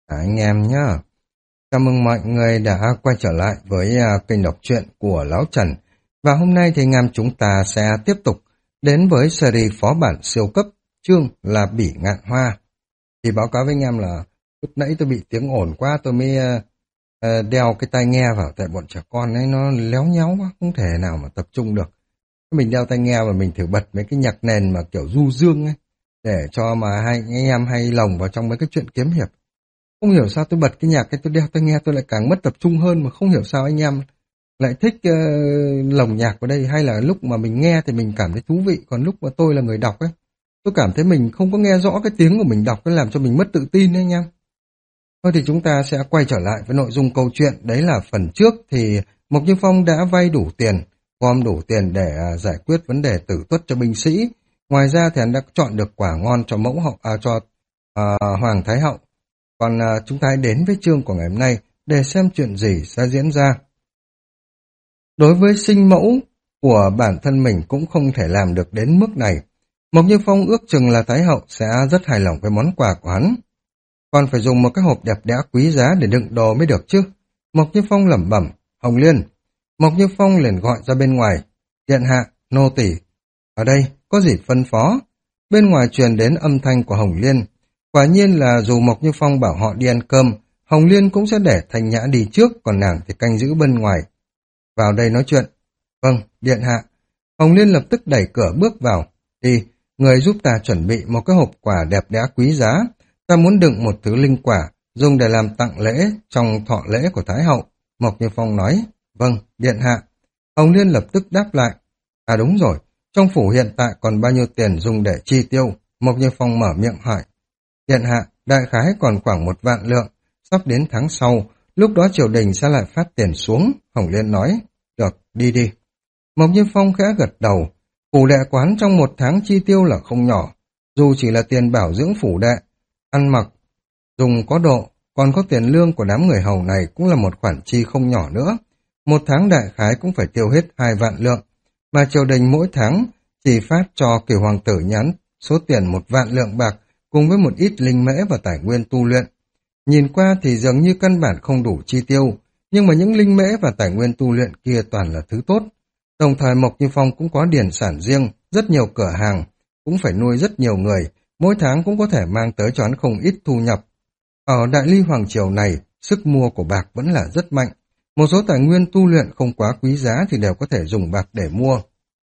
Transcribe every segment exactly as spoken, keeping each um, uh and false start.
À, anh em nhá. Chào mừng mọi người đã quay trở lại với à, kênh đọc truyện của Lão Trần. Và hôm nay thì anh em chúng ta sẽ tiếp tục đến với series phó bản siêu cấp, chương là Bỉ Ngạn Hoa. Thì báo cáo với anh em là lúc nãy tôi bị tiếng ồn quá, tôi mới à, à, đeo cái tai nghe vào, tại bọn trẻ con ấy nó léo nhéo quá, không thể nào mà tập trung được. Mình đeo tai nghe và mình thử bật mấy cái nhạc nền mà kiểu du dương ấy, để cho mà hai anh em hay lồng vào trong mấy cái chuyện kiếm hiệp. Không hiểu sao tôi bật cái nhạc cái tôi đeo tai nghe tôi lại càng mất tập trung hơn, mà không hiểu sao anh em lại thích uh, lồng nhạc vào đây, hay là lúc mà mình nghe thì mình cảm thấy thú vị, còn lúc mà tôi là người đọc ấy, tôi cảm thấy mình không có nghe rõ cái tiếng của mình đọc, nó làm cho mình mất tự tin đấy anh em. Thôi thì chúng ta sẽ quay trở lại với nội dung câu chuyện, đấy là phần trước thì Mộc Như Phong đã vay đủ tiền, gom đủ tiền để uh, giải quyết vấn đề tử tuất cho binh sĩ. Ngoài ra thì anh đã chọn được quả ngon cho mẫu hậu, à, cho uh, Hoàng Thái Hậu. Còn à, chúng ta hãy đến với chương của ngày hôm nay để xem chuyện gì sẽ diễn ra. Đối với sinh mẫu của bản thân mình cũng không thể làm được đến mức này. Mộc Như Phong ước chừng là Thái Hậu sẽ rất hài lòng với món quà của hắn. Còn phải dùng một cái hộp đẹp đẽ quý giá để đựng đồ mới được chứ. Mộc Như Phong lẩm bẩm. Hồng Liên. Mộc Như Phong liền gọi ra bên ngoài. Điện hạ, nô tỳ ở đây, có gì phân phó? Bên ngoài truyền đến âm thanh của Hồng Liên. Quả nhiên là dù Mộc Như Phong bảo họ đi ăn cơm, Hồng Liên cũng sẽ để Thanh Nhã đi trước, còn nàng thì canh giữ bên ngoài. Vào đây nói chuyện. Vâng, điện hạ. Hồng Liên lập tức đẩy cửa bước vào. Đi, người giúp ta chuẩn bị một cái hộp quà đẹp đẽ quý giá. Ta muốn đựng một thứ linh quả, dùng để làm tặng lễ trong thọ lễ của Thái Hậu. Mộc Như Phong nói. Vâng, điện hạ. Hồng Liên lập tức đáp lại. À đúng rồi, trong phủ hiện tại còn bao nhiêu tiền dùng để chi tiêu? Mộc Như Phong mở miệng hỏi. Điện hạ, đại khái còn khoảng một vạn lượng, sắp đến tháng sau, lúc đó triều đình sẽ lại phát tiền xuống, Hồng Liên nói. Được, đi đi. Mộc Như Phong khẽ gật đầu, phủ đệ quán trong một tháng chi tiêu là không nhỏ, dù chỉ là tiền bảo dưỡng phủ đệ, ăn mặc, dùng có độ, còn có tiền lương của đám người hầu này cũng là một khoản chi không nhỏ nữa. Một tháng đại khái cũng phải tiêu hết hai vạn lượng, mà triều đình mỗi tháng chỉ phát cho cửu hoàng tử nhắn số tiền một vạn lượng bạc, cùng với một ít linh mễ và tài nguyên tu luyện. Nhìn qua thì dường như căn bản không đủ chi tiêu, nhưng mà những linh mễ và tài nguyên tu luyện kia toàn là thứ tốt. Đồng thời Mộc Như Phong cũng có điển sản riêng, rất nhiều cửa hàng, cũng phải nuôi rất nhiều người, mỗi tháng cũng có thể mang tới cho hắn không ít thu nhập. Ở Đại Ly Hoàng Triều này, sức mua của bạc vẫn là rất mạnh. Một số tài nguyên tu luyện không quá quý giá thì đều có thể dùng bạc để mua.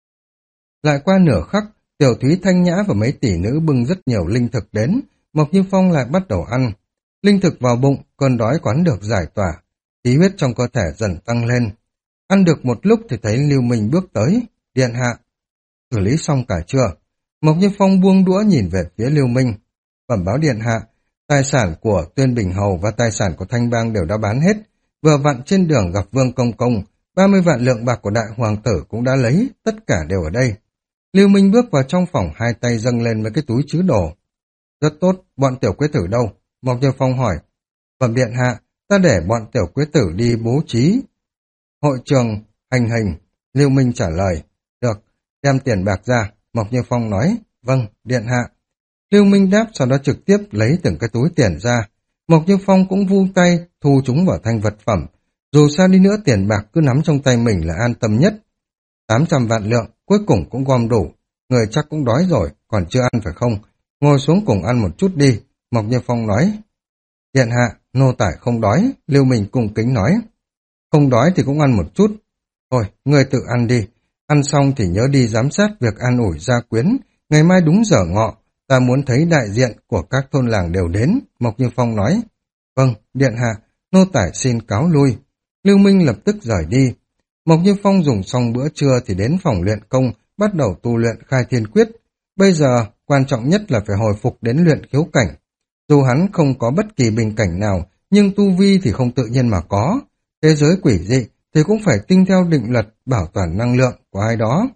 Lại qua nửa khắc, Tiểu Thúy, Thanh Nhã và mấy tỷ nữ bưng rất nhiều linh thực đến, Mộc Như Phong lại bắt đầu ăn. Linh thực vào bụng, cơn đói quán được giải tỏa, khí huyết trong cơ thể dần tăng lên. Ăn được một lúc thì thấy Lưu Minh bước tới. Điện hạ. Xử lý xong cả chưa? Mộc Như Phong buông đũa nhìn về phía Lưu Minh. Bẩm báo điện hạ, tài sản của Tuyên Bình Hầu và tài sản của Thanh Bang đều đã bán hết. Vừa vặn trên đường gặp Vương Công Công, ba mươi vạn lượng bạc của đại hoàng tử cũng đã lấy, tất cả đều ở đây. Lưu Minh bước vào trong phòng, hai tay dâng lên với cái túi chứa đồ. Rất tốt, bọn tiểu quế tử đâu? Mộc Như Phong hỏi. Bẩm điện hạ, ta để bọn tiểu quế tử đi bố trí hội trường hành hình. Lưu Minh trả lời. Được, đem tiền bạc ra. Mộc Như Phong nói. Vâng, điện hạ. Lưu Minh đáp, sau đó trực tiếp lấy từng cái túi tiền ra. Mộc Như Phong cũng vung tay thu chúng vào thành vật phẩm. Dù sao đi nữa tiền bạc cứ nắm trong tay mình là an tâm nhất. tám trăm vạn lượng, cuối cùng cũng gom đủ. Người chắc cũng đói rồi, còn chưa ăn phải không? Ngồi xuống cùng ăn một chút đi. Mộc Như Phong nói. Điện hạ, nô tải không đói. Lưu Minh cung kính nói. Không đói thì cũng ăn một chút. Thôi, người tự ăn đi. Ăn xong thì nhớ đi giám sát việc an ủi gia quyến. Ngày mai đúng giờ ngọ, ta muốn thấy đại diện của các thôn làng đều đến. Mộc Như Phong nói. Vâng, điện hạ, nô tải xin cáo lui. Lưu Minh lập tức rời đi. Mộc Như Phong dùng xong bữa trưa thì đến phòng luyện công, bắt đầu tu luyện khai thiên quyết. Bây giờ, quan trọng nhất là phải hồi phục đến luyện khiếu cảnh. Dù hắn không có bất kỳ bình cảnh nào, nhưng tu vi thì không tự nhiên mà có. Thế giới quỷ dị thì cũng phải tinh theo định luật bảo toàn năng lượng của ai đó.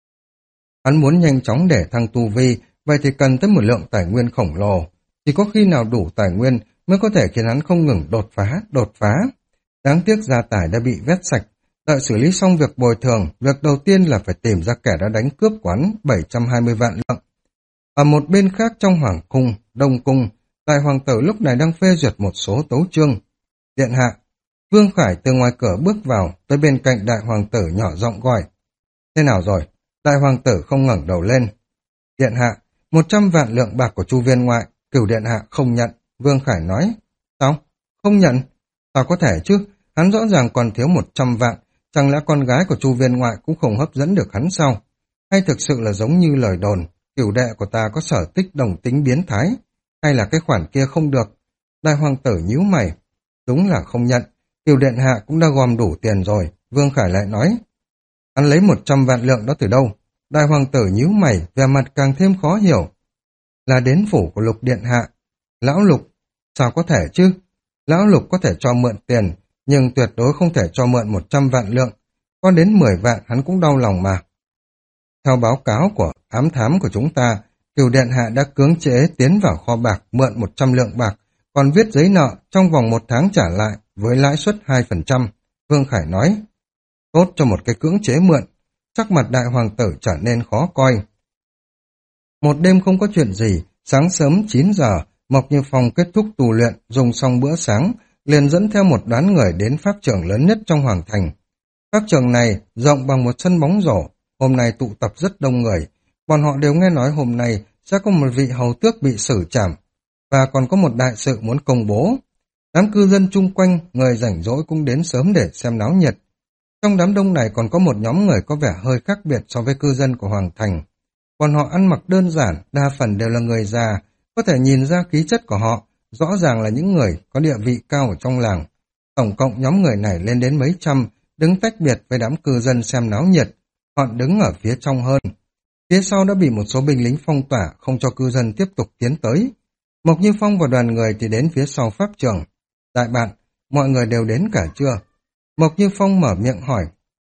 Hắn muốn nhanh chóng để thăng tu vi, vậy thì cần tới một lượng tài nguyên khổng lồ. Chỉ có khi nào đủ tài nguyên mới có thể khiến hắn không ngừng đột phá, đột phá. Đáng tiếc gia tài đã bị vét sạch. Đợi xử lý xong việc bồi thường, việc đầu tiên là phải tìm ra kẻ đã đánh cướp quán bảy trăm hai mươi vạn lượng. Ở một bên khác trong hoàng cung, đông cung, Đại hoàng tử lúc này đang phê duyệt một số tấu chương. Điện hạ, Vương Khải từ ngoài cửa bước vào, tới bên cạnh đại hoàng tử nhỏ giọng gọi. Thế nào rồi? Đại hoàng tử không ngẩng đầu lên. Điện hạ, một trăm vạn lượng bạc của Chu viên ngoại, Cửu điện hạ không nhận. Vương Khải nói. Sao? Không nhận? Sao có thể chứ? Hắn rõ ràng còn thiếu một trăm vạn, chẳng lẽ con gái của Chu viên ngoại cũng không hấp dẫn được hắn sao? Hay thực sự là giống như lời đồn, cửu đệ của ta có sở tích đồng tính biến thái? Hay là cái khoản kia không được? Đại hoàng tử nhíu mày. Đúng là không nhận, Cửu điện hạ cũng đã gom đủ tiền rồi. Vương Khải lại nói. Hắn lấy một trăm vạn lượng đó từ đâu? Đại hoàng tử nhíu mày, vẻ mặt càng thêm khó hiểu. Là đến phủ của Lục điện hạ. Lão Lục, sao có thể chứ? Lão Lục có thể cho mượn tiền, nhưng tuyệt đối không thể cho mượn một trăm vạn lượng. Có đến mười vạn hắn cũng đau lòng mà. Theo báo cáo của ám thám của chúng ta, Cửu điện hạ đã cưỡng chế tiến vào kho bạc mượn một trăm lượng bạc, còn viết giấy nợ trong vòng một tháng trả lại với lãi suất hai phần trăm. Vương Khải nói. Tốt cho một cái cưỡng chế mượn. Sắc mặt đại hoàng tử trở nên khó coi. Một đêm không có chuyện gì, sáng sớm chín giờ, Mộc Như Phong kết thúc tu luyện, dùng xong bữa sáng, liền dẫn theo một đoàn người đến pháp trường lớn nhất trong hoàng thành. Pháp trường này rộng bằng một sân bóng rổ, hôm nay tụ tập rất đông người. Bọn họ đều nghe nói hôm nay sẽ có một vị hầu tước bị xử trảm, và còn có một đại sự muốn công bố. Đám cư dân chung quanh, người rảnh rỗi cũng đến sớm để xem náo nhiệt. Trong đám đông này còn có một nhóm người có vẻ hơi khác biệt so với cư dân của hoàng thành. Bọn họ ăn mặc đơn giản, đa phần đều là người già, có thể nhìn ra khí chất của họ, rõ ràng là những người có địa vị cao ở trong làng. Tổng cộng nhóm người này lên đến mấy trăm, đứng tách biệt với đám cư dân xem náo nhiệt. Họ đứng ở phía trong hơn. Phía sau đã bị một số binh lính phong tỏa, không cho cư dân tiếp tục tiến tới. Mộc Như Phong và đoàn người thì đến phía sau pháp trường. Đại bạn, mọi người đều đến cả chưa? Mộc Như Phong mở miệng hỏi.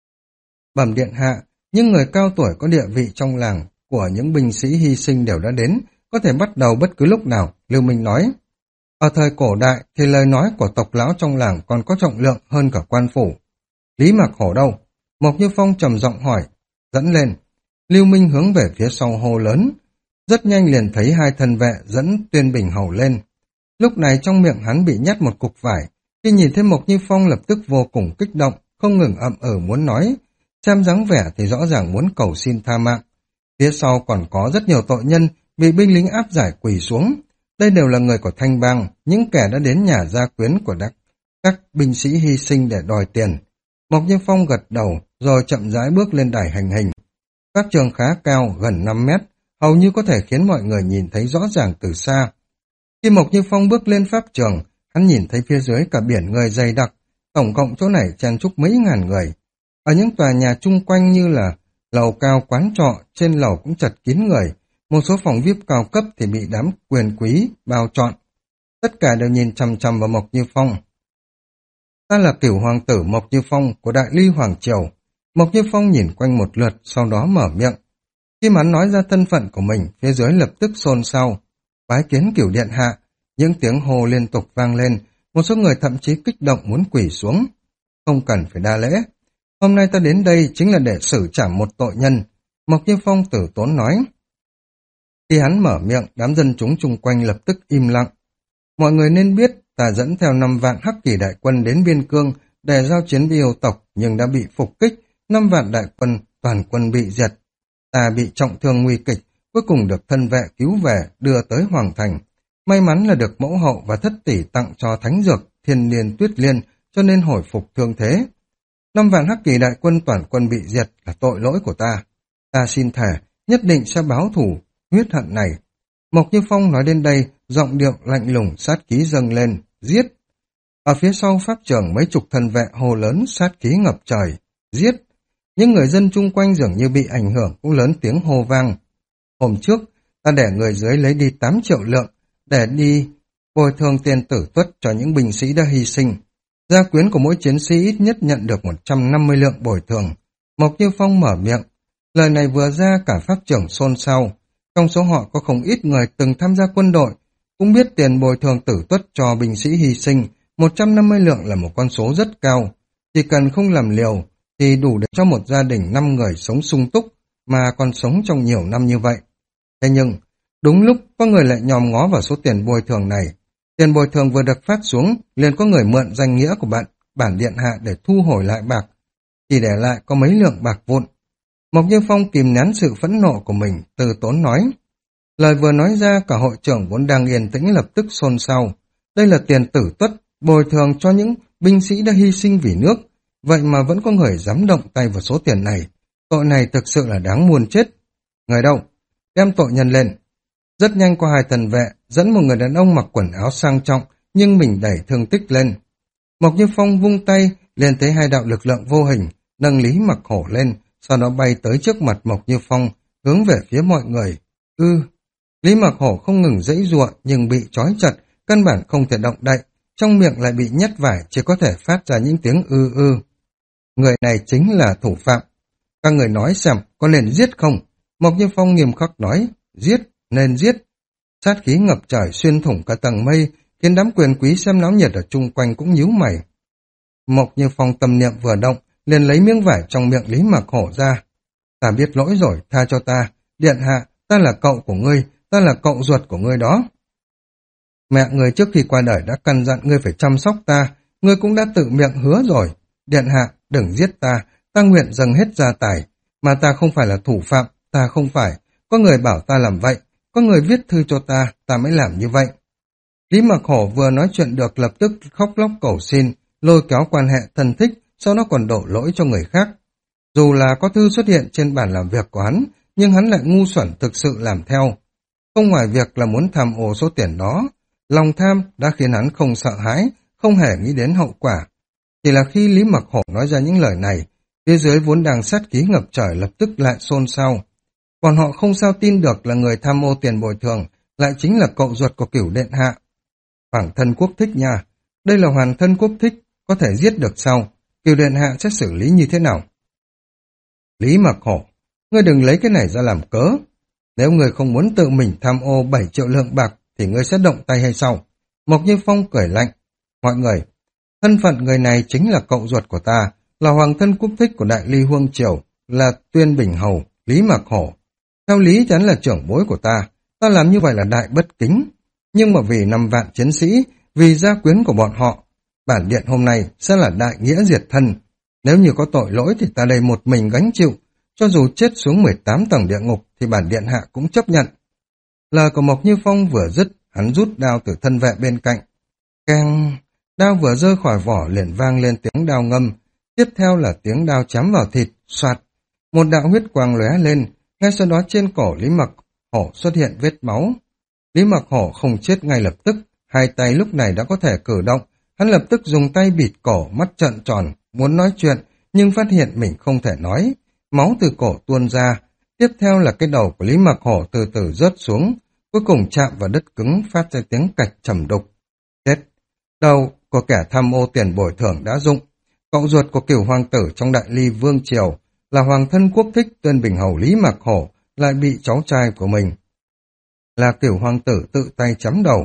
Bẩm điện hạ, những người cao tuổi có địa vị trong làng của những binh sĩ hy sinh đều đã đến, có thể bắt đầu bất cứ lúc nào, Lưu Minh nói. Ở thời cổ đại thì lời nói của tộc lão trong làng còn có trọng lượng hơn cả quan phủ. Lý Mạc Hổ đâu? Mộc Như Phong trầm giọng hỏi. Dẫn lên. Lưu Minh hướng về phía sau hô lớn. Rất nhanh liền thấy hai thân vệ dẫn Tuyên Bình Hầu lên. Lúc này trong miệng hắn bị nhét một cục vải. Khi nhìn thấy Mộc Như Phong lập tức vô cùng kích động, không ngừng ậm ừ muốn nói. Xem dáng vẻ thì rõ ràng muốn cầu xin tha mạng. Phía sau còn có rất nhiều tội nhân bị binh lính áp giải quỳ xuống. Đây đều là người của Thanh Bang, những kẻ đã đến nhà gia quyến của đắc, các binh sĩ hy sinh để đòi tiền. Mộc Như Phong gật đầu, rồi chậm rãi bước lên đài hành hình. Pháp trường khá cao, gần năm mét, hầu như có thể khiến mọi người nhìn thấy rõ ràng từ xa. Khi Mộc Như Phong bước lên pháp trường, hắn nhìn thấy phía dưới cả biển người dày đặc, tổng cộng chỗ này chen chúc mấy ngàn người. Ở những tòa nhà chung quanh như là lầu cao quán trọ, trên lầu cũng chật kín người, một số phòng vi ai pi cao cấp thì bị đám quyền quý bao trọn. Tất cả đều nhìn chằm chằm vào Mộc Như Phong. Ta là cửu hoàng tử Mộc Như Phong của Đại Ly Hoàng Triều. Mộc Như Phong nhìn quanh một lượt, sau đó mở miệng. Khi mà hắn nói ra thân phận của mình, phía dưới lập tức xôn xao. Bái kiến Cửu điện hạ, những tiếng hô liên tục vang lên, một số người thậm chí kích động muốn quỳ xuống. Không cần phải đa lễ. Hôm nay ta đến đây chính là để xử trảm một tội nhân. Mộc Như Phong tử tốn nói. Khi hắn mở miệng, đám dân chúng chung quanh lập tức im lặng. Mọi người nên biết, ta dẫn theo năm vạn hắc kỳ đại quân đến biên cương để giao chiến với yêu tộc, nhưng đã bị phục kích, năm vạn đại quân, toàn quân bị diệt. Ta bị trọng thương nguy kịch, cuối cùng được thân vệ cứu về, đưa tới Hoàng Thành. May mắn là được mẫu hậu và thất tỷ tặng cho thánh dược, thiên niên tuyết liên, cho nên hồi phục thương thế. Năm vạn hắc kỳ đại quân toàn quân bị diệt là tội lỗi của ta. Ta xin thề, nhất định sẽ báo thù huyết hận này. Mộc Như Phong nói đến đây, giọng điệu lạnh lùng sát khí dâng lên, giết. Ở phía sau pháp trường mấy chục thân vệ hô lớn sát khí ngập trời, giết. Những người dân chung quanh dường như bị ảnh hưởng cũng lớn tiếng hô vang. Hôm trước, ta để người dưới lấy đi tám triệu lượng, để đi bồi thường tiền tử tuất cho những binh sĩ đã hy sinh. Gia quyến của mỗi chiến sĩ ít nhất nhận được một trăm năm mươi lượng bồi thường. Mộc Như Phong mở miệng. Lời này vừa ra cả pháp trưởng xôn xao. Trong số họ có không ít người từng tham gia quân đội, cũng biết tiền bồi thường tử tuất cho binh sĩ hy sinh, một trăm năm mươi lượng là một con số rất cao. Chỉ cần không làm liều, thì đủ để cho một gia đình năm người sống sung túc, mà còn sống trong nhiều năm như vậy. Thế nhưng, Đúng lúc có người lại nhòm ngó vào số tiền bồi thường này. Tiền bồi thường vừa được phát xuống, liền có người mượn danh nghĩa của bạn bản điện hạ để thu hồi lại bạc, chỉ để lại có mấy lượng bạc vụn. Mộc Như Phong kìm nén sự phẫn nộ của mình, từ tốn nói. Lời vừa nói ra, cả hội trưởng vốn đang yên tĩnh lập tức xôn xao. Đây là tiền tử tuất, bồi thường cho những binh sĩ đã hy sinh vì nước. Vậy mà vẫn có người dám động tay vào số tiền này. Tội này thực sự là đáng muôn chết. Người đâu? Đem tội nhân lên. Rất nhanh qua hai thần vệ, dẫn một người đàn ông mặc quần áo sang trọng, nhưng mình đẩy thương tích lên. Mộc Như Phong vung tay, liền thấy hai đạo lực lượng vô hình, nâng Lý Mặc Hổ lên, sau đó bay tới trước mặt Mộc Như Phong, hướng về phía mọi người. Ư, Lý Mặc Hổ không ngừng giãy giụa nhưng bị trói chặt, căn bản không thể động đậy, trong miệng lại bị nhét vải, chỉ có thể phát ra những tiếng ư ư. Người này chính là thủ phạm. Các người nói xem, có nên giết không? Mộc Như Phong nghiêm khắc nói, giết, nên giết. Sát khí ngập trời xuyên thủng cả tầng mây, khiến đám quyền quý xem náo nhiệt ở chung quanh cũng nhíu mày. Mộc Như Phong tâm niệm vừa động, liền lấy miếng vải trong miệng Lý Mặc Hổ ra. Ta biết lỗi rồi, tha cho ta. Điện hạ, ta là cậu của ngươi, ta là cậu ruột của ngươi đó. Mẹ ngươi trước khi qua đời đã căn dặn ngươi phải chăm sóc ta, ngươi cũng đã tự miệng hứa rồi. Điện hạ, đừng giết ta, ta nguyện dâng hết gia tài. Mà ta không phải là thủ phạm, ta không phải. Có người bảo ta làm vậy, có người viết thư cho ta, ta mới làm như vậy. Lý Mặc Hổ vừa nói chuyện được lập tức khóc lóc cầu xin, lôi kéo quan hệ thân thích, sau đó còn đổ lỗi cho người khác. Dù là có thư xuất hiện trên bản làm việc của hắn, nhưng hắn lại ngu xuẩn thực sự làm theo. Không ngoài việc là muốn tham ô số tiền đó, lòng tham đã khiến hắn không sợ hãi, không hề nghĩ đến hậu quả. Chỉ là khi Lý Mặc Hổ nói ra những lời này, phía dưới vốn đang sát khí ngập trời lập tức lại xôn xao. Còn họ không sao tin được là người tham ô tiền bồi thường lại chính là cậu ruột của Cửu Điện Hạ. Hoàng thân quốc thích nha, đây là hoàn thân quốc thích, có thể giết được sao? Cửu Điện Hạ sẽ xử lý như thế nào? Lý Mặc Hổ, ngươi đừng lấy cái này ra làm cớ. Nếu ngươi không muốn tự mình tham ô bảy triệu lượng bạc thì ngươi sẽ động tay hay sao? Mộc Như Phong cười lạnh. Mọi người, thân phận người này chính là cậu ruột của ta, là hoàng thân quốc thích của Đại Ly Huông Triều, là Tuyên Bình Hầu, Lý Mặc Hổ. Theo lý chắn là trưởng bối của ta, ta làm như vậy là đại bất kính. Nhưng mà vì năm vạn chiến sĩ, vì gia quyến của bọn họ, bản điện hôm nay sẽ là đại nghĩa diệt thân. Nếu như có tội lỗi thì ta đây một mình gánh chịu, cho dù chết xuống mười tám tầng địa ngục thì bản điện hạ cũng chấp nhận. Lời của Mộc Như Phong vừa dứt, hắn rút đao từ thân vệ bên cạnh. Keng, đao vừa rơi khỏi vỏ liền vang lên tiếng đao ngâm, tiếp theo là tiếng đao chém vào thịt, xoạt. Một đạo huyết quang lóe lên, ngay sau đó trên cổ Lý Mặc Hổ xuất hiện vết máu. Lý Mặc Hổ không chết ngay lập tức, hai tay lúc này đã có thể cử động, hắn lập tức dùng tay bịt cổ, mắt trợn tròn, muốn nói chuyện, nhưng phát hiện mình không thể nói. Máu từ cổ tuôn ra, tiếp theo là cái đầu của Lý Mặc Hổ từ từ rớt xuống, cuối cùng chạm vào đất cứng phát ra tiếng cạch trầm đục. Chết! Đầu của kẻ tham ô tiền bồi thường đã dụng. Cậu ruột của Cửu hoàng tử trong Đại Ly Vương Triều là hoàng thân quốc thích Tuyên Bình Hầu Lý Mặc Hổ lại bị cháu trai của mình là Cửu hoàng tử tự tay chém đầu.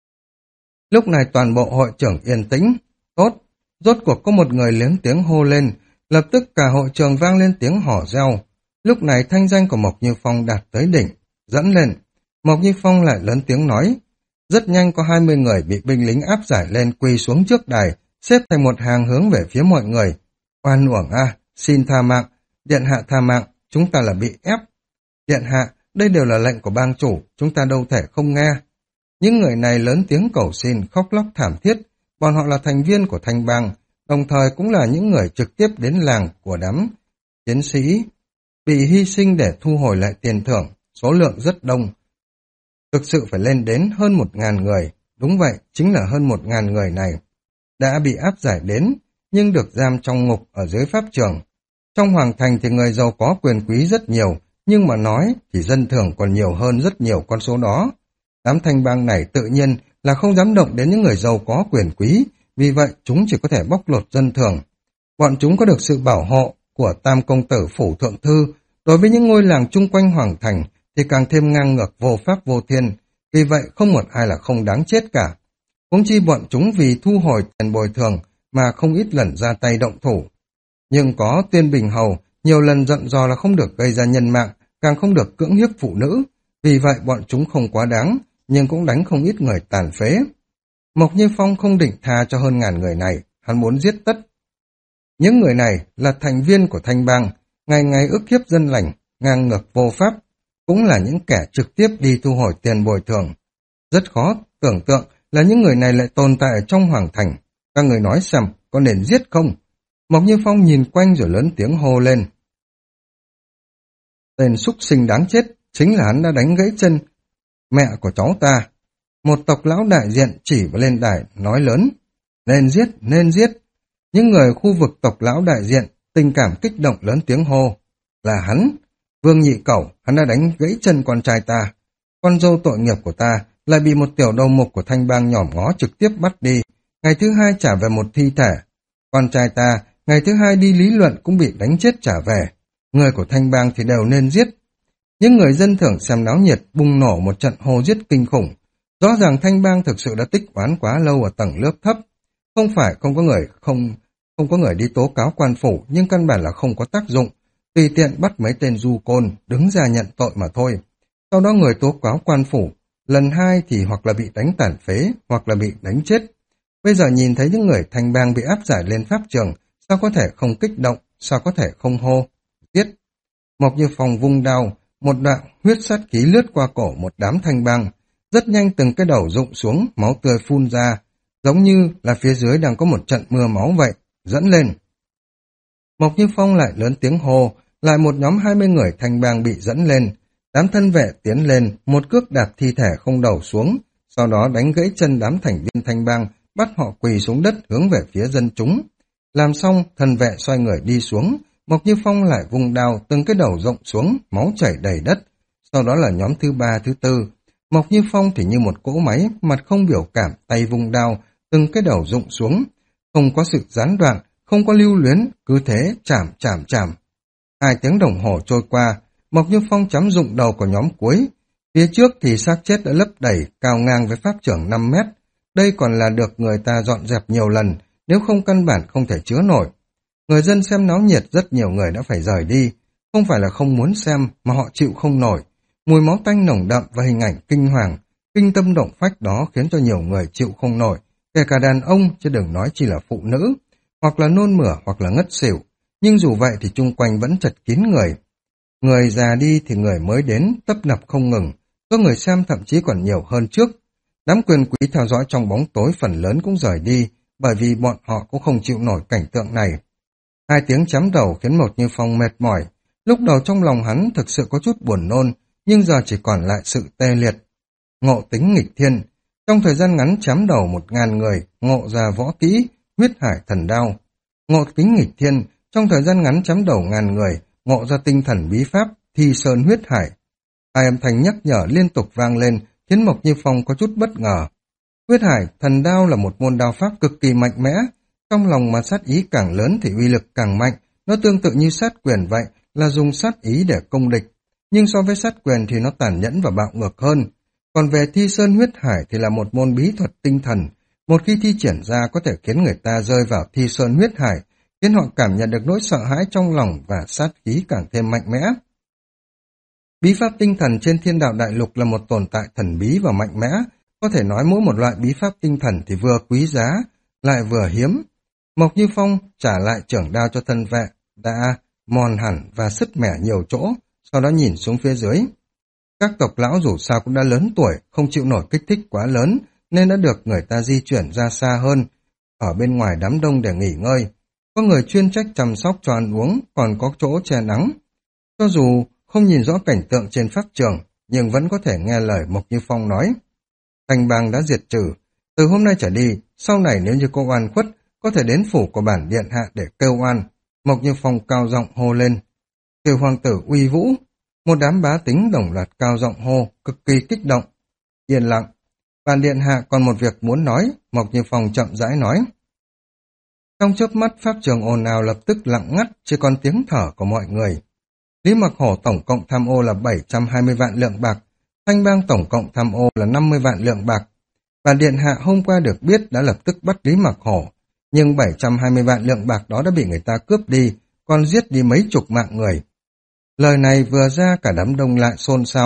Lúc này toàn bộ hội trưởng yên tĩnh. Tốt! Rốt cuộc có một người lớn tiếng hô lên, lập tức cả hội trường vang lên tiếng hò reo. Lúc này thanh danh của Mộc Như Phong đạt tới đỉnh, dẫn lên. Mộc Như Phong lại lớn tiếng nói. Rất nhanh có hai mươi người bị binh lính áp giải lên quỳ xuống trước đài, xếp thành một hàng hướng về phía mọi người. Oan uổng a, xin tha mạng, điện hạ tha mạng, chúng ta là bị ép. Điện hạ, đây đều là lệnh của bang chủ, chúng ta đâu thể không nghe. Những người này lớn tiếng cầu xin, khóc lóc thảm thiết, bọn họ là thành viên của Thanh bang, đồng thời cũng là những người trực tiếp đến làng của đám chiến sĩ bị hy sinh để thu hồi lại tiền thưởng, số lượng rất đông. Thực sự phải lên đến hơn một ngàn người, đúng vậy, chính là hơn một ngàn người này. Đã bị áp giải đến, nhưng được giam trong ngục ở dưới pháp trường. Trong hoàng thành thì người giàu có quyền quý rất nhiều, nhưng mà nói thì dân thường còn nhiều hơn rất nhiều con số đó. Đám thanh bang này tự nhiên là không dám động đến những người giàu có quyền quý, vì vậy chúng chỉ có thể bóc lột dân thường. Bọn chúng có được sự bảo hộ của Tam Công Tử Phủ Thượng Thư, đối với những ngôi làng chung quanh hoàng thành thì càng thêm ngang ngược vô pháp vô thiên, vì vậy không một ai là không đáng chết cả. Huống chi bọn chúng vì thu hồi tiền bồi thường mà không ít lần ra tay động thủ. Nhưng có Tuyên Bình Hầu nhiều lần dặn dò là không được gây ra nhân mạng, càng không được cưỡng hiếp phụ nữ, Vì vậy bọn chúng không quá đáng, nhưng cũng đánh không ít người tàn phế. Mộc Như Phong không định tha cho hơn ngàn người này, hắn muốn giết tất. Những người này là thành viên của Thanh Bang, ngày ngày ức hiếp dân lành, ngang ngược vô pháp, cũng là những kẻ trực tiếp đi thu hồi tiền bồi thường. Rất khó tưởng tượng là những người này lại tồn tại ở trong hoàng thành. Các người nói xem, có nên giết không? Mộc Như Phong nhìn quanh rồi lớn tiếng hô lên. Tên súc sinh đáng chết, chính là hắn đã đánh gãy chân mẹ của cháu ta. Một tộc lão đại diện chỉ vào lên đài, nói lớn. Nên giết, nên giết. Những người khu vực tộc lão đại diện, tình cảm kích động lớn tiếng hô. Là hắn, Vương Nhị Cẩu, hắn đã đánh gãy chân con trai ta. Con dâu tội nghiệp của ta lại bị một tiểu đầu mục của Thanh Bang nhỏm ngó trực tiếp bắt đi. Ngày thứ hai trả về một thi thể. Con trai ta, ngày thứ hai đi lý luận cũng bị đánh chết trả về. Người của Thanh Bang thì đều nên giết. Những người dân thường xem náo nhiệt bùng nổ một trận hô giết kinh khủng. Rõ ràng Thanh Bang thực sự đã tích oán quá lâu ở tầng lớp thấp. Không phải không có người không không có người đi tố cáo quan phủ, nhưng căn bản là không có tác dụng. Tùy tiện bắt mấy tên du côn đứng ra nhận tội mà thôi. Sau đó người tố cáo quan phủ lần hai thì hoặc là bị đánh tàn phế hoặc là bị đánh chết. Bây giờ nhìn thấy những người Thanh Bang bị áp giải lên pháp trường, sao có thể không kích động, sao có thể không hô giết. Mộc Như Phong vung đao, một đoạn huyết sát khí lướt qua cổ một đám Thanh Bang. Rất nhanh từng cái đầu rụng xuống, máu tươi phun ra, giống như là phía dưới đang có một trận mưa máu vậy, dẫn lên. Mộc Như Phong lại lớn tiếng hô, lại một nhóm hai mươi người Thanh Bang bị dẫn lên. Đám thân vệ tiến lên, một cước đạp thi thể không đầu xuống, sau đó đánh gãy chân đám thành viên Thanh Bang, bắt họ quỳ xuống đất hướng về phía dân chúng. Làm xong, thân vệ xoay người đi xuống, Mộc Như Phong lại vung đao, từng cái đầu rộng xuống, máu chảy đầy đất. Sau đó là nhóm thứ ba, thứ tư. Mộc Như Phong thì như một cỗ máy, mặt không biểu cảm, tay vung đao, từng cái đầu rụng xuống. Không có sự gián đoạn, không có lưu luyến, cứ thế chạm chạm chạm. Hai tiếng đồng hồ trôi qua, Mộc Như Phong chấm dụng đầu của nhóm cuối. Phía trước thì xác chết đã lấp đầy, cao ngang với pháp trưởng năm mét. Đây còn là được người ta dọn dẹp nhiều lần, nếu không căn bản không thể chứa nổi. Người dân xem náo nhiệt rất nhiều người đã phải rời đi. Không phải là không muốn xem, mà họ chịu không nổi. Mùi máu tanh nồng đậm và hình ảnh kinh hoàng, kinh tâm động phách đó khiến cho nhiều người chịu không nổi, kể cả đàn ông chứ đừng nói chỉ là phụ nữ, hoặc là nôn mửa hoặc là ngất xỉu. Nhưng dù vậy thì chung quanh vẫn chật kín người. Người già đi thì người mới đến, tấp nập không ngừng, có người xem thậm chí còn nhiều hơn trước. Đám quyền quý theo dõi trong bóng tối phần lớn cũng rời đi, bởi vì bọn họ cũng không chịu nổi cảnh tượng này. Hai tiếng chém đầu khiến Mộc Như Phong mệt mỏi. Lúc đầu trong lòng hắn thực sự có chút buồn nôn, nhưng giờ chỉ còn lại sự tê liệt. Ngộ tính nghịch thiên. Trong thời gian ngắn chém đầu một ngàn người, ngộ ra võ kỹ, huyết hải thần đao. Ngộ tính nghịch thiên. Trong thời gian ngắn chém đầu ngàn người, ngộ ra tinh thần bí pháp, thi sơn huyết hải. Hai âm thanh nhắc nhở liên tục vang lên, khiến Mộc Như Phong có chút bất ngờ. Huyết hải thần đao là một môn đao pháp cực kỳ mạnh mẽ. Trong lòng mà sát ý càng lớn thì uy lực càng mạnh. Nó tương tự như sát quyền vậy, là dùng sát ý để công địch. Nhưng so với sát quyền thì nó tàn nhẫn và bạo ngược hơn. Còn về thi sơn huyết hải thì là một môn bí thuật tinh thần. Một khi thi triển ra có thể khiến người ta rơi vào thi sơn huyết hải, khiến họ cảm nhận được nỗi sợ hãi trong lòng và sát khí càng thêm mạnh mẽ. Bí pháp tinh thần trên thiên đạo đại lục là một tồn tại thần bí và mạnh mẽ. Có thể nói mỗi một loại bí pháp tinh thần thì vừa quý giá, lại vừa hiếm. Mộc Như Phong trả lại trưởng đao cho thân vệ, đã mòn hẳn và sứt mẻ nhiều chỗ, sau đó nhìn xuống phía dưới. Các tộc lão dù sao cũng đã lớn tuổi, không chịu nổi kích thích quá lớn, nên đã được người ta di chuyển ra xa hơn, ở bên ngoài đám đông để nghỉ ngơi. Có người chuyên trách chăm sóc cho ăn uống, còn có chỗ che nắng. Cho dù không nhìn rõ cảnh tượng trên pháp trường, nhưng vẫn có thể nghe lời Mộc Như Phong nói. Thanh Bang đã diệt trừ, từ hôm nay trở đi, sau này nếu như có oan khuất, có thể đến phủ của bản điện hạ để kêu oan. Mộc Như Phong cao giọng hô lên. Kiều hoàng tử uy vũ. Một đám bá tính đồng loạt cao giọng hô, cực kỳ kích động. Yên lặng. Bản điện hạ còn một việc muốn nói, Mộc Như Phong chậm rãi nói. Trong chớp mắt pháp trường ồn ào lập tức lặng ngắt, chỉ còn tiếng thở của mọi người. Lý Mặc Hổ tổng cộng tham ô là bảy trăm hai mươi vạn lượng bạc, Thanh Bang tổng cộng tham ô là năm mươi vạn lượng bạc. Bản điện hạ hôm qua được biết đã lập tức bắt Lý Mặc Hổ, nhưng bảy trăm hai mươi vạn lượng bạc đó đã bị người ta cướp đi, còn giết đi mấy chục mạng người. Lời này vừa ra cả đám đông lại xôn xao,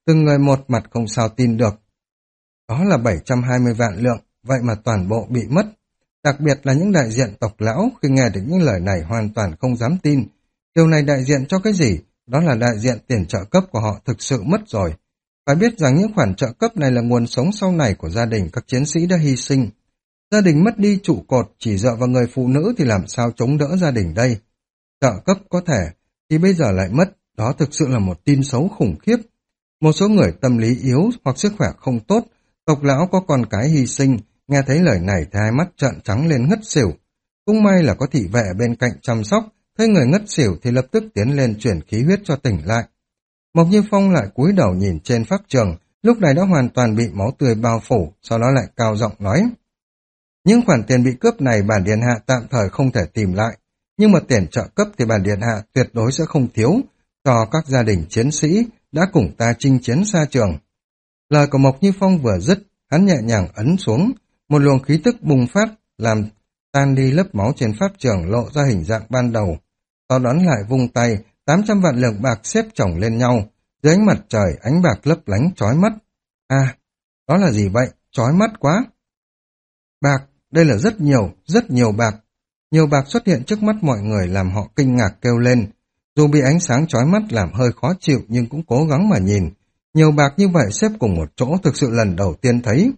từng người một mặt không sao tin được. Đó là bảy trăm hai mươi vạn lượng, vậy mà toàn bộ bị mất. Đặc biệt là những đại diện tộc lão khi nghe được những lời này hoàn toàn không dám tin. Điều này đại diện cho cái gì? Đó là đại diện tiền trợ cấp của họ thực sự mất rồi. Phải biết rằng những khoản trợ cấp này là nguồn sống sau này của gia đình các chiến sĩ đã hy sinh. Gia đình mất đi trụ cột chỉ dựa vào người phụ nữ thì làm sao chống đỡ gia đình đây? Trợ cấp có thể, thì bây giờ lại mất, đó thực sự là một tin xấu khủng khiếp. Một số người tâm lý yếu hoặc sức khỏe không tốt, tộc lão có con cái hy sinh, nghe thấy lời này thì hai mắt trợn trắng lên ngất xỉu. Cũng may là có thị vệ bên cạnh chăm sóc, thấy người ngất xỉu thì lập tức tiến lên chuyển khí huyết cho tỉnh lại. Mộc Như Phong lại cúi đầu nhìn trên pháp trường, lúc này đã hoàn toàn bị máu tươi bao phủ, sau đó lại cao giọng nói. Những khoản tiền bị cướp này bản điện hạ tạm thời không thể tìm lại, nhưng mà tiền trợ cấp thì bản điện hạ tuyệt đối sẽ không thiếu, cho các gia đình chiến sĩ đã cùng ta chinh chiến xa trường. Lời của Mộc Như Phong vừa dứt, hắn nhẹ nhàng ấn xuống, một luồng khí tức bùng phát, làm tan đi lớp máu trên pháp trường lộ ra hình dạng ban đầu. Sau đó lại vung tay, tám trăm vạn lượng bạc xếp chồng lên nhau, dưới ánh mặt trời ánh bạc lấp lánh chói mắt. À, đó là gì vậy? Chói mắt quá! Bạc, đây là rất nhiều, rất nhiều bạc. Nhiều bạc xuất hiện trước mắt mọi người làm họ kinh ngạc kêu lên. Dù bị ánh sáng chói mắt làm hơi khó chịu nhưng cũng cố gắng mà nhìn. Nhiều bạc như vậy xếp cùng một chỗ thực sự lần đầu tiên thấy.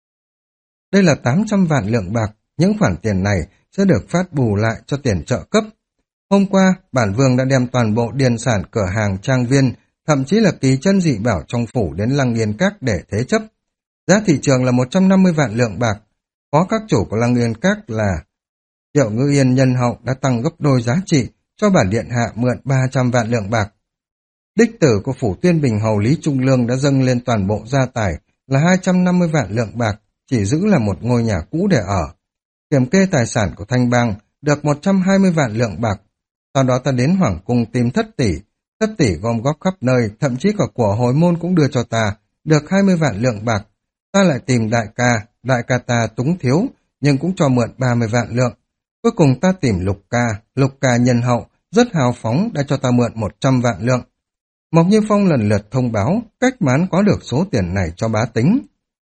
Đây là tám trăm vạn lượng bạc, những khoản tiền này sẽ được phát bù lại cho tiền trợ cấp. Hôm qua, bản vương đã đem toàn bộ điền sản cửa hàng trang viên, thậm chí là kỳ chân dị bảo trong phủ đến Lăng Yên Các để thế chấp. Giá thị trường là một trăm năm mươi vạn lượng bạc. Phó các chủ của Lăng Yên Các là Triệu Ngữ Yên nhân hậu đã tăng gấp đôi giá trị, cho bản điện hạ mượn ba trăm vạn lượng bạc. Đích tử của phủ Tuyên Bình hầu Lý Trung Lương đã dâng lên toàn bộ gia tài là hai trăm năm mươi vạn lượng bạc, chỉ giữ là một ngôi nhà cũ để ở. Kiểm kê tài sản của Thanh Bang được một trăm hai mươi vạn lượng bạc. Sau đó ta đến Hoàng Cung tìm Thất Tỷ. Thất Tỷ gom góp khắp nơi, thậm chí cả của hồi môn cũng đưa cho ta, được hai mươi vạn lượng bạc. Ta lại tìm đại ca, đại ca ta túng thiếu, nhưng cũng cho mượn ba mươi vạn lượng. Cuối cùng ta tìm lục ca, lục ca nhân hậu, rất hào phóng đã cho ta mượn một trăm vạn lượng. Mộc Như Phong lần lượt thông báo cách mán có được số tiền này cho bá tính.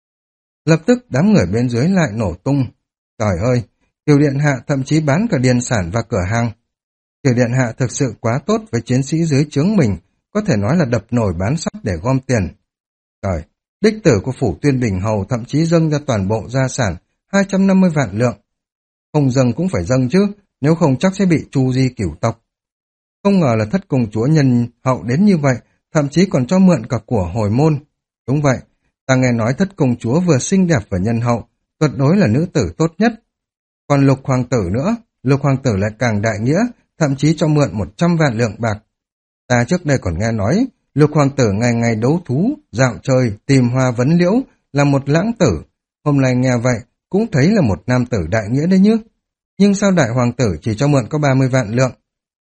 Lập tức đám người bên dưới lại nổ tung. Trời ơi, Kiều Điện Hạ thậm chí bán cả điền sản và cửa hàng. Kiều Điện Hạ thực sự quá tốt với chiến sĩ dưới trướng mình, có thể nói là đập nổi bán sắt để gom tiền. Trời, đích tử của phủ Tuyên Bình hầu thậm chí dâng ra toàn bộ gia sản hai trăm năm mươi vạn lượng. Không dâng cũng phải dâng chứ, nếu không chắc sẽ bị tru di cửu tộc. Không ngờ là thất công chúa nhân hậu đến như vậy, thậm chí còn cho mượn cả của hồi môn. Đúng vậy, ta nghe nói thất công chúa vừa xinh đẹp và nhân hậu, tuyệt đối là nữ tử tốt nhất. Còn lục hoàng tử nữa, lục hoàng tử lại càng đại nghĩa, thậm chí cho mượn một trăm vạn lượng bạc. Ta trước đây còn nghe nói, lục hoàng tử ngày ngày đấu thú, dạo chơi, tìm hoa vấn liễu, là một lãng tử. Hôm nay nghe vậy, cũng thấy là một nam tử đại nghĩa đấy nhứ. Nhưng sao đại hoàng tử chỉ cho mượn có ba mươi vạn lượng?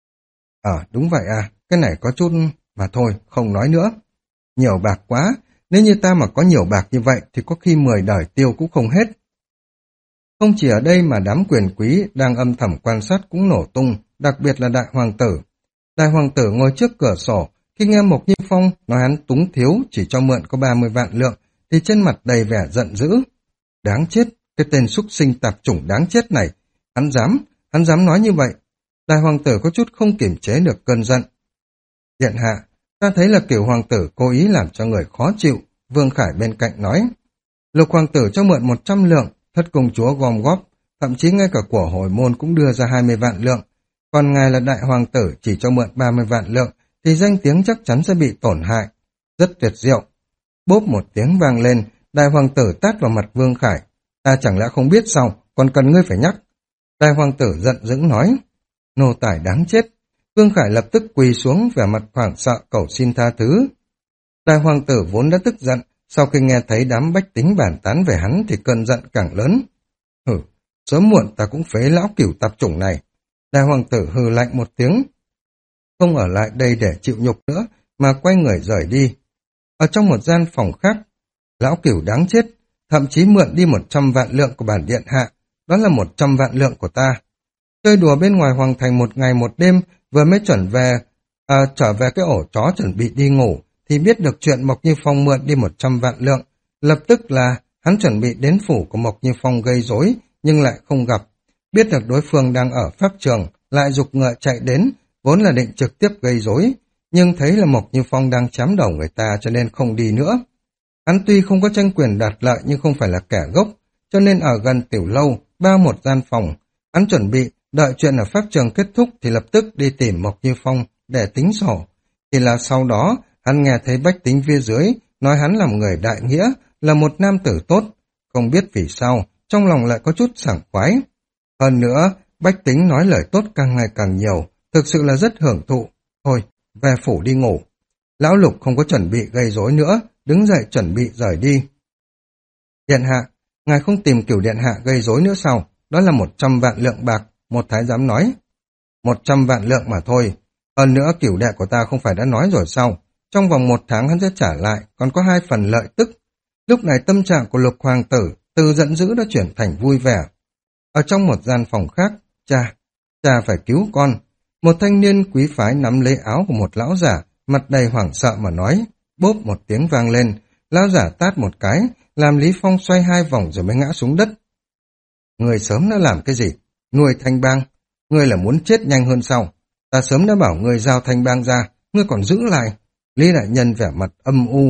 Ờ, đúng vậy à, cái này có chút... Mà thôi, không nói nữa. Nhiều bạc quá, nếu như ta mà có nhiều bạc như vậy thì có khi mười đời tiêu cũng không hết. Không chỉ ở đây mà đám quyền quý đang âm thầm quan sát cũng nổ tung, đặc biệt là đại hoàng tử. Đại hoàng tử ngồi trước cửa sổ, khi nghe Mộc Như Phong nói hắn túng thiếu chỉ cho mượn có ba mươi vạn lượng, thì trên mặt đầy vẻ giận dữ. Đáng chết, cái tên súc sinh tạp chủng đáng chết này, hắn dám, hắn dám nói như vậy. Đại hoàng tử có chút không kiềm chế được cơn giận. Điện hạ, ta thấy là kiểu hoàng tử cố ý làm cho người khó chịu, Vương Khải bên cạnh nói. Lục hoàng tử cho mượn một trăm lượng, thất công chúa gom góp, thậm chí ngay cả của hồi môn cũng đưa ra hai mươi vạn lượng. Còn ngài là đại hoàng tử chỉ cho mượn ba mươi vạn lượng, thì danh tiếng chắc chắn sẽ bị tổn hại. Rất tuyệt diệu. Bốp một tiếng vang lên, đại hoàng tử tát vào mặt Vương Khải. Ta chẳng lẽ không biết sao, còn cần ngươi phải nhắc. Đại hoàng tử giận dữ nói. Nô tài đáng chết. Vương Khải lập tức quỳ xuống vẻ mặt hoảng sợ cầu xin tha thứ. Đại hoàng tử vốn đã tức giận, sau khi nghe thấy đám bách tính bàn tán về hắn thì cơn giận càng lớn. Hử, sớm muộn ta cũng phế lão cửu tạp chủng này. Đại hoàng tử hừ lạnh một tiếng. Không ở lại đây để chịu nhục nữa, mà quay người rời đi. Ở trong một gian phòng khác, lão cửu đáng chết, thậm chí mượn đi một trăm vạn lượng của bản điện hạ, đó là một trăm vạn lượng của ta. Chơi đùa bên ngoài hoàng thành một ngày một đêm, vừa mới chuẩn về, à, trở về cái ổ chó chuẩn bị đi ngủ, thì biết được chuyện Mộc Như Phong mượn đi một trăm vạn lượng. Lập tức là hắn chuẩn bị đến phủ của Mộc Như Phong gây rối, nhưng lại không gặp. Biết được đối phương đang ở pháp trường, lại giục ngựa chạy đến, vốn là định trực tiếp gây rối, nhưng thấy là Mộc Như Phong đang chém đầu người ta cho nên không đi nữa. Hắn tuy không có tranh quyền đoạt lợi nhưng không phải là kẻ gốc, cho nên ở gần tiểu lâu, bao một gian phòng. Hắn chuẩn bị đợi chuyện ở pháp trường kết thúc thì lập tức đi tìm Mộc Như Phong để tính sổ. Thì là sau đó, hắn nghe thấy bách tính phía dưới nói hắn là một người đại nghĩa, là một nam tử tốt. Không biết vì sao, trong lòng lại có chút sảng khoái. Hơn nữa, bách tính nói lời tốt càng ngày càng nhiều, thực sự là rất hưởng thụ. Thôi, về phủ đi ngủ. Lão Lục không có chuẩn bị gây rối nữa, đứng dậy chuẩn bị rời đi. Điện hạ, ngài không tìm Cửu điện hạ gây rối nữa sao? Đó là một trăm vạn lượng bạc, một thái giám nói. Một trăm vạn lượng mà thôi. Hơn nữa Cửu đệ của ta không phải đã nói rồi sao? Trong vòng một tháng hắn sẽ trả lại, còn có hai phần lợi tức. Lúc này tâm trạng của Lục hoàng tử từ giận dữ đã chuyển thành vui vẻ. Ở trong một gian phòng khác, cha, cha phải cứu con. Một thanh niên quý phái nắm lấy áo của một lão giả, mặt đầy hoảng sợ mà nói. Bốp một tiếng vang lên, lão giả tát một cái, làm Lý Phong xoay hai vòng rồi mới ngã xuống đất. Người sớm đã làm cái gì? Nuôi Thanh Bang. Ngươi là muốn chết nhanh hơn sao? Ta sớm đã bảo ngươi giao Thanh Bang ra, ngươi còn giữ lại. Lý đại nhân vẻ mặt âm u.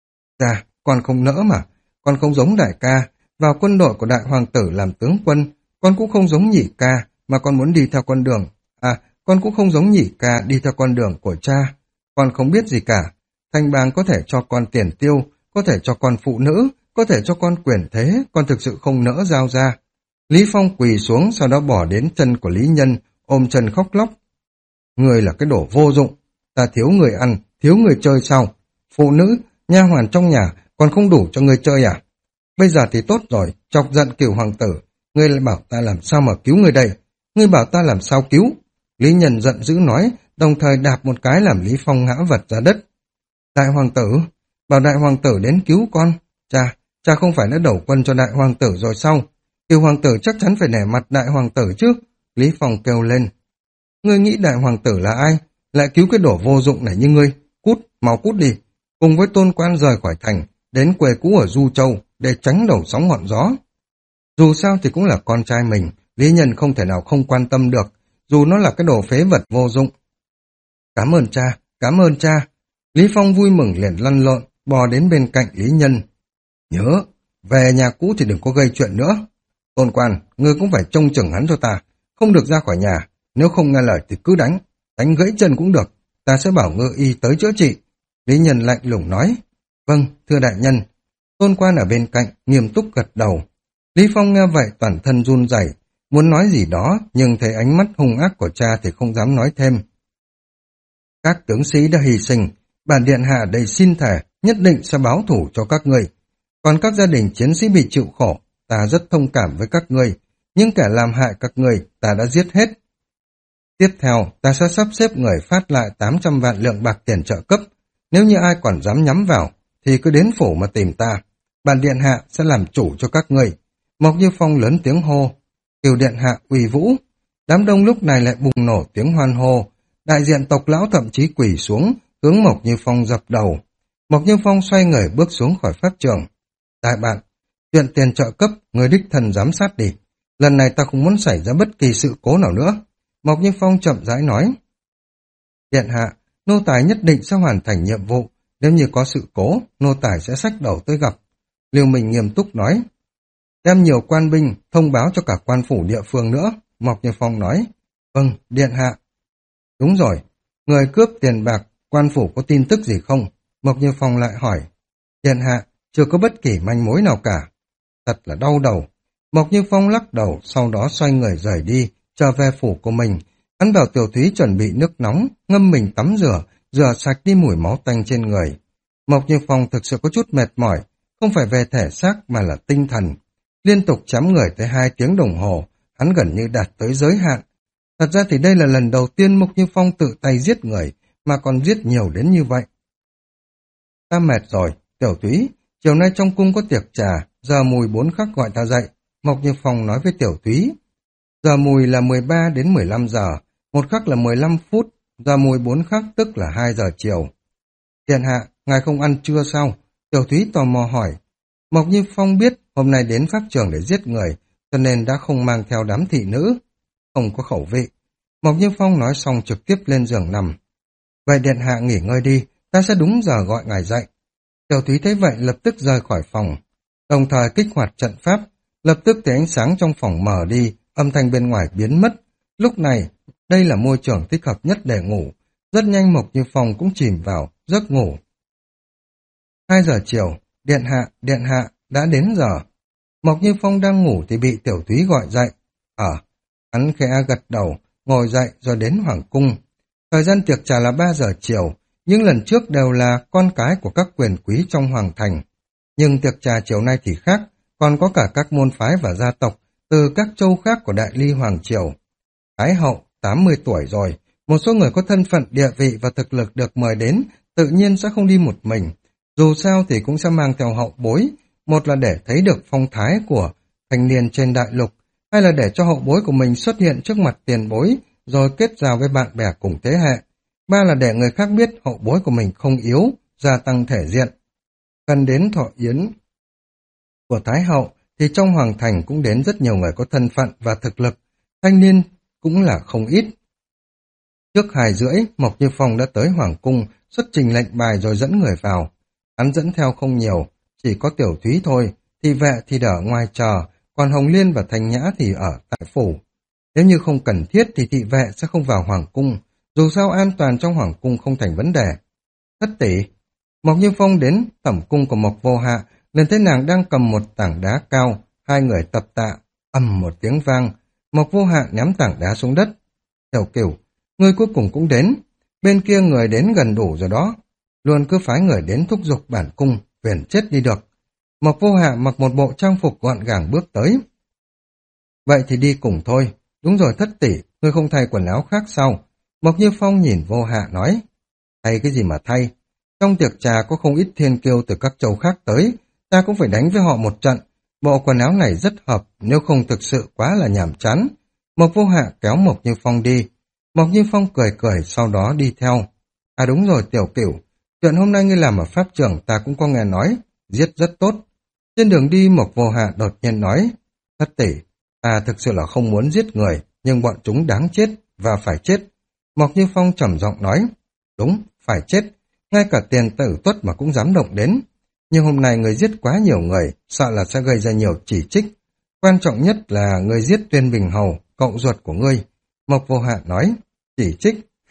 Dạ, con không nỡ mà. Con không giống đại ca, vào quân đội của đại hoàng tử làm tướng quân. Con cũng không giống nhị ca, mà con muốn đi theo con đường. À, con cũng không giống nhị ca đi theo con đường của cha. Con không biết gì cả. Thanh Bang có thể cho con tiền tiêu, có thể cho con phụ nữ, có thể cho con quyền thế, con thực sự không nỡ giao ra. Lý Phong quỳ xuống, sau đó bỏ đến chân của Lý Nhân, ôm chân khóc lóc. Người là cái đồ vô dụng, ta thiếu người ăn, thiếu người chơi sao? Phụ nữ, nha hoàn trong nhà, còn không đủ cho người chơi à? Bây giờ thì tốt rồi, chọc giận Cửu hoàng tử, ngươi lại bảo ta làm sao mà cứu người đây? Ngươi bảo ta làm sao cứu? Lý Nhân giận dữ nói, đồng thời đạp một cái làm Lý Phong ngã vật ra đất. Đại hoàng tử, bảo đại hoàng tử đến cứu con. Cha, cha không phải đã đầu quân cho đại hoàng tử rồi sao? Cửu hoàng tử chắc chắn phải nể mặt đại hoàng tử chứ. Lý Phong kêu lên. Ngươi nghĩ đại hoàng tử là ai? Lại cứu cái đồ vô dụng này như ngươi. Cút, mau cút đi. Cùng với Tôn Quan rời khỏi thành, đến quê cũ ở Du Châu để tránh đầu sóng ngọn gió. Dù sao thì cũng là con trai mình, Lý Nhân không thể nào không quan tâm được, dù nó là cái đồ phế vật vô dụng. Cảm ơn cha, cảm ơn cha. Lý Phong vui mừng liền lăn lộn, bò đến bên cạnh Lý Nhân. Nhớ, về nhà cũ thì đừng có gây chuyện nữa. Tôn Quan, ngươi cũng phải trông chừng hắn cho ta, không được ra khỏi nhà, nếu không nghe lời thì cứ đánh, đánh gãy chân cũng được, ta sẽ bảo Ngự Y tới chữa trị. Lý Nhân lạnh lùng nói. Vâng, thưa đại nhân. Tôn Quan ở bên cạnh, nghiêm túc gật đầu. Lý Phong nghe vậy toàn thân run rẩy, muốn nói gì đó, nhưng thấy ánh mắt hung ác của cha thì không dám nói thêm. Các tướng sĩ đã hy sinh, bản điện hạ đây xin thề, nhất định sẽ báo thủ cho các ngươi. Còn các gia đình chiến sĩ bị chịu khổ, ta rất thông cảm với các ngươi, nhưng kẻ làm hại các ngươi ta đã giết hết. Tiếp theo, ta sẽ sắp xếp người phát lại tám trăm vạn lượng bạc tiền trợ cấp. Nếu như ai còn dám nhắm vào, thì cứ đến phủ mà tìm ta. Bản điện hạ sẽ làm chủ cho các ngươi. Mộc Như Phong lớn tiếng hô. Cửu điện hạ uy vũ. Đám đông lúc này lại bùng nổ tiếng hoan hô. Đại diện tộc lão thậm chí quỳ xuống, hướng Mộc Như Phong dập đầu. Mộc Như Phong xoay người bước xuống khỏi pháp trường. Đại bạn, chuyện tiền trợ cấp, người đích thần giám sát đi. Lần này ta không muốn xảy ra bất kỳ sự cố nào nữa. Mộc Như Phong chậm rãi nói. Điện hạ, nô tài nhất định sẽ hoàn thành nhiệm vụ. Nếu như có sự cố, nô tài sẽ xách đầu tới gặp. Liêu Minh nghiêm túc nói. Đem nhiều quan binh, thông báo cho cả quan phủ địa phương nữa. Mộc Như Phong nói. Vâng, điện hạ. Đúng rồi, người cướp tiền bạc, quan phủ có tin tức gì không? Mộc Như Phong lại hỏi. Điện hạ, chưa có bất kỳ manh mối nào cả. Thật là đau đầu. Mộc Như Phong lắc đầu, sau đó xoay người rời đi, trở về phủ của mình. Hắn bảo Tiểu Thúy chuẩn bị nước nóng, ngâm mình tắm rửa, rửa sạch đi mùi máu tanh trên người. Mộc Như Phong thực sự có chút mệt mỏi, không phải về thể xác mà là tinh thần. Liên tục chém người tới hai tiếng đồng hồ, hắn gần như đạt tới giới hạn. Thật ra thì đây là lần đầu tiên Mộc Như Phong tự tay giết người, mà còn giết nhiều đến như vậy. Ta mệt rồi, Tiểu Thúy, chiều nay trong cung có tiệc trà, giờ mùi bốn khắc gọi ta dậy. Mộc Như Phong nói với Tiểu Thúy. Giờ mùi là mười ba đến mười lăm giờ, một khắc là mười lăm phút, giờ mùi bốn khắc tức là hai giờ chiều. Điện hạ, ngài không ăn trưa sao? Tiểu Thúy tò mò hỏi. Mộc Như Phong biết hôm nay đến pháp trường để giết người, cho nên đã không mang theo đám thị nữ. Không có khẩu vị. Mộc Như Phong nói xong trực tiếp lên giường nằm. Vậy điện hạ nghỉ ngơi đi, ta sẽ đúng giờ gọi ngài dậy. Tiểu Thúy thấy vậy lập tức rời khỏi phòng, đồng thời kích hoạt trận pháp. Lập tức thì ánh sáng trong phòng mờ đi, âm thanh bên ngoài biến mất. Lúc này, đây là môi trường thích hợp nhất để ngủ. Rất nhanh Mộc Như Phong cũng chìm vào giấc ngủ. Hai giờ chiều, điện hạ, điện hạ, đã đến giờ. Mộc Như Phong đang ngủ thì bị Tiểu Thúy gọi dậy. Ờ, hắn khẽ gật đầu, ngồi dậy rồi đến Hoàng cung. Thời gian tiệc trà là ba giờ chiều, nhưng lần trước đều là con cái của các quyền quý trong hoàng thành. Nhưng tiệc trà chiều nay thì khác, còn có cả các môn phái và gia tộc từ các châu khác của Đại Ly Hoàng Triều. Thái hậu, tám mươi tuổi rồi, một số người có thân phận, địa vị và thực lực được mời đến, tự nhiên sẽ không đi một mình. Dù sao thì cũng sẽ mang theo hậu bối, một là để thấy được phong thái của thanh niên trên đại lục, hay là để cho hậu bối của mình xuất hiện trước mặt tiền bối, rồi kết giao với bạn bè cùng thế hệ. Ba là để người khác biết hậu bối của mình không yếu, gia tăng thể diện. Cần đến thọ yến của Thái hậu thì trong hoàng thành cũng đến rất nhiều người có thân phận và thực lực, thanh niên cũng là không ít. Trước hai rưỡi, Mộc Như Phong đã tới hoàng cung, xuất trình lệnh bài rồi dẫn người vào. Hắn dẫn theo không nhiều, chỉ có Tiểu Thúy thôi, thị vệ thì ở ngoài chờ, còn Hồng Liên và Thanh Nhã thì ở tại phủ. Nếu như không cần thiết thì thị vệ sẽ không vào hoàng cung, dù sao an toàn trong hoàng cung không thành vấn đề. Thất tỷ, Mộc Như Phong đến tẩm cung của Mộc Vô Hạ, liền thấy nàng đang cầm một tảng đá cao, hai người tập tạ, ầm một tiếng vang, Mộc Vô Hạ ném tảng đá xuống đất. Tiểu Cửu, người cuối cùng cũng đến, bên kia người đến gần đủ rồi đó, luôn cứ phái người đến thúc giục bản cung, phiền chết đi được. Mộc Vô Hạ mặc một bộ trang phục gọn gàng bước tới. Vậy thì đi cùng thôi. Đúng rồi Thất tỷ, ngươi không thay quần áo khác sao? Mộc Như Phong nhìn Vô Hạ nói. Thay cái gì mà thay? Trong tiệc trà có không ít thiên kiêu từ các châu khác tới, ta cũng phải đánh với họ một trận. Bộ quần áo này rất hợp, nếu không thực sự quá là nhàm chán. Mộc Vô Hạ kéo Mộc Như Phong đi. Mộc Như Phong cười cười sau đó đi theo. À đúng rồi Tiểu Cửu, chuyện hôm nay ngươi làm ở pháp trường ta cũng có nghe nói, giết rất tốt. Trên đường đi Mộc Vô Hạ đột nhiên nói, Thất tỷ, ta thực sự là không muốn giết người, nhưng bọn chúng đáng chết và phải chết. Mộc Như Phong trầm giọng nói, đúng, phải chết, ngay cả tiền tử tuất mà cũng dám động đến. Nhưng hôm nay người giết quá nhiều người, sợ là sẽ gây ra nhiều chỉ trích. Quan trọng nhất là người giết Tuyên Bình Hầu, cậu ruột của ngươi. Mộc Vô Hạ nói, chỉ trích,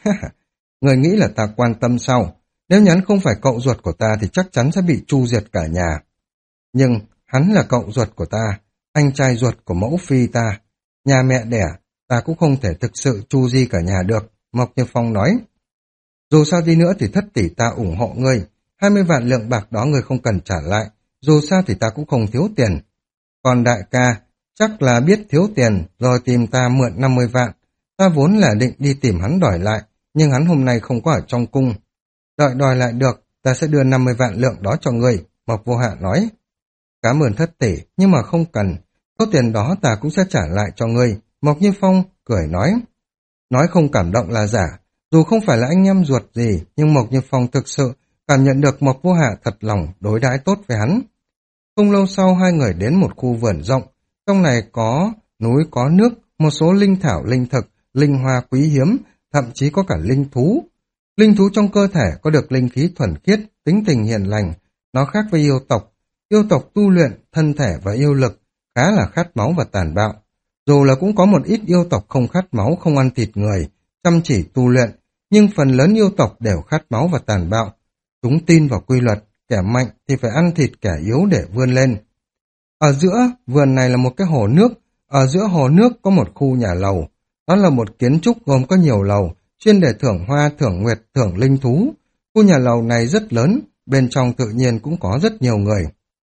người nghĩ là ta quan tâm sao? Nếu nhắn không phải cậu ruột của ta thì chắc chắn sẽ bị tru diệt cả nhà. Nhưng hắn là cậu ruột của ta, anh trai ruột của mẫu phi ta. Nhà mẹ đẻ, ta cũng không thể thực sự tru di cả nhà được, Mộc Như Phong nói. Dù sao đi nữa thì Thất tỷ ta ủng hộ ngươi, hai mươi vạn lượng bạc đó ngươi không cần trả lại, dù sao thì ta cũng không thiếu tiền. Còn đại ca, chắc là biết thiếu tiền rồi tìm ta mượn năm mươi vạn, ta vốn là định đi tìm hắn đòi lại, nhưng hắn hôm nay không có ở trong cung. Đợi đòi lại được, ta sẽ đưa năm mươi vạn lượng đó cho ngươi, Mộc Vô Hạ nói. Cảm ơn Thất tỷ, nhưng mà không cần, số tiền đó ta cũng sẽ trả lại cho ngươi, Mộc Như Phong cười nói. Nói không cảm động là giả, dù không phải là anh em ruột gì, nhưng Mộc Như Phong thực sự cảm nhận được Mộc Vô Hạ thật lòng đối đãi tốt với hắn. Không lâu sau hai người đến một khu vườn rộng, trong này có núi có nước, một số linh thảo linh thực, linh hoa quý hiếm, thậm chí có cả linh thú. Linh thú trong cơ thể có được linh khí thuần khiết, tính tình hiền lành, nó khác với yêu tộc. Yêu tộc tu luyện, thân thể và yêu lực, khá là khát máu và tàn bạo. Dù là cũng có một ít yêu tộc không khát máu, không ăn thịt người, chăm chỉ tu luyện, nhưng phần lớn yêu tộc đều khát máu và tàn bạo. Chúng tin vào quy luật, kẻ mạnh thì phải ăn thịt kẻ yếu để vươn lên. Ở giữa vườn này là một cái hồ nước, ở giữa hồ nước có một khu nhà lầu. Đó là một kiến trúc gồm có nhiều lầu, chuyên để thưởng hoa, thưởng nguyệt, thưởng linh thú. Khu nhà lầu này rất lớn, bên trong tự nhiên cũng có rất nhiều người.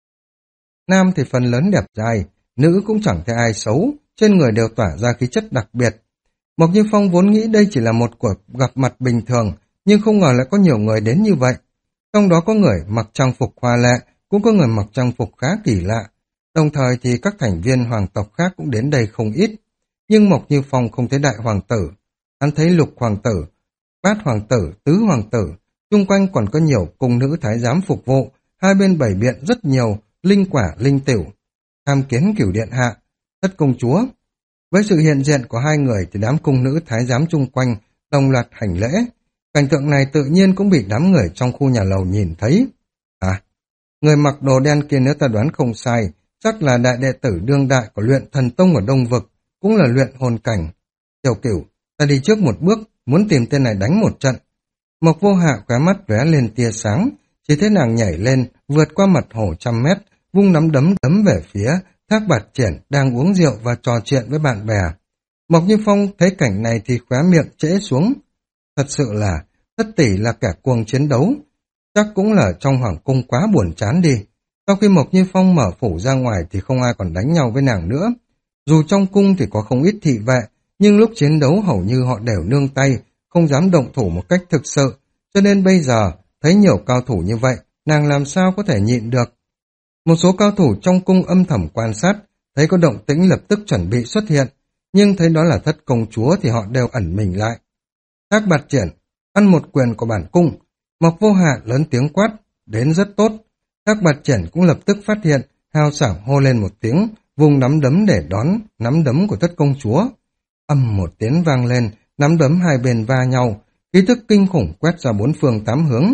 Nam thì phần lớn đẹp trai, nữ cũng chẳng thấy ai xấu, trên người đều tỏa ra khí chất đặc biệt. Mộc Như Phong vốn nghĩ đây chỉ là một cuộc gặp mặt bình thường, nhưng không ngờ lại có nhiều người đến như vậy. Trong đó có người mặc trang phục hoa lệ, cũng có người mặc trang phục khá kỳ lạ. Đồng thời thì các thành viên hoàng tộc khác cũng đến đây không ít. Nhưng Mộc Như Phong không thấy đại hoàng tử. Hắn thấy lục hoàng tử, bát hoàng tử, tứ hoàng tử, Chung quanh còn có nhiều cung nữ thái giám phục vụ, hai bên bày biện rất nhiều linh quả, linh tiểu. Tham kiến Cửu điện hạ, Thất công chúa. Với sự hiện diện của hai người thì đám cung nữ thái giám chung quanh đồng loạt hành lễ. Cảnh tượng này tự nhiên cũng bị đám người trong khu nhà lầu nhìn thấy. À, người mặc đồ đen kia nếu ta đoán không sai, chắc là đại đệ tử đương đại của luyện thần tông ở Đông Vực, cũng là luyện hồn cảnh. Tiểu Cửu, ta đi trước một bước, muốn tìm tên này đánh một trận. Mộc Vô Hạ khóe mắt lóe lên tia sáng, chỉ thấy nàng nhảy lên, vượt qua mặt hồ trăm mét, vung nắm đấm đấm về phía Thác Bạt Triển đang uống rượu và trò chuyện với bạn bè. Mộc Như Phong thấy cảnh này thì khóe miệng trễ xuống. Thật sự là, Thất tỷ là kẻ cuồng chiến đấu, chắc cũng là trong hoàng cung quá buồn chán đi. Sau khi Mộc Như Phong mở phủ ra ngoài thì không ai còn đánh nhau với nàng nữa. Dù trong cung thì có không ít thị vệ, nhưng lúc chiến đấu hầu như họ đều nương tay, không dám động thủ một cách thực sự, cho nên bây giờ thấy nhiều cao thủ như vậy, nàng làm sao có thể nhịn được. Một số cao thủ trong cung âm thầm quan sát, thấy có động tĩnh lập tức chuẩn bị xuất hiện, nhưng thấy đó là Thất công chúa thì họ đều ẩn mình lại. Thác Bạt Triển, ăn một quyền của bản cung. Mộc Vô Hạ lớn tiếng quát, đến rất tốt. Thác Bạt Triển cũng lập tức phát hiện, hào sảng hô lên một tiếng, vùng nắm đấm để đón nắm đấm của Thất công chúa. Âm một tiếng vang lên, nắm đấm hai bên va nhau, khí thức kinh khủng quét ra bốn phương tám hướng.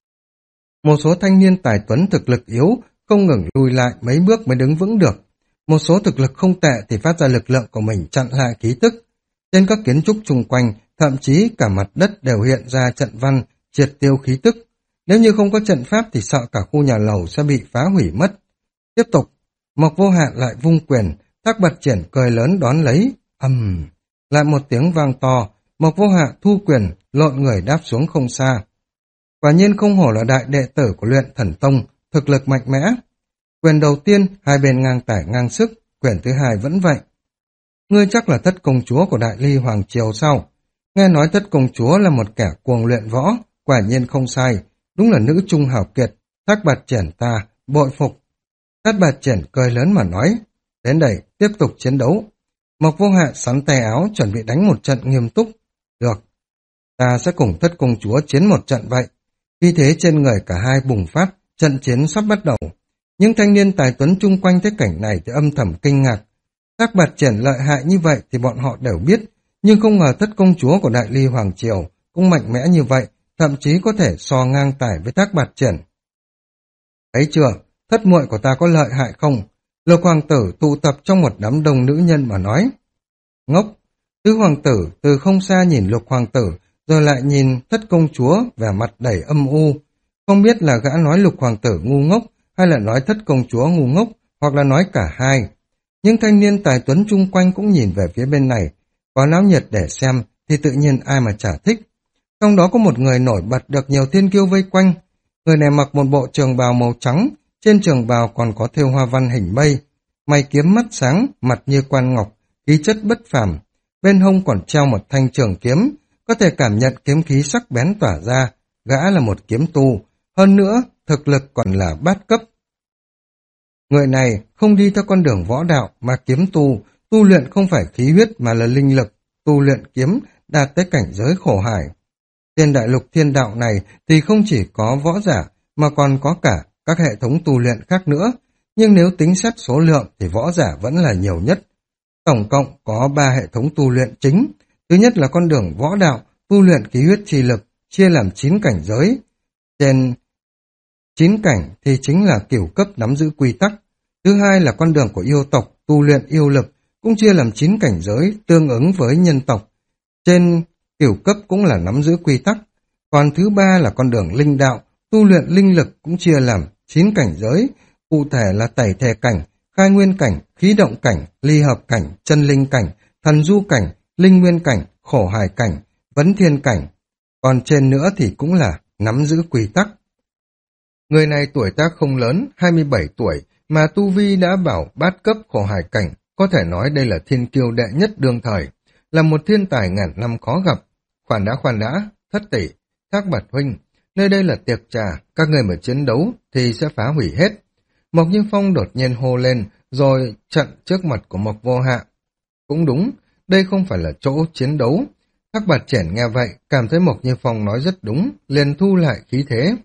Một số thanh niên tài tuấn thực lực yếu, không ngừng lùi lại mấy bước mới đứng vững được. Một số thực lực không tệ thì phát ra lực lượng của mình chặn lại khí tức. Trên các kiến trúc chung quanh, thậm chí cả mặt đất đều hiện ra trận văn, triệt tiêu khí tức. Nếu như không có trận pháp thì sợ cả khu nhà lầu sẽ bị phá hủy mất. Tiếp tục, Mộc Vô Hạ lại vung quyền, Thác Bạt Triển cười lớn đón lấy. Ầm, lại một tiếng vang to, Mộc Vô Hạ thu quyền, lộn người đáp xuống không xa. Quả nhiên không hổ là đại đệ tử của luyện thần tông, thực lực mạnh mẽ. Quyền đầu tiên, hai bên ngang tải ngang sức, quyền thứ hai vẫn vậy. Ngươi chắc là Thất công chúa của Đại Ly Hoàng Triều sao? Nghe nói Thất công chúa là một kẻ cuồng luyện võ, quả nhiên không sai, đúng là nữ trung hào kiệt, Thác Bạt Triển ta, bội phục. Thác Bạt Triển cười lớn mà nói, đến đây, tiếp tục chiến đấu. Mộc Vô Hạ sắn tay áo chuẩn bị đánh một trận nghiêm túc. Được, ta sẽ cùng Thất công chúa chiến một trận vậy. Khi thế trên người cả hai bùng phát, trận chiến sắp bắt đầu. Những thanh niên tài tuấn chung quanh thấy cảnh này thì âm thầm kinh ngạc. Thác Bạt Triển lợi hại như vậy thì bọn họ đều biết, nhưng không ngờ Thất công chúa của Đại Ly Hoàng Triều cũng mạnh mẽ như vậy, thậm chí có thể so ngang tải với Thác Bạt Triển. Thấy chưa, thất muội của ta có lợi hại không? Lục hoàng tử tụ tập trong một đám đông nữ nhân mà nói. Ngốc, tứ hoàng tử từ không xa nhìn lục hoàng tử, rồi lại nhìn Thất công chúa vẻ mặt đầy âm u. Không biết là gã nói lục hoàng tử ngu ngốc, hay là nói Thất công chúa ngu ngốc, hoặc là nói cả hai. Những thanh niên tài tuấn chung quanh cũng nhìn về phía bên này, có náo nhiệt để xem thì tự nhiên ai mà chả thích. Trong đó có một người nổi bật được nhiều thiên kiêu vây quanh. Người này mặc một bộ trường bào màu trắng, trên trường bào còn có thêu hoa văn hình mây, mày kiếm mắt sáng, mặt như quan ngọc, khí chất bất phàm. Bên hông còn treo một thanh trường kiếm, có thể cảm nhận kiếm khí sắc bén tỏa ra. Gã là một kiếm tu, hơn nữa thực lực còn là bát cấp. Người này không đi theo con đường võ đạo mà kiếm tu, tu luyện không phải khí huyết mà là linh lực, tu luyện kiếm đạt tới cảnh giới khổ hải. Trên đại lục thiên đạo này thì không chỉ có võ giả mà còn có cả các hệ thống tu luyện khác nữa, nhưng nếu tính xét số lượng thì võ giả vẫn là nhiều nhất. Tổng cộng có ba hệ thống tu luyện chính. Thứ nhất là con đường võ đạo, tu luyện khí huyết chi lực, chia làm chín cảnh giới. Trên chín cảnh thì chính là cửu cấp nắm giữ quy tắc. Thứ hai là con đường của yêu tộc, tu luyện yêu lực, cũng chia làm chín cảnh giới tương ứng với nhân tộc. Trên cửu cấp cũng là nắm giữ quy tắc. Còn thứ ba là con đường linh đạo, tu luyện linh lực cũng chia làm chín cảnh giới, cụ thể là tẩy thể cảnh, khai nguyên cảnh, khí động cảnh, ly hợp cảnh, chân linh cảnh, thần du cảnh, linh nguyên cảnh, khổ hài cảnh, vấn thiên cảnh. Còn trên nữa thì cũng là nắm giữ quy tắc. Người này tuổi tác không lớn, hai mươi bảy tuổi, mà tu vi đã bảo bát cấp khổ hài cảnh, có thể nói đây là thiên kiêu đệ nhất đương thời, là một thiên tài ngàn năm khó gặp. Khoan đã khoan đã, Thất tỷ, Thác Bạt huynh, nơi đây là tiệc trà, các người mà chiến đấu thì sẽ phá hủy hết. Mộc Như Phong đột nhiên hô lên, rồi chặn trước mặt của Mộc Vô Hạ. Cũng đúng, đây không phải là chỗ chiến đấu. Thác Bạt Triển nghe vậy, cảm thấy Mộc Như Phong nói rất đúng, liền thu lại khí thế.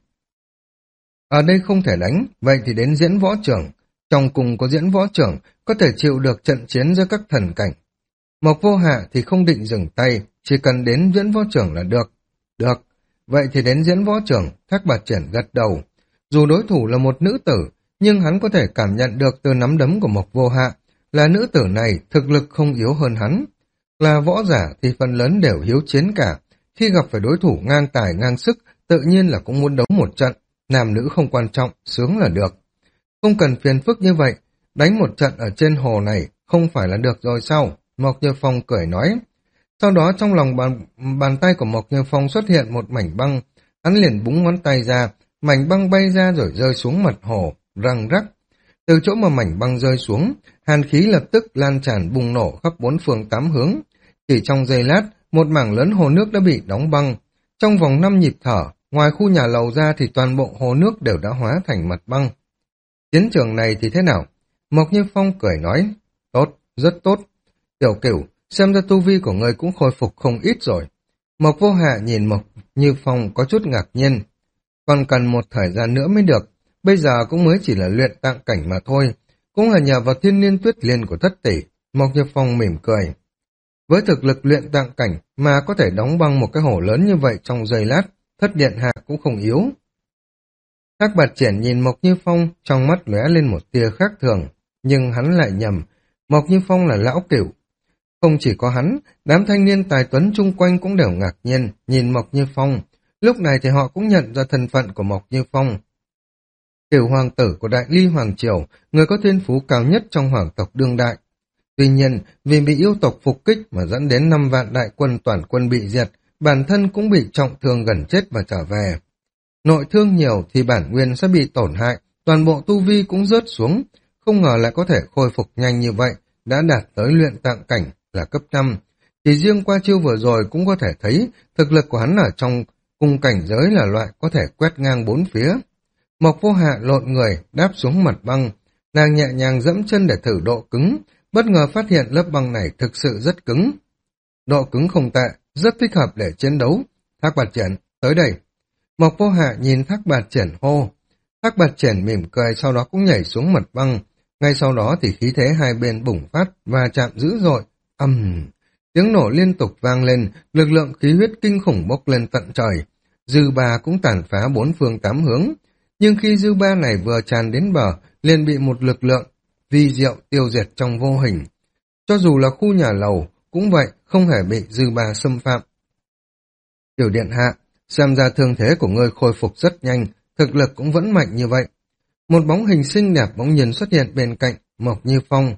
Ở đây không thể đánh, vậy thì đến diễn võ trưởng. Trong cùng có diễn võ trưởng, có thể chịu được trận chiến giữa các thần cảnh. Mộc Vô Hạ thì không định dừng tay, chỉ cần đến diễn võ trưởng là được. Được, vậy thì đến diễn võ trưởng, Thác Bạt Triển gật đầu. Dù đối thủ là một nữ tử, nhưng hắn có thể cảm nhận được từ nắm đấm của Mộc Vô Hạ, là nữ tử này thực lực không yếu hơn hắn. Là võ giả thì phần lớn đều hiếu chiến cả, khi gặp phải đối thủ ngang tài ngang sức, tự nhiên là cũng muốn đấu một trận, nam nữ không quan trọng, sướng là được. Không cần phiền phức như vậy, đánh một trận ở trên hồ này không phải là được rồi sao? Mộc Như Phong cười nói. Sau đó trong lòng bàn, bàn tay của Mộc Như Phong xuất hiện một mảnh băng, hắn liền búng ngón tay ra, mảnh băng bay ra rồi rơi xuống mặt hồ, răng rắc. Từ chỗ mà mảnh băng rơi xuống, hàn khí lập tức lan tràn bùng nổ khắp bốn phương tám hướng. Chỉ trong giây lát, một mảng lớn hồ nước đã bị đóng băng. Trong vòng năm nhịp thở, ngoài khu nhà lầu ra thì toàn bộ hồ nước đều đã hóa thành mặt băng. Chiến trường này thì thế nào? Mộc Như Phong cười nói, tốt, rất tốt. Tiểu Cửu, xem ra tu vi của ngươi cũng khôi phục không ít rồi. Mộc Vô Hạ nhìn Mộc Như Phong có chút ngạc nhiên. Còn cần một thời gian nữa mới được, bây giờ cũng mới chỉ là luyện tạng cảnh mà thôi. Cũng là nhờ vào thiên niên tuyết liên của thất tỷ. Mộc Như Phong mỉm cười. Với thực lực luyện tạng cảnh mà có thể đóng băng một cái hồ lớn như vậy trong giây lát, thất điện hạ cũng không yếu. Thác Bạt Triển nhìn Mộc Như Phong, trong mắt lóe lên một tia khác thường, nhưng hắn lại nhầm, Mộc Như Phong là lão cửu. Không chỉ có hắn, đám thanh niên tài tuấn chung quanh cũng đều ngạc nhiên, nhìn Mộc Như Phong. Lúc này thì họ cũng nhận ra thân phận của Mộc Như Phong. Cửu hoàng tử của Đại Ly Hoàng Triều, người có thiên phú cao nhất trong hoàng tộc đương đại. Tuy nhiên, vì bị yêu tộc phục kích mà dẫn đến năm vạn đại quân toàn quân bị diệt, bản thân cũng bị trọng thương gần chết và trở về. Nội thương nhiều thì bản nguyên sẽ bị tổn hại, toàn bộ tu vi cũng rớt xuống, không ngờ lại có thể khôi phục nhanh như vậy, đã đạt tới luyện tạng cảnh là cấp năm. Chỉ riêng qua chiêu vừa rồi cũng có thể thấy thực lực của hắn ở trong cùng cảnh giới là loại có thể quét ngang bốn phía. Mộc Vô Hạ lộn người, đáp xuống mặt băng, nàng nhẹ nhàng dẫm chân để thử độ cứng, bất ngờ phát hiện lớp băng này thực sự rất cứng. Độ cứng không tệ, rất thích hợp để chiến đấu. Thác Bạt Triển, tới đây. Mộc Vô Hạ nhìn Thác Bạt Triển hô. Thác Bạt Triển mỉm cười, sau đó cũng nhảy xuống mặt băng. Ngay sau đó thì khí thế hai bên bùng phát và chạm dữ dội. Ầm, um, tiếng nổ liên tục vang lên, lực lượng khí huyết kinh khủng bốc lên tận trời. Dư ba cũng tàn phá bốn phương tám hướng. Nhưng khi dư ba này vừa tràn đến bờ, liền bị một lực lượng vi diệu tiêu diệt trong vô hình. Cho dù là khu nhà lầu, cũng vậy, không hề bị dư ba xâm phạm. Tiểu điện hạ, xem ra thương thế của ngươi khôi phục rất nhanh, thực lực cũng vẫn mạnh như vậy. Một bóng hình xinh đẹp bỗng nhiên xuất hiện bên cạnh Mộc Như Phong.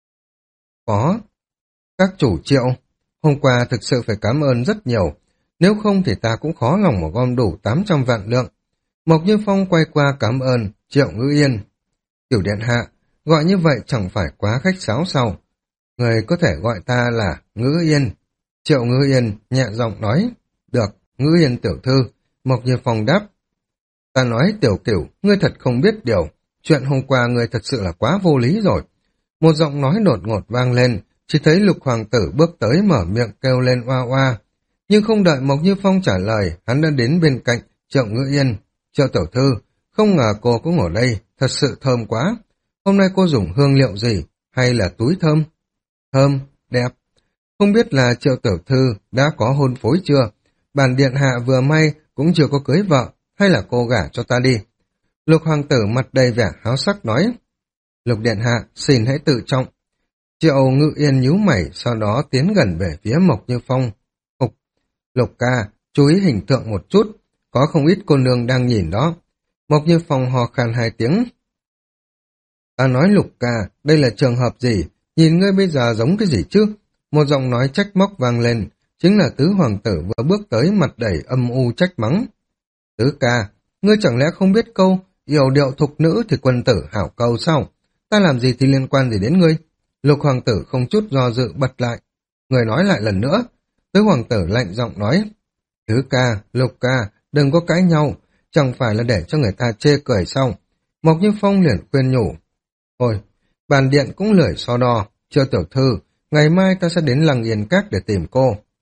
Có, các chủ Triệu, hôm qua thực sự phải cảm ơn rất nhiều, nếu không thì ta cũng khó lòng mà gom đủ tám trăm vạn lượng. Mộc Như Phong quay qua cảm ơn Triệu Ngữ Yên. Tiểu điện hạ, gọi như vậy chẳng phải quá khách sáo sao? Người có thể gọi ta là Ngữ Yên. Triệu Ngữ Yên nhẹ giọng nói. Được, Ngữ Yên tiểu thư. Mộc Như Phong đáp. Ta nói Tiểu Cửu, ngươi thật không biết điều. Chuyện hôm qua ngươi thật sự là quá vô lý rồi. Một giọng nói đột ngột vang lên, chỉ thấy Lục Hoàng tử bước tới mở miệng kêu lên oa oa. Nhưng không đợi Mộc Như Phong trả lời, hắn đã đến bên cạnh Triệu Ngữ Yên. Triệu tiểu thư, không ngờ cô cũng ở đây, thật sự thơm quá. Hôm nay cô dùng hương liệu gì, hay là túi thơm? Thơm, đẹp. Không biết là Triệu tiểu thư đã có hôn phối chưa? Bản điện hạ vừa may cũng chưa có cưới vợ, hay là cô gả cho ta đi? Lục hoàng tử mặt đầy vẻ háo sắc nói. Lục điện hạ, xin hãy tự trọng. Triệu Ngự Yên nhíu mày, sau đó tiến gần về phía Mộc Như Phong. Ục, Lục ca, chú ý hình tượng một chút, có không ít cô nương đang nhìn đó. Mộc Như Phong hò khan hai tiếng. Ta nói Lục ca, đây là trường hợp gì? Nhìn ngươi bây giờ giống cái gì chứ? Một giọng nói trách móc vang lên, chính là tứ hoàng tử vừa bước tới mặt đầy âm u trách mắng. Tứ ca, ngươi chẳng lẽ không biết câu, yểu điệu thục nữ thì quân tử hảo câu sao? Ta làm gì thì liên quan gì đến ngươi? Lục hoàng tử không chút do dự bật lại. Người nói lại lần nữa. Tứ hoàng tử lạnh giọng nói. Tứ ca, Lục ca, đừng có cãi nhau, chẳng phải là để cho người ta chê cười sao? Mộc Như Phong liền khuyên nhủ. Thôi, bàn điện cũng lười so đo, chưa tiểu thư, ngày mai ta sẽ đến Lăng Yên Các để tìm cô.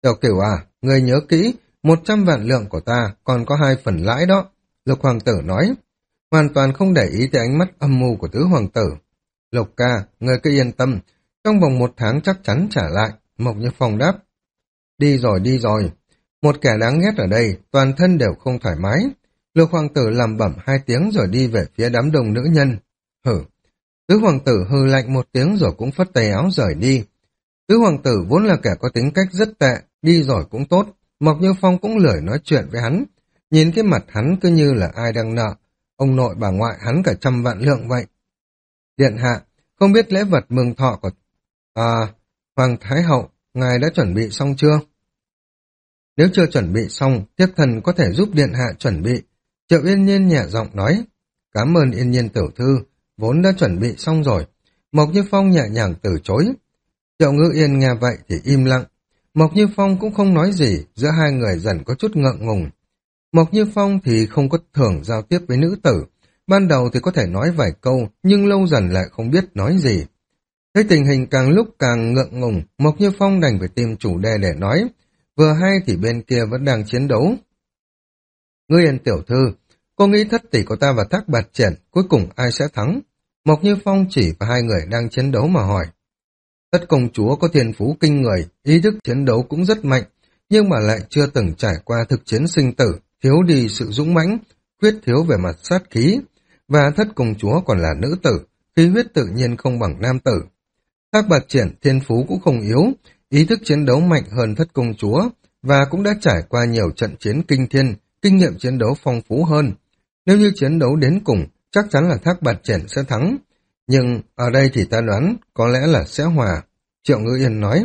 Tiểu Cửu à, ngươi nhớ kỹ, một trăm vạn lượng của ta còn có hai phần lãi đó. Lục hoàng tử nói, hoàn toàn không để ý tới ánh mắt âm mưu của tứ hoàng tử. Lục ca, ngươi cứ yên tâm, trong vòng một tháng chắc chắn trả lại. Mộc Như Phong đáp. Đi rồi, đi rồi. Một kẻ đáng ghét ở đây, toàn thân đều không thoải mái. Lục hoàng tử lẩm bẩm hai tiếng rồi đi về phía đám đông nữ nhân. Hử. Tứ hoàng tử hừ lạnh một tiếng rồi cũng phất tay áo rời đi. Tứ hoàng tử vốn là kẻ có tính cách rất tệ, đi rồi cũng tốt. Mộc Như Phong cũng lười nói chuyện với hắn. Nhìn cái mặt hắn cứ như là ai đang nợ. Ông nội bà ngoại hắn cả trăm vạn lượng vậy. Điện hạ, không biết lễ vật mừng thọ của à, Hoàng Thái Hậu, ngài đã chuẩn bị xong chưa? Nếu chưa chuẩn bị xong, thiếp thần có thể giúp điện hạ chuẩn bị. Triệu Yên Nhiên nhẹ giọng nói. Cảm ơn Yên Nhiên tiểu thư, vốn đã chuẩn bị xong rồi. Mộc Như Phong nhẹ nhàng từ chối. Triệu Ngữ Yên nghe vậy thì im lặng. Mộc Như Phong cũng không nói gì, giữa hai người dần có chút ngượng ngùng. Mộc Như Phong thì không có thường giao tiếp với nữ tử. Ban đầu thì có thể nói vài câu, nhưng lâu dần lại không biết nói gì. Thấy tình hình càng lúc càng ngượng ngùng, Mộc Như Phong đành phải tìm chủ đề để nói. Vừa hay thì bên kia vẫn đang chiến đấu. Ngữ Yên tiểu thư, cô nghĩ thất tỷ của ta và Thác Bạt Triển, cuối cùng ai sẽ thắng? Mộc Như Phong chỉ vào hai người đang chiến đấu mà hỏi. Thất công chúa có thiên phú kinh người, ý thức chiến đấu cũng rất mạnh, nhưng mà lại chưa từng trải qua thực chiến sinh tử, thiếu đi sự dũng mãnh, khuyết thiếu về mặt sát khí, và thất công chúa còn là nữ tử, khí huyết tự nhiên không bằng nam tử. Thác Bạt Triển thiên phú cũng không yếu, ý thức chiến đấu mạnh hơn thất công chúa, và cũng đã trải qua nhiều trận chiến kinh thiên, kinh nghiệm chiến đấu phong phú hơn. Nếu như chiến đấu đến cùng, chắc chắn là Thác Bạt Triển sẽ thắng. Nhưng ở đây thì ta đoán có lẽ là sẽ hòa. Triệu Ngữ Yên nói.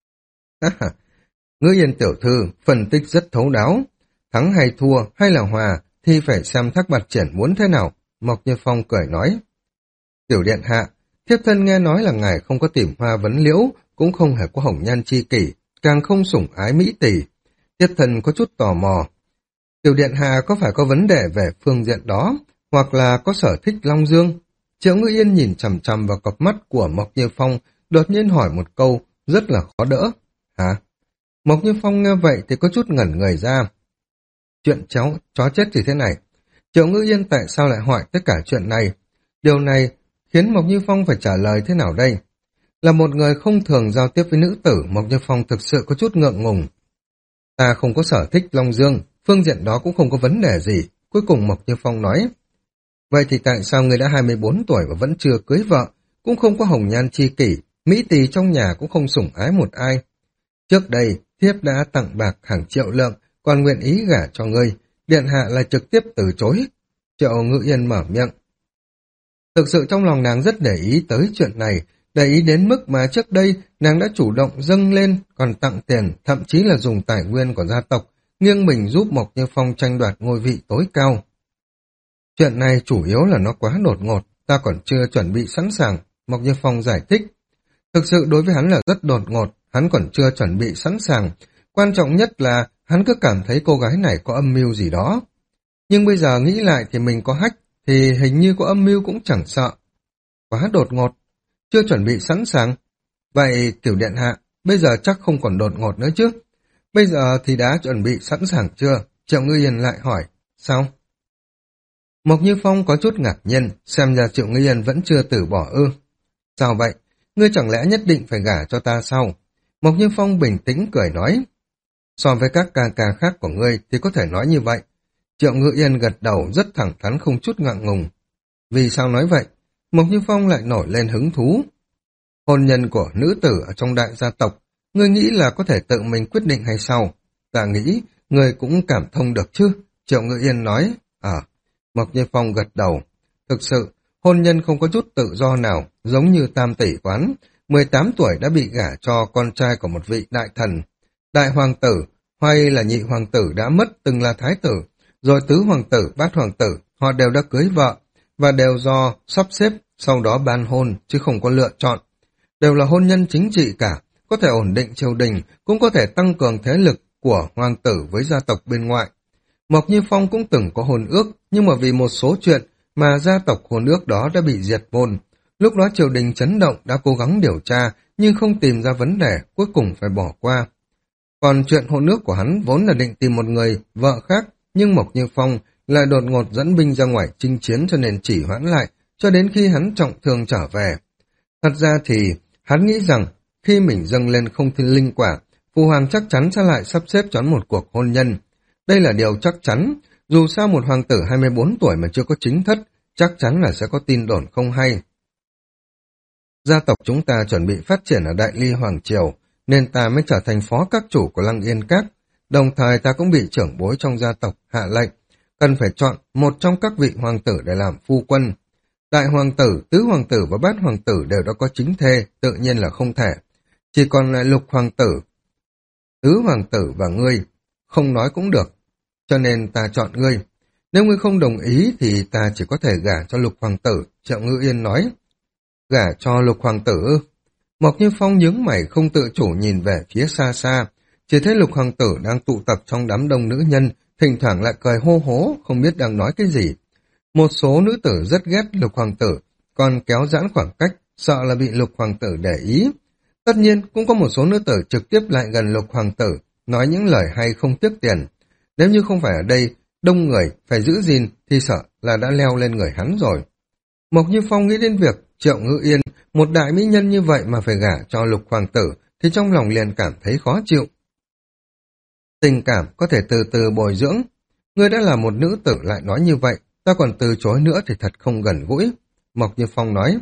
Ngữ Yên tiểu thư phân tích rất thấu đáo. Thắng hay thua hay là hòa thì phải xem Thác Bạt Triển muốn thế nào. Mộc Như Phong cười nói. Tiểu điện hạ, thiếp thân nghe nói là ngài không có tìm hoa vấn liễu, cũng không hề có hồng nhan chi kỷ, càng không sủng ái mỹ tỷ. Thiếp thân có chút tò mò. Tiểu điện hạ có phải có vấn đề về phương diện đó, hoặc là có sở thích Long Dương? Triệu Ngữ Yên nhìn chằm chằm vào cặp mắt của Mộc Như Phong, đột nhiên hỏi một câu, rất là khó đỡ. Hả? Mộc Như Phong nghe vậy thì có chút ngẩn người ra. Chuyện cháu, chó chết thì thế này. Triệu Ngữ Yên tại sao lại hỏi tất cả chuyện này? Điều này khiến Mộc Như Phong phải trả lời thế nào đây? Là một người không thường giao tiếp với nữ tử, Mộc Như Phong thực sự có chút ngượng ngùng. Ta không có sở thích Long Dương, phương diện đó cũng không có vấn đề gì. Cuối cùng Mộc Như Phong nói. Vậy thì tại sao người đã hai mươi bốn tuổi và vẫn chưa cưới vợ, cũng không có hồng nhan chi kỷ, mỹ tỳ trong nhà cũng không sủng ái một ai? Trước đây, thiếp đã tặng bạc hàng triệu lượng, còn nguyện ý gả cho ngươi, điện hạ là trực tiếp từ chối. Triệu Ngữ Yên mở miệng. Thực sự trong lòng nàng rất để ý tới chuyện này, để ý đến mức mà trước đây nàng đã chủ động dâng lên, còn tặng tiền, thậm chí là dùng tài nguyên của gia tộc, nghiêng mình giúp Mộc Như Phong tranh đoạt ngôi vị tối cao. Chuyện này chủ yếu là nó quá đột ngột, ta còn chưa chuẩn bị sẵn sàng, Mộc Như Phong giải thích. Thực sự đối với hắn là rất đột ngột, hắn còn chưa chuẩn bị sẵn sàng. Quan trọng nhất là hắn cứ cảm thấy cô gái này có âm mưu gì đó. Nhưng bây giờ nghĩ lại thì mình có hách, thì hình như có âm mưu cũng chẳng sợ. Quá đột ngột, chưa chuẩn bị sẵn sàng. Vậy tiểu điện hạ, bây giờ chắc không còn đột ngột nữa chứ? Bây giờ thì đã chuẩn bị sẵn sàng chưa? Triệu Ngữ Yên lại hỏi, sao? Mộc Như Phong có chút ngạc nhiên, xem ra Triệu Ngữ Yên vẫn chưa từ bỏ ư. Sao vậy? Ngươi chẳng lẽ nhất định phải gả cho ta sao? Mộc Như Phong bình tĩnh cười nói. So với các ca ca khác của ngươi thì có thể nói như vậy. Triệu Ngữ Yên gật đầu rất thẳng thắn không chút ngượng ngùng. Vì sao nói vậy? Mộc Như Phong lại nổi lên hứng thú. Hôn nhân của nữ tử ở trong đại gia tộc, ngươi nghĩ là có thể tự mình quyết định hay sao? Ta nghĩ ngươi cũng cảm thông được chứ? Triệu Ngữ Yên nói. À, Mộc Như Phong gật đầu. Thực sự, hôn nhân không có chút tự do nào, giống như Tam tỷ quán. mười tám tuổi đã bị gả cho con trai của một vị đại thần. Đại hoàng tử, hay là nhị hoàng tử đã mất từng là thái tử, rồi tứ hoàng tử, bát hoàng tử, họ đều đã cưới vợ, và đều do sắp xếp, sau đó ban hôn, chứ không có lựa chọn. Đều là hôn nhân chính trị cả, có thể ổn định triều đình, cũng có thể tăng cường thế lực của hoàng tử với gia tộc bên ngoại. Mộc Như Phong cũng từng có hôn ước, nhưng mà vì một số chuyện mà gia tộc hôn ước đó đã bị diệt môn. Lúc đó triều đình chấn động đã cố gắng điều tra, nhưng không tìm ra vấn đề, cuối cùng phải bỏ qua. Còn chuyện hôn nước của hắn vốn là định tìm một người vợ khác, nhưng Mộc Như Phong lại đột ngột dẫn binh ra ngoài chinh chiến cho nên chỉ hoãn lại, cho đến khi hắn trọng thương trở về. Thật ra thì hắn nghĩ rằng khi mình dâng lên không thiên linh quả, Phụ Hoàng chắc chắn sẽ lại sắp xếp cho hắn một cuộc hôn nhân. Đây là điều chắc chắn, dù sao một hoàng tử hai mươi bốn tuổi mà chưa có chính thất, chắc chắn là sẽ có tin đồn không hay. Gia tộc chúng ta chuẩn bị phát triển ở Đại Ly Hoàng Triều, nên ta mới trở thành phó các chủ của Lăng Yên Các. Đồng thời ta cũng bị trưởng bối trong gia tộc hạ lệnh, cần phải chọn một trong các vị hoàng tử để làm phu quân. Đại hoàng tử, tứ hoàng tử và bát hoàng tử đều đã có chính thê, tự nhiên là không thể. Chỉ còn lại lục hoàng tử, tứ hoàng tử và ngươi, không nói cũng được. Cho nên ta chọn ngươi. Nếu ngươi không đồng ý thì ta chỉ có thể gả cho lục hoàng tử, Triệu Ngữ Yên nói. Gả cho lục hoàng tử ư? Mộc Như Phong nhướng mày không tự chủ nhìn về phía xa xa, chỉ thấy lục hoàng tử đang tụ tập trong đám đông nữ nhân, thỉnh thoảng lại cười hô hố, không biết đang nói cái gì. Một số nữ tử rất ghét lục hoàng tử, còn kéo giãn khoảng cách, sợ là bị lục hoàng tử để ý. Tất nhiên, cũng có một số nữ tử trực tiếp lại gần lục hoàng tử, nói những lời hay không tiếc tiền. Nếu như không phải ở đây, đông người phải giữ gìn thì sợ là đã leo lên người hắn rồi. Mộc Như Phong nghĩ đến việc Triệu Ngữ Yên, một đại mỹ nhân như vậy mà phải gả cho lục hoàng tử, thì trong lòng liền cảm thấy khó chịu. Tình cảm có thể từ từ bồi dưỡng. Ngươi đã là một nữ tử lại nói như vậy, ta còn từ chối nữa thì thật không gần gũi. Mộc Như Phong nói.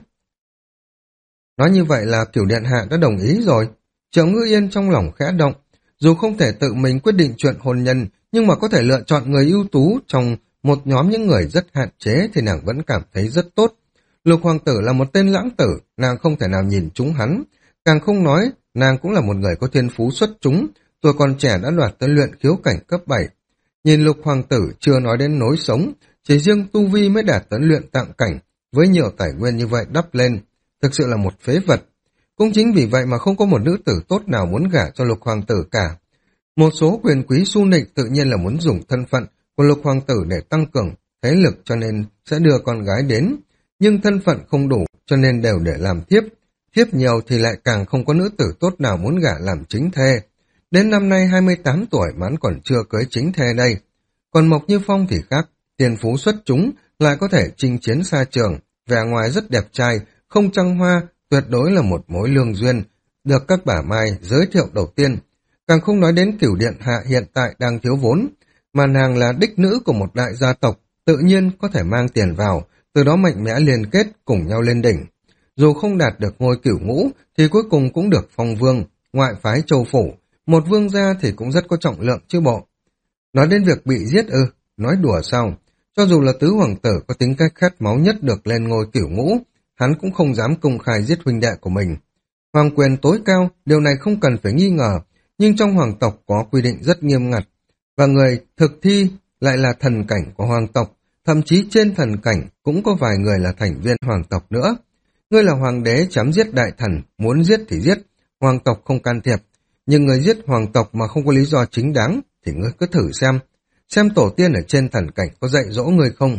Nói như vậy là Cửu Điện Hạ đã đồng ý rồi. Triệu Ngữ Yên trong lòng khẽ động. Dù không thể tự mình quyết định chuyện hôn nhân, nhưng mà có thể lựa chọn người ưu tú trong một nhóm những người rất hạn chế thì nàng vẫn cảm thấy rất tốt. Lục hoàng tử là một tên lãng tử, nàng không thể nào nhìn trúng hắn. Càng không nói, nàng cũng là một người có thiên phú xuất chúng, tuổi còn trẻ đã đoạt tới luyện khiếu cảnh cấp bảy. Nhìn lục hoàng tử chưa nói đến nối sống, chỉ riêng tu vi mới đạt tới luyện tạng cảnh, với nhiều tài nguyên như vậy đắp lên, thực sự là một phế vật. Cũng chính vì vậy mà không có một nữ tử tốt nào muốn gả cho lục hoàng tử cả. Một số quyền quý su nịnh tự nhiên là muốn dùng thân phận của lục hoàng tử để tăng cường thế lực cho nên sẽ đưa con gái đến, nhưng thân phận không đủ cho nên đều để làm thiếp. Thiếp nhiều thì lại càng không có nữ tử tốt nào muốn gả làm chính thê. Đến năm nay hai mươi tám tuổi mà hắn còn chưa cưới chính thê đây. Còn Mộc Như Phong thì khác, tiền phú xuất chúng, lại có thể chinh chiến xa trường, vẻ ngoài rất đẹp trai, không trăng hoa, tuyệt đối là một mối lương duyên, được các bà Mai giới thiệu đầu tiên. Càng không nói đến Cửu Điện Hạ hiện tại đang thiếu vốn, mà nàng là đích nữ của một đại gia tộc, tự nhiên có thể mang tiền vào, từ đó mạnh mẽ liên kết cùng nhau lên đỉnh. Dù không đạt được ngôi cửu ngũ, thì cuối cùng cũng được phong vương, ngoại phái châu phủ, một vương gia thì cũng rất có trọng lượng chứ bộ. Nói đến việc bị giết ư, nói đùa sao? Cho dù là tứ hoàng tử có tính cách khát máu nhất được lên ngôi cửu ngũ, hắn cũng không dám công khai giết huynh đệ của mình. Hoàng quyền tối cao, điều này không cần phải nghi ngờ, nhưng trong hoàng tộc có quy định rất nghiêm ngặt, và người thực thi lại là thần cảnh của hoàng tộc, thậm chí trên thần cảnh cũng có vài người là thành viên hoàng tộc nữa. Ngươi là hoàng đế chém giết đại thần, muốn giết thì giết, hoàng tộc không can thiệp, nhưng người giết hoàng tộc mà không có lý do chính đáng thì ngươi cứ thử xem, xem tổ tiên ở trên thần cảnh có dạy dỗ ngươi không.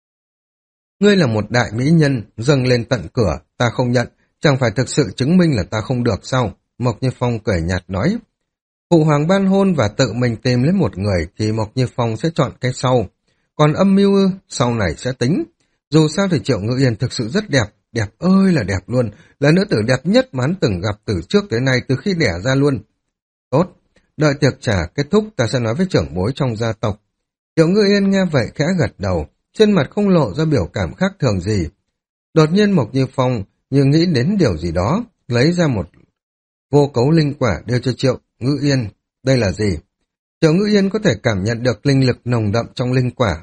Ngươi là một đại mỹ nhân, dâng lên tận cửa, ta không nhận, chẳng phải thực sự chứng minh là ta không được sao? Mộc Như Phong cười nhạt nói. Phụ hoàng ban hôn và tự mình tìm lấy một người thì Mộc Như Phong sẽ chọn cái sau. Còn âm mưu ư, sau này sẽ tính. Dù sao thì Triệu Ngữ Yên thực sự rất đẹp, đẹp ơi là đẹp luôn, là nữ tử đẹp nhất mà hắn từng gặp từ trước tới nay từ khi đẻ ra luôn. Tốt, đợi tiệc trà kết thúc ta sẽ nói với trưởng bối trong gia tộc. Triệu Ngữ Yên nghe vậy khẽ gật đầu, trên mặt không lộ ra biểu cảm khác thường gì. Đột nhiên Mộc Như Phong như nghĩ đến điều gì đó, lấy ra một vô cấu linh quả đưa cho Triệu Ngữ Yên. Đây là gì? Triệu Ngữ Yên có thể cảm nhận được linh lực nồng đậm trong linh quả.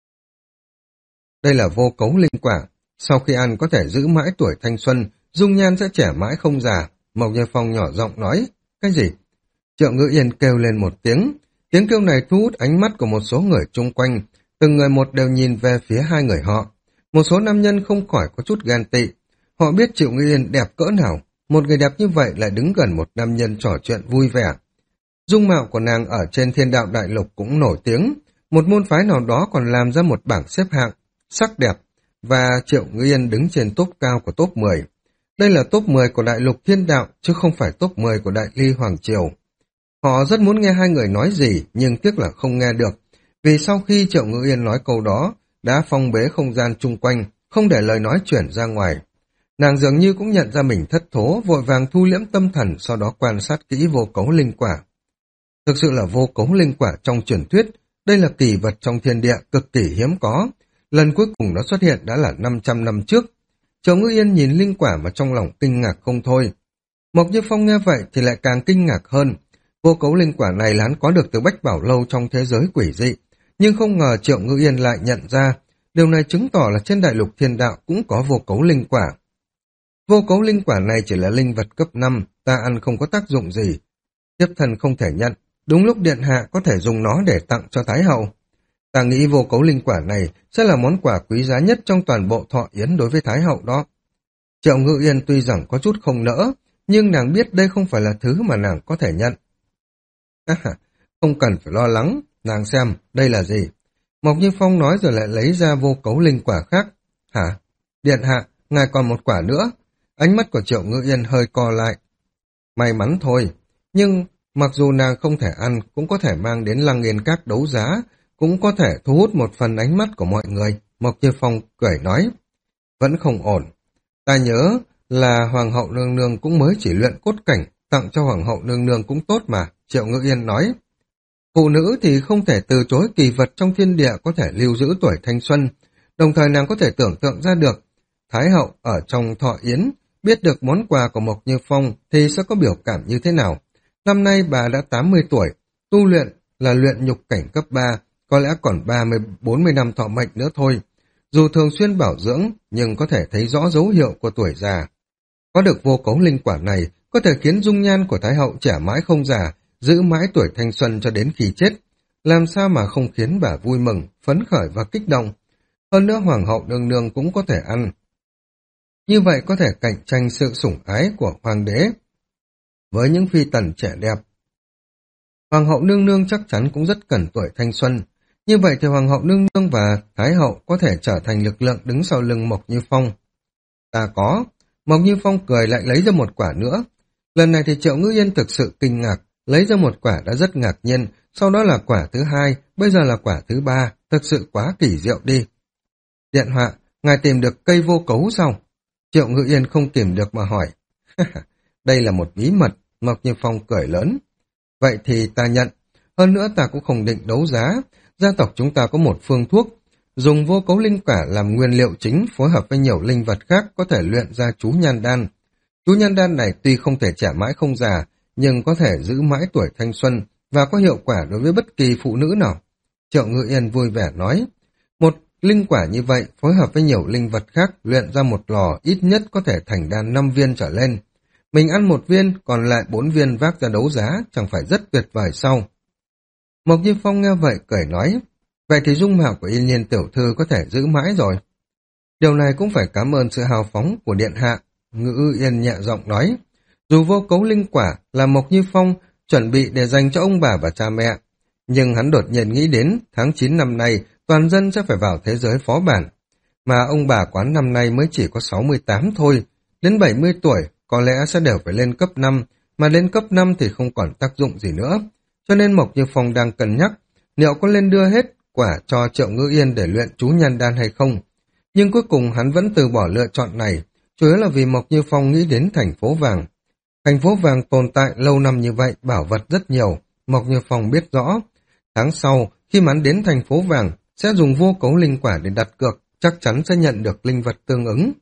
Đây là vô cấu linh quả, sau khi ăn có thể giữ mãi tuổi thanh xuân, dung nhan sẽ trẻ mãi không già. Mộc Như Phong nhỏ giọng nói. Cái gì? Triệu Ngữ Yên kêu lên một tiếng. Tiếng kêu này thu hút ánh mắt của một số người chung quanh, từng người một đều nhìn về phía hai người họ. Một số nam nhân không khỏi có chút ghen tị. Họ biết Triệu Ngữ Yên đẹp cỡ nào, một người đẹp như vậy lại đứng gần một nam nhân trò chuyện vui vẻ. Dung mạo của nàng ở trên Thiên Đạo Đại Lục cũng nổi tiếng, một môn phái nào đó còn làm ra một bảng xếp hạng, sắc đẹp, và Triệu Ngữ Yên đứng trên top cao của top mười. Đây là top mười của Đại Lục Thiên Đạo, chứ không phải top mười của Đại Ly Hoàng Triều. Họ rất muốn nghe hai người nói gì, nhưng tiếc là không nghe được. Vì sau khi Triệu Ngữ Yên nói câu đó, đã phong bế không gian chung quanh, không để lời nói chuyển ra ngoài. Nàng dường như cũng nhận ra mình thất thố, vội vàng thu liễm tâm thần, sau đó quan sát kỹ vô cấu linh quả. Thực sự là vô cấu linh quả trong truyền thuyết, đây là kỳ vật trong thiên địa cực kỳ hiếm có. Lần cuối cùng nó xuất hiện đã là năm trăm năm trước. Triệu Ngữ Yên nhìn linh quả mà trong lòng kinh ngạc không thôi. Mộc Như Phong nghe vậy thì lại càng kinh ngạc hơn. Vô cấu linh quả này là hắn có được từ Bách Bảo Lâu trong thế giới quỷ dị, nhưng không ngờ Triệu Ngữ Yên lại nhận ra. Điều này chứng tỏ là trên đại lục thiên đạo cũng có vô cấu linh quả. Vô cấu linh quả này chỉ là linh vật cấp năm, ta ăn không có tác dụng gì. Tiếp thần không thể nhận, đúng lúc điện hạ có thể dùng nó để tặng cho Thái hậu. Ta nghĩ vô cấu linh quả này sẽ là món quà quý giá nhất trong toàn bộ thọ yến đối với Thái hậu đó. Triệu Ngữ Yên tuy rằng có chút không nỡ, nhưng nàng biết đây không phải là thứ mà nàng có thể nhận. Không cần phải lo lắng, nàng xem, đây là gì? Mộc Như Phong nói rồi lại lấy ra vô cấu linh quả khác. Hả? Điện hạ, ngài còn một quả nữa. Ánh mắt của Triệu Ngữ Yên hơi co lại. May mắn thôi, nhưng mặc dù nàng không thể ăn, cũng có thể mang đến Lăng Yên Các đấu giá, cũng có thể thu hút một phần ánh mắt của mọi người. Mộc Như Phong cười nói. Vẫn không ổn. Ta nhớ là Hoàng hậu nương nương cũng mới chỉ luyện cốt cảnh, tặng cho Hoàng hậu nương nương cũng tốt mà, Triệu Ngữ Yên nói. Phụ nữ thì không thể từ chối kỳ vật trong thiên địa có thể lưu giữ tuổi thanh xuân, đồng thời nàng có thể tưởng tượng ra được. Thái hậu ở trong thọ yến, biết được món quà của Mộc Như Phong thì sẽ có biểu cảm như thế nào. Năm nay bà đã tám mươi tuổi, tu luyện là luyện nhục cảnh cấp ba, có lẽ còn ba mươi bốn mươi năm thọ mệnh nữa thôi. Dù thường xuyên bảo dưỡng, nhưng có thể thấy rõ dấu hiệu của tuổi già. Có được vô cấu linh quả này, có thể khiến dung nhan của Thái hậu trẻ mãi không già, giữ mãi tuổi thanh xuân cho đến khi chết. Làm sao mà không khiến bà vui mừng, phấn khởi và kích động. Hơn nữa Hoàng hậu nương nương cũng có thể ăn. Như vậy có thể cạnh tranh sự sủng ái của Hoàng đế với những phi tần trẻ đẹp. Hoàng hậu nương nương chắc chắn cũng rất cần tuổi thanh xuân. Như vậy thì Hoàng hậu nương nương và Thái hậu có thể trở thành lực lượng đứng sau lưng Mộc Như Phong. Ta có. Mộc Như Phong cười lại lấy ra một quả nữa. Lần này thì Triệu Ngữ Yên thực sự kinh ngạc, lấy ra một quả đã rất ngạc nhiên, sau đó là quả thứ hai, bây giờ là quả thứ ba, thực sự quá kỳ diệu đi. Điện hạ, ngài tìm được cây vô cấu sao? Triệu Ngữ Yên không tìm được mà hỏi. Đây là một bí mật, Mộc Như Phong cười lớn. Vậy thì ta nhận, hơn nữa ta cũng không định đấu giá, gia tộc chúng ta có một phương thuốc, dùng vô cấu linh quả làm nguyên liệu chính phối hợp với nhiều linh vật khác có thể luyện ra chú nhan đan. Chú nhan đan này tuy không thể trẻ mãi không già, nhưng có thể giữ mãi tuổi thanh xuân và có hiệu quả đối với bất kỳ phụ nữ nào. Triệu Ngữ Yên vui vẻ nói, một linh quả như vậy phối hợp với nhiều linh vật khác luyện ra một lò ít nhất có thể thành đan năm viên trở lên. Mình ăn một viên, còn lại bốn viên vác ra đấu giá, chẳng phải rất tuyệt vời sao? Mộc Như Phong nghe vậy cười nói, vậy thì dung mạo của Yên Nhiên tiểu thư có thể giữ mãi rồi. Điều này cũng phải cảm ơn sự hào phóng của điện hạ, Ngữ Yên nhẹ giọng nói. Dù vô cấu linh quả là Mộc Như Phong chuẩn bị để dành cho ông bà và cha mẹ, nhưng hắn đột nhiên nghĩ đến tháng chín năm nay toàn dân sẽ phải vào thế giới phó bản, mà ông bà quán năm nay mới chỉ có sáu mươi tám thôi, đến bảy mươi tuổi có lẽ sẽ đều phải lên cấp năm, mà lên cấp năm thì không còn tác dụng gì nữa. Cho nên Mộc Như Phong đang cân nhắc liệu có lên đưa hết quả cho Triệu Ngữ Yên để luyện chú nhan đan hay không. Nhưng cuối cùng hắn vẫn từ bỏ lựa chọn này, chủ yếu là vì Mộc Như Phong nghĩ đến thành phố vàng. Thành phố vàng tồn tại lâu năm như vậy, bảo vật rất nhiều, Mộc Như Phong biết rõ. Tháng sau, khi hắn đến thành phố vàng, sẽ dùng vô cấu linh quả để đặt cược, chắc chắn sẽ nhận được linh vật tương ứng.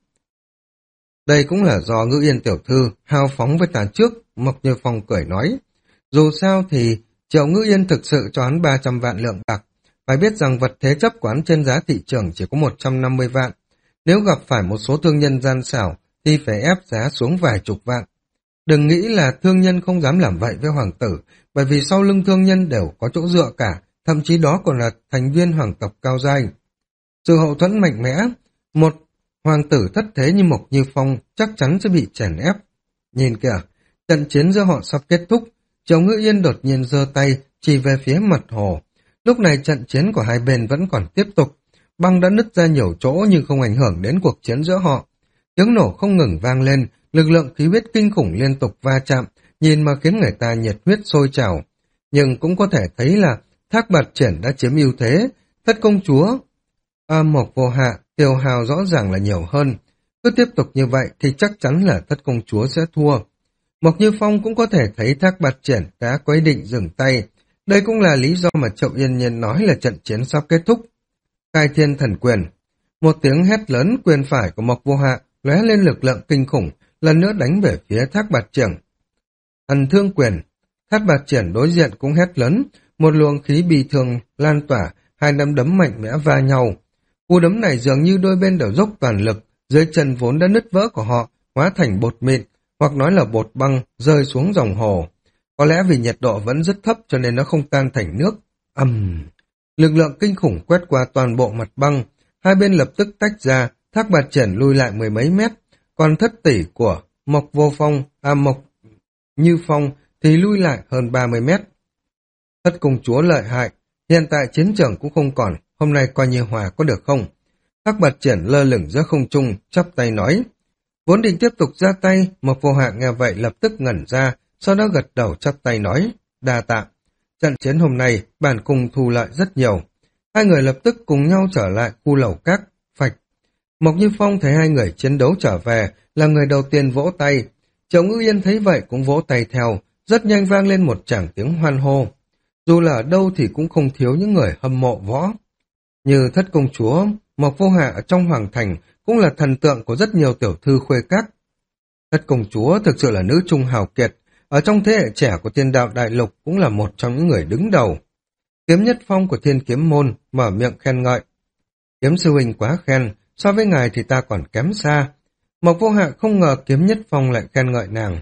Đây cũng là do Ngữ Yên tiểu thư hào phóng với ta trước, Mộc Như Phong cười nói. Dù sao thì Triệu Ngữ Yên thực sự cho hắn ba trăm vạn lượng bạc, phải biết rằng vật thế chấp của hắn trên giá thị trường chỉ có một trăm năm mươi vạn. Nếu gặp phải một số thương nhân gian xảo thì phải ép giá xuống vài chục vạn. Đừng nghĩ là thương nhân không dám làm vậy với hoàng tử, bởi vì sau lưng thương nhân đều có chỗ dựa cả, thậm chí đó còn là thành viên hoàng tộc cao giai. Sự hậu thuẫn mạnh mẽ, một hoàng tử thất thế như Mộc Như Phong chắc chắn sẽ bị chèn ép. Nhìn kìa, trận chiến giữa họ sắp kết thúc, Triệu Ngữ Yên đột nhiên giơ tay chỉ về phía mặt hồ. Lúc này trận chiến của hai bên vẫn còn tiếp tục, băng đã nứt ra nhiều chỗ nhưng không ảnh hưởng đến cuộc chiến giữa họ. Tiếng nổ không ngừng vang lên, lực lượng khí huyết kinh khủng liên tục va chạm, nhìn mà khiến người ta nhiệt huyết sôi trào. Nhưng cũng có thể thấy là Thác Bạt Triển đã chiếm ưu thế, thất công chúa à, Mộc Vô Hạ tiêu hao rõ ràng là nhiều hơn. Cứ tiếp tục như vậy thì chắc chắn là thất công chúa sẽ thua. Mộc Như Phong cũng có thể thấy Thác Bạt Triển đã có ý định dừng tay. Đây cũng là lý do mà Triệu Yên Nhiên nói là trận chiến sắp kết thúc. Khai Thiên Thần Quyền. Một tiếng hét lớn, quyền phải của Mộc Vô Hạ lóe lên lực lượng kinh khủng, lần nữa đánh về phía Thác Bạt Triển. Thần Thương Quyền. Thác Bạt Triển đối diện cũng hét lớn, một luồng khí bi thương lan tỏa, hai nắm đấm mạnh mẽ va nhau. Cú đấm này dường như đôi bên đều dốc toàn lực, dưới chân vốn đã nứt vỡ của họ hóa thành bột mịn, hoặc nói là bột băng rơi xuống dòng hồ. Có lẽ vì nhiệt độ vẫn rất thấp cho nên nó không tan thành nước. Ầm! Uhm. Lực lượng kinh khủng quét qua toàn bộ mặt băng, hai bên lập tức tách ra, Thác Bạt Triển lui lại mười mấy mét, còn thất tỷ của Mộc Vô Phong, à Mộc Như Phong thì lui lại hơn ba mươi mét. Thất công chúa lợi hại, hiện tại chiến trường cũng không còn, hôm nay coi như hòa có được không? Thác Bạt Triển lơ lửng giữa không trung, chắp tay nói. Vốn định tiếp tục ra tay, Mộc Vô Hạ nghe vậy lập tức ngẩn ra, sau đó gật đầu chắp tay nói, đa tạ. Trận chiến hôm nay, bản cung thu lợi rất nhiều. Hai người lập tức cùng nhau trở lại khu lầu các, phạch. Mộc Như Phong thấy hai người chiến đấu trở về, là người đầu tiên vỗ tay. Triệu Ngữ Yên thấy vậy cũng vỗ tay theo, rất nhanh vang lên một tràng tiếng hoan hô. Dù là ở đâu thì cũng không thiếu những người hâm mộ võ. Như thất công chúa, Mộc Vô Hạ ở trong hoàng thành cũng là thần tượng của rất nhiều tiểu thư khuê các. Thất công chúa thực sự là nữ trung hào kiệt, ở trong thế hệ trẻ của Thiên Đạo Đại Lục cũng là một trong những người đứng đầu. Kiếm Nhất Phong của Thiên Kiếm Môn mở miệng khen ngợi. Kiếm sư huynh quá khen, so với ngài thì ta còn kém xa. Mộc Vô Hạ không ngờ Kiếm Nhất Phong lại khen ngợi nàng.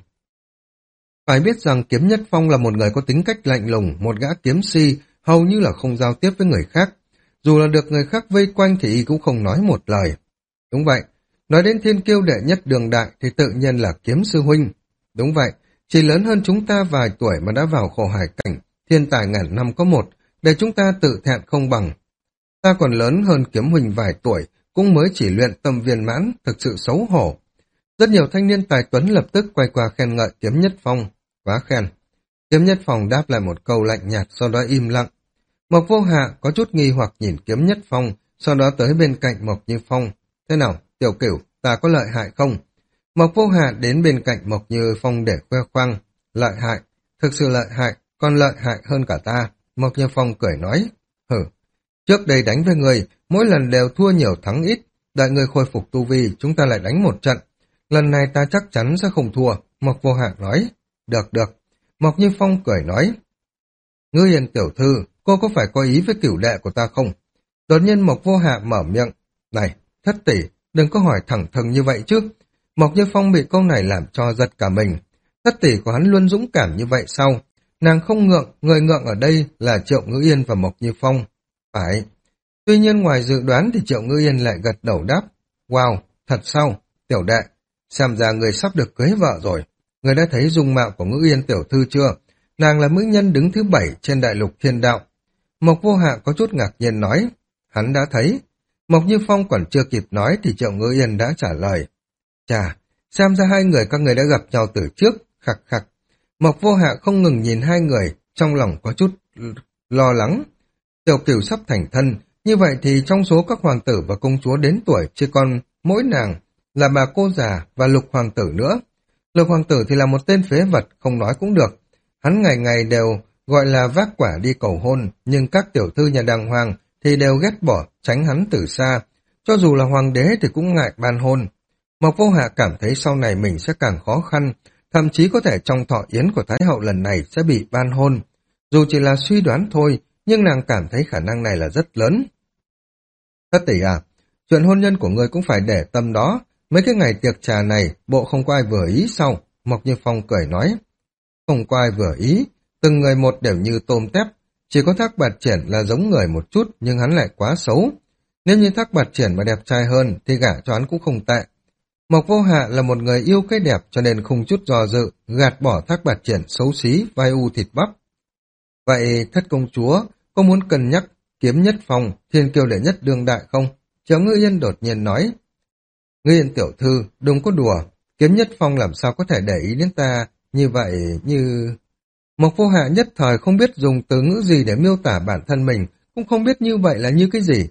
Phải biết rằng Kiếm Nhất Phong là một người có tính cách lạnh lùng, một gã kiếm si, hầu như là không giao tiếp với người khác. Dù là được người khác vây quanh thì y cũng không nói một lời. Đúng vậy, nói đến thiên kiêu đệ nhất đường đại thì tự nhiên là Kiếm sư huynh. Đúng vậy, chỉ lớn hơn chúng ta vài tuổi mà đã vào khổ hải cảnh, thiên tài ngàn năm có một, để chúng ta tự thẹn không bằng. Ta còn lớn hơn Kiếm huynh vài tuổi, cũng mới chỉ luyện tâm viên mãn, thực sự xấu hổ. Rất nhiều thanh niên tài tuấn lập tức quay qua khen ngợi Kiếm Nhất Phong. Quá khen. Kiếm Nhất Phong đáp lại một câu lạnh nhạt, sau đó im lặng. Mộc Vô Hạ có chút nghi hoặc nhìn Kiếm Nhất Phong, sau đó tới bên cạnh Mộc Như Phong. Thế nào, tiểu cửu, ta có lợi hại không? Mộc Vô Hạ đến bên cạnh Mộc Như Phong để khoe khoang. Lợi hại, thực sự lợi hại, còn lợi hại hơn cả ta. Mộc Như Phong cười nói. Hử, trước đây đánh với người, mỗi lần đều thua nhiều thắng ít. Đợi người khôi phục tu vi, chúng ta lại đánh một trận. Lần này ta chắc chắn sẽ không thua. Mộc Vô Hạ nói. Được, được. Mộc Như Phong cười nói. Ngư Hiền tiểu thư, cô có phải có ý với cửu đệ của ta không? Đột nhiên Mộc Vô Hạ mở miệng. Này, thất tỷ, đừng có hỏi thẳng thừng như vậy chứ. Mộc Như Phong bị câu này làm cho giật cả mình. Thất tỷ của hắn luôn dũng cảm như vậy sao? Nàng không ngượng, người ngượng ở đây là Triệu Ngữ Yên và Mộc Như Phong. Phải. Tuy nhiên ngoài dự đoán thì Triệu Ngữ Yên lại gật đầu đáp. Wow, thật sao? Tiểu đệ, xem ra người sắp được cưới vợ rồi. Người đã thấy dung mạo của Ngữ Yên tiểu thư chưa? Nàng là mỹ nhân đứng thứ bảy trên đại lục thiên đạo. Mộc Vô Hạ có chút ngạc nhiên nói. Hắn đã thấy. Mộc Như Phong còn chưa kịp nói thì Triệu Ngữ Yên đã trả lời. Chà, xem ra hai người các người đã gặp nhau từ trước, khặc khặc. Mộc Vô Hạ không ngừng nhìn hai người, trong lòng có chút lo lắng. Tiểu Cửu sắp thành thân, như vậy thì trong số các hoàng tử và công chúa đến tuổi chỉ còn mỗi nàng là bà cô già và Lục hoàng tử nữa. Lục hoàng tử thì là một tên phế vật, không nói cũng được. Hắn ngày ngày đều gọi là vác quả đi cầu hôn, nhưng các tiểu thư nhà đàng hoàng thì đều ghét bỏ, tránh hắn từ xa. Cho dù là hoàng đế thì cũng ngại ban hôn. Mộc Vô Hạ cảm thấy sau này mình sẽ càng khó khăn, thậm chí có thể trong thọ yến của Thái hậu lần này sẽ bị ban hôn. Dù chỉ là suy đoán thôi, nhưng nàng cảm thấy khả năng này là rất lớn. Thất tỷ à, chuyện hôn nhân của ngươi cũng phải để tâm đó. Mấy cái ngày tiệc trà này, bộ không có ai vừa ý sao? Mộc Như Phong cười nói. Không có ai vừa ý, từng người một đều như tôm tép. Chỉ có Thác Bạt Triển là giống người một chút, nhưng hắn lại quá xấu. Nếu như Thác Bạt Triển mà đẹp trai hơn, thì gả cho hắn cũng không tệ. Mộc Vô Hạ là một người yêu cái đẹp cho nên không chút do dự, gạt bỏ Thác Bạt Triển xấu xí, vai u thịt bắp. Vậy thất công chúa, có muốn cân nhắc Kiếm Nhất Phong, thiên kiêu đệ nhất đương đại không? Triệu Ngữ Yên đột nhiên nói. Ngữ Yên tiểu thư, đừng có đùa, Kiếm Nhất Phong làm sao có thể để ý đến ta như vậy, như... Mộc Vô Hạ nhất thời không biết dùng từ ngữ gì để miêu tả bản thân mình, cũng không biết như vậy là như cái gì.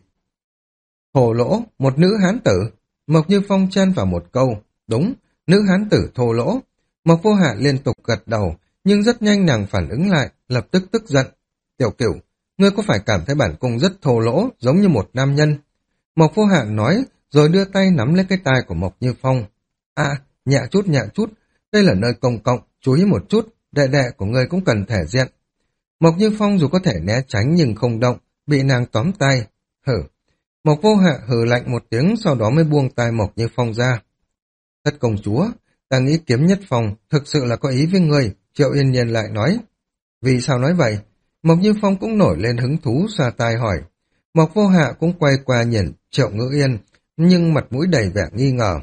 Thổ lỗ, một nữ hán tử. Mộc Như Phong chen vào một câu. Đúng, nữ hán tử thô lỗ. Mộc Vô Hạ liên tục gật đầu, nhưng rất nhanh nàng phản ứng lại, lập tức tức giận. Tiểu Cửu, ngươi có phải cảm thấy bản cung rất thô lỗ, giống như một nam nhân? Mộc Vô Hạ nói, rồi đưa tay nắm lấy cái tai của Mộc Như Phong. À, nhẹ chút nhẹ chút, đây là nơi công cộng, chú ý một chút, đệ đệ của ngươi cũng cần thể diện. Mộc Như Phong dù có thể né tránh nhưng không động, bị nàng tóm tay. Hử. Mộc Vô Hạ hừ lạnh một tiếng, sau đó mới buông tay Mộc Như Phong ra. Thất công chúa, ta nghĩ Kiếm Nhất Phong thực sự là có ý với ngươi, Triệu Yên Nhiên lại nói. Vì sao nói vậy? Mộc Như Phong cũng nổi lên hứng thú xoa tai hỏi. Mộc Vô Hạ cũng quay qua nhìn Triệu Ngữ Yên, nhưng mặt mũi đầy vẻ nghi ngờ.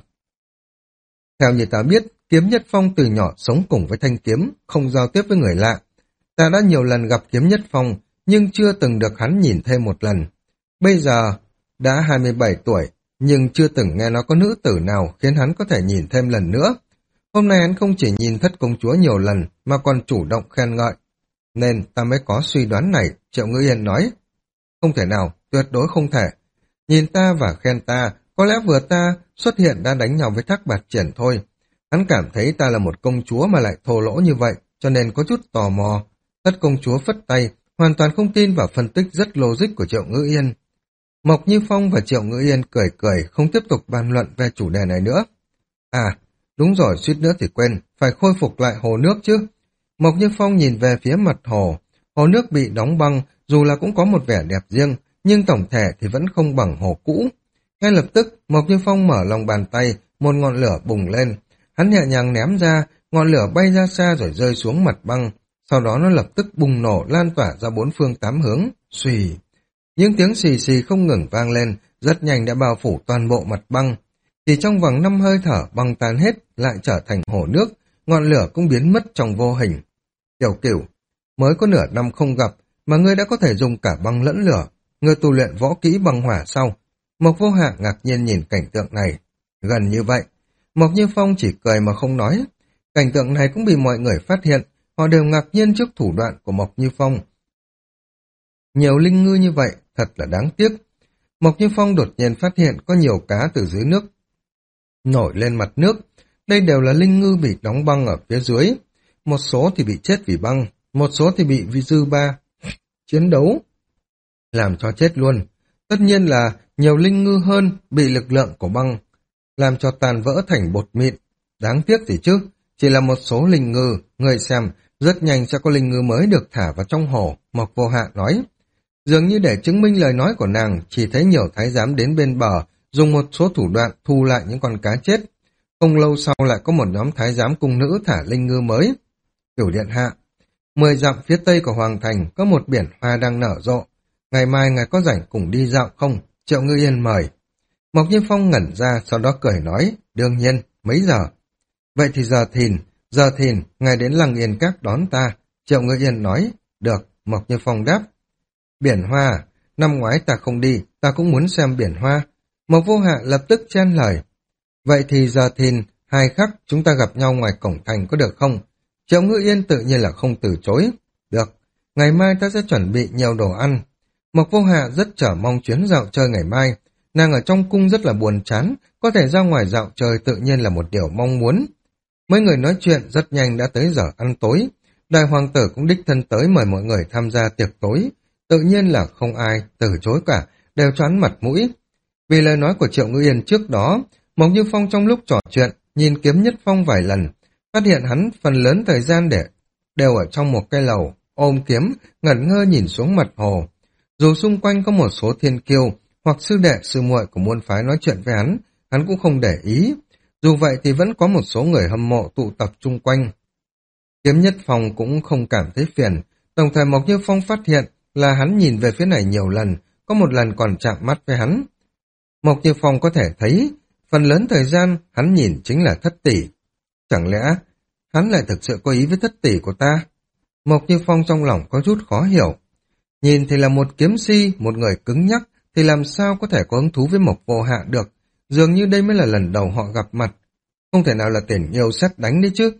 Theo như ta biết, Kiếm Nhất Phong từ nhỏ sống cùng với thanh kiếm, không giao tiếp với người lạ. Ta đã nhiều lần gặp Kiếm Nhất Phong, nhưng chưa từng được hắn nhìn thêm một lần. Bây giờ, đã hai mươi bảy tuổi, nhưng chưa từng nghe nói có nữ tử nào khiến hắn có thể nhìn thêm lần nữa. Hôm nay hắn không chỉ nhìn thất công chúa nhiều lần, mà còn chủ động khen ngợi. Nên ta mới có suy đoán này, Triệu Ngữ Yên nói. Không thể nào, tuyệt đối không thể. Nhìn ta và khen ta, có lẽ vừa ta xuất hiện đã đánh nhau với Thác Bạt Triển thôi. Hắn cảm thấy ta là một công chúa mà lại thô lỗ như vậy, cho nên có chút tò mò. Thất công chúa phất tay, hoàn toàn không tin vào phân tích rất logic của Triệu Ngữ Yên. Mộc Như Phong và Triệu Ngữ Yên cười cười, không tiếp tục bàn luận về chủ đề này nữa. À, đúng rồi, suýt nữa thì quên, phải khôi phục lại hồ nước chứ. Mộc Như Phong nhìn về phía mặt hồ, hồ nước bị đóng băng, dù là cũng có một vẻ đẹp riêng, nhưng tổng thể thì vẫn không bằng hồ cũ. Ngay lập tức, Mộc Như Phong mở lòng bàn tay, một ngọn lửa bùng lên. Hắn nhẹ nhàng ném ra, ngọn lửa bay ra xa rồi rơi xuống mặt băng. Sau đó nó lập tức bùng nổ lan tỏa ra bốn phương tám hướng. Xùy. Những tiếng xì xì không ngừng vang lên, rất nhanh đã bao phủ toàn bộ mặt băng. Chỉ trong vòng năm hơi thở băng tan hết, lại trở thành hồ nước, ngọn lửa cũng biến mất trong vô hình. Tiểu Cửu, mới có nửa năm không gặp, mà ngươi đã có thể dùng cả băng lẫn lửa. Ngươi tu luyện võ kỹ băng hỏa sau. Mộc Vô Hạ ngạc nhiên nhìn cảnh tượng này. Gần như vậy, Mộc Như Phong chỉ cười mà không nói. Cảnh tượng này cũng bị mọi người phát hiện, họ đều ngạc nhiên trước thủ đoạn của Mộc Như Phong. Nhiều linh ngư như vậy, thật là đáng tiếc. Mộc Như Phong đột nhiên phát hiện có nhiều cá từ dưới nước nổi lên mặt nước. Đây đều là linh ngư bị đóng băng ở phía dưới. Một số thì bị chết vì băng, một số thì bị vì dư ba chiến đấu làm cho chết luôn. Tất nhiên là nhiều linh ngư hơn bị lực lượng của băng làm cho tàn vỡ thành bột mịn. Đáng tiếc gì chứ, chỉ là một số linh ngư, người xem, rất nhanh sẽ có linh ngư mới được thả vào trong hồ, Mộc Vô Hạ nói. Dường như để chứng minh lời nói của nàng, chỉ thấy nhiều thái giám đến bên bờ, dùng một số thủ đoạn thu lại những con cá chết. Không lâu sau lại có một nhóm thái giám cung nữ thả linh ngư mới. Cửu điện hạ, mười dặm phía tây của Hoàng Thành có một biển hoa đang nở rộ. Ngày mai ngài có rảnh cùng đi dạo không? Triệu Ngữ Yên mời. Mộc Như Phong ngẩn ra, sau đó cười nói, đương nhiên, mấy giờ? Vậy thì giờ thìn, giờ thìn, ngài đến Lăng Yên Các đón ta. Triệu Ngữ Yên nói, được, Mộc Như Phong đáp. Biển hoa, năm ngoái ta không đi, ta cũng muốn xem biển hoa. Mộc Vô Hạ lập tức chen lời. Vậy thì giờ thìn, hai khắc chúng ta gặp nhau ngoài cổng thành có được không? Triệu Ngữ Yên tự nhiên là không từ chối. Được, ngày mai ta sẽ chuẩn bị nhiều đồ ăn. Mộc Vô Hạ rất chờ mong chuyến dạo chơi ngày mai. Nàng ở trong cung rất là buồn chán, có thể ra ngoài dạo chơi tự nhiên là một điều mong muốn. Mấy người nói chuyện rất nhanh đã tới giờ ăn tối. Đại hoàng tử cũng đích thân tới mời mọi người tham gia tiệc tối. Tự nhiên là không ai từ chối cả, đều choán mặt mũi. Vì lời nói của Triệu Ngữ Yên trước đó, Mộc Như Phong trong lúc trò chuyện, nhìn Kiếm Nhất Phong vài lần, phát hiện hắn phần lớn thời gian để đều ở trong một cái lầu, ôm kiếm, ngẩn ngơ nhìn xuống mặt hồ. Dù xung quanh có một số thiên kiêu, hoặc sư đệ sư muội của môn phái nói chuyện với hắn, hắn cũng không để ý. Dù vậy thì vẫn có một số người hâm mộ tụ tập chung quanh. Kiếm Nhất Phong cũng không cảm thấy phiền, đồng thời Mộc Như Phong phát hiện là hắn nhìn về phía này nhiều lần, có một lần còn chạm mắt với hắn. Mộc Như Phong có thể thấy, phần lớn thời gian hắn nhìn chính là Thất Tỷ. Chẳng lẽ hắn lại thực sự có ý với Thất Tỷ của ta? Mộc Như Phong trong lòng có chút khó hiểu. Nhìn thì là một kiếm si, một người cứng nhắc, thì làm sao có thể có hứng thú với Mộc Vô Hạ được? Dường như đây mới là lần đầu họ gặp mặt. Không thể nào là tiền yêu sét đánh đấy chứ.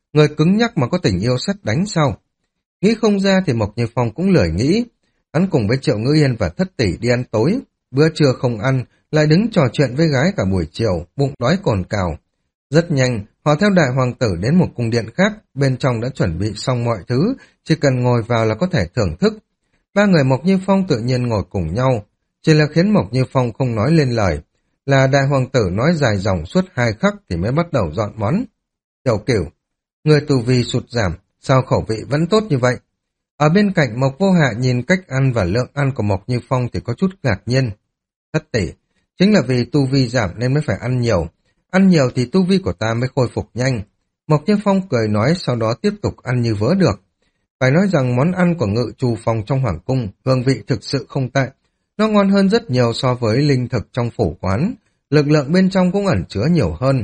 Người cứng nhắc mà có tình yêu sắt đánh sao? Nghĩ không ra thì Mộc Như Phong cũng lười nghĩ. Hắn cùng với Triệu Ngữ Yên và Thất Tỷ đi ăn tối. Bữa trưa không ăn, lại đứng trò chuyện với gái cả buổi chiều, bụng đói cồn cào. Rất nhanh, họ theo đại hoàng tử đến một cung điện khác, bên trong đã chuẩn bị xong mọi thứ, chỉ cần ngồi vào là có thể thưởng thức. Ba người Mộc Như Phong tự nhiên ngồi cùng nhau, chỉ là khiến Mộc Như Phong không nói lên lời, là đại hoàng tử nói dài dòng suốt hai khắc thì mới bắt đầu dọn món. Tiểu Cửu, người tu vi sụt giảm, sao khẩu vị vẫn tốt như vậy? Ở bên cạnh Mộc Vô Hạ nhìn cách ăn và lượng ăn của Mộc Như Phong thì có chút ngạc nhiên. Thất Tỷ, chính là vì tu vi giảm nên mới phải ăn nhiều. Ăn nhiều thì tu vi của ta mới khôi phục nhanh. Mộc Như Phong cười nói, sau đó tiếp tục ăn như vớ được. Phải nói rằng món ăn của Ngự Trù Phòng trong hoàng cung, hương vị thực sự không tệ. Nó ngon hơn rất nhiều so với linh thực trong phủ quán. Lực lượng bên trong cũng ẩn chứa nhiều hơn.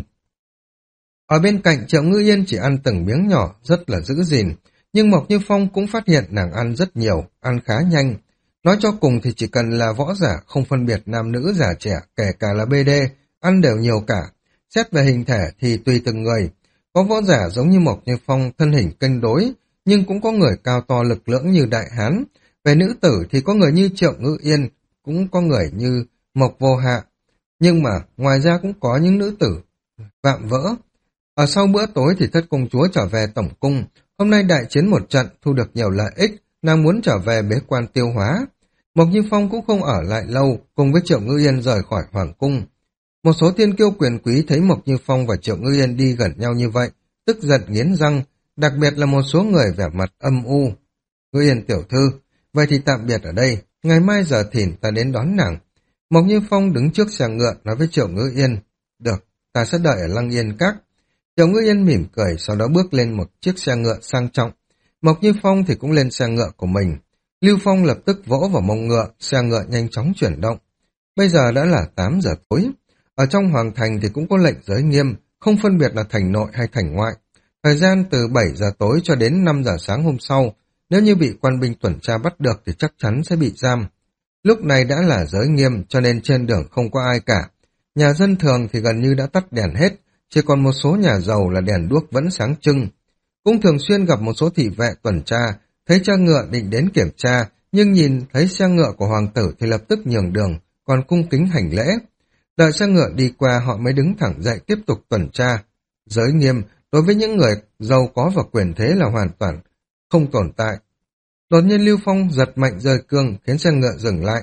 Ở bên cạnh Triệu Ngữ Yên chỉ ăn từng miếng nhỏ, rất là giữ gìn. Nhưng Mộc Như Phong cũng phát hiện nàng ăn rất nhiều, ăn khá nhanh. Nói cho cùng thì chỉ cần là võ giả, không phân biệt nam nữ già trẻ, kể cả là bê đê, ăn đều nhiều cả. Xét về hình thể thì tùy từng người. Có võ giả giống như Mộc Như Phong thân hình cân đối, nhưng cũng có người cao to lực lưỡng như Đại Hán. Về nữ tử thì có người như Triệu Ngữ Yên, cũng có người như Mộc Vô Hạ. Nhưng mà ngoài ra cũng có những nữ tử vạm vỡ. Ở sau bữa tối thì thất công chúa trở về tổng cung. Hôm nay đại chiến một trận, thu được nhiều lợi ích, nàng muốn trở về bế quan tiêu hóa. Mộc Như Phong cũng không ở lại lâu, cùng với Triệu Ngữ Yên rời khỏi hoàng cung. Một số thiên kiêu quyền quý thấy Mộc Như Phong và Triệu Ngữ Yên đi gần nhau như vậy, tức giận nghiến răng, đặc biệt là một số người vẻ mặt âm u. Ngữ Yên tiểu thư, vậy thì tạm biệt ở đây, ngày mai giờ thìn ta đến đón nàng. Mộc Như Phong đứng trước xe ngựa nói với Triệu Ngữ Yên, được, ta sẽ đợi ở Lăng Yên Các. Triệu Ngữ Yên mỉm cười, sau đó bước lên một chiếc xe ngựa sang trọng. Mộc Như Phong thì cũng lên xe ngựa của mình. Lưu Phong lập tức vỗ vào mông ngựa, xe ngựa nhanh chóng chuyển động. Bây giờ đã là tám giờ tối. Ở trong hoàng thành thì cũng có lệnh giới nghiêm, không phân biệt là thành nội hay thành ngoại. Thời gian từ bảy giờ tối cho đến năm giờ sáng hôm sau, nếu như bị quan binh tuần tra bắt được thì chắc chắn sẽ bị giam. Lúc này đã là giới nghiêm cho nên trên đường không có ai cả. Nhà dân thường thì gần như đã tắt đèn hết, chỉ còn một số nhà giàu là đèn đuốc vẫn sáng trưng. Cũng thường xuyên gặp một số thị vệ tuần tra, thấy cha ngựa định đến kiểm tra, nhưng nhìn thấy xe ngựa của hoàng tử thì lập tức nhường đường, còn cung kính hành lễ. Đợi xe ngựa đi qua họ mới đứng thẳng dậy tiếp tục tuần tra. Giới nghiêm, đối với những người giàu có và quyền thế là hoàn toàn không tồn tại. Đột nhiên Lưu Phong giật mạnh rời cương khiến xe ngựa dừng lại.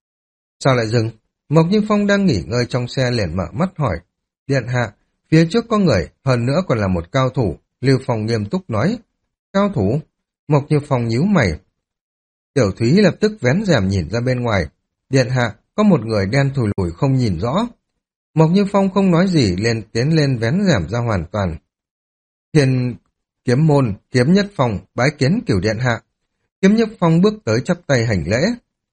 Sao lại dừng? Mộc Như Phong đang nghỉ ngơi trong xe liền mở mắt hỏi. Điện hạ, phía trước có người, hơn nữa còn là một cao thủ. Lưu Phong nghiêm túc nói. Cao thủ? Mộc Như Phong nhíu mày. Tiểu Thúy lập tức vén rèm nhìn ra bên ngoài. Điện hạ, có một người đen thùi lùi không nhìn rõ. Mộc Như Phong không nói gì liền tiến lên vén rèm ra hoàn toàn. Thiên kiếm môn, kiếm nhất phong, bái kiến Cửu điện hạ. Kiếm nhất phong bước tới chắp tay hành lễ.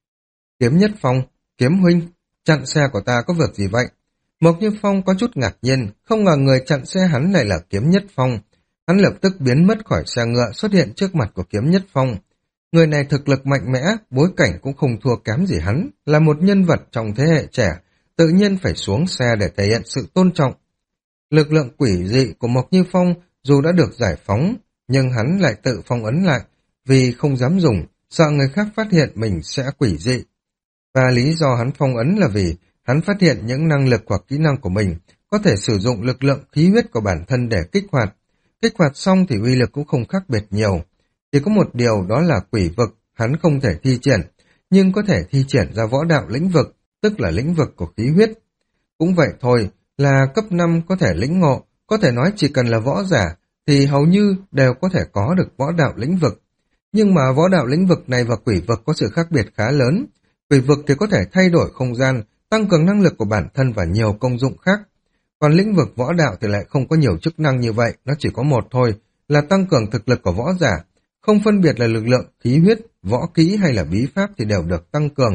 Kiếm nhất phong, kiếm huynh, chặn xe của ta có việc gì vậy? Mộc Như Phong có chút ngạc nhiên, không ngờ người chặn xe hắn lại là kiếm nhất phong. Hắn lập tức biến mất khỏi xe ngựa xuất hiện trước mặt của kiếm nhất phong. Người này thực lực mạnh mẽ, bối cảnh cũng không thua kém gì hắn, là một nhân vật trong thế hệ trẻ, tự nhiên phải xuống xe để thể hiện sự tôn trọng. Lực lượng quỷ dị của Mộc Như Phong dù đã được giải phóng, nhưng hắn lại tự phong ấn lại, vì không dám dùng, sợ người khác phát hiện mình sẽ quỷ dị. Và lý do hắn phong ấn là vì hắn phát hiện những năng lực hoặc kỹ năng của mình có thể sử dụng lực lượng khí huyết của bản thân để kích hoạt. Kích hoạt xong thì uy lực cũng không khác biệt nhiều. Chỉ có một điều đó là quỷ vực, hắn không thể thi triển, nhưng có thể thi triển ra võ đạo lĩnh vực, tức là lĩnh vực của khí huyết. Cũng vậy thôi, là cấp năm có thể lĩnh ngộ, có thể nói chỉ cần là võ giả, thì hầu như đều có thể có được võ đạo lĩnh vực. Nhưng mà võ đạo lĩnh vực này và quỷ vực có sự khác biệt khá lớn. Quỷ vực thì có thể thay đổi không gian, tăng cường năng lực của bản thân và nhiều công dụng khác. Còn lĩnh vực võ đạo thì lại không có nhiều chức năng như vậy, nó chỉ có một thôi, là tăng cường thực lực của võ giả. Không phân biệt là lực lượng, khí huyết, võ kỹ hay là bí pháp thì đều được tăng cường.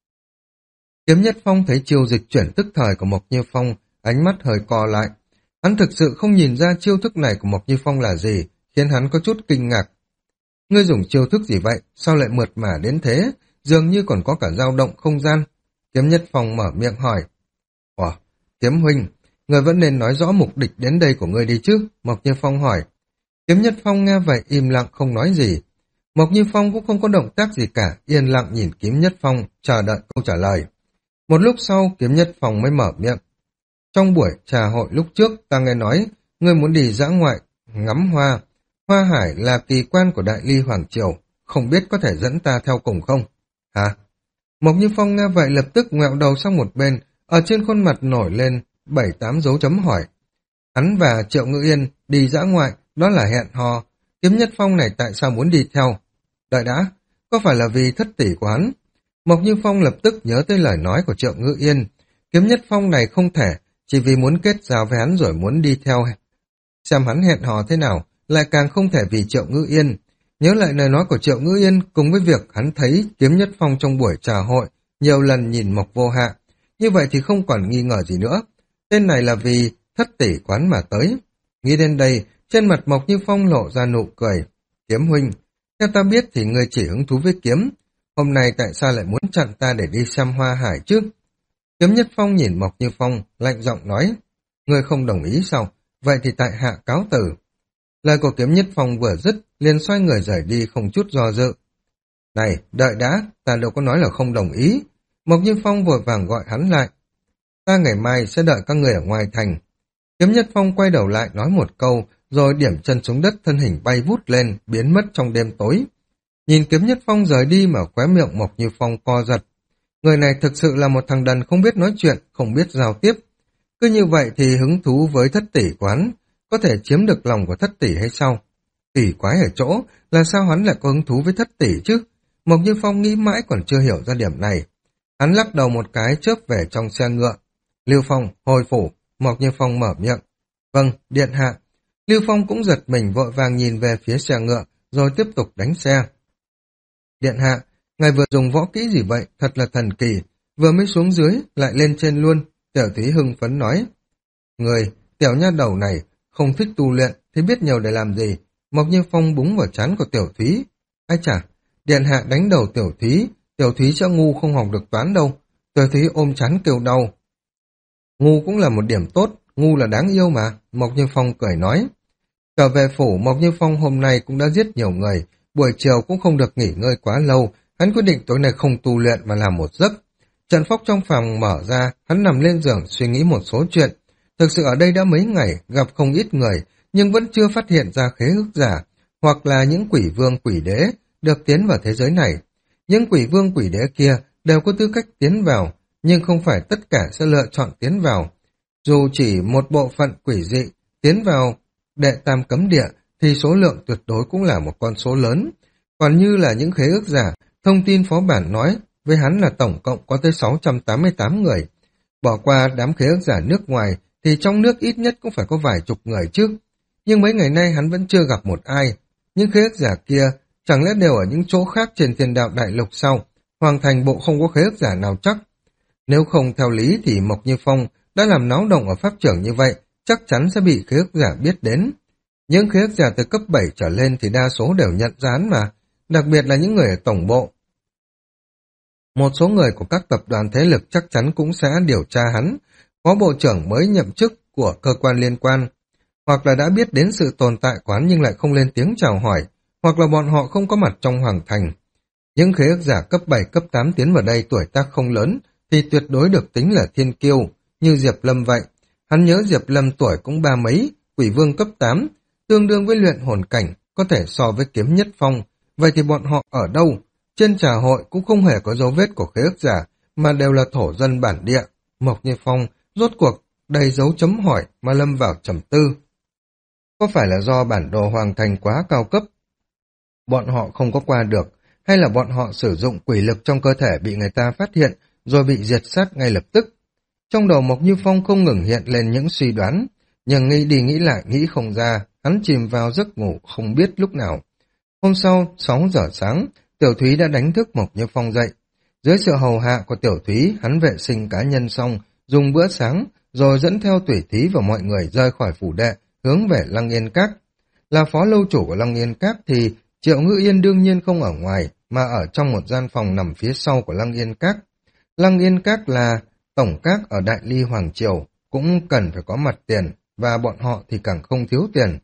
Kiếm Nhất Phong thấy chiêu dịch chuyển tức thời của Mộc Như Phong, ánh mắt hơi co lại. Hắn thực sự không nhìn ra chiêu thức này của Mộc Như Phong là gì, khiến hắn có chút kinh ngạc. Ngươi dùng chiêu thức gì vậy? Sao lại mượt mà đến thế? Dường như còn có cả dao động không gian. Kiếm Nhất Phong mở miệng hỏi. Ủa, Kiếm huynh, ngươi vẫn nên nói rõ mục đích đến đây của ngươi đi chứ? Mộc Như Phong hỏi. Kiếm Nhất Phong nghe vậy im lặng không nói gì. Mộc Như Phong cũng không có động tác gì cả, yên lặng nhìn Kiếm Nhất Phong, chờ đợi câu trả lời. Một lúc sau, Kiếm Nhất Phong mới mở miệng. Trong buổi trà hội lúc trước, ta nghe nói, ngươi muốn đi dã ngoại, ngắm hoa. Hoa Hải là kỳ quan của Đại Ly Hoàng Triều, không biết có thể dẫn ta theo cùng không? Hả? Mộc Như Phong nghe vậy lập tức ngoẹo đầu sang một bên, ở trên khuôn mặt nổi lên bảy tám dấu chấm hỏi. Hắn và Triệu Ngữ Yên đi dã ngoại, đó là hẹn hò. Kiếm Nhất Phong này tại sao muốn đi theo? Đợi đã, có phải là vì thất tỷ của hắn? Mộc Như Phong lập tức nhớ tới lời nói của Triệu Ngữ Yên. Kiếm Nhất Phong này không thể, chỉ vì muốn kết giao với hắn rồi muốn đi theo. Xem hắn hẹn hò thế nào, lại càng không thể vì Triệu Ngữ Yên. Nhớ lại lời nói của Triệu Ngữ Yên cùng với việc hắn thấy Kiếm Nhất Phong trong buổi trà hội, nhiều lần nhìn Mộc Vô Hạ. Như vậy thì không còn nghi ngờ gì nữa. Tên này là vì thất tỷ quán mà tới. Nghĩ đến đây, trên mặt Mộc Như Phong lộ ra nụ cười. Kiếm huynh, theo ta biết thì ngươi chỉ hứng thú với kiếm. Hôm nay tại sao lại muốn chặn ta để đi xem Hoa Hải chứ? Kiếm Nhất Phong nhìn Mộc Như Phong, lạnh giọng nói. Ngươi không đồng ý sao? Vậy thì tại hạ cáo từ. Lời của Kiếm Nhất Phong vừa dứt, liền xoay người rời đi không chút do dự. Này, đợi đã, ta đâu có nói là không đồng ý. Mộc Như Phong vội vàng gọi hắn lại. Ta ngày mai sẽ đợi các người ở ngoài thành. Kiếm Nhất Phong quay đầu lại nói một câu, rồi điểm chân xuống đất, thân hình bay vút lên, biến mất trong đêm tối. Nhìn Kiếm Nhất Phong rời đi mà khóe miệng Mộc Như Phong co giật. Người này thực sự là một thằng đần không biết nói chuyện, không biết giao tiếp. Cứ như vậy thì hứng thú với thất tỷ quán, có thể chiếm được lòng của thất tỷ hay sao? Tỷ quái ở chỗ, là sao hắn lại có hứng thú với thất tỷ chứ? Mộc Như Phong nghĩ mãi còn chưa hiểu ra điểm này. Hắn lắc đầu một cái chớp về trong xe ngựa. Lưu Phong, hồi phủ, Mộc Như Phong mở miệng. Vâng, điện hạ. Lưu Phong cũng giật mình vội vàng nhìn về phía xe ngựa, rồi tiếp tục đánh xe. Điện hạ, ngài vừa dùng võ kỹ gì vậy, thật là thần kỳ. Vừa mới xuống dưới, lại lên trên luôn. Tiểu Thúy hưng phấn nói. Người, tiểu nha đầu này, không thích tu luyện, thì biết nhiều để làm gì. Mộc Như Phong búng vào trán của Tiểu Thúy. Ai chả, điện hạ đánh đầu Tiểu Thúy, Tiểu Thúy sẽ ngu không học được toán đâu. Tiểu Thúy ôm trán kêu đau. Ngu cũng là một điểm tốt, ngu là đáng yêu mà, Mộc Như Phong cười nói. Trở về phủ, Mộc Như Phong hôm nay cũng đã giết nhiều người, buổi chiều cũng không được nghỉ ngơi quá lâu, hắn quyết định tối nay không tu luyện mà làm một giấc. Trận phốc trong phòng mở ra, hắn nằm lên giường suy nghĩ một số chuyện. Thực sự ở đây đã mấy ngày, gặp không ít người, nhưng vẫn chưa phát hiện ra khế ước giả, hoặc là những quỷ vương quỷ đế được tiến vào thế giới này. Những quỷ vương quỷ đế kia đều có tư cách tiến vào, nhưng không phải tất cả sẽ lựa chọn tiến vào. Dù chỉ một bộ phận quỷ dị tiến vào đệ tam cấm địa, thì số lượng tuyệt đối cũng là một con số lớn. Còn như là những khế ước giả, thông tin phó bản nói, với hắn là tổng cộng có tới sáu trăm tám mươi tám người. Bỏ qua đám khế ước giả nước ngoài, thì trong nước ít nhất cũng phải có vài chục người chứ. Nhưng mấy ngày nay hắn vẫn chưa gặp một ai. Những khế ước giả kia, chẳng lẽ đều ở những chỗ khác trên thiên đạo đại lục sao? Hoàng thành bộ không có khế ước giả nào chắc. Nếu không theo lý thì Mộc Như Phong đã làm náo động ở pháp trưởng như vậy, chắc chắn sẽ bị khế ước giả biết đến. Những khế ước giả từ cấp bảy trở lên thì đa số đều nhận ra hắn mà, đặc biệt là những người ở tổng bộ. Một số người của các tập đoàn thế lực chắc chắn cũng sẽ điều tra hắn, phó bộ trưởng mới nhậm chức của cơ quan liên quan, hoặc là đã biết đến sự tồn tại của hắn nhưng lại không lên tiếng chào hỏi, hoặc là bọn họ không có mặt trong hoàng thành. Những khế ước giả cấp bảy, cấp tám tiến vào đây tuổi tác không lớn, thì tuyệt đối được tính là thiên kiêu, như Diệp Lâm vậy. Hắn nhớ Diệp Lâm tuổi cũng ba mấy, quỷ vương cấp tám, tương đương với luyện hồn cảnh, có thể so với Kiếm Nhất Phong. Vậy thì bọn họ ở đâu? Trên trà hội cũng không hề có dấu vết của khế ước giả, mà đều là thổ dân bản địa. Mộc Như Phong rốt cuộc đầy dấu chấm hỏi mà lâm vào trầm tư. Có phải là do bản đồ hoàng thành quá cao cấp, bọn họ không có qua được, hay là bọn họ sử dụng quỷ lực trong cơ thể bị người ta phát hiện, rồi bị diệt sát ngay lập tức? Trong đầu Mộc Như Phong không ngừng hiện lên những suy đoán, nhưng nghĩ đi nghĩ lại nghĩ không ra, hắn chìm vào giấc ngủ không biết lúc nào. Hôm sau, sáu giờ sáng, Tiểu Thúy đã đánh thức Mộc Như Phong dậy. Dưới sự hầu hạ của Tiểu Thúy, hắn vệ sinh cá nhân xong, dùng bữa sáng, rồi dẫn theo Tủy Thí và mọi người rời khỏi phủ đệ, hướng về Lăng Yên Các. Là phó lâu chủ của Lăng Yên Các thì Triệu Ngữ Yên đương nhiên không ở ngoài, mà ở trong một gian phòng nằm phía sau của Lăng Yên Các. Lăng Yên Các là tổng các ở Đại Ly Hoàng Triều, cũng cần phải có mặt tiền, và bọn họ thì càng không thiếu tiền.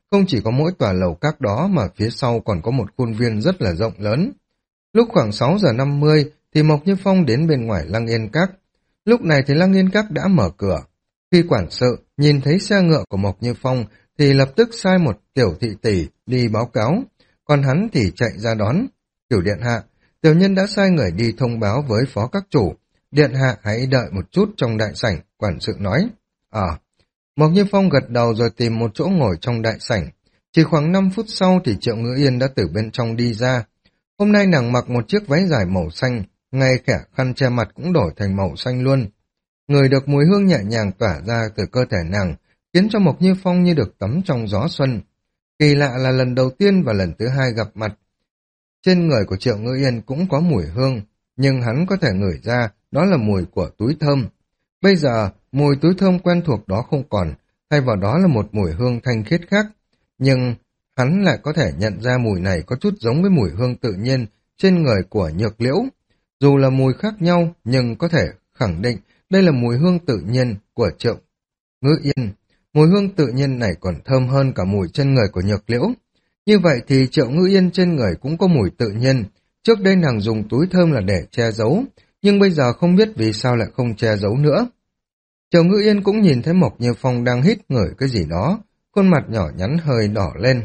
không chỉ có mỗi tòa lầu các đó mà phía sau còn có một khuôn viên rất là rộng lớn. Lúc khoảng sáu giờ năm mươi thì Mộc Như Phong đến bên ngoài Lăng Yên Các. Lúc này thì Lăng Yên Các đã mở cửa. Khi quản sự nhìn thấy xe ngựa của Mộc Như Phong thì lập tức sai một tiểu thị tỷ đi báo cáo, còn hắn thì chạy ra đón. Tiểu điện hạ, tiểu nhân đã sai người đi thông báo với phó các chủ. Điện hạ hãy đợi một chút trong đại sảnh, quản sự nói. Ờ. Mộc Như Phong gật đầu rồi tìm một chỗ ngồi trong đại sảnh. Chỉ khoảng năm phút sau thì Triệu Ngữ Yên đã từ bên trong đi ra. Hôm nay nàng mặc một chiếc váy dài màu xanh, ngay cả khăn che mặt cũng đổi thành màu xanh luôn. Người được mùi hương nhẹ nhàng tỏa ra từ cơ thể nàng, khiến cho Mộc Như Phong như được tắm trong gió xuân. Kỳ lạ là lần đầu tiên và lần thứ hai gặp mặt. Trên người của Triệu Ngữ Yên cũng có mùi hương, nhưng hắn có thể ngửi ra đó là mùi của túi thơm. Bây giờ, mùi túi thơm quen thuộc đó không còn, thay vào đó là một mùi hương thanh khiết khác. Nhưng hắn lại có thể nhận ra mùi này có chút giống với mùi hương tự nhiên trên người của Nhược Liễu. Dù là mùi khác nhau, nhưng có thể khẳng định đây là mùi hương tự nhiên của Triệu Ngữ Yên. Mùi hương tự nhiên này còn thơm hơn cả mùi trên người của Nhược Liễu. Như vậy thì Triệu Ngữ Yên trên người cũng có mùi tự nhiên. Trước đây nàng dùng túi thơm là để che giấu, nhưng bây giờ không biết vì sao lại không che giấu nữa. Triệu Ngữ Yên cũng nhìn thấy Mộc Như Phong đang hít ngửi cái gì đó, khuôn mặt nhỏ nhắn hơi đỏ lên.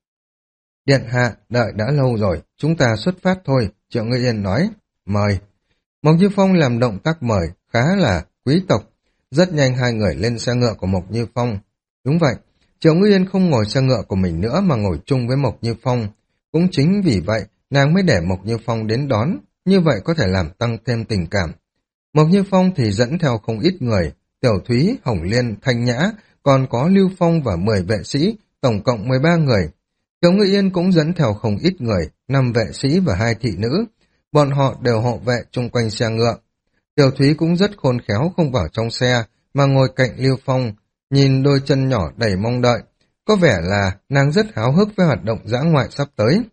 Điện hạ, đợi đã lâu rồi, chúng ta xuất phát thôi, Triệu Ngữ Yên nói. Mời. Mộc Như Phong làm động tác mời, khá là quý tộc. Rất nhanh hai người lên xe ngựa của Mộc Như Phong. Đúng vậy, Triệu Ngữ Yên không ngồi xe ngựa của mình nữa mà ngồi chung với Mộc Như Phong. Cũng chính vì vậy, nàng mới để Mộc Như Phong đến đón, như vậy có thể làm tăng thêm tình cảm. Mộc Như Phong thì dẫn theo không ít người, Tiểu Thúy, Hồng Liên, Thanh Nhã, còn có Lưu Phong và mười vệ sĩ, tổng cộng mười ba người. Triệu Ngữ Yên cũng dẫn theo không ít người, năm vệ sĩ và hai thị nữ. Bọn họ đều hộ vệ chung quanh xe ngựa. Tiểu Thúy cũng rất khôn khéo không vào trong xe, mà ngồi cạnh Lưu Phong, nhìn đôi chân nhỏ đầy mong đợi. Có vẻ là nàng rất háo hức với hoạt động dã ngoại sắp tới.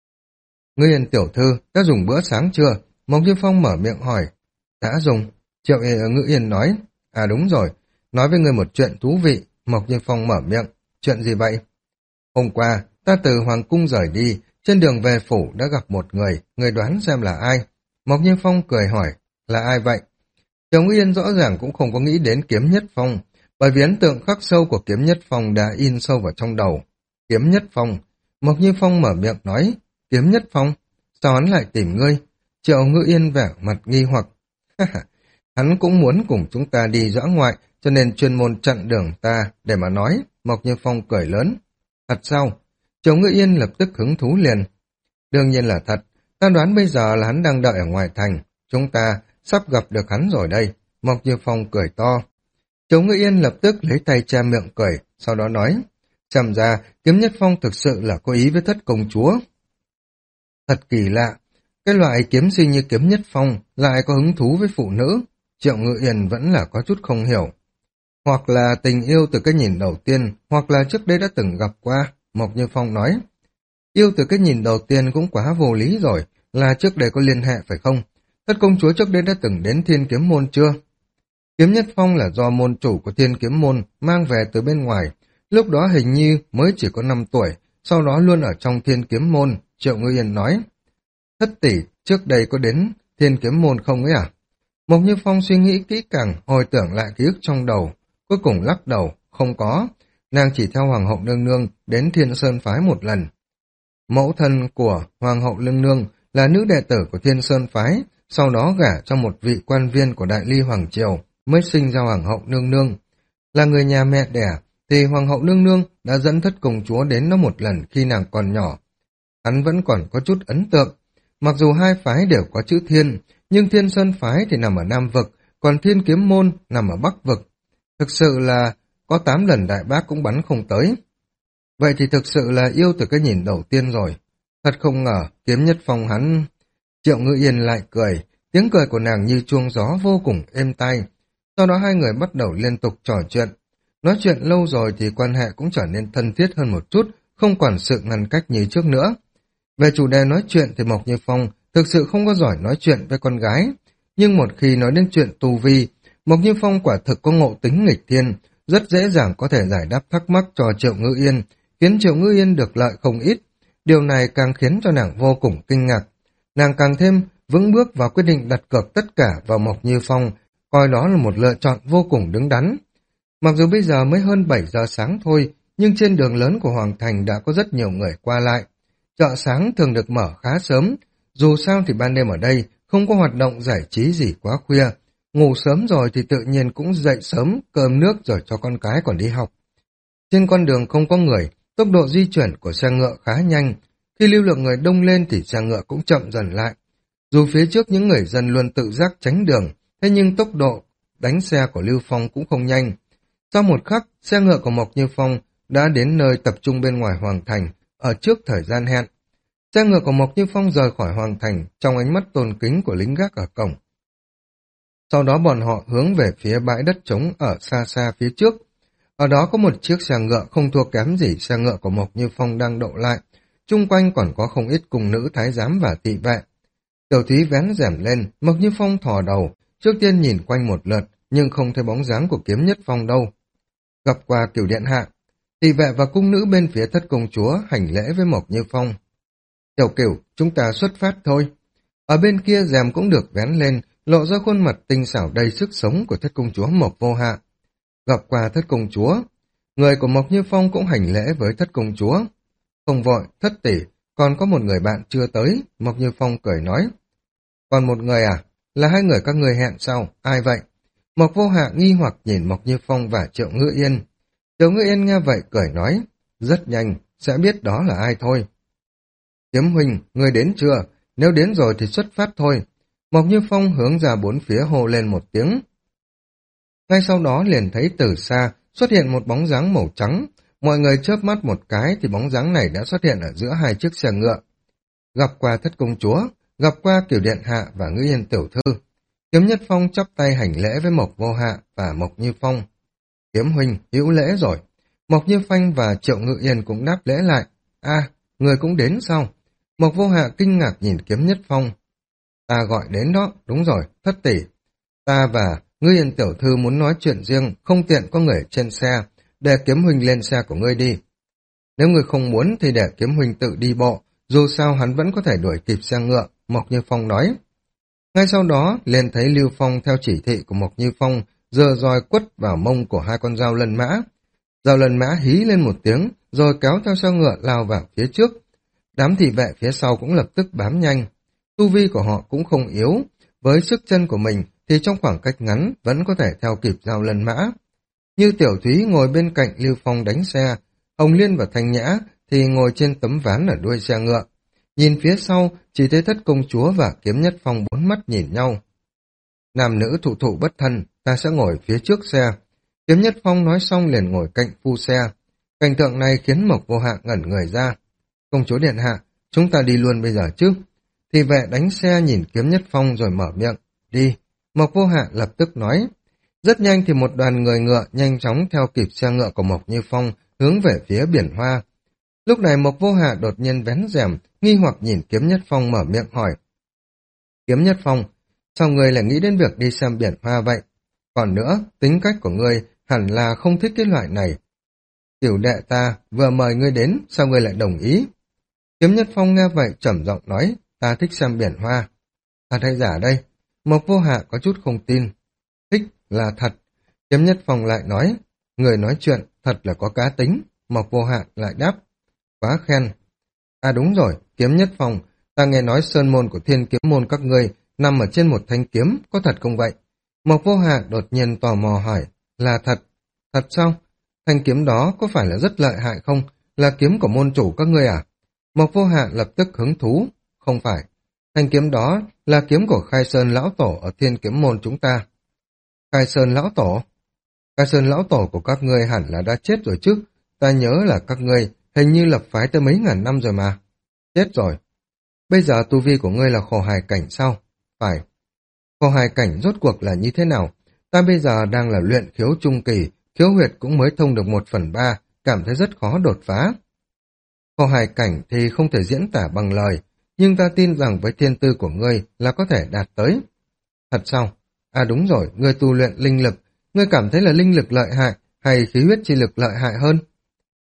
Ngữ Yên tiểu thư, đã dùng bữa sáng chưa? Mộc Như Phong mở miệng hỏi. Đã dùng. Triệu Ngữ Yên nói. À đúng rồi, nói với người một chuyện thú vị. Mộc Như Phong mở miệng. Chuyện gì vậy? Hôm qua, ta từ Hoàng Cung rời đi, trên đường về phủ đã gặp một người, người đoán xem là ai? Mộc Như Phong cười hỏi. Là ai vậy? Triệu Ngữ Yên rõ ràng cũng không có nghĩ đến Kiếm Nhất Phong, bởi vì ấn tượng khắc sâu của Kiếm Nhất Phong đã in sâu vào trong đầu. Kiếm Nhất Phong. Mộc Như Phong mở miệng nói. Kiếm Nhất Phong? Sao hắn lại tìm ngươi? Triệu Ngữ Yên vẻ mặt nghi hoặc. Hắn cũng muốn cùng chúng ta đi dã ngoại, cho nên chuyên môn chặn đường ta để mà nói. Mộc Như Phong cười lớn. Thật sao? Triệu Ngữ Yên lập tức hứng thú liền. Đương nhiên là thật. Ta đoán bây giờ là hắn đang đợi ở ngoài thành. Chúng ta sắp gặp được hắn rồi đây. Mộc Như Phong cười to. Triệu Ngữ Yên lập tức lấy tay che miệng cười, sau đó nói. Xem ra, Kiếm Nhất Phong thực sự là có ý với thất công chúa. Thật kỳ lạ, cái loại kiếm sinh như Kiếm Nhất Phong lại có hứng thú với phụ nữ. Triệu Ngữ Yên vẫn là có chút không hiểu. Hoặc là tình yêu từ cái nhìn đầu tiên, hoặc là trước đây đã từng gặp qua, Mộc Như Phong nói. Yêu từ cái nhìn đầu tiên cũng quá vô lý rồi, là trước đây có liên hệ phải không? Thất công chúa trước đây đã từng đến Thiên Kiếm Môn chưa? Kiếm Nhất Phong là do môn chủ của Thiên Kiếm Môn mang về từ bên ngoài, lúc đó hình như mới chỉ có năm tuổi, sau đó luôn ở trong Thiên Kiếm Môn, Triệu Ngữ Yên nói. Thất tỷ trước đây có đến Thiên Kiếm Môn không ấy à? Mộc Như Phong suy nghĩ kỹ càng, hồi tưởng lại ký ức trong đầu, cuối cùng lắc đầu, không có, nàng chỉ theo Hoàng hậu Nương Nương đến Thiên Sơn Phái một lần. Mẫu thân của Hoàng hậu Nương Nương là nữ đệ tử của Thiên Sơn Phái, sau đó gả cho một vị quan viên của Đại Ly Hoàng Triều, mới sinh ra Hoàng hậu Nương Nương. Là người nhà mẹ đẻ, thì Hoàng hậu Nương Nương đã dẫn thất công chúa đến nó một lần khi nàng còn nhỏ. Hắn vẫn còn có chút ấn tượng, mặc dù hai phái đều có chữ Thiên, nhưng Thiên Sơn Phái thì nằm ở Nam Vực, còn Thiên Kiếm Môn nằm ở Bắc Vực. Thực sự là có tám lần đại bác cũng bắn không tới. Vậy thì thực sự là yêu từ cái nhìn đầu tiên rồi. Thật không ngờ, Kiếm Nhất Phong hắn... Triệu Ngữ Yên lại cười, tiếng cười của nàng như chuông gió vô cùng êm tai. Sau đó hai người bắt đầu liên tục trò chuyện. Nói chuyện lâu rồi thì quan hệ cũng trở nên thân thiết hơn một chút, không còn sự ngăn cách như trước nữa. Về chủ đề nói chuyện thì Mộc Như Phong thực sự không có giỏi nói chuyện với con gái. Nhưng một khi nói đến chuyện tu vi, Mộc Như Phong quả thực có ngộ tính nghịch thiên, rất dễ dàng có thể giải đáp thắc mắc cho Triệu Ngữ Yên, khiến Triệu Ngữ Yên được lợi không ít. Điều này càng khiến cho nàng vô cùng kinh ngạc. Nàng càng thêm vững bước và quyết định đặt cược tất cả vào Mộc Như Phong, coi đó là một lựa chọn vô cùng đứng đắn. Mặc dù bây giờ mới hơn bảy giờ sáng thôi, nhưng trên đường lớn của Hoàng Thành đã có rất nhiều người qua lại. Chợ sáng thường được mở khá sớm, dù sao thì ban đêm ở đây không có hoạt động giải trí gì quá khuya. Ngủ sớm rồi thì tự nhiên cũng dậy sớm, cơm nước rồi cho con cái còn đi học. Trên con đường không có người, tốc độ di chuyển của xe ngựa khá nhanh. Khi lưu lượng người đông lên thì xe ngựa cũng chậm dần lại. Dù phía trước những người dân luôn tự giác tránh đường, thế nhưng tốc độ đánh xe của Lưu Phong cũng không nhanh. Sau một khắc, xe ngựa của Mộc Như Phong đã đến nơi tập trung bên ngoài Hoàng Thành, ở trước thời gian hẹn. Xe ngựa của Mộc Như Phong rời khỏi Hoàng Thành trong ánh mắt tôn kính của lính gác ở cổng. Sau đó bọn họ hướng về phía bãi đất trống ở xa xa phía trước. Ở đó có một chiếc xe ngựa không thua kém gì xe ngựa của Mộc Như Phong đang đậu lại. Chung quanh còn có không ít cung nữ thái giám và thị vệ. Tiểu Thúy vén rèm lên, Mộc Như Phong thò đầu, trước tiên nhìn quanh một lượt, nhưng không thấy bóng dáng của Kiếm Nhất Phong đâu. Gặp qua Cửu điện hạ, thị vệ và cung nữ bên phía thất công chúa hành lễ với Mộc Như Phong. Tiểu Cửu, chúng ta xuất phát thôi. Ở bên kia rèm cũng được vén lên, lộ ra khuôn mặt tinh xảo đầy sức sống của thất công chúa Mộc Vô Hạ. Gặp qua thất công chúa, người của Mộc Như Phong cũng hành lễ với thất công chúa. Không vội, thất tỷ, còn có một người bạn chưa tới, Mộc Như Phong cười nói. Còn một người à? Là hai người các người hẹn sao? Ai vậy? Mộc Vô Hạ nghi hoặc nhìn Mộc Như Phong và Triệu Ngữ Yên. Triệu Ngữ Yên nghe vậy cười nói, rất nhanh, sẽ biết đó là ai thôi. Kiếm huynh, người đến chưa? Nếu đến rồi thì xuất phát thôi. Mộc Như Phong hướng ra bốn phía hô lên một tiếng. Ngay sau đó liền thấy từ xa xuất hiện một bóng dáng màu trắng. Mọi người chớp mắt một cái thì bóng dáng này đã xuất hiện ở giữa hai chiếc xe ngựa. Gặp qua thất công chúa, gặp qua Cửu điện hạ và Ngữ Yên tiểu thư. Kiếm Nhất Phong chắp tay hành lễ với Mộc Vô Hạ và Mộc Như Phong. Kiếm huynh, hữu lễ rồi. Mộc Như Phong và Triệu Ngự Yên cũng đáp lễ lại. À, người cũng đến sao? Mộc Vô Hạ kinh ngạc nhìn Kiếm Nhất Phong. Ta gọi đến đó, đúng rồi, thất tỷ. Ta và Ngữ Yên tiểu thư muốn nói chuyện riêng, không tiện có người trên xe, để Kiếm huynh lên xe của ngươi đi. Nếu ngươi không muốn thì để Kiếm huynh tự đi bộ, dù sao hắn vẫn có thể đuổi kịp xe ngựa, Mộc Như Phong nói. Ngay sau đó, liền thấy Lưu Phong theo chỉ thị của Mộc Như Phong, giơ roi quất vào mông của hai con dao lân mã. Dao lân mã hí lên một tiếng, rồi kéo theo xe ngựa lao vào phía trước. Đám thị vệ phía sau cũng lập tức bám nhanh. Tu vi của họ cũng không yếu, với sức chân của mình thì trong khoảng cách ngắn vẫn có thể theo kịp dao lân mã. Như Tiểu Thúy ngồi bên cạnh Lưu Phong đánh xe, Hồng Liên và Thanh Nhã thì ngồi trên tấm ván ở đuôi xe ngựa. Nhìn phía sau, chỉ thấy thất công chúa và Kiếm Nhất Phong bốn mắt nhìn nhau. Nam nữ thụ thụ bất thân, ta sẽ ngồi phía trước xe. Kiếm Nhất Phong nói xong liền ngồi cạnh phu xe. Cảnh tượng này khiến Mộc Vô Hạ ngẩn người ra. Công chúa điện hạ, chúng ta đi luôn bây giờ chứ? Thì vệ đánh xe nhìn Kiếm Nhất Phong rồi mở miệng. Đi. Mộc Vô Hạ lập tức nói. Rất nhanh thì một đoàn người ngựa nhanh chóng theo kịp xe ngựa của Mộc Như Phong hướng về phía biển hoa. Lúc này Mộc Vô Hạ đột nhiên vén rèm, nghi hoặc nhìn Kiếm Nhất Phong mở miệng hỏi. Kiếm Nhất Phong, sao ngươi lại nghĩ đến việc đi xem biển hoa vậy? Còn nữa, tính cách của ngươi hẳn là không thích cái loại này. Tiểu đệ ta vừa mời ngươi đến, sao ngươi lại đồng ý? Kiếm Nhất Phong nghe vậy trầm giọng nói, ta thích xem biển hoa. Thật hay giả đây? Mộc Vô Hạ có chút không tin. Thích là thật. Kiếm Nhất Phong lại nói, người nói chuyện thật là có cá tính. Mộc Vô Hạ lại đáp, quá khen. À đúng rồi, Kiếm Nhất Phong, ta nghe nói sơn môn của Thiên Kiếm môn các ngươi nằm ở trên một thanh kiếm, có thật không vậy? Mộc Vô Hạ đột nhiên tò mò hỏi, là thật? Thật sao? Thanh kiếm đó có phải là rất lợi hại không? Là kiếm của môn chủ các ngươi à? Mộc Vô Hạ lập tức hứng thú, không phải. Thanh kiếm đó là kiếm của Khai Sơn Lão Tổ ở Thiên Kiếm môn chúng ta. Khai Sơn Lão Tổ? Khai Sơn Lão Tổ của các ngươi hẳn là đã chết rồi chứ? Ta nhớ là các ngươi hình như lập phái tới mấy ngàn năm rồi mà. Chết rồi. Bây giờ tu vi của ngươi là khổ hài cảnh sao? Phải. Khổ hài cảnh rốt cuộc là như thế nào? Ta bây giờ đang là luyện khiếu trung kỳ, khiếu huyệt cũng mới thông được một phần ba, cảm thấy rất khó đột phá. Khổ hài cảnh thì không thể diễn tả bằng lời, nhưng ta tin rằng với thiên tư của ngươi là có thể đạt tới. Thật sao? À đúng rồi, ngươi tu luyện linh lực, ngươi cảm thấy là linh lực lợi hại hay khí huyết chi lực lợi hại hơn?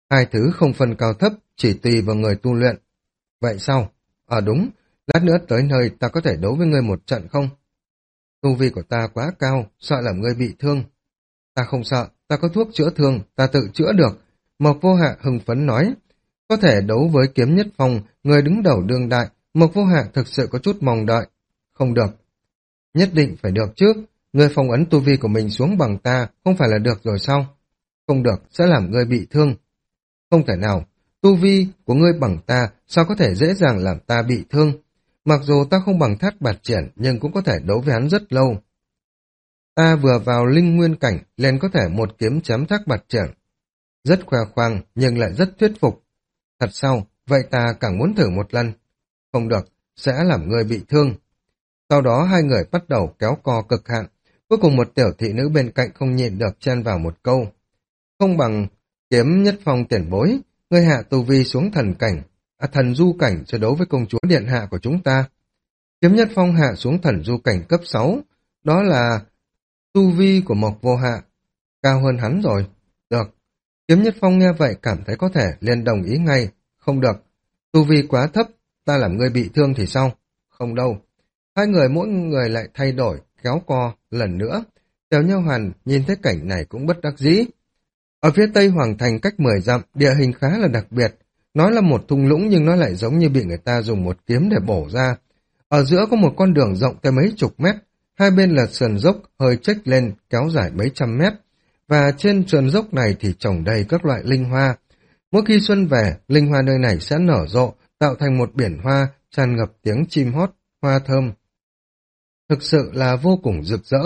Hai thứ không phân cao thấp, chỉ tùy vào người tu luyện. Vậy sao? À đúng, lát nữa tới nơi ta có thể đấu với ngươi một trận không? Tu vi của ta quá cao, sợ làm ngươi bị thương. Ta không sợ, ta có thuốc chữa thương, ta tự chữa được. Mộc Vô Hạ hưng phấn nói. Có thể đấu với Kiếm Nhất Phong, người đứng đầu đương đại, Mộc Vô Hạ thực sự có chút mong đợi. Không được. Nhất định phải được trước. Ngươi phong ấn tu vi của mình xuống bằng ta, không phải là được rồi sao? Không được, sẽ làm ngươi bị thương. Không thể nào, tu vi của ngươi bằng ta, sao có thể dễ dàng làm ta bị thương? Mặc dù ta không bằng Thác Bạt Triển, nhưng cũng có thể đấu với hắn rất lâu. Ta vừa vào linh nguyên cảnh, liền có thể một kiếm chém Thác Bạt Triển. Rất khoe khoang, nhưng lại rất thuyết phục. Thật sao, vậy ta càng muốn thử một lần. Không được, sẽ làm ngươi bị thương. Sau đó hai người bắt đầu kéo co cực hạn. Cuối cùng một tiểu thị nữ bên cạnh không nhịn được chen vào một câu. Không bằng Kiếm Nhất Phong tiền bối, ngươi hạ tu vi xuống thần cảnh, à, thần du cảnh cho đấu với công chúa điện hạ của chúng ta. Kiếm Nhất Phong hạ xuống thần du cảnh cấp sáu, đó là tu vi của Mộc Vô Hạ, cao hơn hắn rồi. Được. Kiếm Nhất Phong nghe vậy cảm thấy có thể, liền đồng ý ngay. Không được, tu vi quá thấp, ta làm ngươi bị thương thì sao? Không đâu. Hai người mỗi người lại thay đổi, kéo co lần nữa. Tiểu Nhiêu Hoàn nhìn thấy cảnh này cũng bất đắc dĩ. Ở phía tây Hoàng Thành cách mười dặm, địa hình khá là đặc biệt. Nói là một thung lũng nhưng nó lại giống như bị người ta dùng một kiếm để bổ ra. Ở giữa có một con đường rộng tới mấy chục mét, hai bên là sườn dốc hơi chếch lên, kéo dài mấy trăm mét. Và trên sườn dốc này thì trồng đầy các loại linh hoa. Mỗi khi xuân về, linh hoa nơi này sẽ nở rộ, tạo thành một biển hoa, tràn ngập tiếng chim hót, hoa thơm. Thực sự là vô cùng rực rỡ.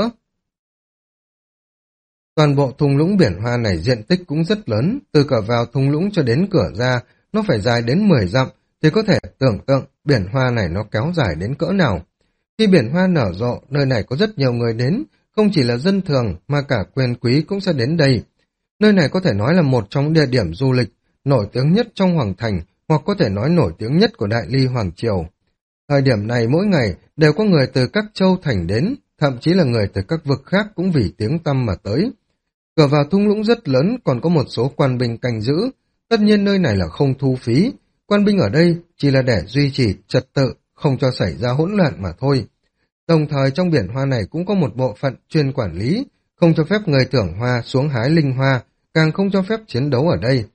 Toàn bộ thung lũng biển hoa này diện tích cũng rất lớn, từ cửa vào thung lũng cho đến cửa ra, nó phải dài đến mười dặm, thì có thể tưởng tượng biển hoa này nó kéo dài đến cỡ nào. Khi biển hoa nở rộ, nơi này có rất nhiều người đến, không chỉ là dân thường mà cả quyền quý cũng sẽ đến đây. Nơi này có thể nói là một trong địa điểm du lịch nổi tiếng nhất trong Hoàng Thành, hoặc có thể nói nổi tiếng nhất của Đại Ly Hoàng Triều. Thời điểm này mỗi ngày đều có người từ các châu thành đến, thậm chí là người từ các vực khác cũng vì tiếng tăm mà tới. Cửa vào thung lũng rất lớn, còn có một số quan binh canh giữ. Tất nhiên nơi này là không thu phí. Quan binh ở đây chỉ là để duy trì trật tự, không cho xảy ra hỗn loạn mà thôi. Đồng thời trong biển hoa này cũng có một bộ phận chuyên quản lý, không cho phép người thưởng hoa xuống hái linh hoa, càng không cho phép chiến đấu ở đây.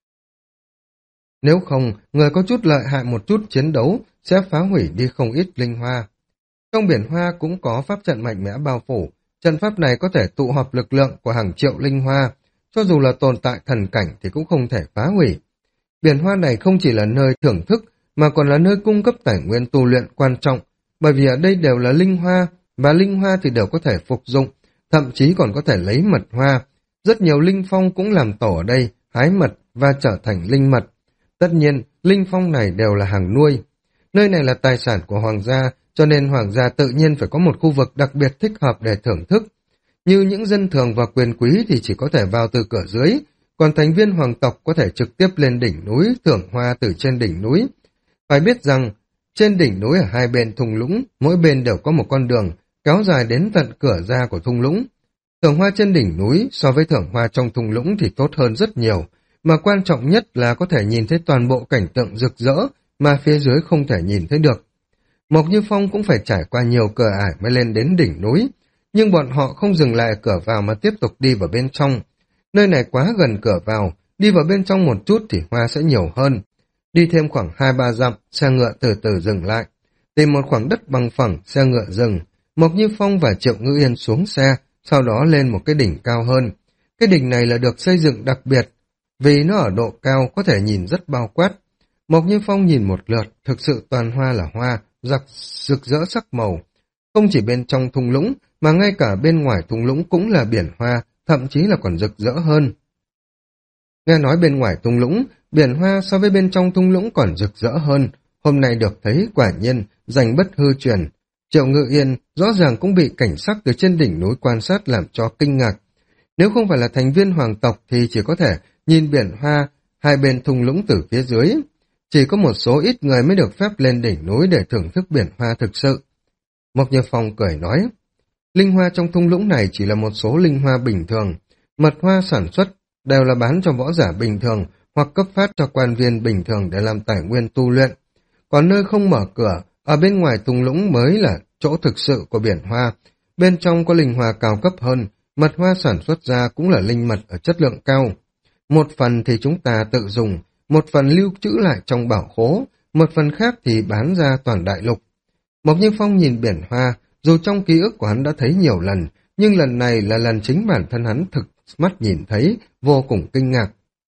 Nếu không, người có chút lợi hại một chút chiến đấu sẽ phá hủy đi không ít linh hoa. Trong biển hoa cũng có pháp trận mạnh mẽ bao phủ. Trận pháp này có thể tụ họp lực lượng của hàng triệu linh hoa, cho dù là tồn tại thần cảnh thì cũng không thể phá hủy. Biển hoa này không chỉ là nơi thưởng thức, mà còn là nơi cung cấp tài nguyên tu luyện quan trọng, bởi vì ở đây đều là linh hoa, và linh hoa thì đều có thể phục dụng, thậm chí còn có thể lấy mật hoa. Rất nhiều linh phong cũng làm tổ ở đây, hái mật và trở thành linh mật. Tất nhiên, linh phong này đều là hàng nuôi. Nơi này là tài sản của hoàng gia, cho nên hoàng gia tự nhiên phải có một khu vực đặc biệt thích hợp để thưởng thức. Như những dân thường và quyền quý thì chỉ có thể vào từ cửa dưới, còn thành viên hoàng tộc có thể trực tiếp lên đỉnh núi thưởng hoa từ trên đỉnh núi. Phải biết rằng, trên đỉnh núi ở hai bên thung lũng, mỗi bên đều có một con đường kéo dài đến tận cửa ra của thung lũng. Thưởng hoa trên đỉnh núi so với thưởng hoa trong thung lũng thì tốt hơn rất nhiều, mà quan trọng nhất là có thể nhìn thấy toàn bộ cảnh tượng rực rỡ mà phía dưới không thể nhìn thấy được. Mộc Như Phong cũng phải trải qua nhiều cửa ải mới lên đến đỉnh núi, nhưng bọn họ không dừng lại ở cửa vào mà tiếp tục đi vào bên trong. Nơi này quá gần cửa vào, đi vào bên trong một chút thì hoa sẽ nhiều hơn. Đi thêm khoảng hai ba dặm, xe ngựa từ từ dừng lại. Tìm một khoảng đất bằng phẳng, xe ngựa dừng. Mộc Như Phong và Triệu Ngữ Yên xuống xe, sau đó lên một cái đỉnh cao hơn. Cái đỉnh này là được xây dựng đặc biệt, vì nó ở độ cao có thể nhìn rất bao quát. Mộc Như Phong nhìn một lượt, thực sự toàn hoa là hoa, giặc rực rỡ sắc màu. Không chỉ bên trong thung lũng, mà ngay cả bên ngoài thung lũng cũng là biển hoa, thậm chí là còn rực rỡ hơn. Nghe nói bên ngoài thung lũng, biển hoa so với bên trong thung lũng còn rực rỡ hơn. Hôm nay được thấy quả nhiên, danh bất hư truyền. Triệu Ngự Yên rõ ràng cũng bị cảnh sắc từ trên đỉnh núi quan sát làm cho kinh ngạc. Nếu không phải là thành viên hoàng tộc thì chỉ có thể nhìn biển hoa hai bên thung lũng từ phía dưới. Chỉ có một số ít người mới được phép lên đỉnh núi để thưởng thức biển hoa thực sự. Mộc Như Phong cười nói, linh hoa trong thung lũng này chỉ là một số linh hoa bình thường. Mật hoa sản xuất đều là bán cho võ giả bình thường hoặc cấp phát cho quan viên bình thường để làm tài nguyên tu luyện. Còn nơi không mở cửa, ở bên ngoài thung lũng mới là chỗ thực sự của biển hoa. Bên trong có linh hoa cao cấp hơn, mật hoa sản xuất ra cũng là linh mật ở chất lượng cao. Một phần thì chúng ta tự dùng, một phần lưu trữ lại trong bảo khố, một phần khác thì bán ra toàn đại lục. Mộc Như Phong nhìn biển hoa, dù trong ký ức của hắn đã thấy nhiều lần, nhưng lần này là lần chính bản thân hắn thực mắt nhìn thấy, vô cùng kinh ngạc.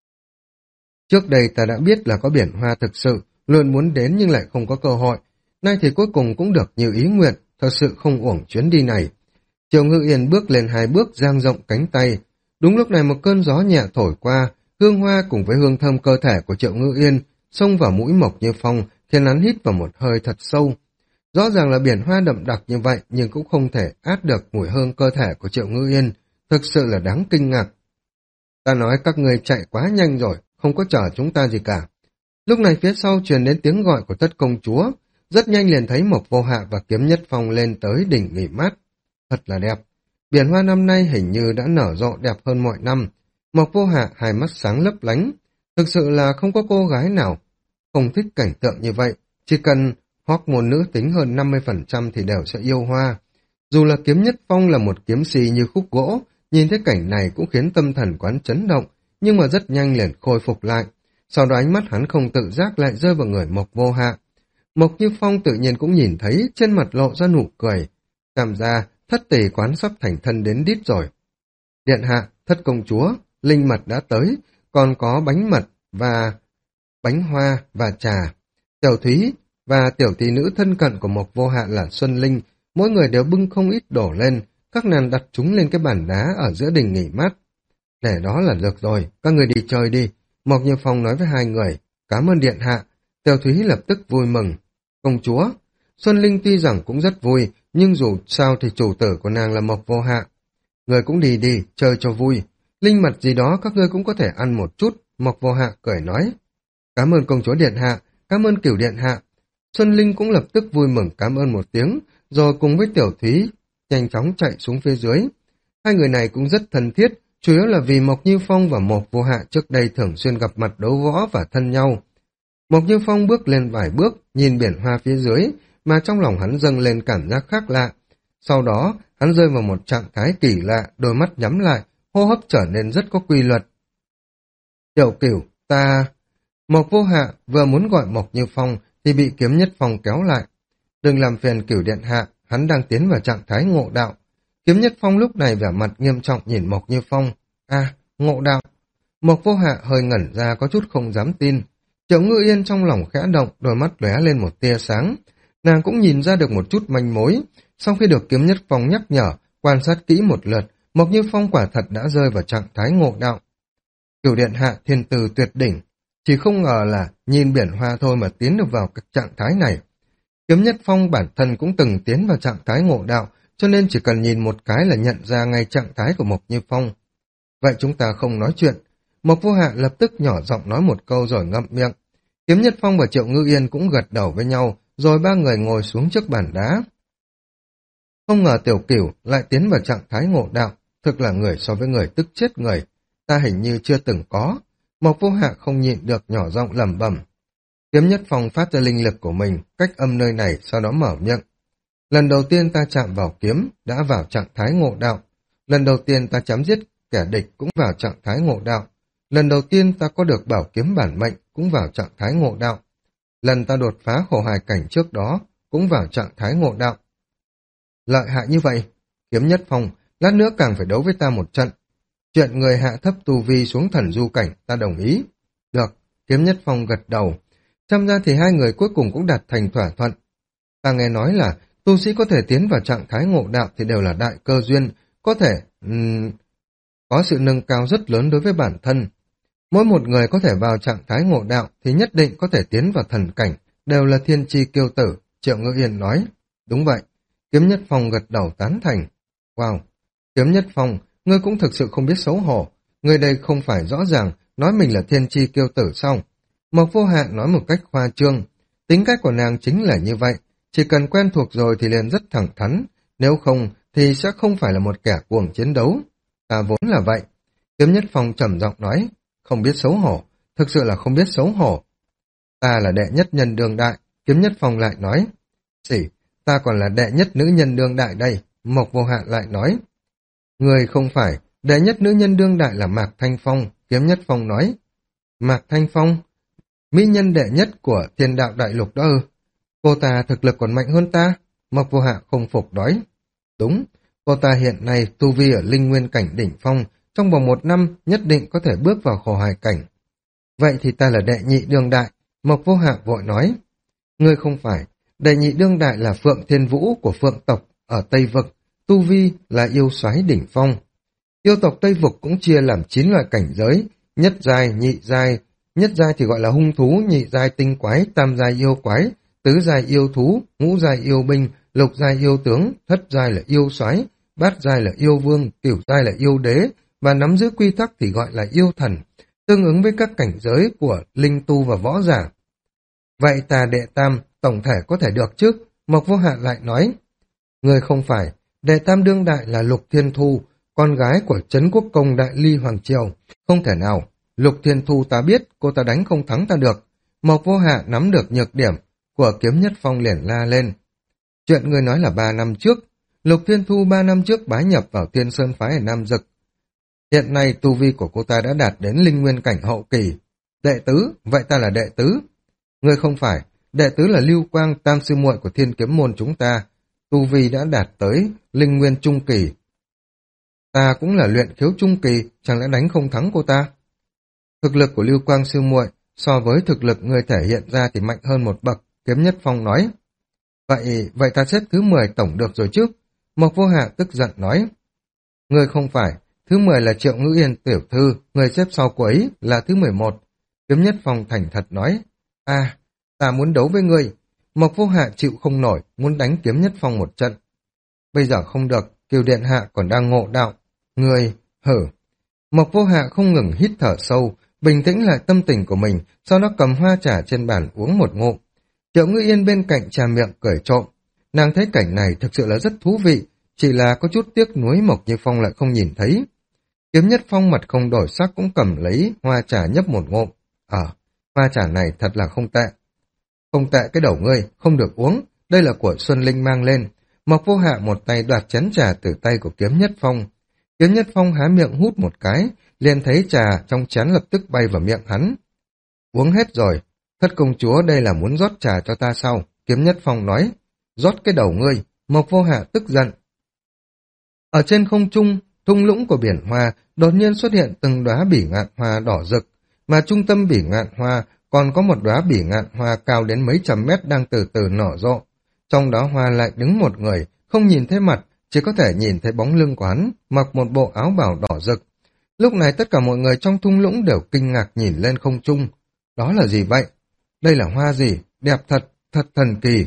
Trước đây ta đã biết là có biển hoa thực sự, luôn muốn đến nhưng lại không có cơ hội. Nay thì cuối cùng cũng được như ý nguyện, thật sự không uổng chuyến đi này. Triệu Ngự Yên bước lên hai bước dang rộng cánh tay. Đúng lúc này một cơn gió nhẹ thổi qua, hương hoa cùng với hương thơm cơ thể của Triệu Ngự Yên xông vào mũi Mộc Như Phong, khiến hắn hít vào một hơi thật sâu. Rõ ràng là biển hoa đậm đặc như vậy nhưng cũng không thể át được mùi hương cơ thể của Triệu Ngự Yên, thực sự là đáng kinh ngạc. Ta nói các người chạy quá nhanh rồi, không có chờ chúng ta gì cả. Lúc này phía sau truyền đến tiếng gọi của Tất Công Chúa, rất nhanh liền thấy Mộc Vô Hạ và Kiếm Nhất Phong lên tới đỉnh nghỉ mát. Thật là đẹp, biển hoa năm nay hình như đã nở rộ đẹp hơn mọi năm. Mộc Vô Hạ hai mắt sáng lấp lánh, thực sự là không có cô gái nào không thích cảnh tượng như vậy, chỉ cần hormone nữ tính hơn năm mươi phần trăm thì đều sẽ yêu hoa. Dù là Kiếm Nhất Phong là một kiếm si như khúc gỗ, nhìn thấy cảnh này cũng khiến tâm thần quán chấn động, nhưng mà rất nhanh liền khôi phục lại. Sau đó ánh mắt hắn không tự giác lại rơi vào người Mộc Vô Hạ. Mộc Như Phong tự nhiên cũng nhìn thấy, trên mặt lộ ra nụ cười. Cảm ra, thất tỷ quán sắp thành thân đến đít rồi. Điện hạ, Thất công chúa, linh mật đã tới, còn có bánh mật và bánh hoa và trà. Tiểu Thúy và tiểu tỷ nữ thân cận của Mộc Vô Hạ là Xuân Linh, mỗi người đều bưng không ít đổ lên, các nàng đặt chúng lên cái bàn đá ở giữa đình nghỉ mát. Để đó là được rồi, các người đi chơi đi. Mộc Như Phong nói với hai người, cảm ơn điện hạ. Tiểu Thúy lập tức vui mừng. Công chúa, Xuân Linh tuy rằng cũng rất vui, nhưng dù sao thì chủ tử của nàng là Mộc Vô Hạ. Người cũng đi đi, chơi cho vui. Linh mật gì đó các ngươi cũng có thể ăn một chút, Mộc Vô Hạ cười nói. Cảm ơn công chúa điện hạ, cảm ơn Cửu điện hạ. Xuân Linh cũng lập tức vui mừng cảm ơn một tiếng, rồi cùng với Tiểu Thúy nhanh chóng chạy xuống phía dưới. Hai người này cũng rất thân thiết, chủ yếu là vì Mộc Như Phong và Mộc Vô Hạ trước đây thường xuyên gặp mặt đấu võ và thân nhau. Mộc Như Phong bước lên vài bước, nhìn biển hoa phía dưới, mà trong lòng hắn dâng lên cảm giác khác lạ. Sau đó, hắn rơi vào một trạng thái kỳ lạ, đôi mắt nhắm lại, hô hấp trở nên rất có quy luật. Tiểu Cửu, ta... Mộc Vô Hạ vừa muốn gọi Mộc Như Phong thì bị Kiếm Nhất Phong kéo lại. Đừng làm phiền Cửu điện hạ, hắn đang tiến vào trạng thái ngộ đạo. Kiếm Nhất Phong lúc này vẻ mặt nghiêm trọng nhìn Mộc Như Phong. À, ngộ đạo. Mộc Vô Hạ hơi ngẩn ra có chút không dám tin. Triệu Ngự Yên trong lòng khẽ động, đôi mắt lóe lên một tia sáng. Nàng cũng nhìn ra được một chút manh mối. Sau khi được Kiếm Nhất Phong nhắc nhở, quan sát kỹ một lượt, Mộc Như Phong quả thật đã rơi vào trạng thái ngộ đạo. Cửu điện hạ thiên từ tuyệt đỉnh, chỉ không ngờ là nhìn biển hoa thôi mà tiến được vào cái trạng thái này. Kiếm Nhất Phong bản thân cũng từng tiến vào trạng thái ngộ đạo, cho nên chỉ cần nhìn một cái là nhận ra ngay trạng thái của Mộc Như Phong. Vậy chúng ta không nói chuyện. Mộc Vô Hạ lập tức nhỏ giọng nói một câu rồi ngậm miệng. Kiếm Nhất Phong và Triệu Ngự Yên cũng gật đầu với nhau, rồi ba người ngồi xuống trước bàn đá. Không ngờ Tiểu Cửu lại tiến vào trạng thái ngộ đạo, thực là người so với người tức chết người. Ta hình như chưa từng có. Mộc Vô Hạ không nhịn được nhỏ giọng lẩm bẩm. Kiếm Nhất Phong phát ra linh lực của mình, cách âm nơi này, sau đó mở miệng. Lần đầu tiên ta chạm vào kiếm, đã vào trạng thái ngộ đạo. Lần đầu tiên ta chém giết kẻ địch cũng vào trạng thái ngộ đạo. Lần đầu tiên ta có được bảo kiếm bản mệnh cũng vào trạng thái ngộ đạo. Lần ta đột phá khổ hài cảnh trước đó cũng vào trạng thái ngộ đạo. Lợi hại như vậy, Kiếm Nhất Phong, lát nữa càng phải đấu với ta một trận. Chuyện người hạ thấp tu vi xuống thần du cảnh, ta đồng ý. Được, Kiếm Nhất Phong gật đầu. Xem ra thì hai người cuối cùng cũng đạt thành thỏa thuận. Ta nghe nói là tu sĩ có thể tiến vào trạng thái ngộ đạo thì đều là đại cơ duyên, có thể um, có sự nâng cao rất lớn đối với bản thân. Mỗi một người có thể vào trạng thái ngộ đạo thì nhất định có thể tiến vào thần cảnh, đều là thiên chi kiêu tử, Triệu Ngự Yên nói. Đúng vậy, Kiếm Nhất Phong gật đầu tán thành. Wow, Kiếm Nhất Phong, ngươi cũng thực sự không biết xấu hổ. Ngươi đây không phải rõ ràng nói mình là thiên chi kiêu tử sao? Mộc Vô Hạ nói một cách khoa trương. Tính cách của nàng chính là như vậy. Chỉ cần quen thuộc rồi thì liền rất thẳng thắn. Nếu không thì sẽ không phải là một kẻ cuồng chiến đấu. Ta vốn là vậy. Kiếm Nhất Phong trầm giọng nói. Không biết xấu hổ. thực sự là không biết xấu hổ. Ta là đệ nhất nhân đương đại, Kiếm Nhất Phong lại nói. Xỉ, ta còn là đệ nhất nữ nhân đương đại đây, Mộc Vô Hạ lại nói. Người không phải, đệ nhất nữ nhân đương đại là Mạc Thanh Phong, Kiếm Nhất Phong nói. Mạc Thanh Phong, mỹ nhân đệ nhất của thiên đạo đại lục đó ư? Cô ta thực lực còn mạnh hơn ta? Mộc Vô Hạ không phục nói. Đúng, cô ta hiện nay tu vi ở linh nguyên cảnh đỉnh phong, trong vòng một năm nhất định có thể bước vào khổ hài cảnh. Vậy thì ta là đệ nhị đương đại, Mộc Vô Hạ vội nói. Ngươi không phải, đệ nhị đương đại là Phượng Thiên Vũ của Phượng tộc ở Tây Vực, tu vi là yêu soái đỉnh phong. Yêu tộc Tây Vực cũng chia làm chín loại cảnh giới, nhất giai, nhị giai, nhất giai thì gọi là hung thú, nhị giai tinh quái, tam giai yêu quái, tứ giai yêu thú, ngũ giai yêu binh, lục giai yêu tướng, thất giai là yêu soái, bát giai là yêu vương, cửu giai là yêu đế, và nắm giữ quy tắc thì gọi là yêu thần, tương ứng với các cảnh giới của linh tu và võ giả. Vậy ta đệ tam, tổng thể có thể được chứ? Mộc Vô Hạ lại nói. Người không phải, đệ tam đương đại là Lục Thiên Thu, con gái của Trấn Quốc Công Đại Ly Hoàng Triều. Không thể nào, Lục Thiên Thu ta biết, cô ta đánh không thắng ta được. Mộc Vô Hạ nắm được nhược điểm của Kiếm Nhất Phong liền la lên. Chuyện người nói là ba năm trước, Lục Thiên Thu ba năm trước bái nhập vào Thiên Sơn Phái ở Nam Dực. Hiện nay tu vi của cô ta đã đạt đến linh nguyên cảnh hậu kỳ. Đệ tứ, vậy ta là đệ tứ. Người không phải, đệ tứ là Lưu Quang, tam sư muội của Thiên Kiếm môn chúng ta. Tu vi đã đạt tới linh nguyên trung kỳ. Ta cũng là luyện khiếu trung kỳ, chẳng lẽ đánh không thắng cô ta? Thực lực của Lưu Quang sư muội so với thực lực người thể hiện ra thì mạnh hơn một bậc, Kiếm Nhất Phong nói. Vậy, vậy ta xếp thứ mười tổng được rồi chứ? Mộc Vô Hạ tức giận nói. Người không phải, thứ mười là Triệu Ngữ Yên tiểu thư, người xếp sau cô ấy là thứ mười một. Kiếm Nhất Phong thành thật nói. À, ta muốn đấu với người. Mộc Vô Hạ chịu không nổi, muốn đánh Kiếm Nhất Phong một trận. Bây giờ không được, Kiều Điện Hạ còn đang ngộ đạo. Người, hử. Mộc Vô Hạ không ngừng hít thở sâu, bình tĩnh lại tâm tình của mình, sau đó cầm hoa trà trên bàn uống một ngụm. Triệu Ngữ Yên bên cạnh trà miệng cười trộm. Nàng thấy cảnh này thực sự là rất thú vị, chỉ là có chút tiếc nuối Mộc Như Phong lại không nhìn thấy. Kiếm Nhất Phong mặt không đổi sắc cũng cầm lấy hoa trà nhấp một ngụm. Ờ, à, hoa trà này thật là không tệ. Không tệ cái đầu ngươi, không được uống, đây là của Xuân Linh mang lên. Mộc Vô Hạ một tay đoạt chén trà từ tay của Kiếm Nhất Phong. Kiếm Nhất Phong há miệng hút một cái, liền thấy trà trong chén lập tức bay vào miệng hắn. Uống hết rồi, thất công chúa đây là muốn rót trà cho ta sao? Kiếm Nhất Phong nói, rót cái đầu ngươi. Mộc Vô Hạ tức giận. Ở trên không trung, thung lũng của biển hoa đột nhiên xuất hiện từng đóa bỉ ngạn hoa đỏ rực, mà trung tâm bỉ ngạn hoa còn có một đóa bỉ ngạn hoa cao đến mấy trăm mét đang từ từ nở rộ. Trong đó hoa lại đứng một người, không nhìn thấy mặt, chỉ có thể nhìn thấy bóng lưng của hắn, mặc một bộ áo bào đỏ rực. Lúc này tất cả mọi người trong thung lũng đều kinh ngạc nhìn lên không trung. Đó là gì vậy? Đây là hoa gì? Đẹp thật, thật thần kỳ.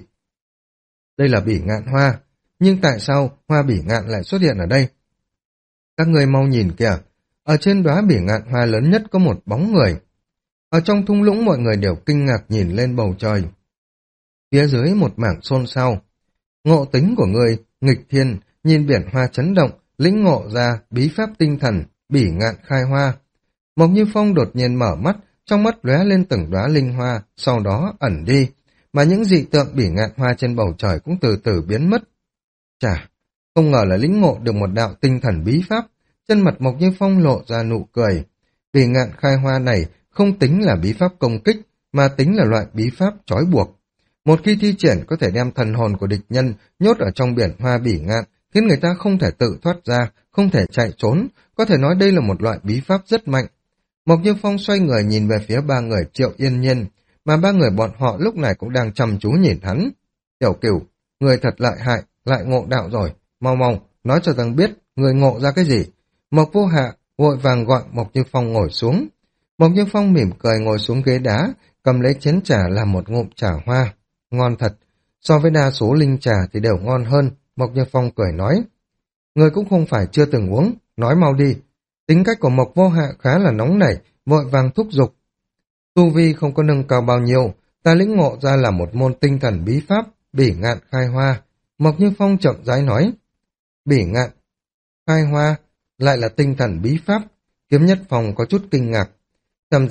Đây là bỉ ngạn hoa. Nhưng tại sao hoa bỉ ngạn lại xuất hiện ở đây? Các người mau nhìn kìa. Ở trên đóa bỉ ngạn hoa lớn nhất có một bóng người. Ở trong thung lũng mọi người đều kinh ngạc nhìn lên bầu trời. Phía dưới một mảng xôn xao. Ngộ tính của người, nghịch thiên, nhìn biển hoa chấn động, lĩnh ngộ ra bí pháp tinh thần, bỉ ngạn khai hoa. Mộc Như Phong đột nhiên mở mắt, trong mắt lóe lên từng đóa linh hoa, sau đó ẩn đi, mà những dị tượng bỉ ngạn hoa trên bầu trời cũng từ từ biến mất. Chà, không ngờ là lĩnh ngộ được một đạo tinh thần bí pháp, trên mặt Mộc Như Phong lộ ra nụ cười. Bỉ ngạn khai hoa này không tính là bí pháp công kích, mà tính là loại bí pháp trói buộc. Một khi thi triển có thể đem thần hồn của địch nhân nhốt ở trong biển hoa bỉ ngạn, khiến người ta không thể tự thoát ra, không thể chạy trốn, có thể nói đây là một loại bí pháp rất mạnh. Mộc Như Phong xoay người nhìn về phía ba người Triệu Yên Nhiên, mà ba người bọn họ lúc này cũng đang chăm chú nhìn hắn. Tiểu Cửu, người thật lợi hại, lại ngộ đạo rồi, mau mau, nói cho rằng biết, người ngộ ra cái gì. Mộc Vô Hạ vội vàng gọi Mộc Như Phong ngồi xuống. Mộc Như Phong mỉm cười ngồi xuống ghế đá, cầm lấy chén trà làm một ngụm trà hoa. Ngon thật, so với đa số linh trà thì đều ngon hơn, Mộc Như Phong cười nói. Người cũng không phải chưa từng uống, nói mau đi. Tính cách của Mộc Vô Hạ khá là nóng nảy, vội vàng thúc giục. Tu vi không có nâng cao bao nhiêu, ta lĩnh ngộ ra là một môn tinh thần bí pháp, bỉ ngạn khai hoa. Mộc Như Phong chậm rãi nói. Bỉ ngạn khai hoa lại là tinh thần bí pháp. Kiếm Nhất Phong có chút kinh ngạc. Xem ra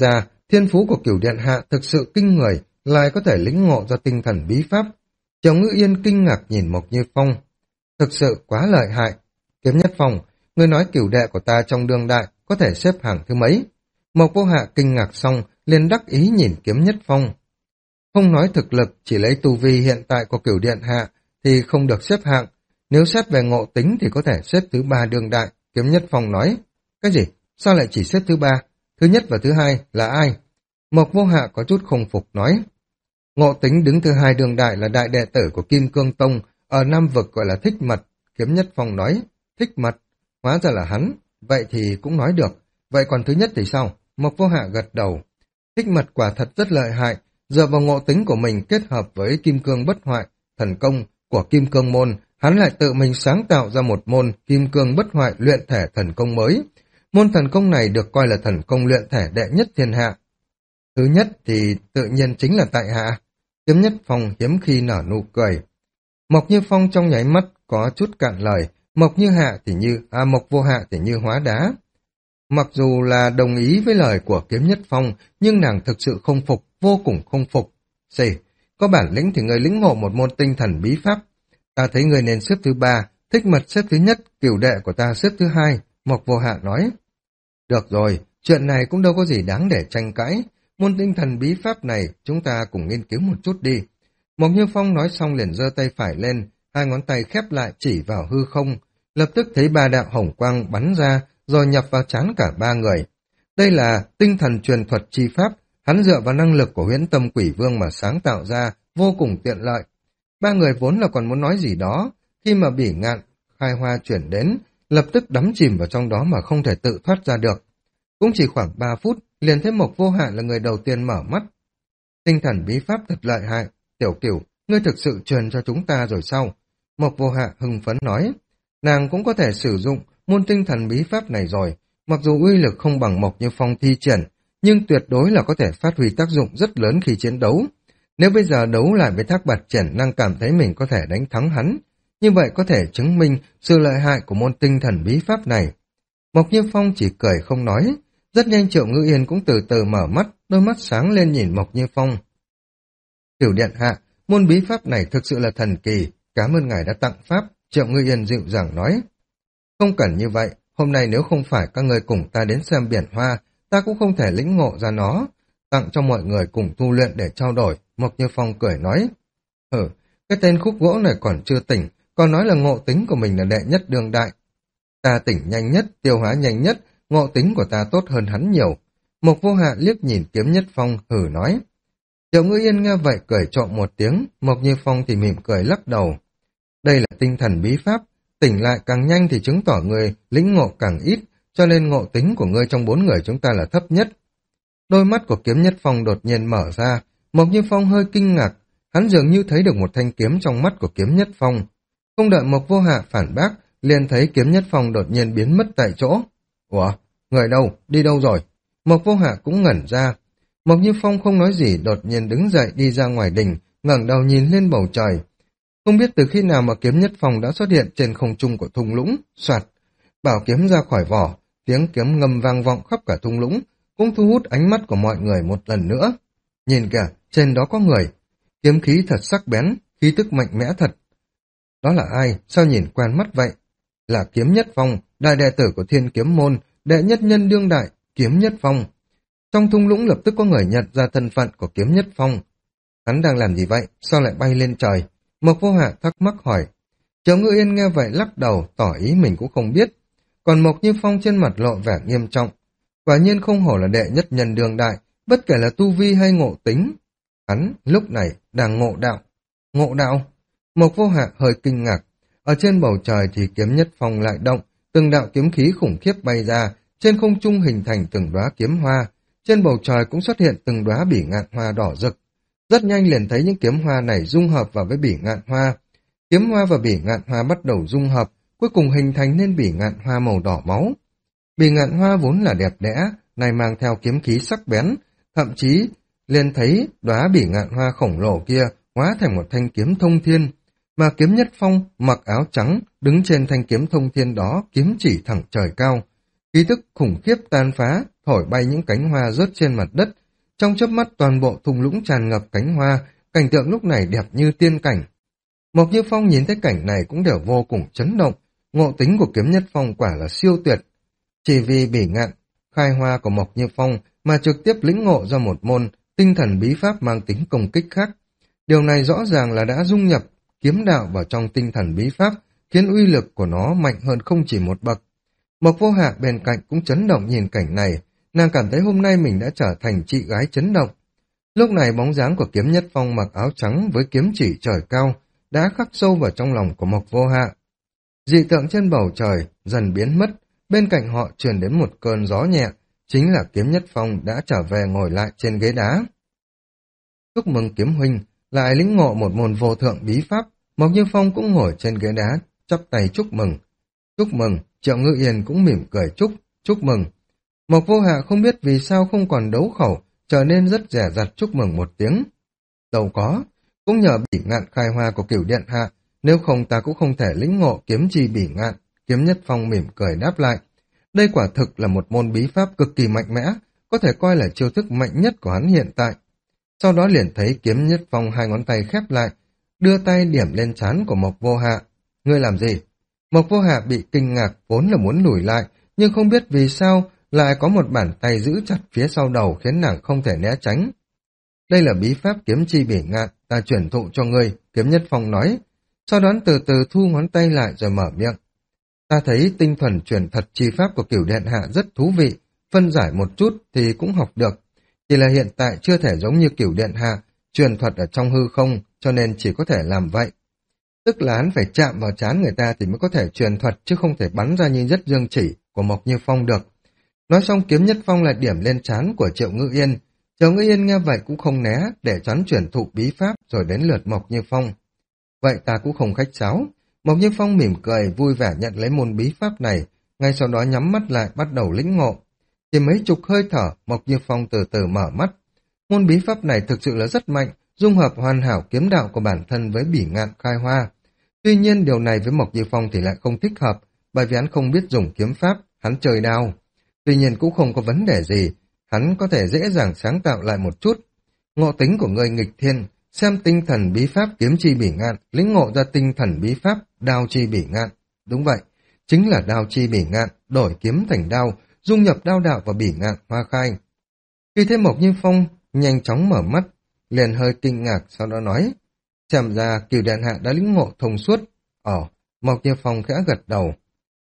thiên phú của Cửu Điện Hạ thực sự kinh người, lại có thể lĩnh ngộ ra tinh thần bí pháp. Triệu Ngữ Yên kinh ngạc nhìn Mộc Như Phong. Thực sự quá lợi hại. Kiếm Nhất Phong, ngươi nói cửu đệ của ta trong đương đại có thể xếp hạng thứ mấy? Mộc Vô Hạ kinh ngạc xong, liền đắc ý nhìn Kiếm Nhất Phong. Không nói thực lực, chỉ lấy tu vi hiện tại của Cửu Điện Hạ thì không được xếp hạng. Nếu xét về ngộ tính thì có thể xếp thứ ba đương đại. Kiếm Nhất Phong nói. Cái gì? Sao lại chỉ xếp thứ ba? Thứ nhất và thứ hai là ai? Mộc Vô Hạ có chút không phục nói. Ngộ tính đứng thứ hai đương đại là đại đệ tử của Kim Cương Tông, ở Nam Vực gọi là Thích Mật. Kiếm Nhất Phong nói. Thích Mật? Hóa ra là hắn. Vậy thì cũng nói được. Vậy còn thứ nhất thì sao? Mộc Vô Hạ gật đầu. Thích Mật quả thật rất lợi hại, dựa vào ngộ tính của mình kết hợp với Kim Cương Bất Hoại, thần công của Kim Cương Môn, hắn lại tự mình sáng tạo ra một môn Kim Cương Bất Hoại luyện thể thần công mới. Môn thần công này được coi là thần công luyện thể đệ nhất thiên hạ. Thứ nhất thì tự nhiên chính là tại hạ. Kiếm Nhất Phong hiếm khi nở nụ cười. Mộc Như Phong trong nháy mắt có chút cạn lời, Mộc Như Hạ thì như, à Mộc Vô Hạ thì như hóa đá. Mặc dù là đồng ý với lời của Kiếm Nhất Phong, nhưng nàng thực sự không phục, vô cùng không phục. Xì, có bản lĩnh thì người lĩnh ngộ một môn tinh thần bí pháp. Ta thấy người nên xếp thứ ba, Thích Mật xếp thứ nhất, cửu đệ của ta xếp thứ hai, Mộc Vô Hạ nói. Được rồi, chuyện này cũng đâu có gì đáng để tranh cãi. Môn tinh thần bí pháp này chúng ta cùng nghiên cứu một chút đi. Mộc Như Phong nói xong liền giơ tay phải lên, hai ngón tay khép lại chỉ vào hư không. Lập tức thấy ba đạo hồng quang bắn ra, rồi nhập vào trán cả ba người. Đây là tinh thần truyền thuật chi pháp, hắn dựa vào năng lực của Huyễn Tâm Quỷ Vương mà sáng tạo ra, vô cùng tiện lợi. Ba người vốn là còn muốn nói gì đó, khi mà Bỉ Ngạn, Khai Hoa chuyển đến, lập tức đắm chìm vào trong đó mà không thể tự thoát ra được. Cũng chỉ khoảng ba phút, liền thấy Mộc Vô Hạ là người đầu tiên mở mắt. Tinh thần bí pháp thật lợi hại, Tiểu Cửu, ngươi thực sự truyền cho chúng ta rồi sao? Mộc Vô Hạ hưng phấn nói, nàng cũng có thể sử dụng môn tinh thần bí pháp này rồi, mặc dù uy lực không bằng Mộc Như Phong thi triển, nhưng tuyệt đối là có thể phát huy tác dụng rất lớn khi chiến đấu. Nếu bây giờ đấu lại với Thác Bạt Triển năng cảm thấy mình có thể đánh thắng hắn, như vậy có thể chứng minh sự lợi hại của môn tinh thần bí pháp này. Mộc Như Phong chỉ cười không nói, rất nhanh Triệu Ngữ Yên cũng từ từ mở mắt, đôi mắt sáng lên nhìn Mộc Như Phong. Tiểu Điện Hạ, môn bí pháp này thực sự là thần kỳ, cảm ơn ngài đã tặng pháp, Triệu Ngữ Yên dịu dàng nói. Không cần như vậy, hôm nay nếu không phải các người cùng ta đến xem biển hoa, ta cũng không thể lĩnh ngộ ra nó. Tặng cho mọi người cùng tu luyện để trao đổi, Mộc Như Phong cười nói. Hử, cái tên khúc gỗ này còn chưa tỉnh, còn nói là ngộ tính của mình là đệ nhất đương đại. Ta tỉnh nhanh nhất, tiêu hóa nhanh nhất, ngộ tính của ta tốt hơn hắn nhiều. Mộc Vô Hạ liếc nhìn Kiếm Nhất Phong, hử nói. Triệu Ngữ Yên nghe vậy cười trộm một tiếng, Mộc Như Phong thì mỉm cười lắc đầu. Đây là tinh thần bí pháp, tỉnh lại càng nhanh thì chứng tỏ người lĩnh ngộ càng ít, cho nên ngộ tính của ngươi trong bốn người chúng ta là thấp nhất. Đôi mắt của Kiếm Nhất Phong đột nhiên mở ra, Mộc Như Phong hơi kinh ngạc, hắn dường như thấy được một thanh kiếm trong mắt của Kiếm Nhất Phong. Không đợi Mộc Vô Hạ phản bác, liền thấy Kiếm Nhất Phong đột nhiên biến mất tại chỗ. Ủa, người đâu, đi đâu rồi? Mộc Vô Hạ cũng ngẩn ra. Mộc Như Phong không nói gì, đột nhiên đứng dậy đi ra ngoài đình, ngẩng đầu nhìn lên bầu trời. Không biết từ khi nào mà Kiếm Nhất Phong đã xuất hiện trên không trung của thung lũng, soạt, bảo kiếm ra khỏi vỏ, tiếng kiếm ngâm vang vọng khắp cả thung lũng, cũng thu hút ánh mắt của mọi người một lần nữa. Nhìn kìa, trên đó có người, kiếm khí thật sắc bén, khí tức mạnh mẽ thật. Đó là ai, sao nhìn quen mắt vậy? Là Kiếm Nhất Phong, đại đệ tử của Thiên Kiếm Môn, đệ nhất nhân đương đại, Kiếm Nhất Phong. Trong thung lũng lập tức có người nhận ra thân phận của Kiếm Nhất Phong. Hắn đang làm gì vậy, sao lại bay lên trời? Mộc Vô Hạ thắc mắc hỏi. Triệu Ngữ Yên nghe vậy lắc đầu, tỏ ý mình cũng không biết. Còn Mộc Như Phong trên mặt lộ vẻ nghiêm trọng. Quả nhiên không hổ là đệ nhất nhân đương đại, bất kể là tu vi hay ngộ tính. Hắn lúc này đang ngộ đạo. Ngộ đạo? Mộc Vô Hạ hơi kinh ngạc. Ở trên bầu trời thì Kiếm Nhất Phong lại động, từng đạo kiếm khí khủng khiếp bay ra, trên không trung hình thành từng đóa kiếm hoa. Trên bầu trời cũng xuất hiện từng đóa bỉ ngạn hoa đỏ rực. Rất nhanh liền thấy những kiếm hoa này dung hợp vào với bỉ ngạn hoa. Kiếm hoa và bỉ ngạn hoa bắt đầu dung hợp, cuối cùng hình thành nên bỉ ngạn hoa màu đỏ máu. Bỉ ngạn hoa vốn là đẹp đẽ, này mang theo kiếm khí sắc bén, thậm chí liền thấy đóa bỉ ngạn hoa khổng lồ kia hóa thành một thanh kiếm thông thiên, mà Kiếm Nhất Phong mặc áo trắng đứng trên thanh kiếm thông thiên đó, kiếm chỉ thẳng trời cao. Khí tức khủng khiếp tan phá, thổi bay những cánh hoa rớt trên mặt đất, trong chớp mắt toàn bộ thung lũng tràn ngập cánh hoa, cảnh tượng lúc này đẹp như tiên cảnh. Mộc Như Phong nhìn thấy cảnh này cũng đều vô cùng chấn động, ngộ tính của Kiếm Nhất Phong quả là siêu tuyệt. Chỉ vì bỉ ngạn, khai hoa của Mộc Như Phong mà trực tiếp lĩnh ngộ ra một môn tinh thần bí pháp mang tính công kích khác. Điều này rõ ràng là đã dung nhập kiếm đạo vào trong tinh thần bí pháp, khiến uy lực của nó mạnh hơn không chỉ một bậc. Mộc Vô Hạ bên cạnh cũng chấn động nhìn cảnh này, nàng cảm thấy hôm nay mình đã trở thành chị gái chấn động. Lúc này bóng dáng của Kiếm Nhất Phong mặc áo trắng với kiếm chỉ trời cao đã khắc sâu vào trong lòng của Mộc Vô Hạ. Dị tượng trên bầu trời dần biến mất, bên cạnh họ truyền đến một cơn gió nhẹ, chính là Kiếm Nhất Phong đã trở về ngồi lại trên ghế đá. Chúc mừng Kiếm huynh, lại lĩnh ngộ một môn vô thượng bí pháp. Mộc Như Phong cũng ngồi trên ghế đá, chắp tay chúc mừng. Chúc mừng, Triệu Ngự Yên cũng mỉm cười chúc, chúc mừng. Mộc Vô Hạ không biết vì sao không còn đấu khẩu, trở nên rất dè dặt chúc mừng một tiếng. Đâu có, cũng nhờ bỉ ngạn khai hoa của Cửu Điện Hạ, nếu không ta cũng không thể lĩnh ngộ kiếm chi bỉ ngạn. Kiếm Nhất Phong mỉm cười đáp lại. Đây quả thực là một môn bí pháp cực kỳ mạnh mẽ, có thể coi là chiêu thức mạnh nhất của hắn hiện tại. Sau đó liền thấy Kiếm Nhất Phong hai ngón tay khép lại, đưa tay điểm lên trán của Mộc Vô Hạ. Ngươi làm gì? Mộc Vô Hạ bị kinh ngạc, vốn là muốn lùi lại, nhưng không biết vì sao lại có một bàn tay giữ chặt phía sau đầu khiến nàng không thể né tránh. Đây là bí pháp kiếm chi bỉ ngạn, ta chuyển thụ cho ngươi, Kiếm Nhất Phong nói. Sau đó từ từ thu ngón tay lại rồi mở miệng. Ta thấy tinh thuần truyền thật chi pháp của Cửu Điện Hạ rất thú vị, phân giải một chút thì cũng học được. Chỉ là hiện tại chưa thể giống như Cửu Điện Hạ, truyền thuật ở trong hư không, cho nên chỉ có thể làm vậy. Tức là hắn phải chạm vào trán người ta thì mới có thể truyền thuật, chứ không thể bắn ra như nhất dương chỉ của Mộc Như Phong được. Nói xong Kiếm Nhất Phong lại điểm lên trán của Triệu Ngự Yên. Triệu Ngự Yên nghe vậy cũng không né, để chắn truyền thụ bí pháp rồi đến lượt Mộc Như Phong. Vậy ta cũng không khách sáo. Mộc Như Phong mỉm cười, vui vẻ nhận lấy môn bí pháp này, ngay sau đó nhắm mắt lại bắt đầu lĩnh ngộ. Chỉ mấy chục hơi thở, Mộc Như Phong từ từ mở mắt. Môn bí pháp này thực sự là rất mạnh, dung hợp hoàn hảo kiếm đạo của bản thân với bỉ ngạn khai hoa. Tuy nhiên điều này với Mộc Như Phong thì lại không thích hợp, bởi vì hắn không biết dùng kiếm pháp, hắn chơi đao. Tuy nhiên cũng không có vấn đề gì, hắn có thể dễ dàng sáng tạo lại một chút. Ngộ tính của người nghịch thiên, xem tinh thần bí pháp kiếm chi bỉ ngạn, lĩnh ngộ ra tinh thần bí pháp đao chi bỉ ngạn. Đúng vậy, chính là đao chi bỉ ngạn, đổi kiếm thành đao, dung nhập đao đạo và bỉ ngạn hoa khai. Khi thấy Mộc Như Phong nhanh chóng mở mắt, liền hơi kinh ngạc, sau đó nói, xem ra Cửu Điện Hạ đã lĩnh ngộ thông suốt. Ồ, Mộc Như Phong khẽ gật đầu.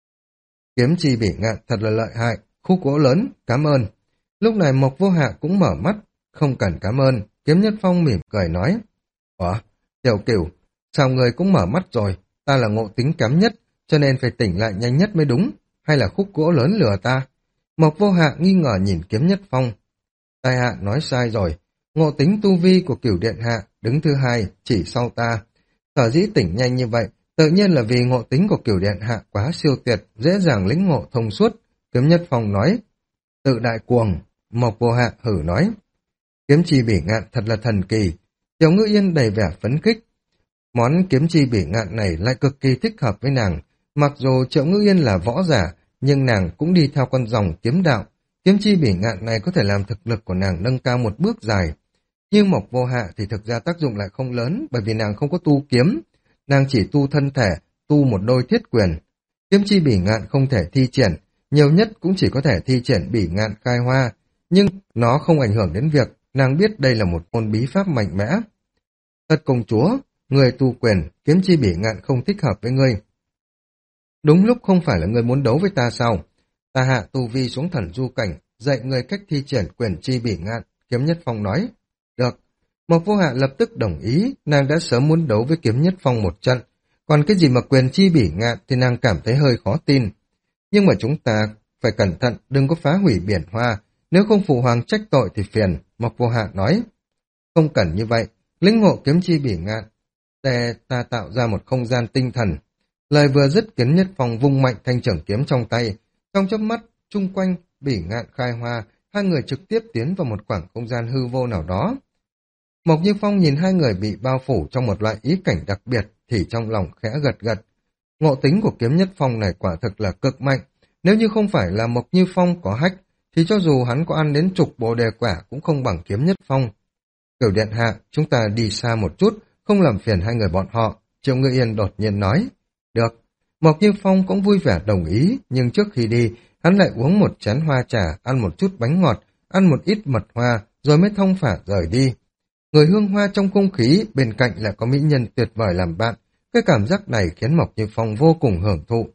Kiếm chi bỉ ngạn thật là lợi hại, khúc gỗ lớn, cảm ơn. Lúc này Mộc Vô Hạ cũng mở mắt, không cần cảm ơn. Kiếm Nhất Phong mỉm cười nói, ủa, Tiểu Cửu, sao người cũng mở mắt rồi, ta là ngộ tính kém nhất, cho nên phải tỉnh lại nhanh nhất mới đúng, hay là khúc gỗ lớn lừa ta? Mộc Vô Hạ nghi ngờ nhìn Kiếm Nhất Phong. Tai hạ nói sai rồi, ngộ tính tu vi của Cửu Điện Hạ đứng thứ hai, chỉ sau ta. Sở dĩ tỉnh nhanh như vậy, tự nhiên là vì ngộ tính của Cửu Điện Hạ quá siêu tuyệt, dễ dàng lĩnh ngộ thông suốt. Kiếm Nhất Phong nói, tự đại cuồng. Mộc Vô Hạ hử nói, kiếm chi bỉ ngạn thật là thần kỳ. Triệu Ngự Yên đầy vẻ phấn khích. Món kiếm chi bỉ ngạn này lại cực kỳ thích hợp với nàng. Mặc dù Triệu Ngự Yên là võ giả, nhưng nàng cũng đi theo con dòng kiếm đạo. Kiếm chi bỉ ngạn này có thể làm thực lực của nàng nâng cao một bước dài. Nhưng Mộc Vô Hạ thì thực ra tác dụng lại không lớn, bởi vì nàng không có tu kiếm. Nàng chỉ tu thân thể, tu một đôi thiết quyền. Kiếm chi bỉ ngạn không thể thi triển, nhiều nhất cũng chỉ có thể thi triển bỉ ngạn khai hoa, nhưng nó không ảnh hưởng đến việc nàng biết đây là một môn bí pháp mạnh mẽ. Thật công chúa, người tu quyền, kiếm chi bỉ ngạn không thích hợp với ngươi. Đúng lúc không phải là ngươi muốn đấu với ta sao? Ta hạ tu vi xuống thần du cảnh, dạy người cách thi triển quyền chi bỉ ngạn, Kiếm Nhất Phong nói. Được. Mộc Vô Hạ lập tức đồng ý, nàng đã sớm muốn đấu với Kiếm Nhất Phong một trận, còn cái gì mà quyền chi bỉ ngạn thì nàng cảm thấy hơi khó tin. Nhưng mà chúng ta phải cẩn thận, đừng có phá hủy biển hoa, nếu không phụ hoàng trách tội thì phiền, Mộc Vô Hạ nói. Không cần như vậy, lĩnh ngộ kiếm chi bỉ ngạn, để ta tạo ra một không gian tinh thần. Lời vừa dứt, Kiếm Nhất Phong vung mạnh thanh trưởng kiếm trong tay, trong chớp mắt, chung quanh, bỉ ngạn khai hoa, hai người trực tiếp tiến vào một khoảng không gian hư vô nào đó. Mộc Như Phong nhìn hai người bị bao phủ trong một loại ý cảnh đặc biệt, thì trong lòng khẽ gật gật. Ngộ tính của Kiếm Nhất Phong này quả thực là cực mạnh, nếu như không phải là Mộc Như Phong có hách, thì cho dù hắn có ăn đến chục bồ đề quả cũng không bằng Kiếm Nhất Phong. Cửu điện hạ, chúng ta đi xa một chút, không làm phiền hai người bọn họ, Triệu Ngự Yên đột nhiên nói. Được. Mộc Như Phong cũng vui vẻ đồng ý, nhưng trước khi đi, hắn lại uống một chén hoa trà, ăn một chút bánh ngọt, ăn một ít mật hoa, rồi mới thông thả rời đi. Người hương hoa trong không khí, bên cạnh lại có mỹ nhân tuyệt vời làm bạn, cái cảm giác này khiến Mộc Như Phong vô cùng hưởng thụ.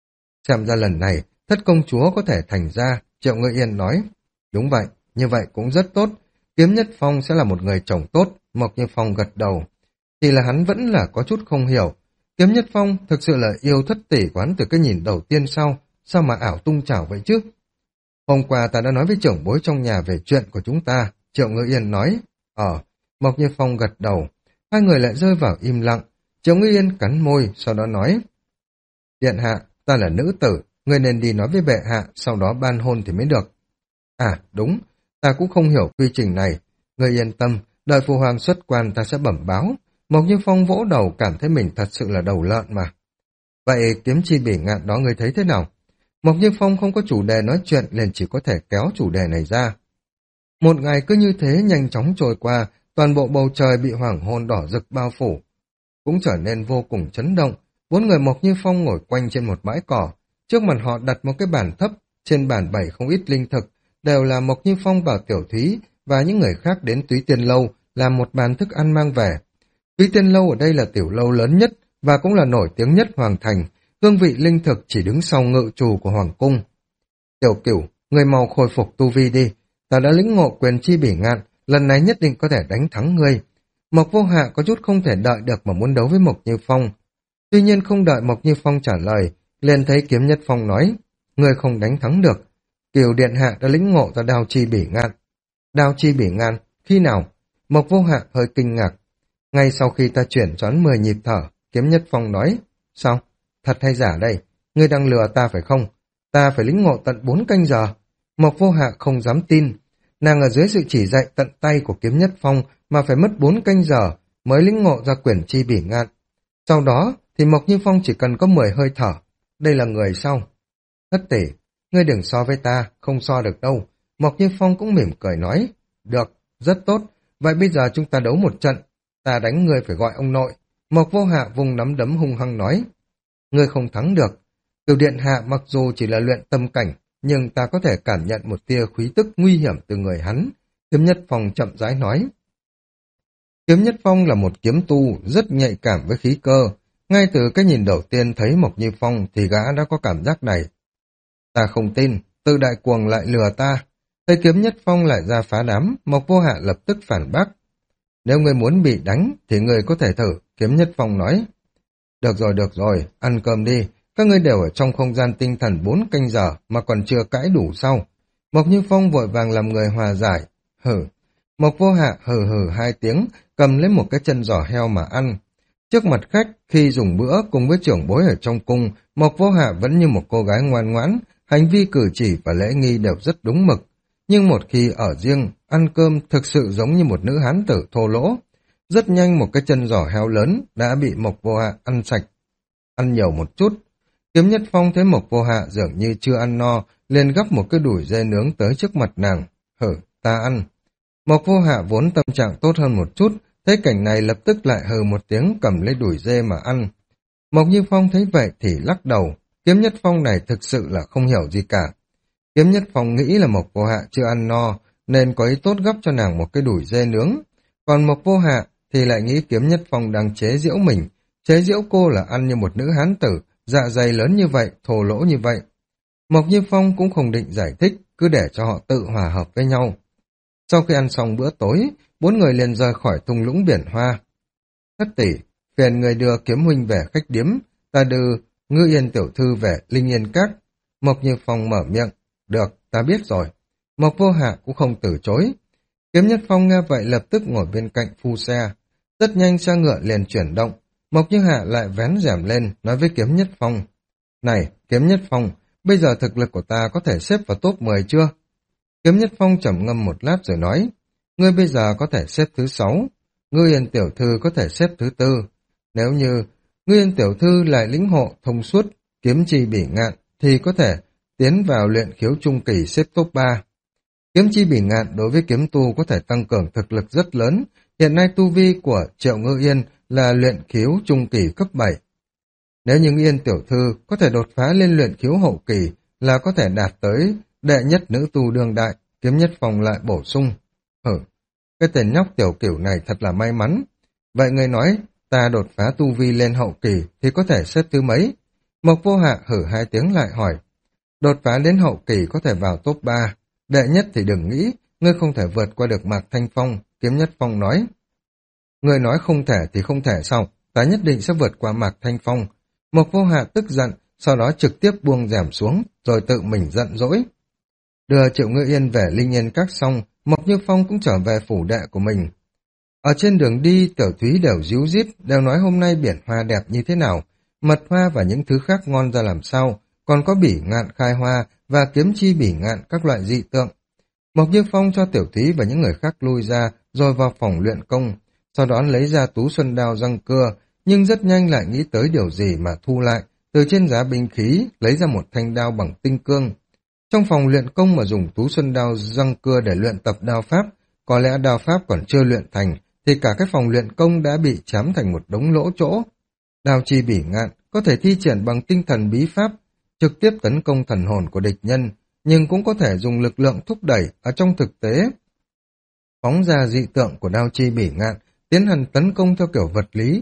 Xem ra lần này, thất công chúa có thể thành ra, Triệu Ngự Yên nói. Đúng vậy, như vậy cũng rất tốt. Kiếm Nhất Phong sẽ là một người chồng tốt, Mộc Như Phong gật đầu. Chỉ là hắn vẫn là có chút không hiểu. Kiếm Nhất Phong thực sự là yêu thất tỷ quán từ cái nhìn đầu tiên sau, sao mà ảo tung chảo vậy chứ? Hôm qua ta đã nói với trưởng bối trong nhà về chuyện của chúng ta, Triệu Ngự Yên nói. Ờ, Mộc Như Phong gật đầu. Hai người lại rơi vào im lặng. Triệu Ngự Yên cắn môi, sau đó nói. Điện hạ, ta là nữ tử, ngươi nên đi nói với bệ hạ, sau đó ban hôn thì mới được. À, đúng, ta cũng không hiểu quy trình này. Ngươi yên tâm, đợi phụ hoàng xuất quan ta sẽ bẩm báo. Mộc Như Phong vỗ đầu cảm thấy mình thật sự là đầu lợn mà. Vậy kiếm chi bỉ ngạn đó ngươi thấy thế nào? Mộc Như Phong không có chủ đề nói chuyện nên chỉ có thể kéo chủ đề này ra. Một ngày cứ như thế nhanh chóng trôi qua, toàn bộ bầu trời bị hoàng hôn đỏ rực bao phủ. Cũng trở nên vô cùng chấn động. Bốn người Mộc Như Phong ngồi quanh trên một bãi cỏ. Trước mặt họ đặt một cái bàn thấp, trên bàn bày không ít linh thực, đều là Mộc Như Phong và Tiểu Thúy và những người khác đến Túy Tiên Lâu làm một bàn thức ăn mang về. Túy Tiên Lâu ở đây là tiểu lâu lớn nhất và cũng là nổi tiếng nhất Hoàng Thành, hương vị linh thực chỉ đứng sau ngự trù của Hoàng Cung. Tiểu Cửu, người mau khôi phục tu vi đi, ta đã lĩnh ngộ quyền chi bỉ ngạn, lần này nhất định có thể đánh thắng ngươi. Mộc Vô Hạ có chút không thể đợi được mà muốn đấu với Mộc Như Phong. Tuy nhiên không đợi Mộc Như Phong trả lời, liền thấy Kiếm Nhất Phong nói, ngươi không đánh thắng được. Kiều điện hạ đã lĩnh ngộ ra đao chi bỉ ngạn. Đao chi bỉ ngạn, khi nào? Mộc Vô Hạ hơi kinh ngạc. Ngay sau khi ta chuyển choán mười nhịp thở, Kiếm Nhất Phong nói, sao? Thật hay giả đây? Ngươi đang lừa ta phải không? Ta phải lĩnh ngộ tận bốn canh giờ. Mộc Vô Hạ không dám tin. Nàng ở dưới sự chỉ dạy tận tay của Kiếm Nhất Phong mà phải mất bốn canh giờ mới lĩnh ngộ ra quyển chi bỉ ngạn. Sau đó thì Mộc Như Phong chỉ cần có mười hơi thở. Đây là người sau. Thất tỷ, ngươi đừng so với ta, không so được đâu. Mộc Như Phong cũng mỉm cười nói. Được, rất tốt. Vậy bây giờ chúng ta đấu một trận. Ta đánh ngươi phải gọi ông nội. Mộc Vô Hạ vùng nắm đấm hung hăng nói. Ngươi không thắng được. Cửu điện hạ mặc dù chỉ là luyện tâm cảnh, nhưng ta có thể cảm nhận một tia khí tức nguy hiểm từ người hắn. Kiếm Nhất Phong chậm rãi nói. Kiếm Nhất Phong là một kiếm tu rất nhạy cảm với khí cơ. Ngay từ cái nhìn đầu tiên thấy Mộc Như Phong thì gã đã có cảm giác này. Ta không tin, Tư Đại Cuồng lại lừa ta. Thấy Kiếm Nhất Phong lại ra phá đám, Mộc Vô Hạ lập tức phản bác. Nếu ngươi muốn bị đánh thì ngươi có thể thử, Kiếm Nhất Phong nói. Được rồi, được rồi, ăn cơm đi. Các ngươi đều ở trong không gian tinh thần bốn canh giờ mà còn chưa cãi đủ sau. Mộc Như Phong vội vàng làm người hòa giải. Hử. Mộc Vô Hạ hừ hừ hai tiếng, cầm lấy một cái chân giò heo mà ăn. Trước mặt khách, khi dùng bữa cùng với trưởng bối ở trong cung, Mộc Vô Hạ vẫn như một cô gái ngoan ngoãn, hành vi cử chỉ và lễ nghi đều rất đúng mực. Nhưng một khi ở riêng, ăn cơm thực sự giống như một nữ hán tử thô lỗ. Rất nhanh một cái chân giò heo lớn đã bị Mộc Vô Hạ ăn sạch. Ăn nhiều một chút. Kiếm Nhất Phong thấy Mộc Vô Hạ dường như chưa ăn no, liền gắp một cái đùi dê nướng tới trước mặt nàng. Hử, ta ăn. Mộc Vô Hạ vốn tâm trạng tốt hơn một chút, thấy cảnh này lập tức lại hừ một tiếng cầm lấy đùi dê mà ăn. Mộc Như Phong thấy vậy thì lắc đầu, Kiếm Nhất Phong này thực sự là không hiểu gì cả. Kiếm Nhất Phong nghĩ là Mộc Vô Hạ chưa ăn no, nên có ý tốt gắp cho nàng một cái đùi dê nướng. Còn Mộc Vô Hạ thì lại nghĩ Kiếm Nhất Phong đang chế giễu mình, chế giễu cô là ăn như một nữ hán tử, dạ dày lớn như vậy, thô lỗ như vậy. Mộc Như Phong cũng không định giải thích, cứ để cho họ tự hòa hợp với nhau. Sau khi ăn xong bữa tối, bốn người liền rời khỏi thung lũng biển hoa. Thất tỷ, phiền người đưa Kiếm huynh về khách điếm, ta đưa Ngư Yên tiểu thư về Linh Yên Các. Mộc Như Phong mở miệng, được, ta biết rồi. Mộc Vô Hạ cũng không từ chối. Kiếm Nhất Phong nghe vậy lập tức ngồi bên cạnh phu xe. Rất nhanh xe ngựa liền chuyển động. Mộc Như Hạ lại vén rèm lên, nói với Kiếm Nhất Phong. Này, Kiếm Nhất Phong, bây giờ thực lực của ta có thể xếp vào top mười chưa? Kiếm Nhất Phong trầm ngâm một lát rồi nói. Ngươi bây giờ có thể xếp thứ sáu. Ngư Yên tiểu thư có thể xếp thứ tư. Nếu như Ngư Yên tiểu thư lại lĩnh hộ thông suốt, kiếm chi bỉ ngạn, thì có thể tiến vào luyện khiếu trung kỳ xếp top ba. Kiếm chi bỉ ngạn đối với kiếm tu có thể tăng cường thực lực rất lớn. Hiện nay tu vi của Triệu Ngữ Yên là luyện khiếu trung kỳ cấp bảy. Nếu như Yên tiểu thư có thể đột phá lên luyện khiếu hậu kỳ là có thể đạt tới đệ nhất nữ tu đương đại, Kiếm Nhất Phong lại bổ sung. Hử, cái tên nhóc tiểu cửu này thật là may mắn. Vậy người nói, ta đột phá tu vi lên hậu kỳ thì có thể xếp thứ mấy? Mộc Vô Hạ hử hai tiếng lại hỏi. Đột phá đến hậu kỳ có thể vào top ba. Đệ nhất thì đừng nghĩ, ngươi không thể vượt qua được Mạc Thanh Phong, Kiếm Nhất Phong nói. Ngươi nói không thể thì không thể sao, ta nhất định sẽ vượt qua Mạc Thanh Phong. Mộc Vô Hạ tức giận, sau đó trực tiếp buông rèm xuống, rồi tự mình giận dỗi. Đưa Triệu Ngữ Yên về Linh Yên Các xong, Mộc Như Phong cũng trở về phủ đệ của mình. Ở trên đường đi, Tiểu Thúy đều díu dít, đều nói hôm nay biển hoa đẹp như thế nào, mật hoa và những thứ khác ngon ra làm sao, còn có bỉ ngạn khai hoa và kiếm chi bỉ ngạn các loại dị tượng. Mộc Như Phong cho Tiểu Thúy và những người khác lui ra, rồi vào phòng luyện công, sau đó lấy ra tú xuân đao răng cưa, nhưng rất nhanh lại nghĩ tới điều gì mà thu lại, từ trên giá binh khí lấy ra một thanh đao bằng tinh cương. Trong phòng luyện công mà dùng tú xuân đao răng cưa để luyện tập đao pháp, có lẽ đao pháp còn chưa luyện thành, thì cả cái phòng luyện công đã bị chám thành một đống lỗ chỗ. Đao chi bỉ ngạn có thể thi triển bằng tinh thần bí pháp, trực tiếp tấn công thần hồn của địch nhân, nhưng cũng có thể dùng lực lượng thúc đẩy ở trong thực tế. Phóng ra dị tượng của đao chi bỉ ngạn, tiến hành tấn công theo kiểu vật lý.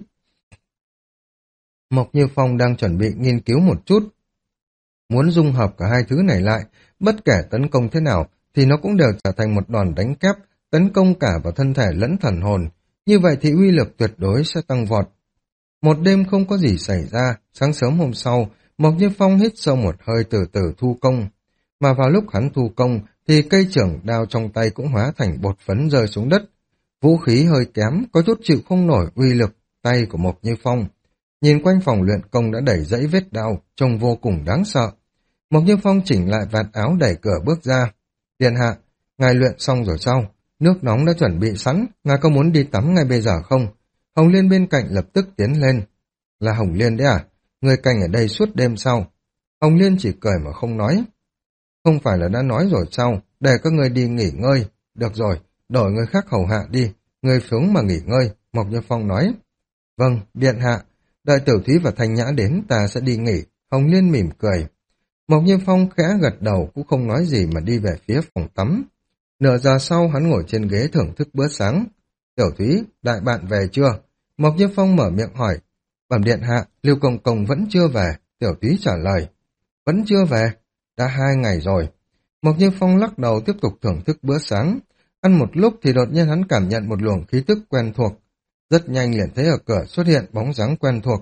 Mộc Như Phong đang chuẩn bị nghiên cứu một chút. Muốn dung hợp cả hai thứ này lại, bất kể tấn công thế nào, thì nó cũng đều trở thành một đòn đánh kép, tấn công cả vào thân thể lẫn thần hồn. Như vậy thì uy lực tuyệt đối sẽ tăng vọt. Một đêm không có gì xảy ra, sáng sớm hôm sau, Mộc Như Phong hít sâu một hơi từ từ thu công. Mà vào lúc hắn thu công, thì cây trưởng đao trong tay cũng hóa thành bột phấn rơi xuống đất. Vũ khí hơi kém, có chút chịu không nổi uy lực tay của Mộc Như Phong. Nhìn quanh phòng luyện công đã đẩy dãy vết đao, trông vô cùng đáng sợ. Mộc Như Phong chỉnh lại vạt áo đẩy cửa bước ra. Điện hạ, ngài luyện xong rồi sao? Nước nóng đã chuẩn bị sẵn, ngài có muốn đi tắm ngay bây giờ không? Hồng Liên bên cạnh lập tức tiến lên. Là Hồng Liên đấy à? Người canh ở đây suốt đêm sau. Hồng Liên chỉ cười mà không nói. Không phải là đã nói rồi sao? Để các người đi nghỉ ngơi. Được rồi, đổi người khác hầu hạ đi. Người xuống mà nghỉ ngơi, Mộc Như Phong nói. Vâng, điện hạ. Đợi Tiểu Thúy và Thanh Nhã đến ta sẽ đi nghỉ. Hồng Liên mỉm cười. Mộc Như Phong khẽ gật đầu cũng không nói gì mà đi về phía phòng tắm. Nửa giờ sau hắn ngồi trên ghế thưởng thức bữa sáng. Tiểu Thúy, đại bạn về chưa? Mộc Như Phong mở miệng hỏi. Bẩm điện hạ, Lưu Công Công vẫn chưa về. Tiểu Thúy trả lời. Vẫn chưa về? Đã hai ngày rồi. Mộc Như Phong lắc đầu tiếp tục thưởng thức bữa sáng. Ăn một lúc thì đột nhiên hắn cảm nhận một luồng khí tức quen thuộc. Rất nhanh liền thấy ở cửa xuất hiện bóng dáng quen thuộc.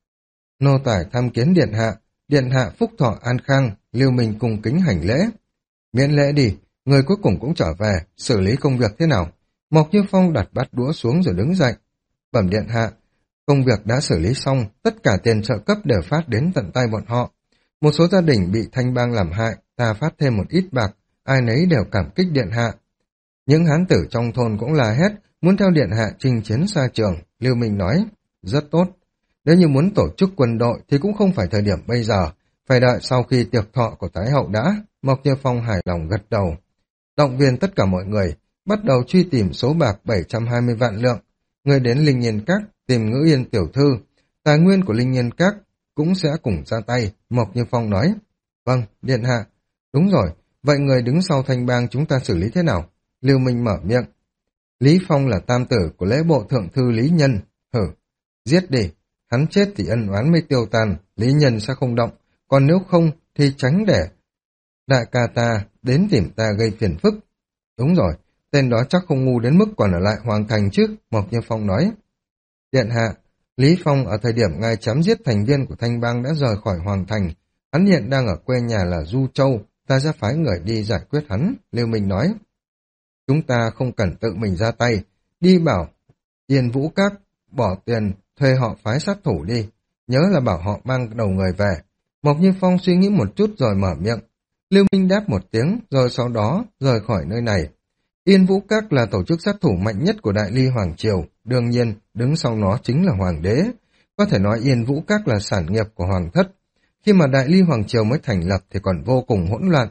Nô tài tham kiến điện hạ. Điện hạ phúc thọ an khang, Lưu Minh cung kính hành lễ. Miễn lễ đi, người cuối cùng cũng trở về, xử lý công việc thế nào? Mộc Như Phong đặt bát đũa xuống rồi đứng dậy. Bẩm điện hạ, công việc đã xử lý xong, tất cả tiền trợ cấp đều phát đến tận tay bọn họ. Một số gia đình bị thanh bang làm hại, ta phát thêm một ít bạc, ai nấy đều cảm kích điện hạ. Những hán tử trong thôn cũng la hét, muốn theo điện hạ chinh chiến xa trường. Lưu Minh nói, rất tốt. Nếu như muốn tổ chức quân đội thì cũng không phải thời điểm bây giờ, phải đợi sau khi tiệc thọ của Thái hậu đã. Mộc Như Phong hài lòng gật đầu. Động viên tất cả mọi người, bắt đầu truy tìm số bạc bảy trăm hai mươi vạn lượng. Người đến Linh Yên Các tìm Ngữ Yên tiểu thư, tài nguyên của Linh Yên Các cũng sẽ cùng ra tay. Mộc Như Phong nói, vâng, điện hạ. Đúng rồi, vậy người đứng sau thanh bang chúng ta xử lý thế nào? Lưu Minh mở miệng. Lý Phong là tam tử của lễ bộ thượng thư Lý Nhân. Hử, giết đi. Hắn chết thì ân oán mới tiêu tan, Lý Nhân sẽ không động, còn nếu không thì tránh để đại ca ta đến tìm ta gây phiền phức. Đúng rồi, tên đó chắc không ngu đến mức còn ở lại Hoàng Thành chứ, Mộc Như Phong nói. Điện hạ, Lý Phong ở thời điểm ngài chém giết thành viên của Thanh Bang đã rời khỏi Hoàng Thành, hắn hiện đang ở quê nhà là Du Châu, ta sẽ phái người đi giải quyết hắn, Lưu Minh nói. Chúng ta không cần tự mình ra tay, đi bảo Yên Vũ Các bỏ tiền thuê họ phái sát thủ đi, nhớ là bảo họ mang đầu người về. Mộc Như Phong suy nghĩ một chút rồi mở miệng. Lưu Minh đáp một tiếng, rồi sau đó rời khỏi nơi này. Yên Vũ Các là tổ chức sát thủ mạnh nhất của Đại Ly Hoàng Triều, đương nhiên đứng sau nó chính là Hoàng đế. Có thể nói Yên Vũ Các là sản nghiệp của Hoàng thất. Khi mà Đại Ly Hoàng Triều mới thành lập thì còn vô cùng hỗn loạn,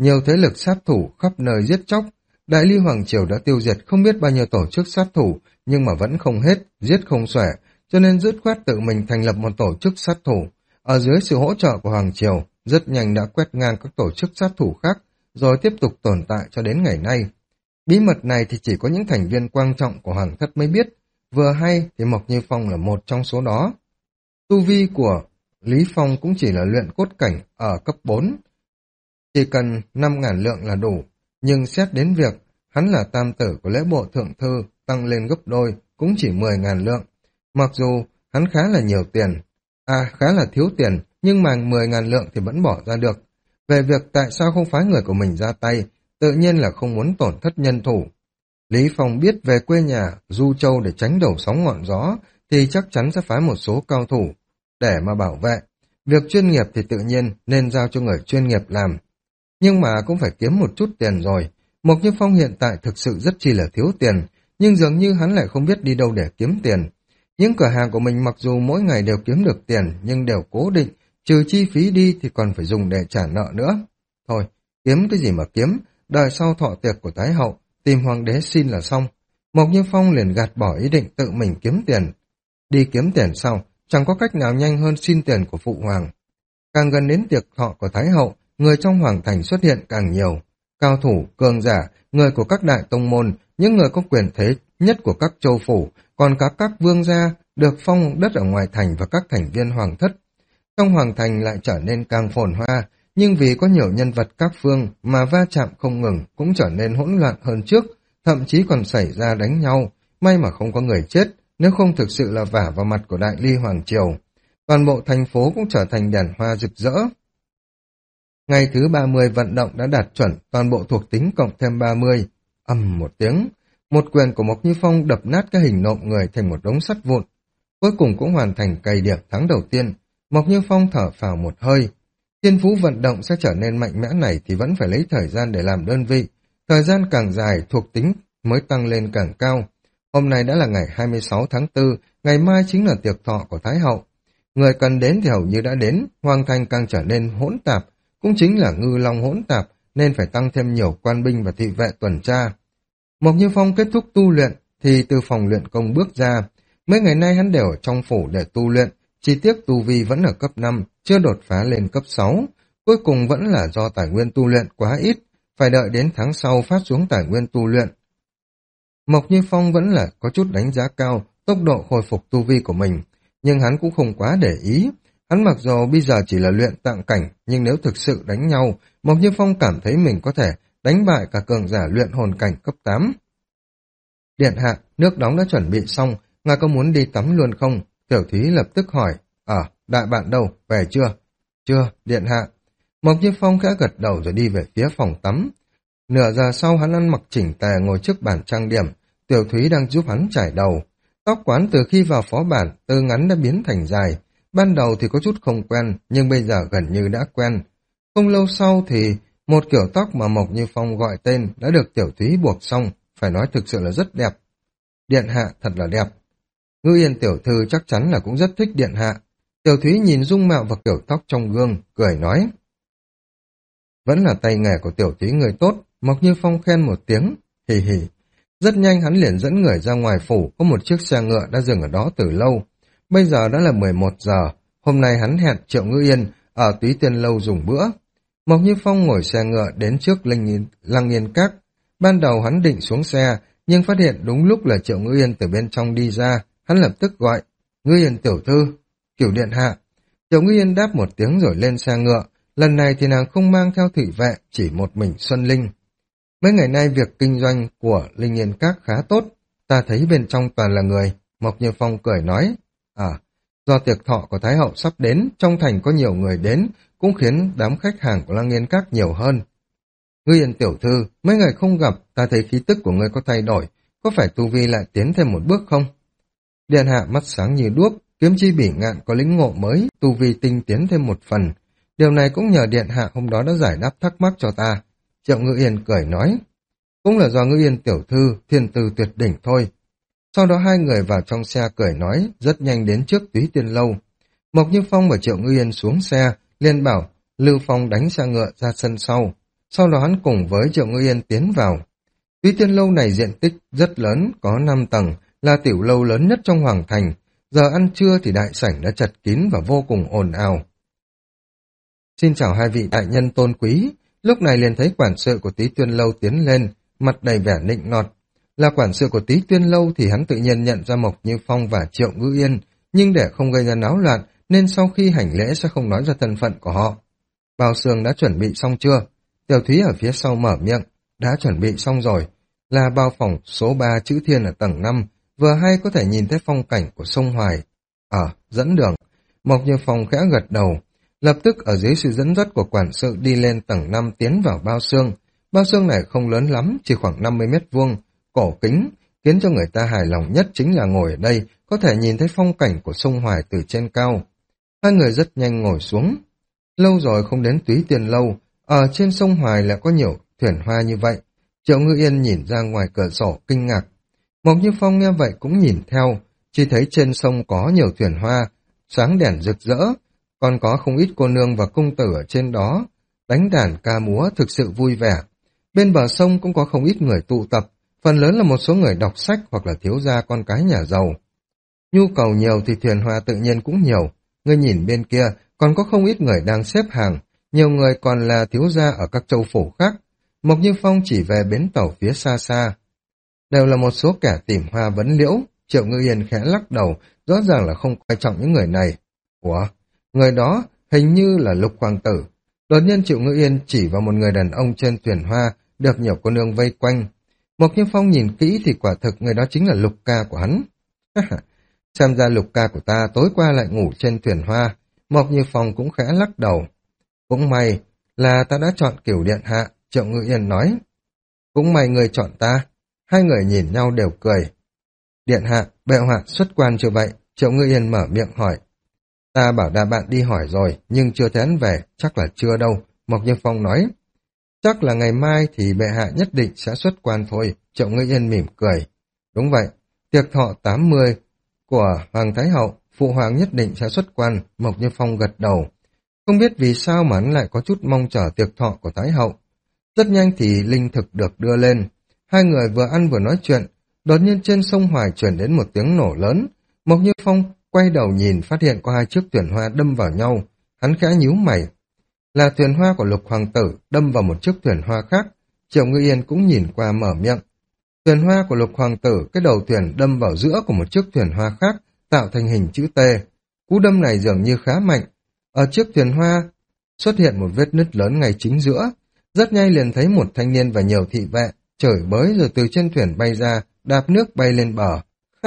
nhiều thế lực sát thủ khắp nơi giết chóc. Đại Ly Hoàng Triều đã tiêu diệt không biết bao nhiêu tổ chức sát thủ, nhưng mà vẫn không hết, giết không xuể, cho nên dứt khoát tự mình thành lập một tổ chức sát thủ. Ở dưới sự hỗ trợ của Hoàng Triều, rất nhanh đã quét ngang các tổ chức sát thủ khác, rồi tiếp tục tồn tại cho đến ngày nay. Bí mật này thì chỉ có những thành viên quan trọng của Hoàng thất mới biết, vừa hay thì Mộc Như Phong là một trong số đó. Tu vi của Lý Phong cũng chỉ là luyện cốt cảnh ở cấp bốn, chỉ cần năm ngàn lượng là đủ, nhưng xét đến việc hắn là tam tử của lễ bộ thượng thư tăng lên gấp đôi cũng chỉ mười ngàn lượng. Mặc dù hắn khá là nhiều tiền, à khá là thiếu tiền, nhưng mà mười ngàn lượng thì vẫn bỏ ra được. Về việc tại sao không phái người của mình ra tay, tự nhiên là không muốn tổn thất nhân thủ. Lý Phong biết về quê nhà Du Châu để tránh đầu sóng ngọn gió thì chắc chắn sẽ phái một số cao thủ để mà bảo vệ. Việc chuyên nghiệp thì tự nhiên nên giao cho người chuyên nghiệp làm. Nhưng mà cũng phải kiếm một chút tiền rồi. Mộc Như Phong hiện tại thực sự rất chi là thiếu tiền, nhưng dường như hắn lại không biết đi đâu để kiếm tiền. Những cửa hàng của mình mặc dù mỗi ngày đều kiếm được tiền, nhưng đều cố định, trừ chi phí đi thì còn phải dùng để trả nợ nữa. Thôi, kiếm cái gì mà kiếm, đợi sau thọ tiệc của Thái Hậu, tìm hoàng đế xin là xong. Mộc Như Phong liền gạt bỏ ý định tự mình kiếm tiền. Đi kiếm tiền sau, chẳng có cách nào nhanh hơn xin tiền của Phụ Hoàng. Càng gần đến tiệc thọ của Thái Hậu, người trong Hoàng Thành xuất hiện càng nhiều. Cao thủ, cường giả, người của các đại tông môn, những người có quyền thế nhất của các châu phủ, còn cả các vương gia được phong đất ở ngoài thành và các thành viên hoàng thất. Trong Hoàng Thành lại trở nên càng phồn hoa, nhưng vì có nhiều nhân vật các phương mà va chạm không ngừng cũng trở nên hỗn loạn hơn trước, thậm chí còn xảy ra đánh nhau, may mà không có người chết, nếu không thực sự là vả vào mặt của Đại Ly Hoàng Triều. Toàn bộ thành phố cũng trở thành đèn hoa rực rỡ. Ngày thứ ba mươi vận động đã đạt chuẩn, toàn bộ thuộc tính cộng thêm ba mươi. Ầm một tiếng, một quyền của Mộc Như Phong đập nát cái hình nộm người thành một đống sắt vụn. Cuối cùng cũng hoàn thành cày điểm thắng đầu tiên. Mộc Như Phong thở phào một hơi. Thiên phú vận động sẽ trở nên mạnh mẽ này thì vẫn phải lấy thời gian để làm đơn vị. Thời gian càng dài, thuộc tính mới tăng lên càng cao. Hôm nay đã là ngày hai mươi sáu tháng tư, ngày mai chính là tiệc thọ của Thái Hậu. Người cần đến thì hầu như đã đến, Hoàng Thành càng trở nên hỗn tạp, cũng chính là ngư long hỗn tạp, nên phải tăng thêm nhiều quan binh và thị vệ tuần tra. Mộc Như Phong kết thúc tu luyện, thì từ phòng luyện công bước ra. Mấy ngày nay hắn đều ở trong phủ để tu luyện, chỉ tiếc tu vi vẫn ở cấp năm, chưa đột phá lên cấp sáu. Cuối cùng vẫn là do tài nguyên tu luyện quá ít, phải đợi đến tháng sau phát xuống tài nguyên tu luyện. Mộc Như Phong vẫn là có chút đánh giá cao tốc độ khôi phục tu vi của mình, nhưng hắn cũng không quá để ý. Hắn mặc dù bây giờ chỉ là luyện tạng cảnh, nhưng nếu thực sự đánh nhau, Mộc Như Phong cảm thấy mình có thể đánh bại cả cường giả luyện hồn cảnh cấp tám. Điện hạ, nước nóng đã chuẩn bị xong, ngài có muốn đi tắm luôn không? Tiểu Thúy lập tức hỏi. Ờ, à, đại bạn đâu, về chưa? Chưa, điện hạ. Mộc Như Phong khẽ gật đầu rồi đi về phía phòng tắm. Nửa giờ sau hắn ăn mặc chỉnh tề ngồi trước bàn trang điểm, Tiểu Thúy đang giúp hắn chải đầu. Tóc quán từ khi vào phó bản, từ ngắn đã biến thành dài. Ban đầu thì có chút không quen, nhưng bây giờ gần như đã quen. Không lâu sau thì một kiểu tóc mà Mộc Như Phong gọi tên đã được Tiểu Thúy buộc xong, phải nói thực sự là rất đẹp. Điện hạ thật là đẹp. Ngư Yên tiểu thư chắc chắn là cũng rất thích điện hạ. Tiểu Thúy nhìn dung mạo và kiểu tóc trong gương, cười nói. Vẫn là tay nghề của Tiểu Thúy người tốt, Mộc Như Phong khen một tiếng, hì hì. Rất nhanh hắn liền dẫn người ra ngoài phủ, có một chiếc xe ngựa đã dừng ở đó từ lâu. Bây giờ đã là mười một giờ, hôm nay hắn hẹn Triệu Ngữ Yên ở Túy Tiên Lâu dùng bữa. Mộc Như Phong ngồi xe ngựa đến trước Linh Lăng Yên Các. Ban đầu hắn định xuống xe, nhưng phát hiện đúng lúc là Triệu Ngữ Yên từ bên trong đi ra, hắn lập tức gọi, Ngữ Yên tiểu thư, Cửu điện hạ. Triệu Ngữ Yên đáp một tiếng rồi lên xe ngựa, lần này thì nàng không mang theo thị vệ, chỉ một mình Xuân Linh. Mấy ngày nay việc kinh doanh của Linh Yên Các khá tốt, ta thấy bên trong toàn là người, Mộc Như Phong cười nói, à, do tiệc thọ của Thái Hậu sắp đến, trong thành có nhiều người đến, cũng khiến đám khách hàng của Lăng Yên Các nhiều hơn. Ngư Yên tiểu thư, mấy ngày không gặp, ta thấy khí tức của ngươi có thay đổi, có phải tu vi lại tiến thêm một bước không? Điện hạ mắt sáng như đuốc, kiếm chi bỉ ngạn có lĩnh ngộ mới, tu vi tinh tiến thêm một phần. Điều này cũng nhờ điện hạ hôm đó đã giải đáp thắc mắc cho ta. Triệu Ngữ Yên cười nói, cũng là do Ngữ Yên tiểu thư, thiên tư tuyệt đỉnh thôi. Sau đó hai người vào trong xe cười nói, rất nhanh đến trước Túy Tiên Lâu. Mộc Như Phong và Triệu Ngữ Yên xuống xe, liền bảo Lưu Phong đánh xe ngựa ra sân sau. Sau đó hắn cùng với Triệu Ngữ Yên tiến vào. Túy Tiên Lâu này diện tích rất lớn, có năm tầng, là tiểu lâu lớn nhất trong hoàng thành. Giờ ăn trưa thì đại sảnh đã chật kín và vô cùng ồn ào. Xin chào hai vị đại nhân tôn quý. Lúc này liền thấy quản sự của Túy Tiên Lâu tiến lên, mặt đầy vẻ nịnh nọt. Là quản sự của Túy Tiên Lâu thì hắn tự nhiên nhận ra Mộc Như Phong và Triệu Ngữ Yên, nhưng để không gây ra náo loạn nên sau khi hành lễ sẽ không nói ra thân phận của họ. Bao Sương đã chuẩn bị xong chưa? Tiểu Thúy ở phía sau mở miệng. Đã chuẩn bị xong rồi. Là bao phòng số ba chữ thiên ở tầng năm, vừa hay có thể nhìn thấy phong cảnh của sông Hoài. Ờ, dẫn đường. Mộc Như Phong khẽ gật đầu. Lập tức ở dưới sự dẫn dắt của quản sự đi lên tầng năm tiến vào bao xương. Bao xương này không lớn lắm, chỉ khoảng năm mươi mét vuông, cổ kính, khiến cho người ta hài lòng nhất chính là ngồi ở đây, có thể nhìn thấy phong cảnh của sông Hoài từ trên cao. Hai người rất nhanh ngồi xuống. Lâu rồi không đến Túy Tiên Lâu, ở trên sông Hoài lại có nhiều thuyền hoa như vậy. Triệu Ngữ Yên nhìn ra ngoài cửa sổ kinh ngạc. Mộc Như Phong nghe vậy cũng nhìn theo, chỉ thấy trên sông có nhiều thuyền hoa, sáng đèn rực rỡ, còn có không ít cô nương và công tử ở trên đó, đánh đàn ca múa thực sự vui vẻ. Bên bờ sông cũng có không ít người tụ tập, phần lớn là một số người đọc sách hoặc là thiếu gia con cái nhà giàu. Nhu cầu nhiều thì thuyền hoa tự nhiên cũng nhiều, ngươi nhìn bên kia còn có không ít người đang xếp hàng, nhiều người còn là thiếu gia ở các châu phủ khác. Mộc Như Phong chỉ về bến tàu phía xa xa. Đều là một số kẻ tìm hoa vấn liễu. Triệu Ngữ Yên khẽ lắc đầu, rõ ràng là không quan trọng những người này. Ủa, người đó hình như là Lục Hoàng tử. Đột nhiên Triệu Ngữ Yên chỉ vào một người đàn ông trên thuyền hoa, được nhiều cô nương vây quanh. Mộc Như Phong nhìn kỹ thì quả thực người đó chính là Lục ca của hắn. Xem ra Lục ca của ta tối qua lại ngủ trên thuyền hoa. Mộc Như Phong cũng khẽ lắc đầu. Cũng may là ta đã chọn Cửu điện hạ, Triệu Ngữ Yên nói. Cũng may người chọn ta. Hai người nhìn nhau đều cười. Điện hạ, bệ hạ xuất quan chưa vậy? Triệu Ngữ Yên mở miệng hỏi. Ta bảo đà bạn đi hỏi rồi, nhưng chưa thấy hắn về, chắc là chưa đâu. Mộc Như Phong nói. Chắc là ngày mai thì bệ hạ nhất định sẽ xuất quan thôi. Triệu Ngữ Yên mỉm cười. Đúng vậy, tiệc thọ tám mươi của Hoàng Thái Hậu, phụ hoàng nhất định sẽ xuất quan. Mộc Như Phong gật đầu. Không biết vì sao mà hắn lại có chút mong chờ tiệc thọ của Thái Hậu. Rất nhanh thì linh thực được đưa lên. Hai người vừa ăn vừa nói chuyện, đột nhiên trên sông Hoài truyền đến một tiếng nổ lớn. Mộc Như Phong quay đầu nhìn phát hiện có hai chiếc thuyền hoa đâm vào nhau. Hắn khẽ nhíu mày. Là thuyền hoa của Lục Hoàng tử đâm vào một chiếc thuyền hoa khác. Triệu Ngữ Yên cũng nhìn qua mở miệng. Thuyền hoa của Lục Hoàng tử, cái đầu thuyền đâm vào giữa của một chiếc thuyền hoa khác, tạo thành hình chữ T. Cú đâm này dường như khá mạnh. Ở chiếc thuyền hoa xuất hiện một vết nứt lớn ngay chính giữa. Rất nhanh liền thấy một thanh niên và nhiều thị vệ chửi bới rồi từ trên thuyền bay ra, đạp nước bay lên bờ.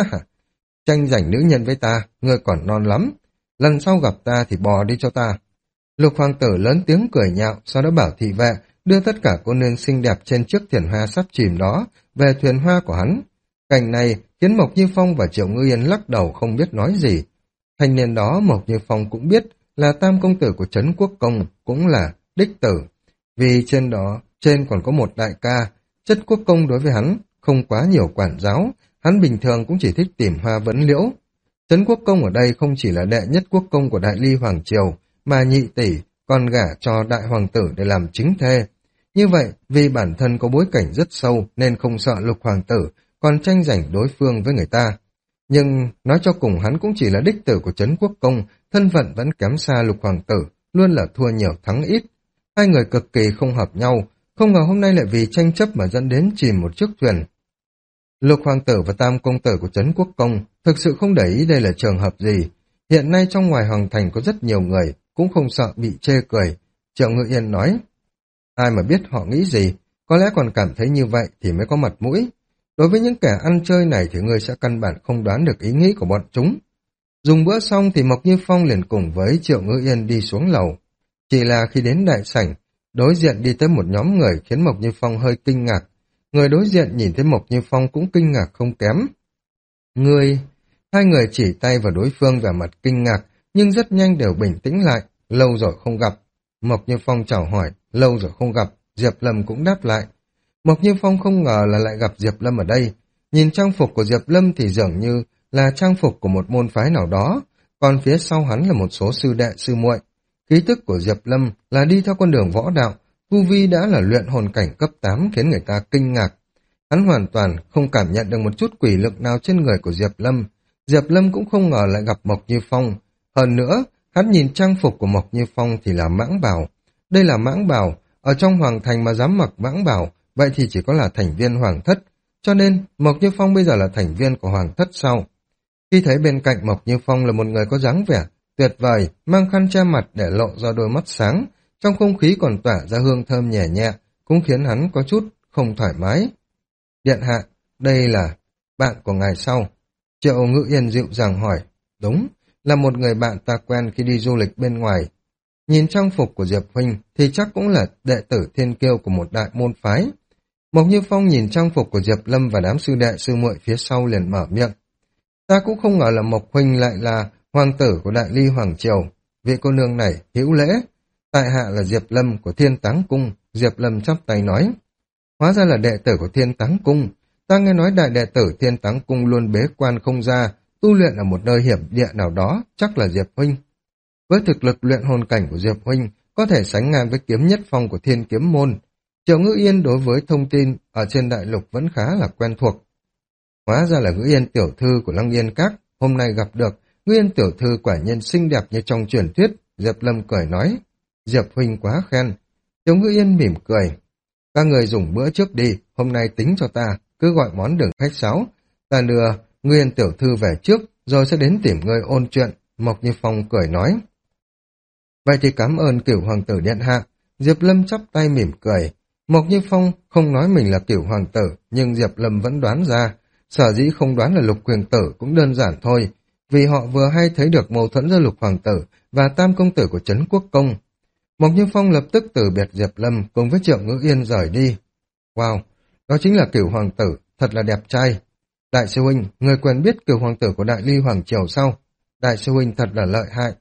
Tranh giành nữ nhân với ta, ngươi còn non lắm. Lần sau gặp ta thì bò đi cho ta. Lục Hoàng tử lớn tiếng cười nhạo, sau đó bảo thị vệ đưa tất cả cô nương xinh đẹp trên chiếc thuyền hoa sắp chìm đó về thuyền hoa của hắn. Cảnh này khiến Mộc Như Phong và Triệu Ngữ Yên lắc đầu không biết nói gì. Thanh niên đó Mộc Như Phong cũng biết là tam công tử của Trấn Quốc Công, cũng là đích tử. Vì trên đó, trên còn có một đại ca, Trấn Quốc Công đối với hắn không quá nhiều quản giáo, hắn bình thường cũng chỉ thích tìm hoa vấn liễu. Trấn Quốc Công ở đây không chỉ là đệ nhất quốc công của Đại Ly Hoàng Triều, mà nhị tỷ còn gả cho đại hoàng tử để làm chính thê. Như vậy, vì bản thân có bối cảnh rất sâu nên không sợ Lục Hoàng tử, còn tranh giành đối phương với người ta. Nhưng nói cho cùng hắn cũng chỉ là đích tử của Trấn Quốc Công, thân phận vẫn kém xa Lục Hoàng tử, luôn là thua nhiều thắng ít. Hai người cực kỳ không hợp nhau, không ngờ hôm nay lại vì tranh chấp mà dẫn đến chìm một chiếc thuyền. Lục Hoàng tử và tam công tử của Trấn Quốc Công thực sự không để ý đây là trường hợp gì. Hiện nay trong ngoài hoàng thành có rất nhiều người, cũng không sợ bị chê cười. Triệu Ngữ Yên nói, ai mà biết họ nghĩ gì, có lẽ còn cảm thấy như vậy thì mới có mặt mũi. Đối với những kẻ ăn chơi này thì ngươi sẽ căn bản không đoán được ý nghĩ của bọn chúng. Dùng bữa xong thì Mộc Như Phong liền cùng với Triệu Ngữ Yên đi xuống lầu. Chỉ là khi đến đại sảnh, đối diện đi tới một nhóm người khiến Mộc Như Phong hơi kinh ngạc. Người đối diện nhìn thấy Mộc Như Phong cũng kinh ngạc không kém. Ngươi... Hai người chỉ tay vào đối phương vẻ mặt kinh ngạc, nhưng rất nhanh đều bình tĩnh lại. Lâu rồi không gặp. Mộc Như Phong chào hỏi, lâu rồi không gặp. Diệp Lâm cũng đáp lại. Mộc Như Phong không ngờ là lại gặp Diệp Lâm ở đây. Nhìn trang phục của Diệp Lâm thì dường như là trang phục của một môn phái nào đó, còn phía sau hắn là một số sư đệ sư muội. Khí tức của Diệp Lâm là đi theo con đường võ đạo, tu vi đã là luyện hồn cảnh cấp tám khiến người ta kinh ngạc. Hắn hoàn toàn không cảm nhận được một chút quỷ lực nào trên người của Diệp Lâm. Diệp Lâm cũng không ngờ lại gặp Mộc Như Phong. Hơn nữa, hắn nhìn trang phục của Mộc Như Phong thì là mãng bào. Đây là mãng bào, ở trong hoàng thành mà dám mặc mãng bào, vậy thì chỉ có là thành viên hoàng thất. Cho nên, Mộc Như Phong bây giờ là thành viên của hoàng thất sau. Khi thấy bên cạnh Mộc Như Phong là một người có dáng vẻ tuyệt vời, mang khăn che mặt để lộ ra đôi mắt sáng, trong không khí còn tỏa ra hương thơm nhẹ nhẹ, cũng khiến hắn có chút không thoải mái. Điện hạ, đây là bạn của ngài sau. Triệu Ngữ Yên dịu dàng hỏi. Đúng, là một người bạn ta quen khi đi du lịch bên ngoài. Nhìn trang phục của Diệp Huynh thì chắc cũng là đệ tử thiên kiêu của một đại môn phái. Mộc Như Phong nhìn trang phục của Diệp Lâm và đám sư đệ sư muội phía sau liền mở miệng. Ta cũng không ngờ là Mộc Huynh lại là hoàng tử của Đại Ly Hoàng Triều. Vị cô nương này hữu lễ. Tại hạ là Diệp Lâm của Thiên Táng Cung. Diệp Lâm chắp tay nói. Hóa ra là đệ tử của Thiên Táng Cung. Ta nghe nói đại đệ tử Thiên Táng Cung luôn bế quan không ra, tu luyện ở một nơi hiểm địa nào đó, chắc là Diệp Huynh. Với thực lực luyện hồn cảnh của Diệp Huynh, có thể sánh ngang với kiếm nhất phong của Thiên Kiếm Môn. Triệu Ngữ Yên đối với thông tin ở trên đại lục vẫn khá là quen thuộc. Hóa ra là Ngữ Yên tiểu thư của Lăng Yên Các, hôm nay gặp được, Ngữ Yên tiểu thư quả nhiên xinh đẹp như trong truyền thuyết, Diệp Lâm cười nói. Diệp Huynh quá khen. Triệu Ngữ Yên mỉm cười. Các người dùng bữa trước đi, hôm nay tính cho ta, cứ gọi món đừng khách sáo. Ta đưa Ngữ Yên tiểu thư về trước, rồi sẽ đến tìm ngươi ôn chuyện, Mộc Như Phong cười nói. Vậy thì cảm ơn Cửu Hoàng tử điện hạ. Diệp Lâm chắp tay mỉm cười. Mộc Như Phong không nói mình là Cửu Hoàng tử, nhưng Diệp Lâm vẫn đoán ra. Sở dĩ không đoán là Lục Huyền tử cũng đơn giản thôi, vì họ vừa hay thấy được mâu thuẫn giữa Lục Hoàng tử và Tam công tử của Trấn Quốc Công. Mộc Như Phong lập tức từ biệt Diệp Lâm cùng với Triệu Ngữ Yên rời đi. Wow, đó chính là Cửu Hoàng tử, thật là đẹp trai. Đại sư huynh, người quen biết Cửu Hoàng tử của Đại Ly Hoàng Triều sao? Đại sư huynh thật là lợi hại.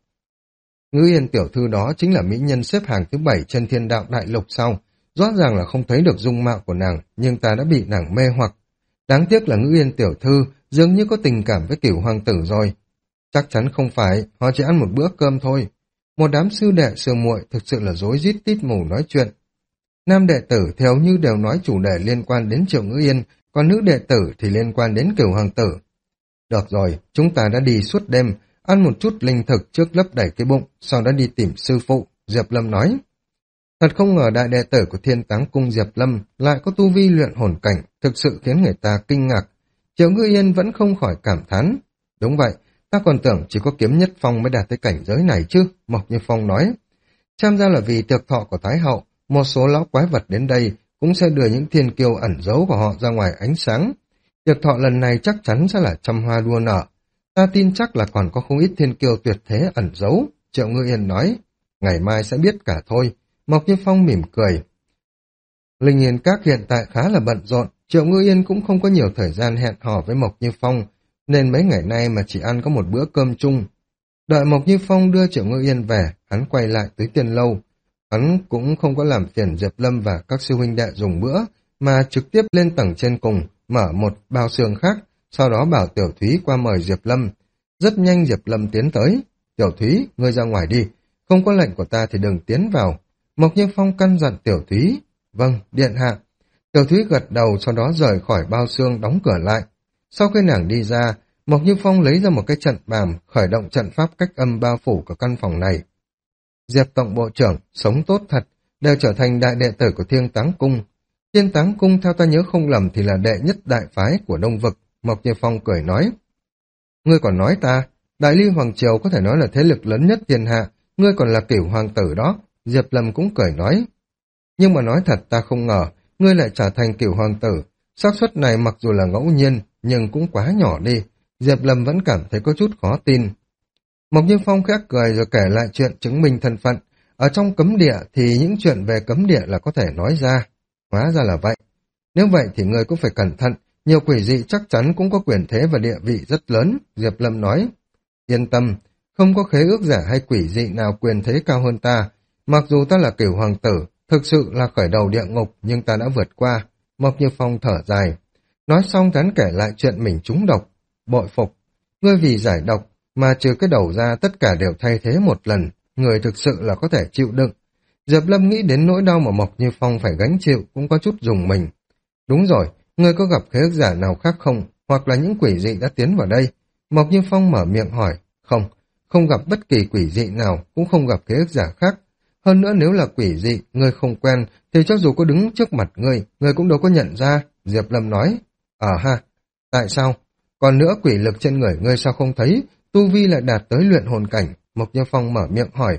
Ngữ Yên tiểu thư đó chính là mỹ nhân xếp hàng thứ bảy trên Thiên Đạo Đại Lục sau. Rõ ràng là không thấy được dung mạo của nàng, nhưng ta đã bị nàng mê hoặc. Đáng tiếc là Ngữ Yên tiểu thư dường như có tình cảm với Cửu Hoàng tử rồi. Chắc chắn không phải, họ chỉ ăn một bữa cơm thôi. Một đám sư đệ sư muội thực sự là rối rít tít mù nói chuyện. Nam đệ tử theo như đều nói chủ đề liên quan đến Triệu Ngữ Yên, còn nữ đệ tử thì liên quan đến Cửu Hoàng tử. Được rồi, chúng ta đã đi suốt đêm, ăn một chút linh thực trước lấp đầy cái bụng, sau đó đi tìm sư phụ, Diệp Lâm nói. Thật không ngờ đại đệ tử của Thiên Táng Cung Diệp Lâm lại có tu vi luyện hồn cảnh, thực sự khiến người ta kinh ngạc. Triệu Ngữ Yên vẫn không khỏi cảm thán. Đúng vậy, ta còn tưởng chỉ có kiếm nhất phong mới đạt tới cảnh giới này chứ, Mộc Như Phong nói. Xem ra là vì tiệc thọ của Thái Hậu, một số lão quái vật đến đây cũng sẽ đưa những thiên kiêu ẩn giấu của họ ra ngoài ánh sáng. Tiệc thọ lần này chắc chắn sẽ là trăm hoa đua nở. Ta tin chắc là còn có không ít thiên kiêu tuyệt thế ẩn giấu, Triệu Ngữ Yên nói. Ngày mai sẽ biết cả thôi, Mộc Như Phong mỉm cười. Linh Yên Các hiện tại khá là bận rộn, Triệu Ngữ Yên cũng không có nhiều thời gian hẹn hò với Mộc Như Phong, nên mấy ngày nay mà chỉ ăn có một bữa cơm chung. Đợi Mộc Như Phong đưa Triệu Ngữ Yên về, hắn quay lại tới Tiên Lâu. Hắn cũng không có làm phiền Diệp Lâm và các sư huynh đệ dùng bữa, mà trực tiếp lên tầng trên cùng, mở một bao xương khác, sau đó bảo Tiểu Thúy qua mời Diệp Lâm. Rất nhanh Diệp Lâm tiến tới. Tiểu Thúy, ngươi ra ngoài đi, không có lệnh của ta thì đừng tiến vào. Mộc Như Phong căn dặn Tiểu Thúy. Vâng, điện hạ. Tiểu Thúy gật đầu, sau đó rời khỏi bao xương đóng cửa lại. Sau khi nàng đi ra, Mộc Như Phong lấy ra một cái trận bàn, khởi động trận pháp cách âm bao phủ cả căn phòng này. Diệp Tổng Bộ trưởng, sống tốt thật, đều trở thành đại đệ tử của Thiên Táng Cung. Thiên Táng Cung theo ta nhớ không lầm thì là đệ nhất đại phái của Đông Vực, Mộc Như Phong cười nói. Ngươi còn nói ta, Đại Ly Hoàng Triều có thể nói là thế lực lớn nhất thiên hạ, ngươi còn là Cửu Hoàng tử đó, Diệp Lâm cũng cười nói. Nhưng mà nói thật ta không ngờ, ngươi lại trở thành Cửu Hoàng tử, xác suất này mặc dù là ngẫu nhiên, nhưng cũng quá nhỏ đi, Diệp Lâm vẫn cảm thấy có chút khó tin. Mộc Như Phong khẽ cười rồi kể lại chuyện chứng minh thân phận, ở trong cấm địa thì những chuyện về cấm địa là có thể nói ra. Hóa ra là vậy. Nếu vậy thì ngươi cũng phải cẩn thận, nhiều quỷ dị chắc chắn cũng có quyền thế và địa vị rất lớn, Diệp Lâm nói. Yên tâm, không có khế ước giả hay quỷ dị nào quyền thế cao hơn ta. Mặc dù ta là Cửu Hoàng tử, thực sự là khởi đầu địa ngục, nhưng ta đã vượt qua. Mộc Như Phong thở dài. Nói xong hắn kể lại chuyện mình trúng độc. Bội phục, ngươi vì giải độc mà trừ cái đầu ra tất cả đều thay thế một lần, người thực sự là có thể chịu đựng. Diệp Lâm nghĩ đến nỗi đau mà Mộc Như Phong phải gánh chịu cũng có chút rùng mình. Đúng rồi, ngươi có gặp khế ước giả nào khác không? Hoặc là những quỷ dị đã tiến vào đây? Mộc Như Phong mở miệng hỏi. Không, không gặp bất kỳ quỷ dị nào, cũng không gặp khế ước giả khác. Hơn nữa nếu là quỷ dị, ngươi không quen, thì cho dù có đứng trước mặt ngươi, ngươi cũng đâu có nhận ra. Diệp Lâm nói. Ờ ha, tại sao? Còn nữa quỷ lực trên người ngươi sao không thấy? Tu vi lại đạt tới luyện hồn cảnh. Mộc Như Phong mở miệng hỏi.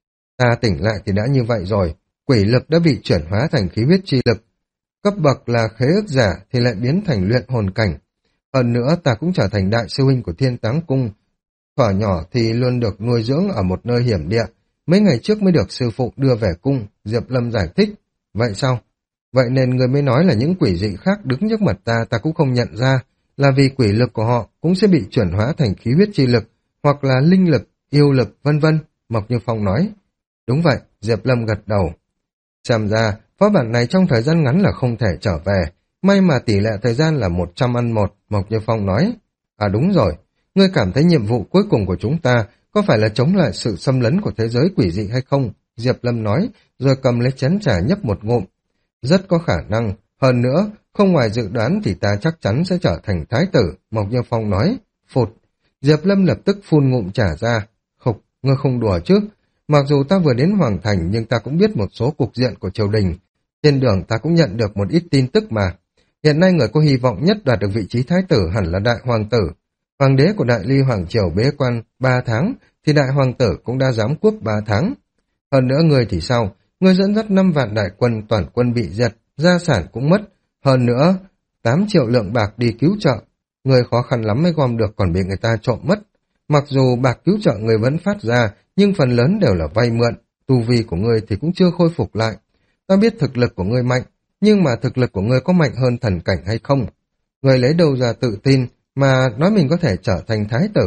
Ta tỉnh lại thì đã như vậy rồi, quỷ lực đã bị chuyển hóa thành khí huyết chi lực. Cấp bậc là khế ước giả thì lại biến thành luyện hồn cảnh. Hơn nữa ta cũng trở thành đại sư huynh của Thiên Táng Cung. Thuở nhỏ thì luôn được nuôi dưỡng ở một nơi hiểm địa. Mấy ngày trước mới được sư phụ đưa về cung, Diệp Lâm giải thích. Vậy sao? Vậy nên người mới nói là những quỷ dị khác đứng trước mặt ta ta cũng không nhận ra, là vì quỷ lực của họ cũng sẽ bị chuyển hóa thành khí huyết chi lực, hoặc là linh lực, yêu lực, vân vân. Mộc Như Phong nói. Đúng vậy, Diệp Lâm gật đầu. Xem ra, phó bản này trong thời gian ngắn là không thể trở về. May mà tỷ lệ thời gian là một trăm ăn một, Mộc Như Phong nói. À đúng rồi, ngươi cảm thấy nhiệm vụ cuối cùng của chúng ta có phải là chống lại sự xâm lấn của thế giới quỷ dị hay không? Diệp Lâm nói, rồi cầm lấy chén trà nhấp một ngụm. Rất có khả năng, hơn nữa, không ngoài dự đoán thì ta chắc chắn sẽ trở thành thái tử, Mộc Như Phong nói. Phụt, Diệp Lâm lập tức phun ngụm trà ra. Khục, ngươi không đùa chứ? Mặc dù ta vừa đến Hoàng Thành nhưng ta cũng biết một số cục diện của triều đình. Trên đường ta cũng nhận được một ít tin tức mà. Hiện nay người có hy vọng nhất đoạt được vị trí thái tử hẳn là đại hoàng tử. Hoàng đế của đại ly hoàng triều bế quan ba tháng, thì đại hoàng tử cũng đã giám quốc ba tháng. Hơn nữa người thì sao? Người dẫn dắt năm vạn đại quân, toàn quân bị diệt, gia sản cũng mất. Hơn nữa, tám triệu lượng bạc đi cứu trợ. Người khó khăn lắm mới gom được còn bị người ta trộm mất. Mặc dù bạc cứu trợ người vẫn phát ra, nhưng phần lớn đều là vay mượn. Tu vi của ngươi thì cũng chưa khôi phục lại. Ta biết thực lực của ngươi mạnh, nhưng mà thực lực của ngươi có mạnh hơn thần cảnh hay không? Ngươi lấy đâu ra tự tin mà nói mình có thể trở thành thái tử?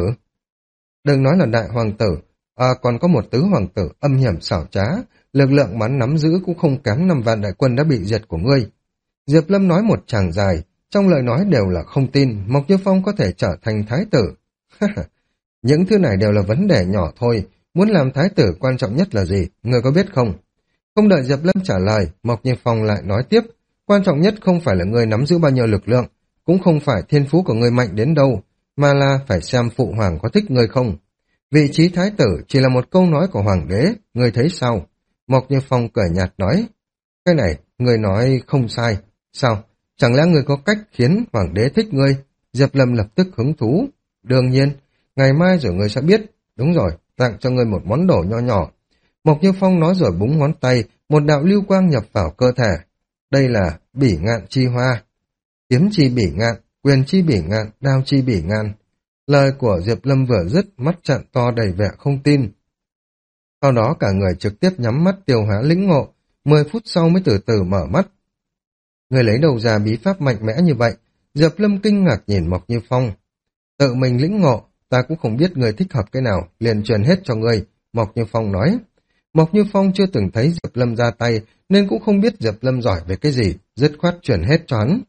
Đừng nói là đại hoàng tử, à, còn có một tứ hoàng tử âm hiểm xảo trá, lực lượng bắn nắm giữ cũng không kém năm vạn đại quân đã bị diệt của ngươi. Diệp Lâm nói một tràng dài, trong lời nói đều là không tin Mộc Như Phong có thể trở thành thái tử. Những thứ này đều là vấn đề nhỏ thôi, muốn làm thái tử quan trọng nhất là gì, ngươi có biết không? Không đợi Diệp Lâm trả lời, Mộc Như Phong lại nói tiếp, quan trọng nhất không phải là ngươi nắm giữ bao nhiêu lực lượng, cũng không phải thiên phú của ngươi mạnh đến đâu, mà là phải xem phụ hoàng có thích ngươi không. Vị trí thái tử chỉ là một câu nói của hoàng đế, ngươi thấy sao? Mộc Như Phong cười nhạt nói, cái này, ngươi nói không sai. Sao? Chẳng lẽ ngươi có cách khiến hoàng đế thích ngươi? Diệp Lâm lập tức hứng thú. Đương nhiên, ngày mai rồi ngươi sẽ biết. Đúng rồi, tặng cho ngươi một món đồ nho nhỏ. Mộc Như Phong nói rồi búng ngón tay, một đạo lưu quang nhập vào cơ thể. Đây là bỉ ngạn chi hoa. Kiếm chi bỉ ngạn, quyền chi bỉ ngạn, đao chi bỉ ngạn. Lời của Diệp Lâm vừa dứt, mắt trợn to đầy vẻ không tin. Sau đó cả người trực tiếp nhắm mắt tiêu hóa lĩnh ngộ, mười phút sau mới từ từ mở mắt. Người lấy đầu ra bí pháp mạnh mẽ như vậy, Diệp Lâm kinh ngạc nhìn Mộc Như Phong. Tự mình lĩnh ngộ, ta cũng không biết người thích hợp cái nào, liền truyền hết cho ngươi, Mộc Như Phong nói. Mộc Như Phong chưa từng thấy Diệp Lâm ra tay, nên cũng không biết Diệp Lâm giỏi về cái gì, dứt khoát truyền hết cho hắn.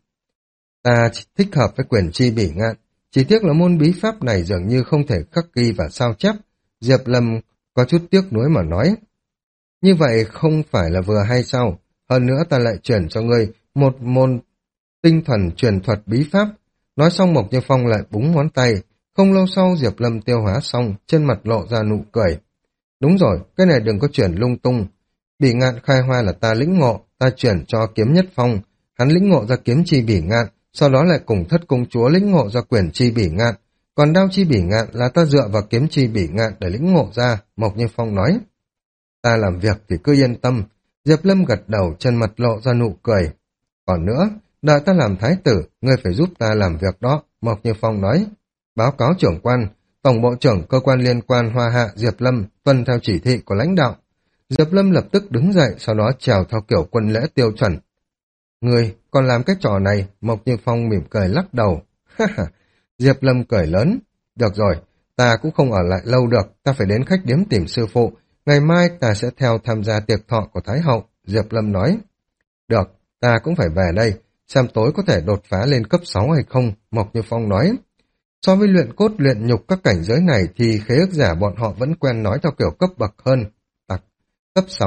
Ta thích hợp với quyền chi bỉ ngạn, chỉ tiếc là môn bí pháp này dường như không thể khắc ghi và sao chép. Diệp Lâm có chút tiếc nuối mà nói. Như vậy không phải là vừa hay sao? Hơn nữa ta lại truyền cho ngươi một môn tinh thuần truyền thuật bí pháp. Nói xong Mộc Như Phong lại búng ngón tay. Không lâu sau Diệp Lâm tiêu hóa xong, trên mặt lộ ra nụ cười. Đúng rồi, cái này đừng có chuyển lung tung. Bỉ ngạn khai hoa là ta lĩnh ngộ, ta chuyển cho Kiếm Nhất Phong. Hắn lĩnh ngộ ra kiếm chi bỉ ngạn, sau đó lại cùng thất công chúa lĩnh ngộ ra quyền chi bỉ ngạn. Còn đao chi bỉ ngạn là ta dựa vào kiếm chi bỉ ngạn để lĩnh ngộ ra, Mộc Như Phong nói. Ta làm việc thì cứ yên tâm. Diệp Lâm gật đầu, trên mặt lộ ra nụ cười. Còn nữa, đợi ta làm thái tử, ngươi phải giúp ta làm việc đó, Mộc Như Phong nói. Báo cáo trưởng quan, tổng bộ trưởng cơ quan liên quan Hoa Hạ Diệp Lâm tuân theo chỉ thị của lãnh đạo. Diệp Lâm lập tức đứng dậy, sau đó chào theo kiểu quân lễ tiêu chuẩn. Ngươi còn làm cái trò này, Mộc Như Phong mỉm cười lắc đầu. Diệp Lâm cười lớn. Được rồi, ta cũng không ở lại lâu được, ta phải đến khách điếm tìm sư phụ. Ngày mai ta sẽ theo tham gia tiệc thọ của Thái Hậu, Diệp Lâm nói. Được, ta cũng phải về đây, xem tối có thể đột phá lên cấp sáu hay không, Mộc Như Phong nói. So với luyện cốt luyện nhục các cảnh giới này thì khế ước giả bọn họ vẫn quen nói theo kiểu cấp bậc hơn. Tặc, cấp sáu,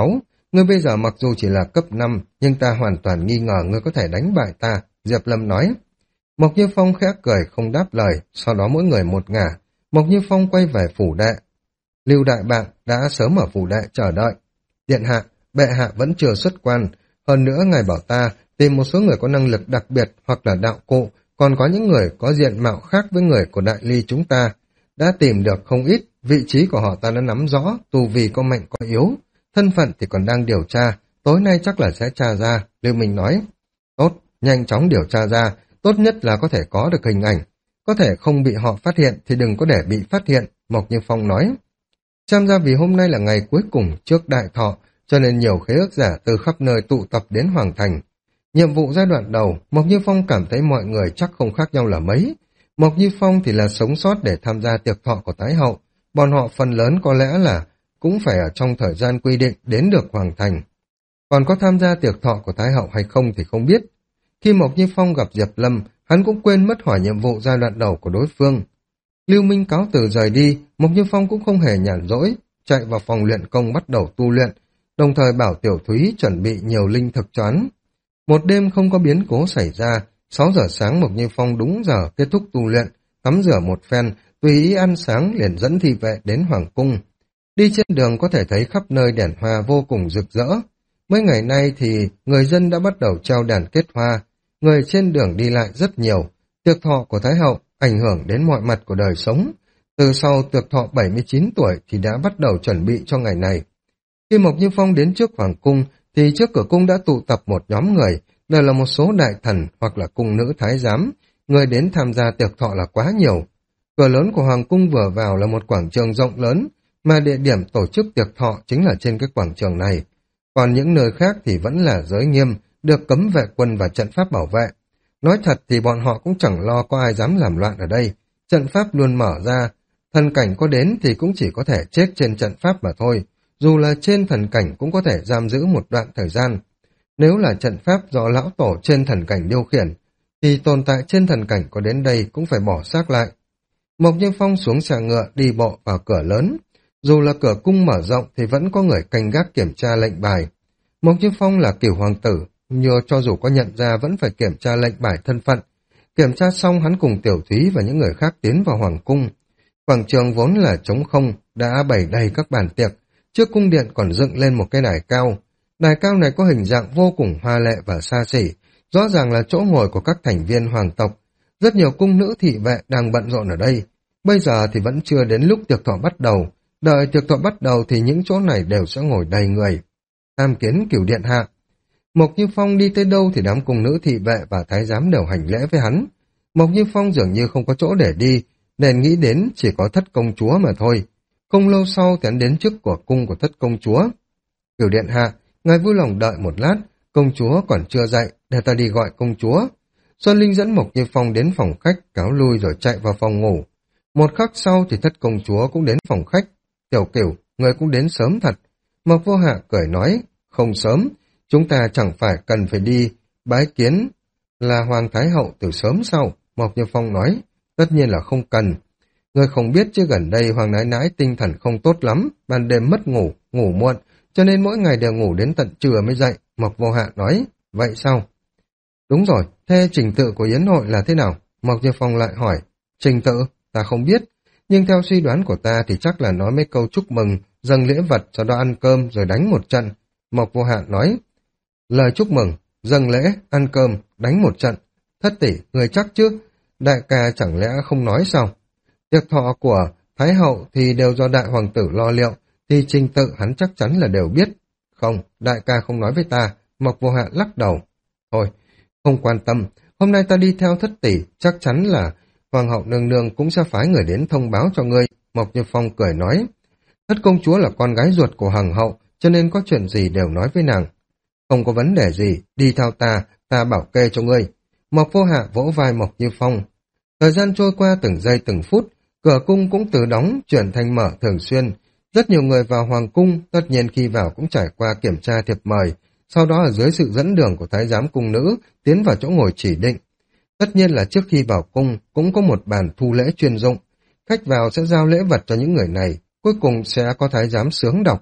Ngươi bây giờ mặc dù chỉ là cấp năm, nhưng ta hoàn toàn nghi ngờ ngươi có thể đánh bại ta, Diệp Lâm nói. Mộc Như Phong khẽ cười không đáp lời, sau đó mỗi người một ngả. Mộc Như Phong quay về phủ đệ. Lưu đại bạn đã sớm ở phủ đệ chờ đợi. Điện hạ, bệ hạ vẫn chưa xuất quan. Hơn nữa ngài bảo ta tìm một số người có năng lực đặc biệt hoặc là đạo cụ, còn có những người có diện mạo khác với người của đại ly chúng ta. Đã tìm được không ít, vị trí của họ ta đã nắm rõ, tu vi có mạnh có yếu. Thân phận thì còn đang điều tra, tối nay chắc là sẽ tra ra, Lưu Minh nói. Tốt, nhanh chóng điều tra ra, tốt nhất là có thể có được hình ảnh. Có thể không bị họ phát hiện thì đừng có để bị phát hiện, Mộc Như Phong nói. Xem ra vì hôm nay là ngày cuối cùng trước đại thọ, cho nên nhiều khế ước giả từ khắp nơi tụ tập đến Hoàng Thành. Nhiệm vụ giai đoạn đầu, Mộc Như Phong cảm thấy mọi người chắc không khác nhau là mấy. Mộc Như Phong thì là sống sót để tham gia tiệc thọ của Thái Hậu, bọn họ phần lớn có lẽ là cũng phải ở trong thời gian quy định đến được Hoàng Thành. Còn có tham gia tiệc thọ của Thái Hậu hay không thì không biết. Khi Mộc Như Phong gặp Diệp Lâm, hắn cũng quên mất hỏi nhiệm vụ giai đoạn đầu của đối phương. Lưu Minh cáo từ rời đi, Mộc Như Phong cũng không hề nhàn rỗi, chạy vào phòng luyện công bắt đầu tu luyện, đồng thời bảo Tiểu Thúy chuẩn bị nhiều linh thực cho hắn. Một đêm không có biến cố xảy ra, sáu giờ sáng Mộc Như Phong đúng giờ kết thúc tu luyện, tắm rửa một phen, tùy ý ăn sáng liền dẫn thị vệ đến Hoàng Cung. Đi trên đường có thể thấy khắp nơi đèn hoa vô cùng rực rỡ. Mấy ngày nay thì người dân đã bắt đầu treo đèn kết hoa, người trên đường đi lại rất nhiều. Tiệc thọ của Thái Hậu ảnh hưởng đến mọi mặt của đời sống. Từ sau tiệc thọ bảy mươi chín tuổi thì đã bắt đầu chuẩn bị cho ngày này. Khi Mộc Như Phong đến trước Hoàng Cung thì trước cửa cung đã tụ tập một nhóm người, đều là một số đại thần hoặc là cung nữ thái giám. Người đến tham gia tiệc thọ là quá nhiều. Cửa lớn của Hoàng Cung vừa vào là một quảng trường rộng lớn, mà địa điểm tổ chức tiệc thọ chính là trên cái quảng trường này. Còn những nơi khác thì vẫn là giới nghiêm, được cấm vệ quân và trận pháp bảo vệ. Nói thật thì bọn họ cũng chẳng lo có ai dám làm loạn ở đây. Trận pháp luôn mở ra, thần cảnh có đến thì cũng chỉ có thể chết trên trận pháp mà thôi. Dù là trên thần cảnh cũng có thể giam giữ một đoạn thời gian. Nếu là trận pháp do lão tổ trên thần cảnh điều khiển, thì tồn tại trên thần cảnh có đến đây cũng phải bỏ xác lại. Mộc Như Phong xuống xe ngựa đi bộ vào cửa lớn. Dù là cửa cung mở rộng thì vẫn có người canh gác kiểm tra lệnh bài. Mộc Như Phong là cửu hoàng tử, nhưng cho dù có nhận ra vẫn phải kiểm tra lệnh bài thân phận. Kiểm tra xong hắn cùng Tiểu Thúy và những người khác tiến vào hoàng cung. Quảng trường vốn là trống không, đã bày đầy các bàn tiệc. Trước cung điện còn dựng lên một cái đài cao. Đài cao này có hình dạng vô cùng hoa lệ và xa xỉ, rõ ràng là chỗ ngồi của các thành viên hoàng tộc. Rất nhiều cung nữ thị vệ đang bận rộn ở đây. Bây giờ thì vẫn chưa đến lúc tiệc thọ bắt đầu. Đợi tiệc thọ bắt đầu thì những chỗ này đều sẽ ngồi đầy người. Tham kiến cửu điện hạ. Mộc Như Phong đi tới đâu thì đám cung nữ thị vệ và thái giám đều hành lễ với hắn. Mộc Như Phong dường như không có chỗ để đi, nên nghĩ đến chỉ có thất công chúa mà thôi. Không lâu sau thì hắn đến trước của cung của thất công chúa. Cửu điện hạ, ngài vui lòng đợi một lát, công chúa còn chưa dậy, để ta đi gọi công chúa. Xuân Linh dẫn Mộc Như Phong đến phòng khách, cáo lui rồi chạy vào phòng ngủ. Một khắc sau thì thất công chúa cũng đến phòng khách. Tiểu Cửu, người cũng đến sớm thật. Mộc Vô Hạ cười nói, không sớm, chúng ta chẳng phải cần phải đi bái kiến là Hoàng Thái Hậu từ sớm sau. Mộc Như Phong nói, tất nhiên là không cần. Người không biết chứ gần đây Hoàng Nãi Nãi tinh thần không tốt lắm, ban đêm mất ngủ, ngủ muộn, cho nên mỗi ngày đều ngủ đến tận trưa mới dậy. Mộc Vô Hạ nói, vậy sao? Đúng rồi, thế trình tự của yến hội là thế nào? Mộc Như Phong lại hỏi, trình tự, ta không biết, nhưng theo suy đoán của ta thì chắc là nói mấy câu chúc mừng, dâng lễ vật, sau đó ăn cơm rồi đánh một trận. Mộc Vô Hạ nói, lời chúc mừng, dâng lễ, ăn cơm, đánh một trận. Thất tỷ, người chắc chứ? Đại ca chẳng lẽ không nói sao? Tiệc thọ của Thái Hậu thì đều do đại hoàng tử lo liệu, thì trình tự hắn chắc chắn là đều biết. Không, đại ca không nói với ta. Mộc Vô Hạ lắc đầu. Thôi, không quan tâm, hôm nay ta đi theo thất tỷ, chắc chắn là Hoàng hậu nương nương cũng sẽ phái người đến thông báo cho ngươi. Mộc Như Phong cười nói, thất công chúa là con gái ruột của hoàng hậu, cho nên có chuyện gì đều nói với nàng. Không có vấn đề gì, đi theo ta, ta bảo kê cho ngươi. Mộc Vô Hạ vỗ vai Mộc Như Phong. Thời gian trôi qua từng giây từng phút, cửa cung cũng từ đóng chuyển thành mở thường xuyên. Rất nhiều người vào hoàng cung, tất nhiên khi vào cũng trải qua kiểm tra thiệp mời, sau đó ở dưới sự dẫn đường của thái giám cung nữ tiến vào chỗ ngồi chỉ định. Tất nhiên là trước khi vào cung cũng có một bàn thu lễ chuyên dụng. Khách vào sẽ giao lễ vật cho những người này, cuối cùng sẽ có thái giám sướng đọc.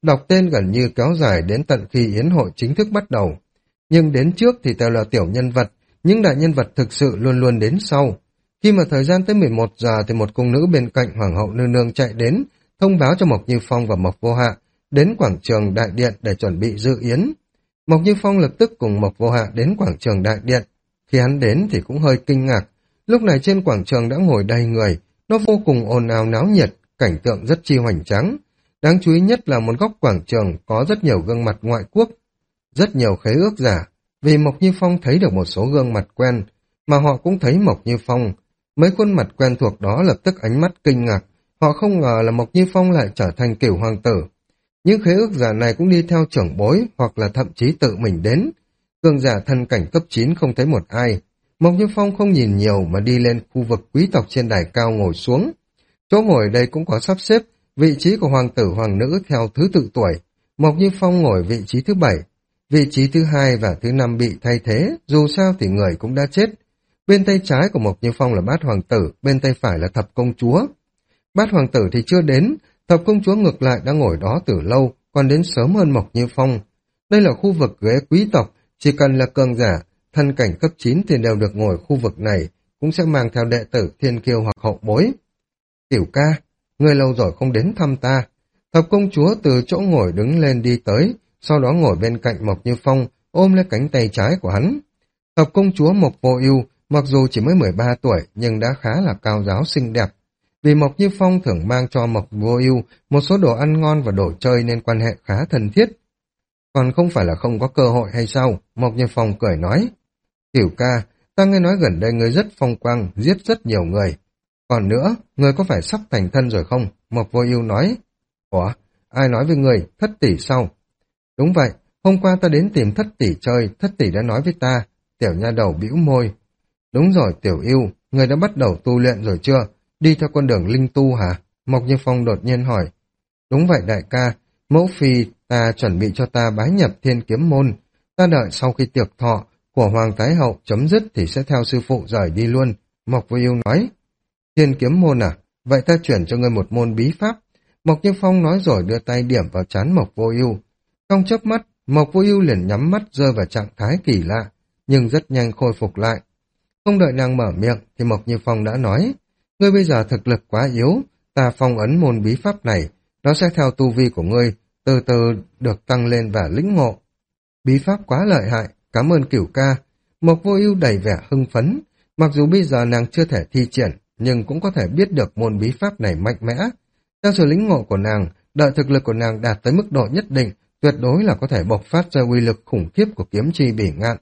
đọc tên gần như kéo dài đến tận khi yến hội chính thức bắt đầu. Nhưng đến trước thì đều là tiểu nhân vật, những đại nhân vật thực sự luôn luôn đến sau. Khi mà thời gian tới mười một giờ thì một cung nữ bên cạnh Hoàng hậu nương nương chạy đến, thông báo cho Mộc Như Phong và Mộc Vô Hạ đến quảng trường đại điện để chuẩn bị dự yến. Mộc Như Phong lập tức cùng Mộc Vô Hạ đến quảng trường đại điện. Khi hắn đến thì cũng hơi kinh ngạc. Lúc này trên quảng trường đã ngồi đầy người, nó vô cùng ồn ào náo nhiệt, cảnh tượng rất chi hoành tráng. Đáng chú ý nhất là một góc quảng trường có rất nhiều gương mặt ngoại quốc, rất nhiều khế ước giả. Vì Mộc Như Phong thấy được một số gương mặt quen, mà họ cũng thấy Mộc Như Phong. Mấy khuôn mặt quen thuộc đó lập tức ánh mắt kinh ngạc. Họ không ngờ là Mộc Như Phong lại trở thành cửu hoàng tử. Những khế ước giả này cũng đi theo trưởng bối, hoặc là thậm chí tự mình đến. Cường giả thân cảnh cấp chín không thấy một ai. Mộc Như Phong không nhìn nhiều mà đi lên khu vực quý tộc trên đài cao ngồi xuống. Chỗ ngồi đây cũng có sắp xếp, vị trí của hoàng tử hoàng nữ theo thứ tự tuổi. Mộc Như Phong ngồi vị trí thứ bảy. Vị trí thứ hai và thứ năm bị thay thế, dù sao thì người cũng đã chết. Bên tay trái của Mộc Như Phong là bát hoàng tử, bên tay phải là thập công chúa. Bát hoàng tử thì chưa đến, thập công chúa ngược lại đã ngồi đó từ lâu, còn đến sớm hơn Mộc Như Phong. Đây là khu vực ghế quý tộc, chỉ cần là cường giả, thân cảnh cấp chín thì đều được ngồi khu vực này, cũng sẽ mang theo đệ tử thiên kiêu hoặc hậu bối. Tiểu ca, người lâu rồi không đến thăm ta. Thập công chúa từ chỗ ngồi đứng lên đi tới, sau đó ngồi bên cạnh Mộc Như Phong, ôm lấy cánh tay trái của hắn. Thập công chúa Mộc Vô Ưu mặc dù chỉ mới mười ba tuổi nhưng đã khá là cao giáo xinh đẹp. Vì Mộc Như Phong thường mang cho Mộc Vô Ưu một số đồ ăn ngon và đồ chơi nên quan hệ khá thân thiết. Còn không phải là không có cơ hội hay sao? Mộc Như Phong cười nói. Tiểu ca, ta nghe nói gần đây ngươi rất phong quang, giết rất nhiều người. Còn nữa, ngươi có phải sắp thành thân rồi không? Mộc Vô Ưu nói. Ủa, ai nói với ngươi, thất tỷ sao? Đúng vậy, hôm qua ta đến tìm thất tỷ chơi, thất tỷ đã nói với ta. Tiểu nha đầu bĩu môi. Đúng rồi, Tiểu Yêu, ngươi đã bắt đầu tu luyện rồi chưa? Đi theo con đường linh tu hả? Mộc Như Phong đột nhiên hỏi. Đúng vậy đại ca, mẫu phi ta chuẩn bị cho ta bái nhập Thiên Kiếm Môn. Ta đợi sau khi tiệc thọ của Hoàng Thái Hậu chấm dứt thì sẽ theo sư phụ rời đi luôn. Mộc Vô Ưu nói. Thiên Kiếm Môn à? Vậy ta chuyển cho ngươi một môn bí pháp. Mộc Như Phong nói rồi đưa tay điểm vào trán Mộc Vô Ưu. Trong chớp mắt, Mộc Vô Ưu liền nhắm mắt rơi vào trạng thái kỳ lạ, nhưng rất nhanh khôi phục lại. Không đợi nàng mở miệng thì Mộc Như Phong đã nói, ngươi bây giờ thực lực quá yếu, ta phong ấn môn bí pháp này, nó sẽ theo tu vi của ngươi, từ từ được tăng lên và lĩnh ngộ. Bí pháp quá lợi hại, cảm ơn Cửu ca. Mộc Vô Ưu đầy vẻ hưng phấn, mặc dù bây giờ nàng chưa thể thi triển, nhưng cũng có thể biết được môn bí pháp này mạnh mẽ. Theo sự lĩnh ngộ của nàng, đợi thực lực của nàng đạt tới mức độ nhất định, tuyệt đối là có thể bộc phát ra uy lực khủng khiếp của kiếm chi bỉ ngạn.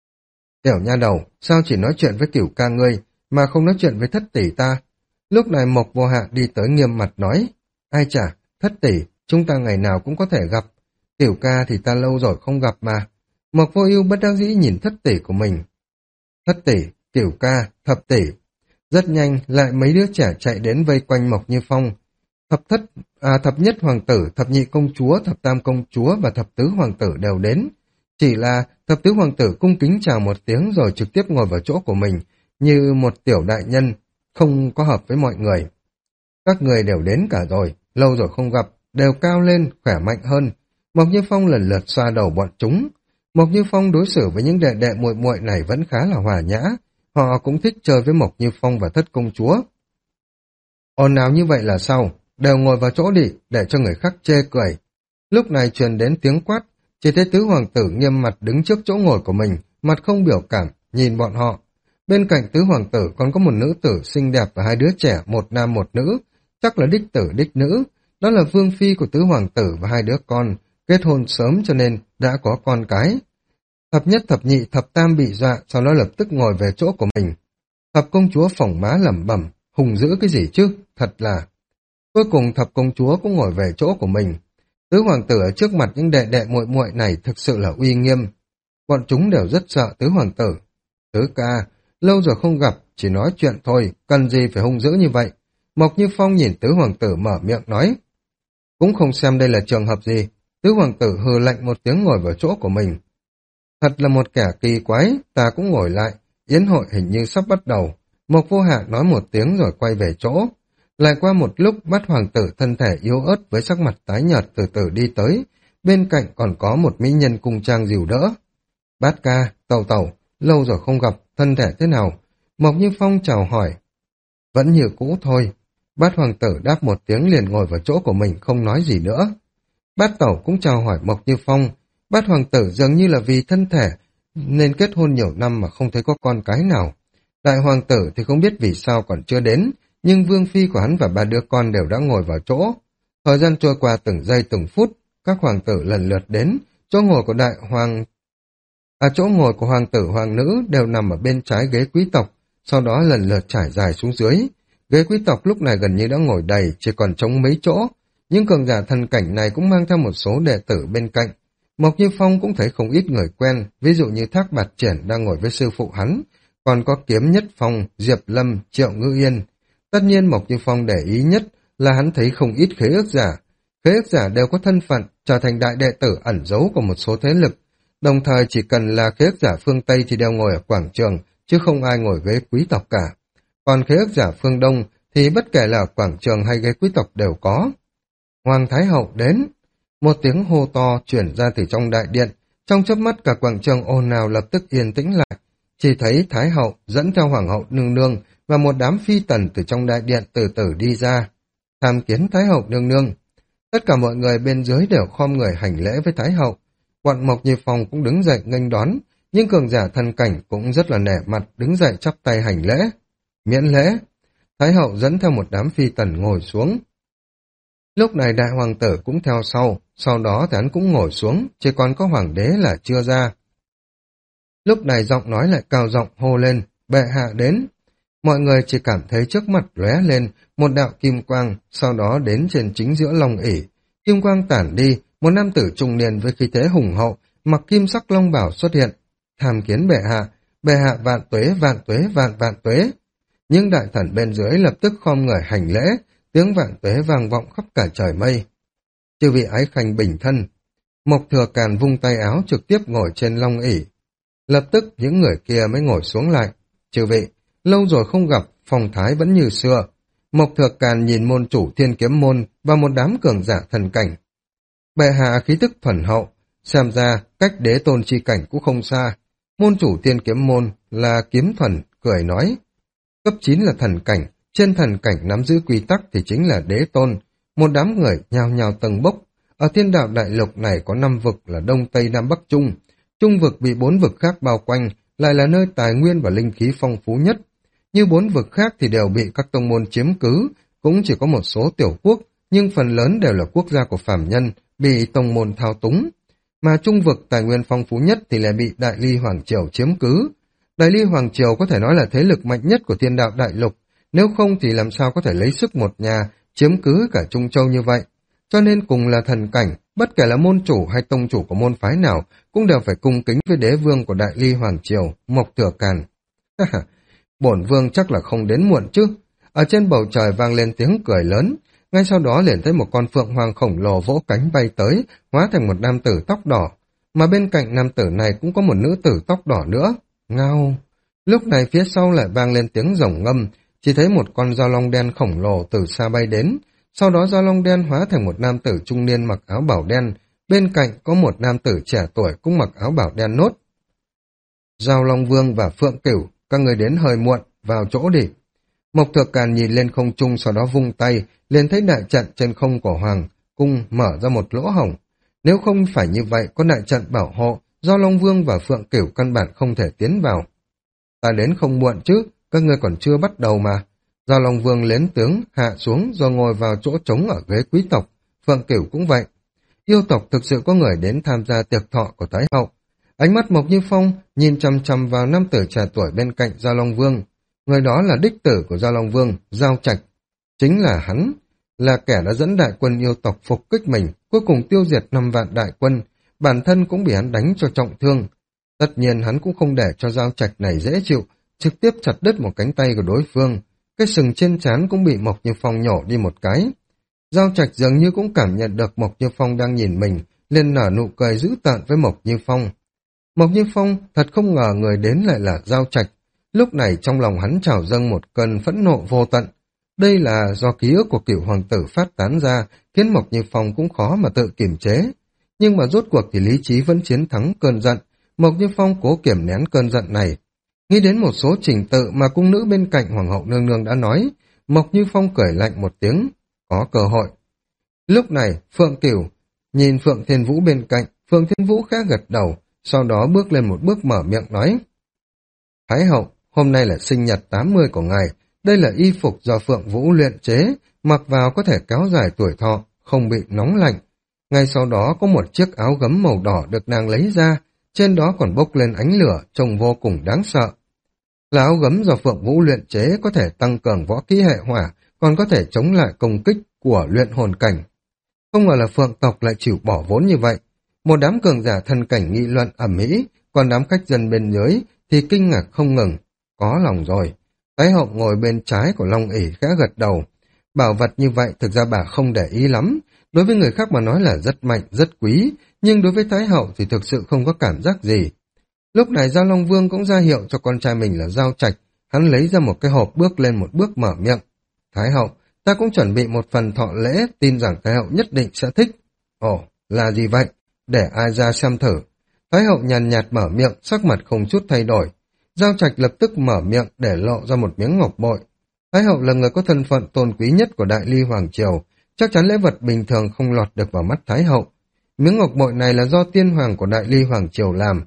Tiểu nha đầu, sao chỉ nói chuyện với Cửu ca ngươi, mà không nói chuyện với thất tỷ ta? Lúc này Mộc Vô Hạ đi tới nghiêm mặt nói, ai chả, thất tỷ, chúng ta ngày nào cũng có thể gặp. Cửu ca thì ta lâu rồi không gặp mà. Mộc Vô Ưu bất đắc dĩ nhìn thất tỷ của mình. Thất tỷ, Cửu ca, thập tỷ. Rất nhanh, lại mấy đứa trẻ chạy đến vây quanh Mộc Như Phong. Thập thất, à, thập nhất hoàng tử, thập nhị công chúa, thập tam công chúa và thập tứ hoàng tử đều đến. Chỉ là thập tứ hoàng tử cung kính chào một tiếng rồi trực tiếp ngồi vào chỗ của mình, như một tiểu đại nhân, không có hợp với mọi người. Các người đều đến cả rồi, lâu rồi không gặp, đều cao lên, khỏe mạnh hơn. Mộc Như Phong lần lượt xoa đầu bọn chúng. Mộc Như Phong đối xử với những đệ đệ muội muội này vẫn khá là hòa nhã, họ cũng thích chơi với Mộc Như Phong và thất công chúa. Ồn ào như vậy là sao? Đều ngồi vào chỗ đi, để cho người khác chê cười. Lúc này truyền đến tiếng quát, chỉ thấy tứ hoàng tử nghiêm mặt đứng trước chỗ ngồi của mình, mặt không biểu cảm, nhìn bọn họ. Bên cạnh tứ hoàng tử còn có một nữ tử xinh đẹp và hai đứa trẻ, một nam một nữ, chắc là đích tử đích nữ. Đó là vương phi của tứ hoàng tử và hai đứa con, kết hôn sớm cho nên đã có con cái. Thập nhất, thập nhị, thập tam bị dọa, sau đó lập tức ngồi về chỗ của mình. Thập công chúa phỏng má lẩm bẩm, hùng dữ cái gì chứ, thật là... Cuối cùng thập công chúa cũng ngồi về chỗ của mình. Tứ hoàng tử ở trước mặt những đệ đệ muội muội này thực sự là uy nghiêm. Bọn chúng đều rất sợ tứ hoàng tử. Tứ ca, lâu rồi không gặp, chỉ nói chuyện thôi, cần gì phải hung dữ như vậy. Mộc Như Phong nhìn tứ hoàng tử mở miệng nói. Cũng không xem đây là trường hợp gì. Tứ hoàng tử hừ lạnh một tiếng ngồi vào chỗ của mình. Thật là một kẻ kỳ quái, ta cũng ngồi lại. Yến hội hình như sắp bắt đầu. Mộc Vô Hạ nói một tiếng rồi quay về chỗ. Lại qua một lúc, bát hoàng tử thân thể yếu ớt với sắc mặt tái nhợt từ từ đi tới, bên cạnh còn có một mỹ nhân cung trang dìu đỡ. Bát ca, tẩu tẩu, lâu rồi không gặp, thân thể thế nào? Mộc Như Phong chào hỏi. Vẫn như cũ thôi. Bát hoàng tử đáp một tiếng liền ngồi vào chỗ của mình không nói gì nữa. Bát tẩu cũng chào hỏi Mộc Như Phong. Bát hoàng tử dường như là vì thân thể nên kết hôn nhiều năm mà không thấy có con cái nào. Đại hoàng tử thì không biết vì sao còn chưa đến, nhưng vương phi của hắn và ba đứa con đều đã ngồi vào chỗ. Thời gian trôi qua từng giây từng phút, các hoàng tử lần lượt đến, chỗ ngồi của đại hoàng à chỗ ngồi của hoàng tử hoàng nữ đều nằm ở bên trái ghế quý tộc, sau đó lần lượt trải dài xuống dưới. Ghế quý tộc lúc này gần như đã ngồi đầy, chỉ còn trống mấy chỗ. Những cường giả thần cảnh này cũng mang theo một số đệ tử bên cạnh. Mộc Như Phong cũng thấy không ít người quen, ví dụ như Thác Bạt Triển đang ngồi với sư phụ hắn, còn có Kiếm Nhất Phong, Diệp Lâm, Triệu Ngữ Yên. Tất nhiên Mộc Như Phong để ý nhất là hắn thấy không ít khế ước giả. Khế ước giả đều có thân phận, trở thành đại đệ tử ẩn giấu của một số thế lực. Đồng thời chỉ cần là khế ước giả phương Tây thì đều ngồi ở quảng trường, chứ không ai ngồi ghế quý tộc cả. Còn khế ước giả phương Đông thì bất kể là quảng trường hay ghế quý tộc đều có. Hoàng Thái Hậu đến. Một tiếng hô to chuyển ra từ trong đại điện, trong chớp mắt cả quảng trường ồn ào lập tức yên tĩnh lại. Chỉ thấy Thái Hậu dẫn theo Hoàng Hậu nương nương và một đám phi tần từ trong đại điện từ từ đi ra. Tham kiến Thái Hậu nương nương. Tất cả mọi người bên dưới đều khom người hành lễ với Thái Hậu. Bọn Mộc Như Phong cũng đứng dậy nghênh đón, nhưng cường giả thần cảnh cũng rất là nể mặt đứng dậy chắp tay hành lễ. Miễn lễ. Thái Hậu dẫn theo một đám phi tần ngồi xuống. Lúc này đại hoàng tử cũng theo sau, sau đó thì hắn cũng ngồi xuống, chỉ còn có hoàng đế là chưa ra. Lúc này giọng nói lại cao giọng hô lên, bệ hạ đến. Mọi người chỉ cảm thấy trước mặt lóe lên một đạo kim quang, sau đó đến trên chính giữa long ỷ. Kim quang tản đi, một nam tử trung niên với khí thế hùng hậu, mặc kim sắc long bào xuất hiện. Tham kiến bệ hạ, bệ hạ vạn tuế, vạn tuế, vạn vạn tuế. Nhưng đại thần bên dưới lập tức khom người hành lễ, tiếng vạn tuế vang vọng khắp cả trời mây. Chư vị ái khanh bình thân. Mộc Thừa Càn vung tay áo trực tiếp ngồi trên long ỷ. Lập tức những người kia mới ngồi xuống lại. Chư vị, lâu rồi không gặp, phong thái vẫn như xưa. Mộc Thừa Càn nhìn môn chủ Thiên Kiếm môn và một đám cường giả thần cảnh. Bệ hạ khí tức thuần hậu, xem ra cách đế tôn chi cảnh cũng không xa. Môn chủ Thiên Kiếm môn là kiếm thuần, cười nói. Cấp chín là thần cảnh, trên thần cảnh nắm giữ quy tắc thì chính là đế tôn. Một đám người nhào nhào tầng bốc. Ở thiên đạo đại lục này có năm vực là Đông Tây Nam Bắc Trung. Trung vực bị bốn vực khác bao quanh, lại là nơi tài nguyên và linh khí phong phú nhất. Như bốn vực khác thì đều bị các tông môn chiếm cứ, cũng chỉ có một số tiểu quốc, nhưng phần lớn đều là quốc gia của phàm nhân, bị tông môn thao túng. Mà trung vực tài nguyên phong phú nhất thì lại bị Đại Ly Hoàng Triều chiếm cứ. Đại Ly Hoàng Triều có thể nói là thế lực mạnh nhất của thiên đạo đại lục, nếu không thì làm sao có thể lấy sức một nhà chiếm cứ cả Trung Châu như vậy. Cho nên cùng là thần cảnh, bất kể là môn chủ hay tông chủ của môn phái nào cũng đều phải cung kính với đế vương của Đại Ly Hoàng Triều, Mộc Thừa Càn. Bổn vương chắc là không đến muộn chứ. Ở trên bầu trời vang lên tiếng cười lớn, ngay sau đó liền thấy một con phượng hoàng khổng lồ vỗ cánh bay tới, hóa thành một nam tử tóc đỏ, mà bên cạnh nam tử này cũng có một nữ tử tóc đỏ nữa. Ngao! Lúc này phía sau lại vang lên tiếng rồng ngâm, chỉ thấy một con dao long đen khổng lồ từ xa bay đến, sau đó dao long đen hóa thành một nam tử trung niên mặc áo bảo đen, bên cạnh có một nam tử trẻ tuổi cũng mặc áo bảo đen nốt. Dao Long Vương và Phượng Cửu, các người đến hơi muộn, vào chỗ đi. Mộc Thừa Càn nhìn lên không trung, sau đó vung tay, liền thấy đại trận trên không của Hoàng cung mở ra một lỗ hổng. Nếu không phải như vậy, có đại trận bảo hộ, Dao Long Vương và Phượng Cửu căn bản không thể tiến vào. Ta đến không muộn chứ, các ngươi còn chưa bắt đầu mà. Dao Long Vương lên tướng, hạ xuống rồi ngồi vào chỗ trống ở ghế quý tộc. Phượng Cửu cũng vậy. Yêu tộc thực sự có người đến tham gia tiệc thọ của Thái Hậu. Ánh mắt Mộc Như Phong nhìn chằm chằm vào nam tử trẻ tuổi bên cạnh Dao Long Vương. Người đó là đích tử của Dao Long Vương, Dao Trạch. Chính là hắn, là kẻ đã dẫn đại quân yêu tộc phục kích mình, cuối cùng tiêu diệt năm vạn đại quân, bản thân cũng bị hắn đánh cho trọng thương. Tất nhiên hắn cũng không để cho Dao Trạch này dễ chịu, trực tiếp chặt đứt một cánh tay của đối phương. Cái sừng trên trán cũng bị Mộc Như Phong nhổ đi một cái. Dao Trạch dường như cũng cảm nhận được Mộc Như Phong đang nhìn mình, liền nở nụ cười dữ tợn với Mộc Như Phong. Mộc Như Phong thật không ngờ người đến lại là Dao Trạch. Lúc này trong lòng hắn trào dâng một cơn phẫn nộ vô tận. Đây là do ký ức của cựu hoàng tử phát tán ra, khiến Mộc Như Phong cũng khó mà tự kiềm chế. Nhưng mà rốt cuộc thì lý trí vẫn chiến thắng cơn giận. Mộc Như Phong cố kiềm nén cơn giận này. Nghĩ đến một số trình tự mà cung nữ bên cạnh Hoàng hậu nương nương đã nói, Mộc Như Phong cười lạnh một tiếng, có cơ hội. Lúc này, Phượng Cửu nhìn Phượng Thiên Vũ bên cạnh, Phượng Thiên Vũ khẽ gật đầu, sau đó bước lên một bước mở miệng nói. Thái hậu, hôm nay là sinh nhật tám mươi của ngài, đây là y phục do Phượng Vũ luyện chế, mặc vào có thể kéo dài tuổi thọ, không bị nóng lạnh. Ngay sau đó có một chiếc áo gấm màu đỏ được nàng lấy ra, trên đó còn bốc lên ánh lửa, trông vô cùng đáng sợ. Là áo gấm do Phượng Vũ luyện chế có thể tăng cường võ kỹ hệ hỏa, còn có thể chống lại công kích của luyện hồn cảnh. Không ngờ là Phượng tộc lại chịu bỏ vốn như vậy. Một đám cường giả thân cảnh nghị luận ầm ĩ, còn đám khách dân bên dưới thì kinh ngạc không ngừng. Có lòng rồi. Thái hậu ngồi bên trái của Long ỷ khẽ gật đầu. Bảo vật như vậy thực ra bà không để ý lắm. Đối với người khác mà nói là rất mạnh, rất quý, nhưng đối với Thái hậu thì thực sự không có cảm giác gì. Lúc này Giao Long Vương cũng ra hiệu cho con trai mình là Giao Trạch, hắn lấy ra một cái hộp bước lên một bước mở miệng. Thái hậu, ta cũng chuẩn bị một phần thọ lễ, tin rằng Thái hậu nhất định sẽ thích. Ồ, là gì vậy? Để ai ra xem thử. Thái hậu nhàn nhạt mở miệng, sắc mặt không chút thay đổi. Giao Trạch lập tức mở miệng để lộ ra một miếng ngọc bội. Thái hậu là người có thân phận tôn quý nhất của Đại Ly Hoàng Triều, chắc chắn lễ vật bình thường không lọt được vào mắt Thái hậu. Miếng ngọc bội này là do tiên hoàng của Đại Ly Hoàng Triều làm.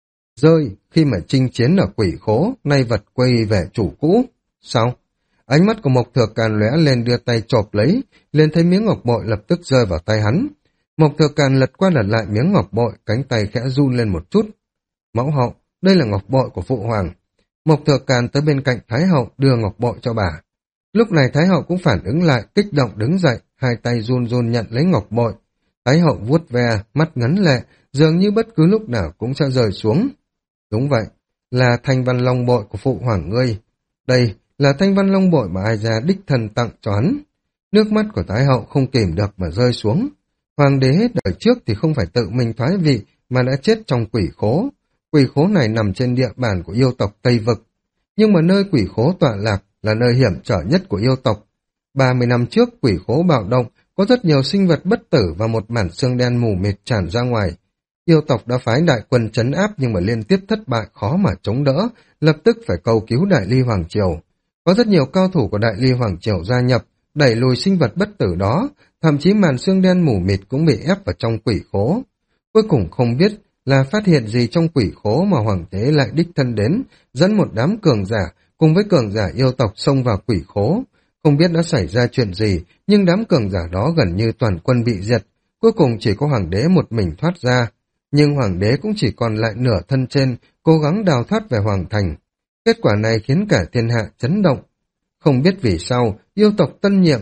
Rơi khi mà chinh chiến ở quỷ khố, nay vật quay về chủ cũ. Sao? Ánh mắt của Mộc Thừa Càn lóe lên đưa tay chộp lấy, liền thấy miếng ngọc bội lập tức rơi vào tay hắn. Mộc Thừa Càn lật qua lật lại miếng ngọc bội, cánh tay khẽ run lên một chút. Mẫu hậu, đây là ngọc bội của phụ hoàng. Mộc Thừa Càn tới bên cạnh Thái hậu đưa ngọc bội cho bà. Lúc này Thái hậu cũng phản ứng lại, kích động đứng dậy, hai tay run run nhận lấy ngọc bội. Thái hậu vuốt ve, mắt ngấn lệ, dường như bất cứ lúc nào cũng sẽ rơi xuống. Đúng vậy, là thanh văn long bội của phụ hoàng ngươi. Đây là thanh văn long bội mà ai ra đích thân tặng cho hắn. Nước mắt của Thái hậu không kìm được mà rơi xuống. Hoàng đế đời trước thì không phải tự mình thoái vị mà đã chết trong quỷ khố. Quỷ khố này nằm trên địa bàn của yêu tộc Tây Vực. Nhưng mà nơi quỷ khố tọa lạc là nơi hiểm trở nhất của yêu tộc. ba mươi năm trước quỷ khố bạo động, có rất nhiều sinh vật bất tử và một mảng xương đen mù mịt tràn ra ngoài. Yêu tộc đã phái đại quân trấn áp nhưng mà liên tiếp thất bại khó mà chống đỡ, lập tức phải cầu cứu Đại Ly Hoàng Triều. Có rất nhiều cao thủ của Đại Ly Hoàng Triều gia nhập, đẩy lùi sinh vật bất tử đó, thậm chí màn xương đen mù mịt cũng bị ép vào trong quỷ khố. Cuối cùng không biết là phát hiện gì trong quỷ khố mà hoàng đế lại đích thân đến, dẫn một đám cường giả cùng với cường giả yêu tộc xông vào quỷ khố. Không biết đã xảy ra chuyện gì, nhưng đám cường giả đó gần như toàn quân bị diệt, cuối cùng chỉ có hoàng đế một mình thoát ra. Nhưng hoàng đế cũng chỉ còn lại nửa thân trên, cố gắng đào thoát về hoàng thành. Kết quả này khiến cả thiên hạ chấn động. Không biết vì sao, yêu tộc tân nhiệm.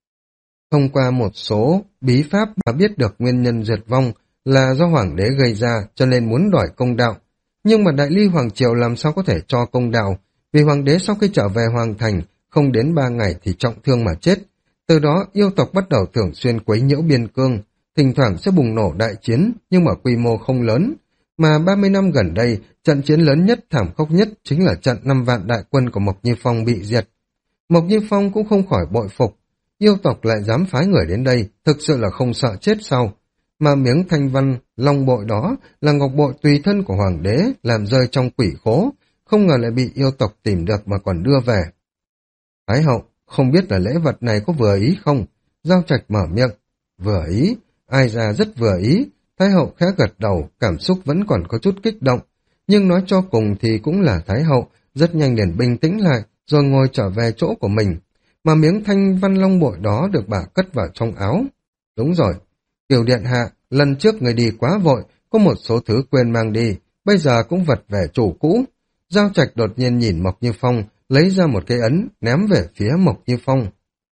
Thông qua một số bí pháp mà biết được nguyên nhân diệt vong là do hoàng đế gây ra cho nên muốn đòi công đạo. Nhưng mà Đại Ly Hoàng Triều làm sao có thể cho công đạo, vì hoàng đế sau khi trở về hoàng thành, không đến ba ngày thì trọng thương mà chết. Từ đó yêu tộc bắt đầu thường xuyên quấy nhiễu biên cương, thỉnh thoảng sẽ bùng nổ đại chiến nhưng mà quy mô không lớn. Mà ba mươi năm gần đây, trận chiến lớn nhất thảm khốc nhất chính là trận năm vạn đại quân của Mộc Như Phong bị diệt. Mộc Như Phong cũng không khỏi bội phục, yêu tộc lại dám phái người đến đây, thực sự là không sợ chết sao. Mà miếng thanh văn long bội đó là ngọc bội tùy thân của hoàng đế làm rơi trong quỷ khố, không ngờ lại bị yêu tộc tìm được mà còn đưa về. Thái hậu, không biết là lễ vật này có vừa ý không? Giao Trạch mở miệng. Vừa ý? Ai ra rất vừa ý. Thái hậu khẽ gật đầu, cảm xúc vẫn còn có chút kích động. Nhưng nói cho cùng thì cũng là Thái hậu, rất nhanh liền bình tĩnh lại, rồi ngồi trở về chỗ của mình. Mà miếng thanh văn long bội đó được bà cất vào trong áo. Đúng rồi, Kiều điện hạ, lần trước người đi quá vội, có một số thứ quên mang đi, bây giờ cũng vật về chủ cũ. Giao Trạch đột nhiên nhìn Mộc Như Phong, lấy ra một cái ấn, ném về phía Mộc Như Phong.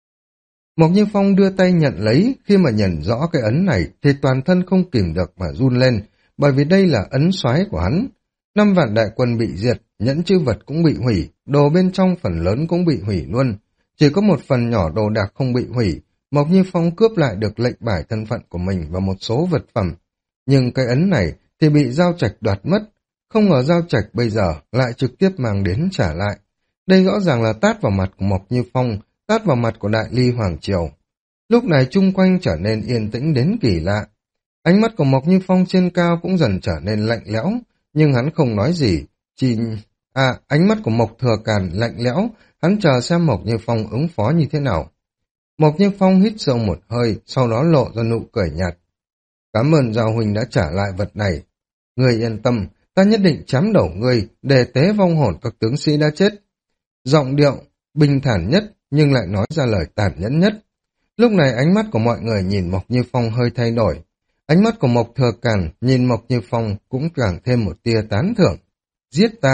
Mộc Như Phong đưa tay nhận lấy, khi mà nhận rõ cái ấn này thì toàn thân không kìm được mà run lên, bởi vì đây là ấn soái của hắn. Năm vạn đại quân bị diệt, nhẫn chữ vật cũng bị hủy, đồ bên trong phần lớn cũng bị hủy luôn. Chỉ có một phần nhỏ đồ đạc không bị hủy, Mộc Như Phong cướp lại được lệnh bài thân phận của mình và một số vật phẩm. Nhưng cái ấn này thì bị Giao Trạch đoạt mất, không ngờ Giao Trạch bây giờ lại trực tiếp mang đến trả lại. Đây rõ ràng là tát vào mặt của Mộc Như Phong, tát vào mặt của đại ly hoàng triều. Lúc này chung quanh trở nên yên tĩnh đến kỳ lạ. Ánh mắt của Mộc Như Phong trên cao cũng dần trở nên lạnh lẽo, nhưng hắn không nói gì, chỉ... À, ánh mắt của Mộc Thừa Càn lạnh lẽo, hắn chờ xem Mộc Như Phong ứng phó như thế nào. Mộc Như Phong hít sâu một hơi, sau đó lộ ra nụ cười nhạt. Cảm ơn Giao Huynh đã trả lại vật này. Ngươi yên tâm, ta nhất định chém đầu ngươi để tế vong hồn các tướng sĩ đã chết. Giọng điệu, bình thản nhất, nhưng lại nói ra lời tàn nhẫn nhất. Lúc này ánh mắt của mọi người nhìn Mộc Như Phong hơi thay đổi. Ánh mắt của Mộc Thừa Càn nhìn Mộc Như Phong cũng càng thêm một tia tán thưởng. Giết ta?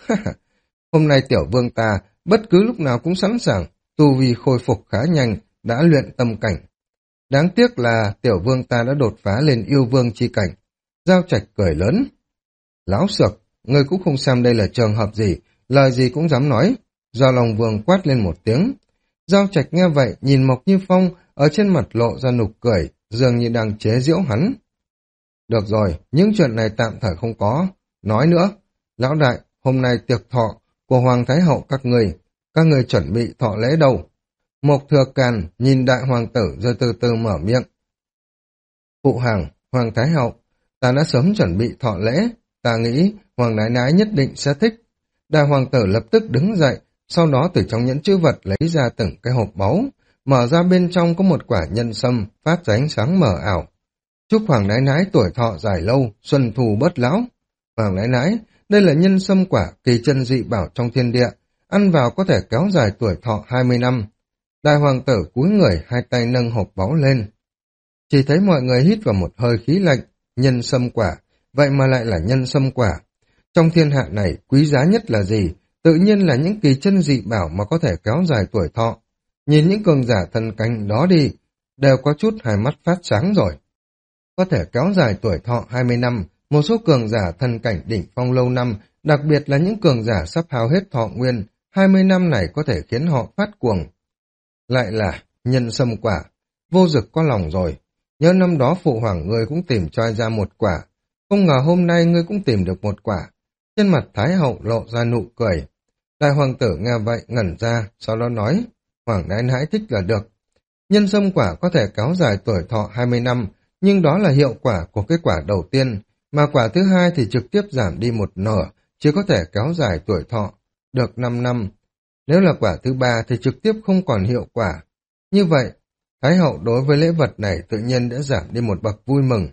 Hôm nay tiểu vương ta bất cứ lúc nào cũng sẵn sàng, tu vi khôi phục khá nhanh, đã luyện tâm cảnh. Đáng tiếc là tiểu vương ta đã đột phá lên yêu vương chi cảnh. Giao Trạch cười lớn. Láo xược, ngươi cũng không xem đây là trường hợp gì, lời gì cũng dám nói. Do lòng vương quát lên một tiếng. Giao Trạch nghe vậy, nhìn Mộc Như Phong, ở trên mặt lộ ra nụ cười, dường như đang chế giễu hắn. Được rồi, những chuyện này tạm thời không có. Nói nữa, lão đại, hôm nay tiệc thọ của Hoàng Thái Hậu các người, các người chuẩn bị thọ lễ đâu? Mộc Thừa Càn nhìn đại hoàng tử rồi từ từ mở miệng. Phụ hoàng, Hoàng Thái Hậu, ta đã sớm chuẩn bị thọ lễ, ta nghĩ Hoàng Nãi Nãi nhất định sẽ thích. Đại hoàng tử lập tức đứng dậy, sau đó từ trong nhẫn chữ vật lấy ra từng cái hộp báu, mở ra bên trong có một quả nhân sâm phát ra ánh sáng mờ ảo. Chúc Hoàng Nãi Nãi tuổi thọ dài lâu, xuân thù bớt lão. Hoàng Nãi Nãi, đây là nhân sâm quả kỳ chân dị bảo trong thiên địa, ăn vào có thể kéo dài tuổi thọ hai mươi năm. Đại hoàng tử cúi người, hai tay nâng hộp báu lên. Chỉ thấy mọi người hít vào một hơi khí lạnh, nhân sâm quả, vậy mà lại là nhân sâm quả. Trong thiên hạ này, quý giá nhất là gì? Tự nhiên là những kỳ chân dị bảo mà có thể kéo dài tuổi thọ. Nhìn những cường giả thần cánh đó đi, đều có chút hai mắt phát sáng rồi. Có thể kéo dài tuổi thọ hai mươi năm, một số cường giả thần cảnh đỉnh phong lâu năm, đặc biệt là những cường giả sắp hao hết thọ nguyên, hai mươi năm này có thể khiến họ phát cuồng. Lại là nhân sâm quả, vô dực có lòng rồi. Nhớ năm đó phụ hoàng ngươi cũng tìm cho ra một quả, không ngờ hôm nay ngươi cũng tìm được một quả. Trên mặt Thái Hậu lộ ra nụ cười. Đại hoàng tử nghe vậy ngẩn ra, sau đó nói, Hoàng Nãi Nãi thích là được. Nhân sâm quả có thể kéo dài tuổi thọ hai mươi năm, nhưng đó là hiệu quả của cái quả đầu tiên, mà quả thứ hai thì trực tiếp giảm đi một nửa, chỉ có thể kéo dài tuổi thọ, được năm năm. Nếu là quả thứ ba thì trực tiếp không còn hiệu quả. Như vậy, Thái Hậu đối với lễ vật này tự nhiên đã giảm đi một bậc vui mừng.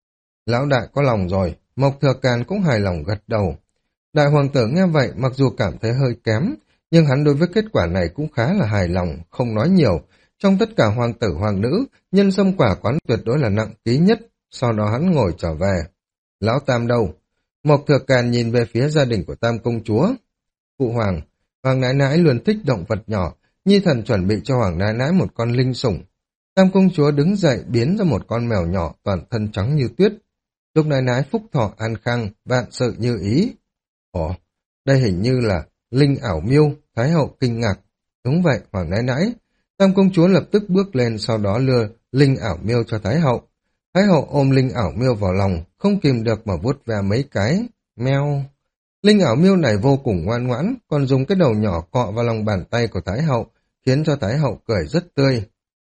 Lão đại có lòng rồi, Mộc Thừa Càn cũng hài lòng gật đầu. Đại hoàng tử nghe vậy mặc dù cảm thấy hơi kém, nhưng hắn đối với kết quả này cũng khá là hài lòng, không nói nhiều. Trong tất cả hoàng tử hoàng nữ, nhân sâm quả quán tuyệt đối là nặng ký nhất, sau đó hắn ngồi trở về. Lão Tam đâu? Mộc Thừa Càn nhìn về phía gia đình của Tam công chúa. Phụ hoàng, Hoàng Nãi Nãi luôn thích động vật nhỏ, Nhi thần chuẩn bị cho Hoàng Nãi Nãi một con linh sủng. Tam công chúa đứng dậy biến ra một con mèo nhỏ toàn thân trắng như tuyết. Lúc Nãi Nãi phúc thọ an khang, vạn sự như ý. Ồ, đây hình như là linh ảo miêu, Thái Hậu kinh ngạc. Đúng vậy, Hoàng Nãi Nãi. Tam công chúa lập tức bước lên, sau đó lừa linh ảo miêu cho Thái Hậu. Thái Hậu ôm linh ảo miêu vào lòng, không kìm được mà vuốt ve mấy cái. Meo. Linh ảo miêu này vô cùng ngoan ngoãn, còn dùng cái đầu nhỏ cọ vào lòng bàn tay của Thái Hậu, khiến cho Thái Hậu cười rất tươi.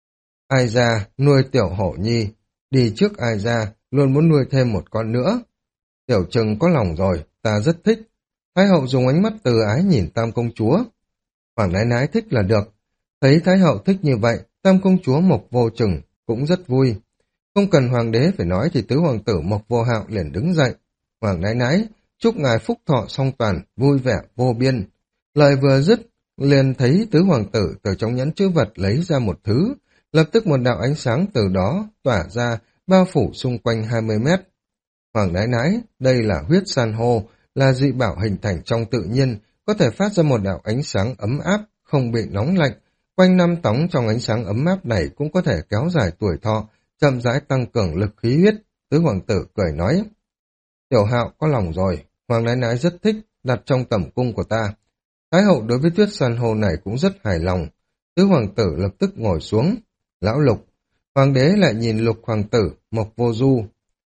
Ai ra, nuôi tiểu hổ nhi. Đi trước ai ra, luôn muốn nuôi thêm một con nữa. Tiểu Trừng có lòng rồi, ta rất thích. Thái Hậu dùng ánh mắt từ ái nhìn Tam công chúa. Hoàng Nãi Nãi thích là được. Thấy Thái Hậu thích như vậy, Tam công chúa Mộc Vô Trừng cũng rất vui. Không cần hoàng đế phải nói thì tứ hoàng tử Mộc Vô Hạo liền đứng dậy. Hoàng Nãi Nãi, chúc ngài phúc thọ song toàn, vui vẻ vô biên. Lời vừa dứt, liền thấy tứ hoàng tử từ trong nhẫn chữ vật lấy ra một thứ, lập tức một đạo ánh sáng từ đó tỏa ra, bao phủ xung quanh hai mươi mét. Hoàng Nãi Nãi, đây là huyết san hô, là dị bảo hình thành trong tự nhiên, có thể phát ra một đạo ánh sáng ấm áp, không bị nóng lạnh. Quanh năm tóng trong ánh sáng ấm áp này cũng có thể kéo dài tuổi thọ, chậm rãi tăng cường lực khí huyết. Tứ hoàng tử cười nói, Tiểu Hạo có lòng rồi, Hoàng Nãi Nãi rất thích, đặt trong tẩm cung của ta. Thái Hậu đối với tuyết san hô này cũng rất hài lòng. Tứ hoàng tử lập tức ngồi xuống. Lão Lục, hoàng đế lại nhìn Lục hoàng tử, Mộc Vô Du.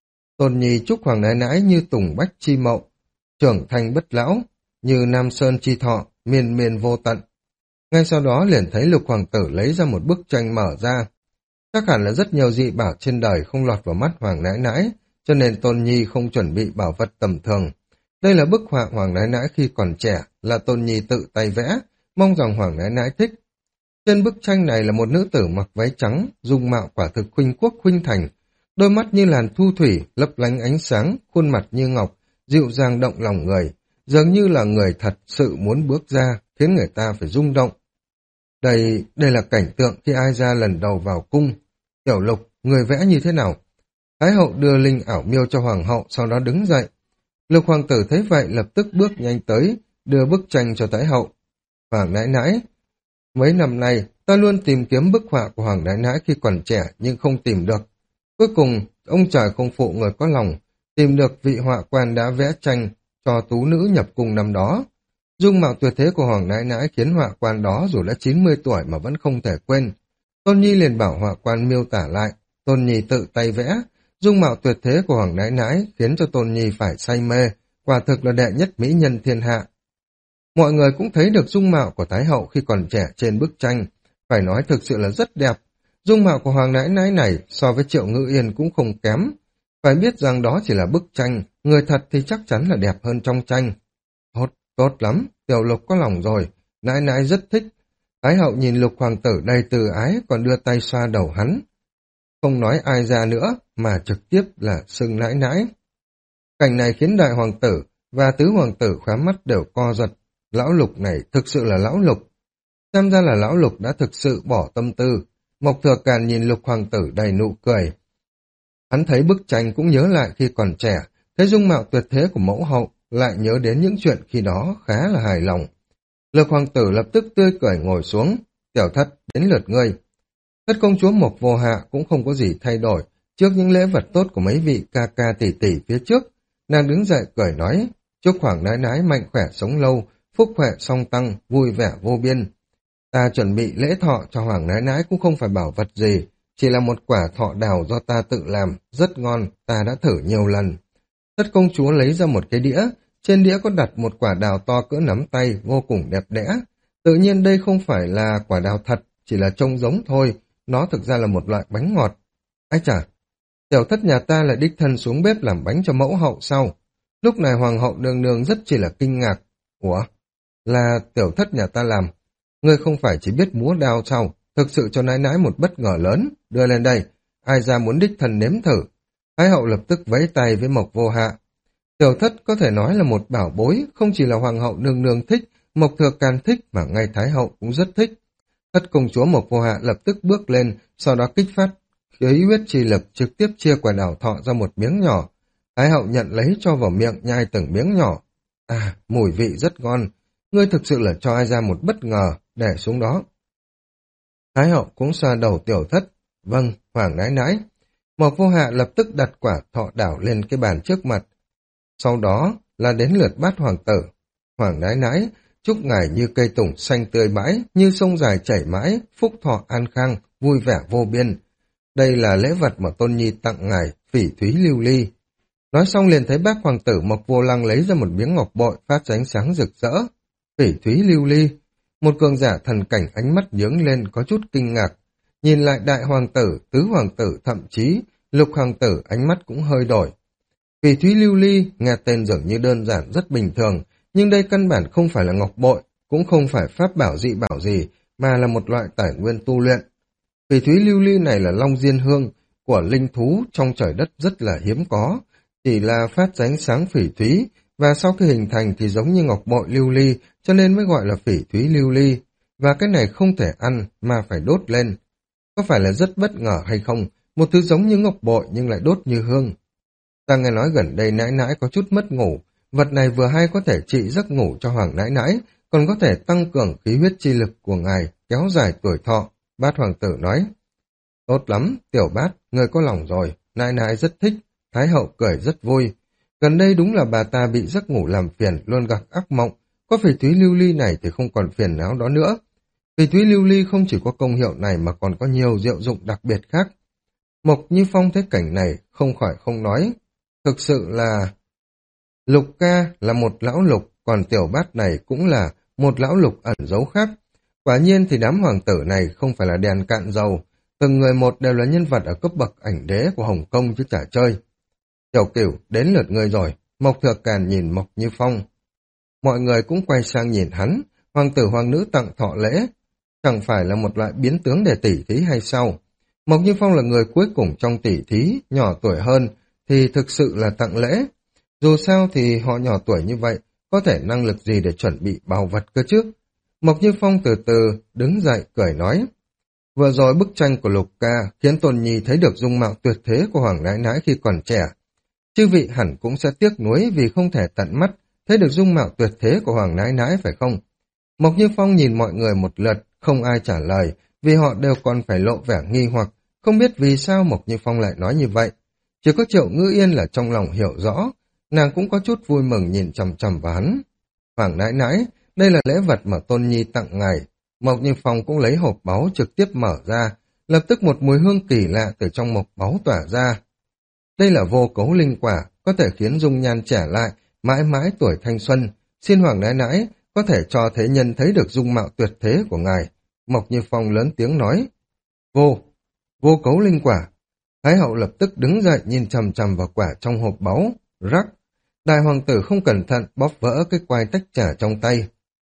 Tôn nhi chúc Hoàng Nãi Nãi như tùng bách chi mậu, trưởng thành bất lão, như Nam Sơn chi thọ, miền miền vô tận. Ngay sau đó liền thấy Lục Hoàng tử lấy ra một bức tranh mở ra. Chắc hẳn là rất nhiều dị bảo trên đời không lọt vào mắt Hoàng nãi nãi, cho nên Tôn Nhi không chuẩn bị bảo vật tầm thường. Đây là bức họa Hoàng nãi nãi khi còn trẻ, là Tôn Nhi tự tay vẽ, mong rằng Hoàng nãi nãi thích. Trên bức tranh này là một nữ tử mặc váy trắng, dung mạo quả thực khuynh quốc khuynh thành, đôi mắt như làn thu thủy, lấp lánh ánh sáng, khuôn mặt như ngọc, dịu dàng động lòng người, dường như là người thật sự muốn bước ra, khiến người ta phải rung động. Đây, đây là cảnh tượng khi ai ra lần đầu vào cung. Tiểu Lục, người vẽ như thế nào? Thái hậu đưa linh ảo miêu cho hoàng hậu, sau đó đứng dậy. Lục hoàng tử thấy vậy lập tức bước nhanh tới, đưa bức tranh cho Thái hậu. Hoàng nãi nãi, mấy năm nay ta luôn tìm kiếm bức họa của Hoàng nãi nãi khi còn trẻ nhưng không tìm được. Cuối cùng, ông trời không phụ người có lòng, tìm được vị họa quan đã vẽ tranh cho tú nữ nhập cung năm đó. Dung mạo tuyệt thế của Hoàng nãi nãi khiến họa quan đó dù đã chín mươi tuổi mà vẫn không thể quên. Tôn Nhi liền bảo họa quan miêu tả lại, Tôn Nhi tự tay vẽ. Dung mạo tuyệt thế của Hoàng nãi nãi khiến cho Tôn Nhi phải say mê, quả thực là đệ nhất mỹ nhân thiên hạ. Mọi người cũng thấy được dung mạo của Thái hậu khi còn trẻ trên bức tranh, phải nói thực sự là rất đẹp. Dung mạo của Hoàng nãi nãi này so với Triệu Ngữ Yên cũng không kém. Phải biết rằng đó chỉ là bức tranh, người thật thì chắc chắn là đẹp hơn trong tranh. Tốt, tốt lắm, Tiểu Lục có lòng rồi, nãi nãi rất thích. Thái hậu nhìn Lục hoàng tử đầy từ ái còn đưa tay xoa đầu hắn. Không nói ai ra nữa, mà trực tiếp là xưng nãi nãi. Cảnh này khiến đại hoàng tử và tứ hoàng tử khóe mắt đều co giật. Lão Lục này thực sự là lão Lục. Xem ra là lão Lục đã thực sự bỏ tâm tư. Mộc Thừa Càn nhìn Lục hoàng tử đầy nụ cười. Hắn thấy bức tranh cũng nhớ lại khi còn trẻ, thấy dung mạo tuyệt thế của mẫu hậu, lại nhớ đến những chuyện khi đó khá là hài lòng. Lục hoàng tử lập tức tươi cười ngồi xuống. Tiểu thất, đến lượt ngươi. Thất công chúa Mộc Vô Hạ cũng không có gì thay đổi, trước những lễ vật tốt của mấy vị ca ca tỷ tỷ phía trước. Nàng đứng dậy cười nói, chúc Hoàng nãi nãi mạnh khỏe sống lâu, phúc huệ song tăng, vui vẻ vô biên. Ta chuẩn bị lễ thọ cho Hoàng nãi nãi cũng không phải bảo vật gì, chỉ là một quả thọ đào do ta tự làm, rất ngon, ta đã thử nhiều lần. Thất công chúa lấy ra một cái đĩa, trên đĩa có đặt một quả đào to cỡ nắm tay, vô cùng đẹp đẽ. Tự nhiên đây không phải là quả đào thật, chỉ là trông giống thôi, nó thực ra là một loại bánh ngọt. Ái chà, tiểu thất nhà ta lại đích thân xuống bếp làm bánh cho mẫu hậu sau. Lúc này hoàng hậu nương nương rất chỉ là kinh ngạc. Ủa, là tiểu thất nhà ta làm. Ngươi không phải chỉ biết múa đao sao, thực sự cho nãi nãi một bất ngờ lớn. Đưa lên đây, ai ra muốn đích thân nếm thử. Thái hậu lập tức vẫy tay với Mộc Vô Hạ. Tiểu thất có thể nói là một bảo bối, không chỉ là hoàng hậu nương nương thích, Mộc Thừa Càn thích mà ngay Thái hậu cũng rất thích. Thất công chúa Mộc Vô Hạ lập tức bước lên, sau đó kích phát khí huyết chi lực trực tiếp chia quả đào thọ ra một miếng nhỏ. Thái hậu nhận lấy cho vào miệng nhai từng miếng nhỏ. À, mùi vị rất ngon. Ngươi thực sự là cho ai ra một bất ngờ, để xuống đó. Thái hậu cũng xoa đầu tiểu thất. Vâng, Hoàng nãi nãi. Mộc Vô Hạ lập tức đặt quả thọ đảo lên cái bàn trước mặt. Sau đó là đến lượt bát hoàng tử. Hoàng nãi nãi, chúc ngài như cây tùng xanh tươi bãi, như sông dài chảy mãi, phúc thọ an khang, vui vẻ vô biên. Đây là lễ vật mà Tôn Nhi tặng ngài, phỉ thúy lưu ly. Nói xong liền thấy bác hoàng tử Mộc Vô Lăng lấy ra một miếng ngọc bội phát ra ánh sáng rực rỡ. Phỉ thúy lưu ly. Một cường giả thần cảnh ánh mắt nhướng lên có chút kinh ngạc. Nhìn lại đại hoàng tử, tứ hoàng tử, thậm chí lục hoàng tử ánh mắt cũng hơi đổi. Phỉ thúy lưu ly nghe tên dường như đơn giản rất bình thường, nhưng đây căn bản không phải là ngọc bội, cũng không phải pháp bảo dị bảo gì, mà là một loại tài nguyên tu luyện. Phỉ thúy lưu ly này là long diên hương của linh thú trong trời đất rất là hiếm có, chỉ là phát ra ánh sáng phỉ thúy, và sau khi hình thành thì giống như ngọc bội lưu ly, cho nên mới gọi là phỉ thúy lưu ly, và cái này không thể ăn mà phải đốt lên. Có phải là rất bất ngờ hay không? Một thứ giống như ngọc bội nhưng lại đốt như hương. Ta nghe nói gần đây nãi nãi có chút mất ngủ, vật này vừa hay có thể trị giấc ngủ cho Hoàng nãi nãi, còn có thể tăng cường khí huyết chi lực của ngài, kéo dài tuổi thọ. Bát hoàng tử nói, tốt lắm, tiểu bát, người có lòng rồi, nãi nãi rất thích. Thái hậu cười rất vui. Gần đây đúng là bà ta bị giấc ngủ làm phiền, luôn gặp ác mộng, có phỉ thúy lưu ly này thì không còn phiền não đó nữa. Phỉ thúy lưu ly không chỉ có công hiệu này mà còn có nhiều diệu dụng đặc biệt khác. Mộc Như Phong thấy cảnh này, không khỏi không nói. Thực sự là... Lục ca là một lão lục, còn tiểu bát này cũng là một lão lục ẩn giấu khác. Quả nhiên thì đám hoàng tử này không phải là đèn cạn dầu, từng người một đều là nhân vật ở cấp bậc ảnh đế của Hồng Kông chứ chả chơi. Tiểu Cửu, đến lượt ngươi rồi. Mộc Thừa Càn nhìn Mộc Như Phong. Mọi người cũng quay sang nhìn hắn, hoàng tử hoàng nữ tặng thọ lễ. Chẳng phải là một loại biến tướng để tỉ thí hay sao? Mộc Như Phong là người cuối cùng trong tỉ thí, nhỏ tuổi hơn, thì thực sự là tặng lễ. Dù sao thì họ nhỏ tuổi như vậy, có thể năng lực gì để chuẩn bị bảo vật cơ chứ? Mộc Như Phong từ từ đứng dậy cười nói. Vừa rồi bức tranh của Lục Ca khiến Tôn Nhi thấy được dung mạo tuyệt thế của Hoàng Nãi Nãi khi còn trẻ. Chư vị hẳn cũng sẽ tiếc nuối vì không thể tận mắt thấy được dung mạo tuyệt thế của Hoàng Nãi Nãi phải không? Mộc Như Phong nhìn mọi người một lượt, không ai trả lời, vì họ đều còn phải lộ vẻ nghi hoặc, không biết vì sao Mộc Như Phong lại nói như vậy. Chỉ có Triệu Ngữ Yên là trong lòng hiểu rõ, nàng cũng có chút vui mừng nhìn chằm chằm vào hắn. Hoàng Nãi Nãi, đây là lễ vật mà Tôn Nhi tặng ngài. Mộc Như Phong cũng lấy hộp báu trực tiếp mở ra, lập tức một mùi hương kỳ lạ từ trong hộp báu tỏa ra. Đây là vô cấu linh quả, có thể khiến dung nhan trẻ lại, mãi mãi tuổi thanh xuân. Xin Hoàng Nãi Nãi có thể cho thế nhân thấy được dung mạo tuyệt thế của ngài. Mộc Như Phong lớn tiếng nói. Vô, vô cấu linh quả. Thái hậu lập tức đứng dậy nhìn chằm chằm vào quả trong hộp báu. Rắc. Đại hoàng tử không cẩn thận bóp vỡ cái quai tách trà trong tay.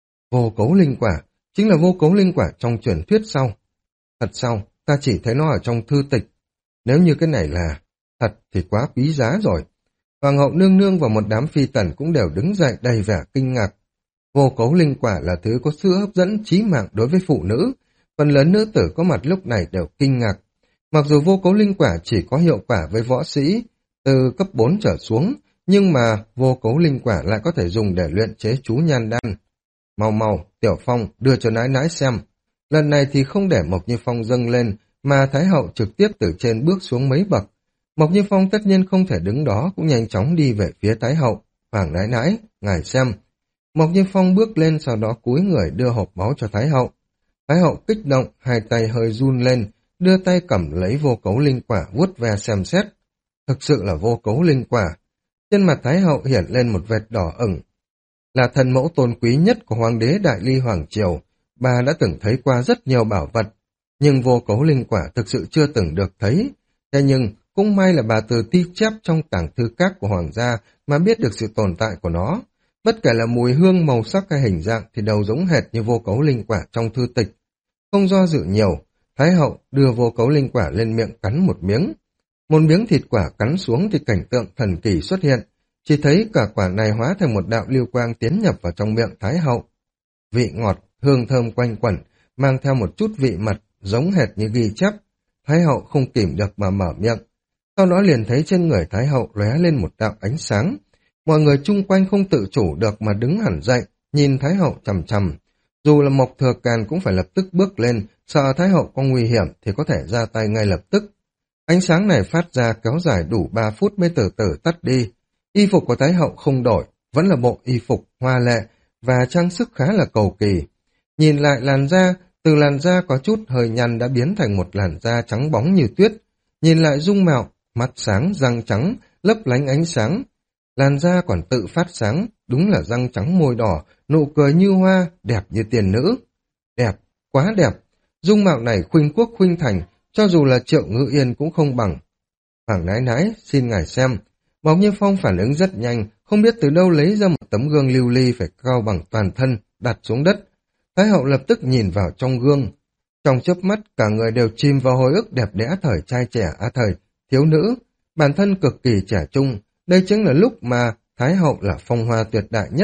Vô cấu linh quả, chính là vô cấu linh quả trong truyền thuyết sau. Thật sao, ta chỉ thấy nó ở trong thư tịch. Nếu như cái này là thật thì quá quý giá rồi. Hoàng hậu nương nương và một đám phi tần cũng đều đứng dậy đầy vẻ kinh ngạc. Vô cấu linh quả là thứ có sự hấp dẫn chí mạng đối với phụ nữ. Phần lớn nữ tử có mặt lúc này đều kinh ngạc. Mặc dù vô cấu linh quả chỉ có hiệu quả với võ sĩ từ cấp bốn trở xuống, nhưng mà vô cấu linh quả lại có thể dùng để luyện chế chú nhan đan. Mau mau, Tiểu Phong đưa cho nãi nãi xem. Lần này thì không để Mộc Như Phong dâng lên, mà Thái hậu trực tiếp từ trên bước xuống mấy bậc. Mộc Như Phong tất nhiên không thể đứng đó, cũng nhanh chóng đi về phía Thái hậu. Hoàng nãi nãi, ngài xem. Mộc Như Phong bước lên, sau đó cúi người đưa hộp báu cho Thái hậu. Thái hậu kích động, hai tay hơi run lên, đưa tay cầm lấy vô cấu linh quả vuốt ve xem xét. Thực sự là vô cấu linh quả. Trên mặt Thái hậu hiện lên một vệt đỏ ửng. Là thần mẫu tôn quý nhất của Hoàng đế Đại Ly Hoàng Triều, bà đã từng thấy qua rất nhiều bảo vật, nhưng vô cấu linh quả thực sự chưa từng được thấy. Thế nhưng, cũng may là bà từ ti chép trong tàng thư các của Hoàng gia mà biết được sự tồn tại của nó. Bất kể là mùi hương, màu sắc hay hình dạng thì đều giống hệt như vô cấu linh quả trong thư tịch. Không do dự nhiều, Thái hậu đưa vô cấu linh quả lên miệng cắn một miếng. Một miếng thịt quả cắn xuống thì cảnh tượng thần kỳ xuất hiện. Chỉ thấy cả quả này hóa thành một đạo lưu quang tiến nhập vào trong miệng Thái hậu. Vị ngọt, hương thơm quanh quẩn, mang theo một chút vị mật, giống hệt như ghi chép. Thái hậu không kìm được mà mở miệng. Sau đó liền thấy trên người Thái hậu lóe lên một đạo ánh sáng. Mọi người chung quanh không tự chủ được mà đứng hẳn dậy, nhìn Thái hậu chằm chằm. Dù là Mộc Thừa Càn cũng phải lập tức bước lên, sợ Thái hậu có nguy hiểm thì có thể ra tay ngay lập tức. Ánh sáng này phát ra kéo dài đủ ba phút mới từ từ tắt đi. Y phục của Thái hậu không đổi, vẫn là bộ y phục hoa lệ và trang sức khá là cầu kỳ. Nhìn lại làn da, từ làn da có chút hơi nhăn đã biến thành một làn da trắng bóng như tuyết. Nhìn lại dung mạo, mắt sáng, răng trắng, lấp lánh ánh sáng. Làn da còn tự phát sáng, đúng là răng trắng môi đỏ, nụ cười như hoa, đẹp như tiền nữ. Đẹp, quá đẹp. Dung mạo này khuynh quốc khuynh thành, cho dù là Triệu Ngữ Yên cũng không bằng. Hoàng nãi nãi, xin ngài xem. Mộc Như Phong phản ứng rất nhanh, không biết từ đâu lấy ra một tấm gương lưu ly phải cao bằng toàn thân, đặt xuống đất. Thái hậu lập tức nhìn vào trong gương. Trong chớp mắt, cả người đều chìm vào hồi ức đẹp đẽ thời trai trẻ á thời, thiếu nữ, bản thân cực kỳ trẻ trung. Đây chính là lúc mà Thái hậu là phong hoa tuyệt đại nhất.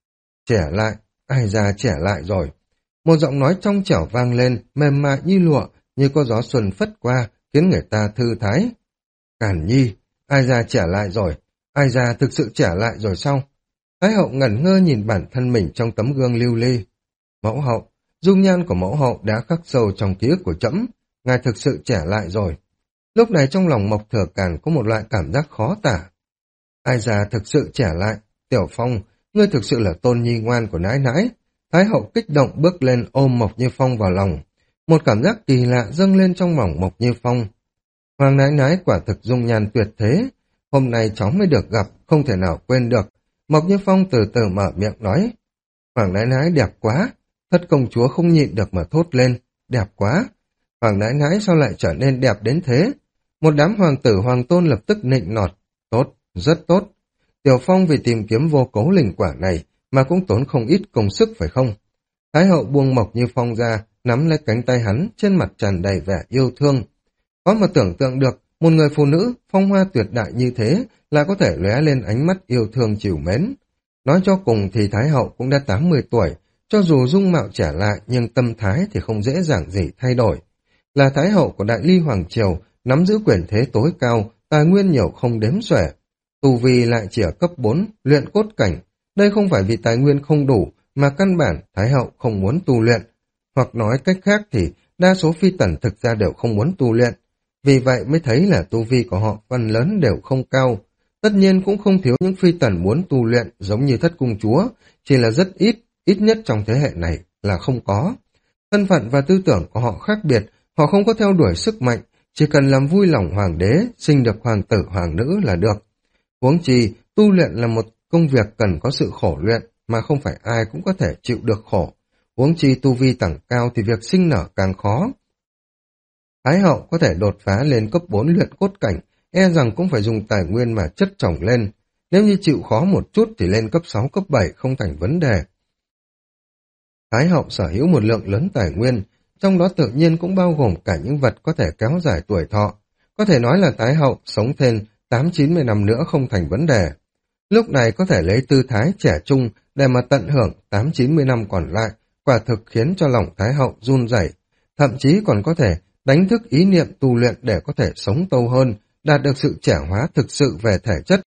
Trẻ lại, ai già trẻ lại rồi. Một giọng nói trong trẻo vang lên, mềm mại như lụa, như có gió xuân phất qua, khiến người ta thư thái. Cản Nhi, ai già trẻ lại rồi, ai già thực sự trẻ lại rồi sao? Thái hậu ngẩn ngơ nhìn bản thân mình trong tấm gương lưu ly. Mẫu hậu, dung nhan của mẫu hậu đã khắc sâu trong ký ức của trẫm, ngài thực sự trẻ lại rồi. Lúc này trong lòng Mộc Thừa Càn có một loại cảm giác khó tả. Ai già thực sự trẻ lại, Tiểu Phong, ngươi thực sự là tôn nhi ngoan của nãi nãi. Thái hậu kích động bước lên ôm Mộc Như Phong vào lòng. Một cảm giác kỳ lạ dâng lên trong lòng Mộc Như Phong. Hoàng nãi nãi quả thực dung nhan tuyệt thế. Hôm nay cháu mới được gặp, không thể nào quên được. Mộc Như Phong từ từ mở miệng nói. Hoàng nãi nãi đẹp quá, Thất công chúa không nhịn được mà thốt lên, đẹp quá. Hoàng nãi nãi sao lại trở nên đẹp đến thế? Một đám hoàng tử hoàng tôn lập tức nịnh nọt. Tốt, rất tốt. Tiểu Phong vì tìm kiếm vô cấu linh quả này mà cũng tốn không ít công sức phải không? Thái hậu buông Mộc Như Phong ra, nắm lấy cánh tay hắn, trên mặt tràn đầy vẻ yêu thương. Có mà tưởng tượng được, một người phụ nữ phong hoa tuyệt đại như thế lại có thể lóe lên ánh mắt yêu thương trìu mến. Nói cho cùng thì Thái hậu cũng đã tám mươi tuổi, cho dù dung mạo trẻ lại nhưng tâm thái thì không dễ dàng gì thay đổi. Là Thái hậu của Đại Ly Hoàng Triều, nắm giữ quyền thế tối cao, tài nguyên nhiều không đếm xuể. Tu vi lại chỉ ở cấp bốn, luyện cốt cảnh. Đây không phải vì tài nguyên không đủ, mà căn bản Thái hậu không muốn tu luyện. Hoặc nói cách khác thì đa số phi tần thực ra đều không muốn tu luyện. Vì vậy mới thấy là tu vi của họ phần lớn đều không cao. Tất nhiên cũng không thiếu những phi tần muốn tu luyện giống như thất cung chúa, chỉ là rất ít, ít nhất trong thế hệ này là không có. Thân phận và tư tưởng của họ khác biệt, họ không có theo đuổi sức mạnh, chỉ cần làm vui lòng hoàng đế, sinh được hoàng tử hoàng nữ là được. Huống chi, tu luyện là một công việc cần có sự khổ luyện, mà không phải ai cũng có thể chịu được khổ. Huống chi tu vi tăng cao thì việc sinh nở càng khó. Thái hậu có thể đột phá lên cấp bốn luyện cốt cảnh, e rằng cũng phải dùng tài nguyên mà chất chồng lên. Nếu như chịu khó một chút thì lên cấp sáu, cấp bảy không thành vấn đề. Thái hậu sở hữu một lượng lớn tài nguyên, trong đó tự nhiên cũng bao gồm cả những vật có thể kéo dài tuổi thọ. Có thể nói là Thái hậu sống thêm tám chín mươi năm nữa không thành vấn đề. Lúc này có thể lấy tư thái trẻ trung để mà tận hưởng tám chín mươi năm còn lại, quả thực khiến cho lòng Thái hậu run rẩy, thậm chí còn có thể đánh thức ý niệm tu luyện để có thể sống lâu hơn, đạt được sự trẻ hóa thực sự về thể chất.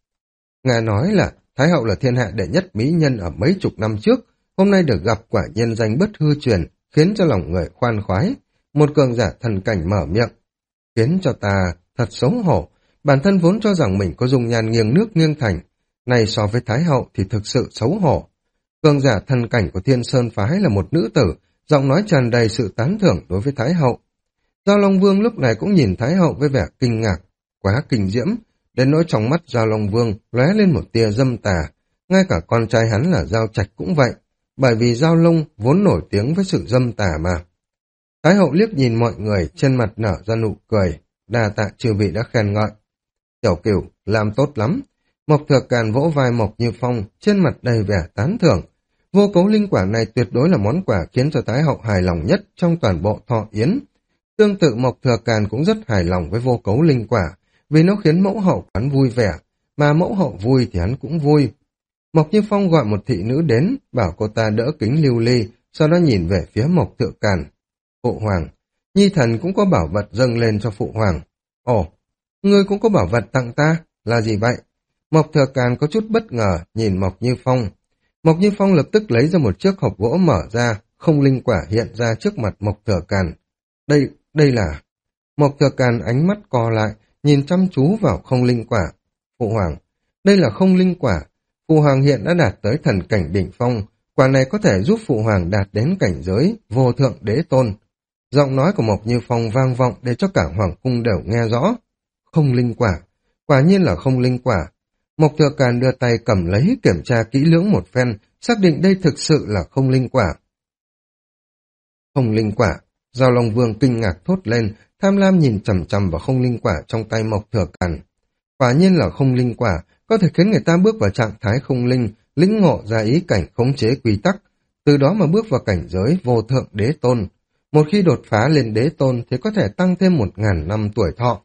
Ngài nói là Thái hậu là thiên hạ đệ nhất mỹ nhân ở mấy chục năm trước, hôm nay được gặp quả nhiên danh bất hư truyền, khiến cho lòng người khoan khoái. Một cường giả thần cảnh mở miệng, khiến cho ta thật xấu hổ. Bản thân vốn cho rằng mình có dung nhan nghiêng nước nghiêng thành, này so với Thái hậu thì thực sự xấu hổ. Cường giả thần cảnh của Thiên Sơn phái là một nữ tử, giọng nói tràn đầy sự tán thưởng đối với Thái hậu. Giao Long Vương lúc này cũng nhìn Thái hậu với vẻ kinh ngạc, quá kinh diễm, đến nỗi trong mắt Giao Long Vương lóe lên một tia dâm tà, ngay cả con trai hắn là Giao Trạch cũng vậy, bởi vì Giao Long vốn nổi tiếng với sự dâm tà mà. Thái hậu liếc nhìn mọi người, trên mặt nở ra nụ cười, đa tạ chư vị đã khen ngợi. Tiểu Cửu làm tốt lắm. Mộc Thừa Càn vỗ vai Mộc Như Phong, trên mặt đầy vẻ tán thưởng. Vô cấu linh quả này tuyệt đối là món quà khiến cho Thái hậu hài lòng nhất trong toàn bộ thọ yến. Tương tự Mộc Thừa Càn cũng rất hài lòng với vô cấu linh quả, vì nó khiến mẫu hậu hắn vui vẻ, mà mẫu hậu vui thì hắn cũng vui. Mộc Như Phong gọi một thị nữ đến, bảo cô ta đỡ kính lưu ly, sau đó nhìn về phía Mộc Thừa Càn. Phụ hoàng, Nhi thần cũng có bảo vật dâng lên cho phụ hoàng. Ồ, ngươi cũng có bảo vật tặng ta, là gì vậy? Mộc Thừa Càn có chút bất ngờ, nhìn Mộc Như Phong. Mộc Như Phong lập tức lấy ra một chiếc hộp gỗ mở ra, không linh quả hiện ra trước mặt Mộc Thừa Càn. Đây, đây là... Mộc Thừa Càn ánh mắt co lại, nhìn chăm chú vào không linh quả. Phụ hoàng, đây là không linh quả. Phụ hoàng hiện đã đạt tới thần cảnh đỉnh phong, quả này có thể giúp phụ hoàng đạt đến cảnh giới vô thượng đế tôn. Giọng nói của Mộc Như Phong vang vọng để cho cả hoàng cung đều nghe rõ. Không linh quả, quả nhiên là không linh quả. Mộc Thừa Càn đưa tay cầm lấy kiểm tra kỹ lưỡng một phen, xác định đây thực sự là không linh quả. Không linh quả, Giao Long Vương kinh ngạc thốt lên, tham lam nhìn chằm chằm vào không linh quả trong tay Mộc Thừa Càn. Quả nhiên là không linh quả, có thể khiến người ta bước vào trạng thái không linh, lĩnh ngộ ra ý cảnh khống chế quy tắc, từ đó mà bước vào cảnh giới vô thượng đế tôn. Một khi đột phá lên đế tôn thì có thể tăng thêm một ngàn năm tuổi thọ.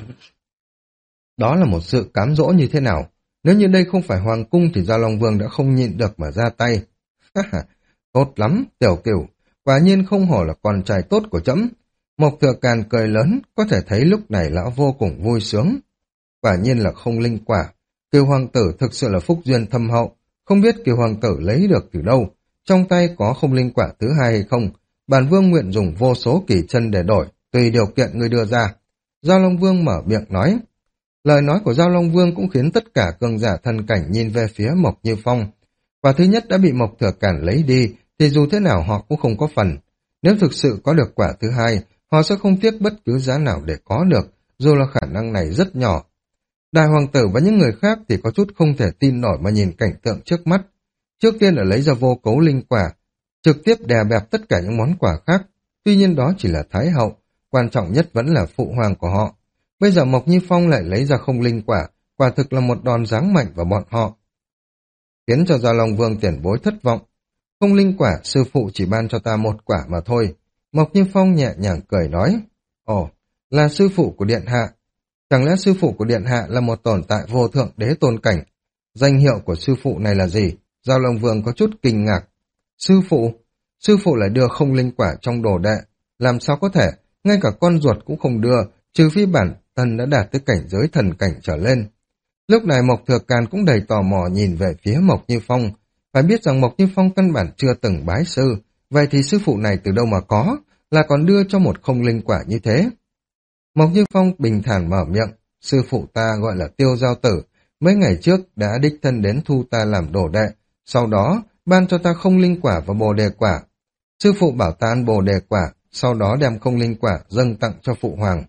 Đó là một sự cám dỗ như thế nào? Nếu như đây không phải hoàng cung thì Giao Long Vương đã không nhịn được mà ra tay. Tốt lắm, Tiểu Cửu, quả nhiên không hổ là con trai tốt của trẫm. Mộc Thừa Càn cười lớn, có thể thấy lúc này lão vô cùng vui sướng. Quả nhiên là không linh quả. Kiều hoàng tử thực sự là phúc duyên thâm hậu, không biết Kiều hoàng tử lấy được từ đâu. Trong tay có không linh quả thứ hai hay không? Bản vương nguyện dùng vô số kỳ chân để đổi, tùy điều kiện người đưa ra. Giao Long Vương mở miệng nói. Lời nói của Giao Long Vương cũng khiến tất cả cường giả thần cảnh nhìn về phía Mộc Như Phong. Quả thứ nhất đã bị Mộc Thừa Càn lấy đi, thì dù thế nào họ cũng không có phần. Nếu thực sự có được quả thứ hai, họ sẽ không tiếc bất cứ giá nào để có được, dù là khả năng này rất nhỏ. Đại hoàng tử và những người khác thì có chút không thể tin nổi mà nhìn cảnh tượng trước mắt. Trước tiên là lấy ra vô cấu linh quả, trực tiếp đè bẹp tất cả những món quà khác. Tuy nhiên đó chỉ là Thái hậu, quan trọng nhất vẫn là phụ hoàng của họ. Bây giờ Mộc Như Phong lại lấy ra không linh quả, quả thực là một đòn giáng mạnh vào bọn họ, khiến cho Giao Long Vương tiền bối thất vọng. Không linh quả, sư phụ chỉ ban cho ta một quả mà thôi. Mộc Như Phong nhẹ nhàng cười nói, ồ, là sư phụ của điện hạ. Chẳng lẽ sư phụ của điện hạ là một tồn tại vô thượng đế tôn cảnh? Danh hiệu của sư phụ này là gì? Giao Long Vương có chút kinh ngạc. Sư phụ? Sư phụ lại đưa không linh quả trong đồ đệ. Làm sao có thể? Ngay cả con ruột cũng không đưa, trừ phi bản thân đã đạt tới cảnh giới thần cảnh trở lên. Lúc này Mộc Thừa Càn cũng đầy tò mò nhìn về phía Mộc Như Phong. Phải biết rằng Mộc Như Phong căn bản chưa từng bái sư, vậy thì sư phụ này từ đâu mà có, là còn đưa cho một không linh quả như thế. Mộc Như Phong bình thản mở miệng, sư phụ ta gọi là Tiêu Giao Tử, mấy ngày trước đã đích thân đến thu ta làm đồ đệ, sau đó ban cho ta không linh quả và bồ đề quả. Sư phụ bảo ta ăn bồ đề quả, sau đó đem không linh quả dâng tặng cho phụ hoàng.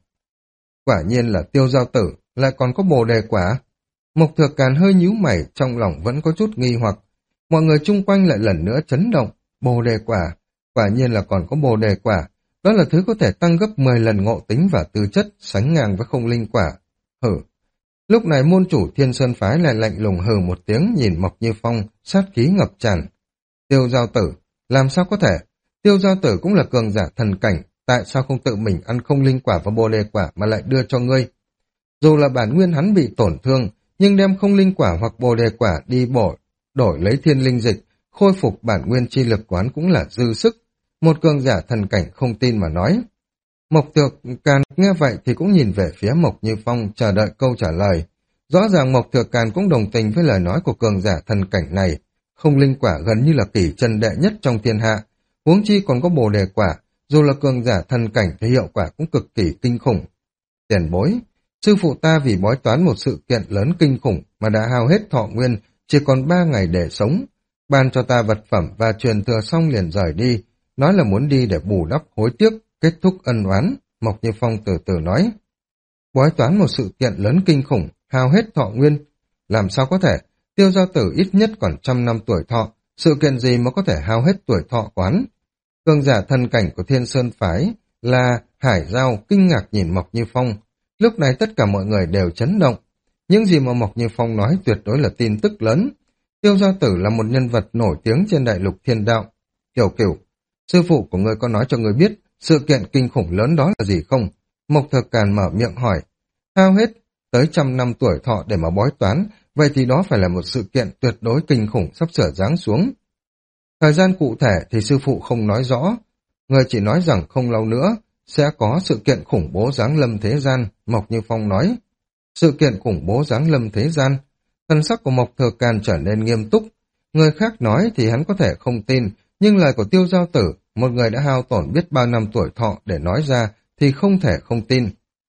Quả nhiên là Tiêu Giao Tử, lại còn có bồ đề quả. Mộc Thừa Càn hơi nhíu mày, trong lòng vẫn có chút nghi hoặc. Mọi người chung quanh lại lần nữa chấn động. Bồ đề quả, quả nhiên là còn có bồ đề quả. Đó là thứ có thể tăng gấp mười lần ngộ tính và tư chất, sánh ngang với không linh quả. Hử. Lúc này môn chủ Thiên Sơn Phái lại lạnh lùng hừ một tiếng nhìn Mộc Như Phong, sát khí ngập tràn. Tiêu Giao Tử, làm sao có thể? Tiêu Giao Tử cũng là cường giả thần cảnh, tại sao không tự mình ăn không linh quả và bồ đề quả mà lại đưa cho ngươi? Dù là bản nguyên hắn bị tổn thương, nhưng đem không linh quả hoặc bồ đề quả đi bổ, đổi lấy thiên linh dịch, khôi phục bản nguyên chi lực quán cũng là dư sức. Một cường giả thần cảnh không tin mà nói. Mộc Thừa Càn nghe vậy thì cũng nhìn về phía Mộc Như Phong chờ đợi câu trả lời. Rõ ràng Mộc Thừa Càn cũng đồng tình với lời nói của cường giả thần cảnh này. Không linh quả gần như là kỷ chân đệ nhất trong thiên hạ. Huống chi còn có bồ đề quả, dù là cường giả thần cảnh thì hiệu quả cũng cực kỳ kinh khủng. Tiền bối, sư phụ ta vì bói toán một sự kiện lớn kinh khủng mà đã hao hết thọ nguyên, chỉ còn ba ngày để sống. Ban cho ta vật phẩm và truyền thừa xong liền rời đi, nói là muốn đi để bù đắp hối tiếc, kết thúc ân oán. Mộc Như Phong từ từ nói. Bói toán một sự kiện lớn kinh khủng, hao hết thọ nguyên. Làm sao có thể? Tiêu Giao Tử ít nhất còn trăm năm tuổi thọ, sự kiện gì mà có thể hao hết tuổi thọ quán? Cường giả thần cảnh của Thiên Sơn Phái là Hải Giao kinh ngạc nhìn Mộc Như Phong. Lúc này tất cả mọi người đều chấn động. Những gì mà Mộc Như Phong nói tuyệt đối là tin tức lớn. Tiêu Giao Tử là một nhân vật nổi tiếng trên đại lục thiên đạo. Kiểu kiểu, sư phụ của ngươi có nói cho ngươi biết sự kiện kinh khủng lớn đó là gì không? Mộc Thừa Càn mở miệng hỏi. Hao hết tới trăm năm tuổi thọ để mà bói toán, vậy thì đó phải là một sự kiện tuyệt đối kinh khủng sắp sửa giáng xuống. Thời gian cụ thể thì sư phụ không nói rõ. Người chỉ nói rằng không lâu nữa sẽ có sự kiện khủng bố giáng lâm thế gian, Mộc Như Phong nói. Sự kiện khủng bố giáng lâm thế gian. Thân sắc của Mộc Thừa Càn trở nên nghiêm túc. Người khác nói thì hắn có thể không tin, nhưng lời của Tiêu Giao Tử, một người đã hao tổn biết bao năm tuổi thọ để nói ra thì không thể không tin.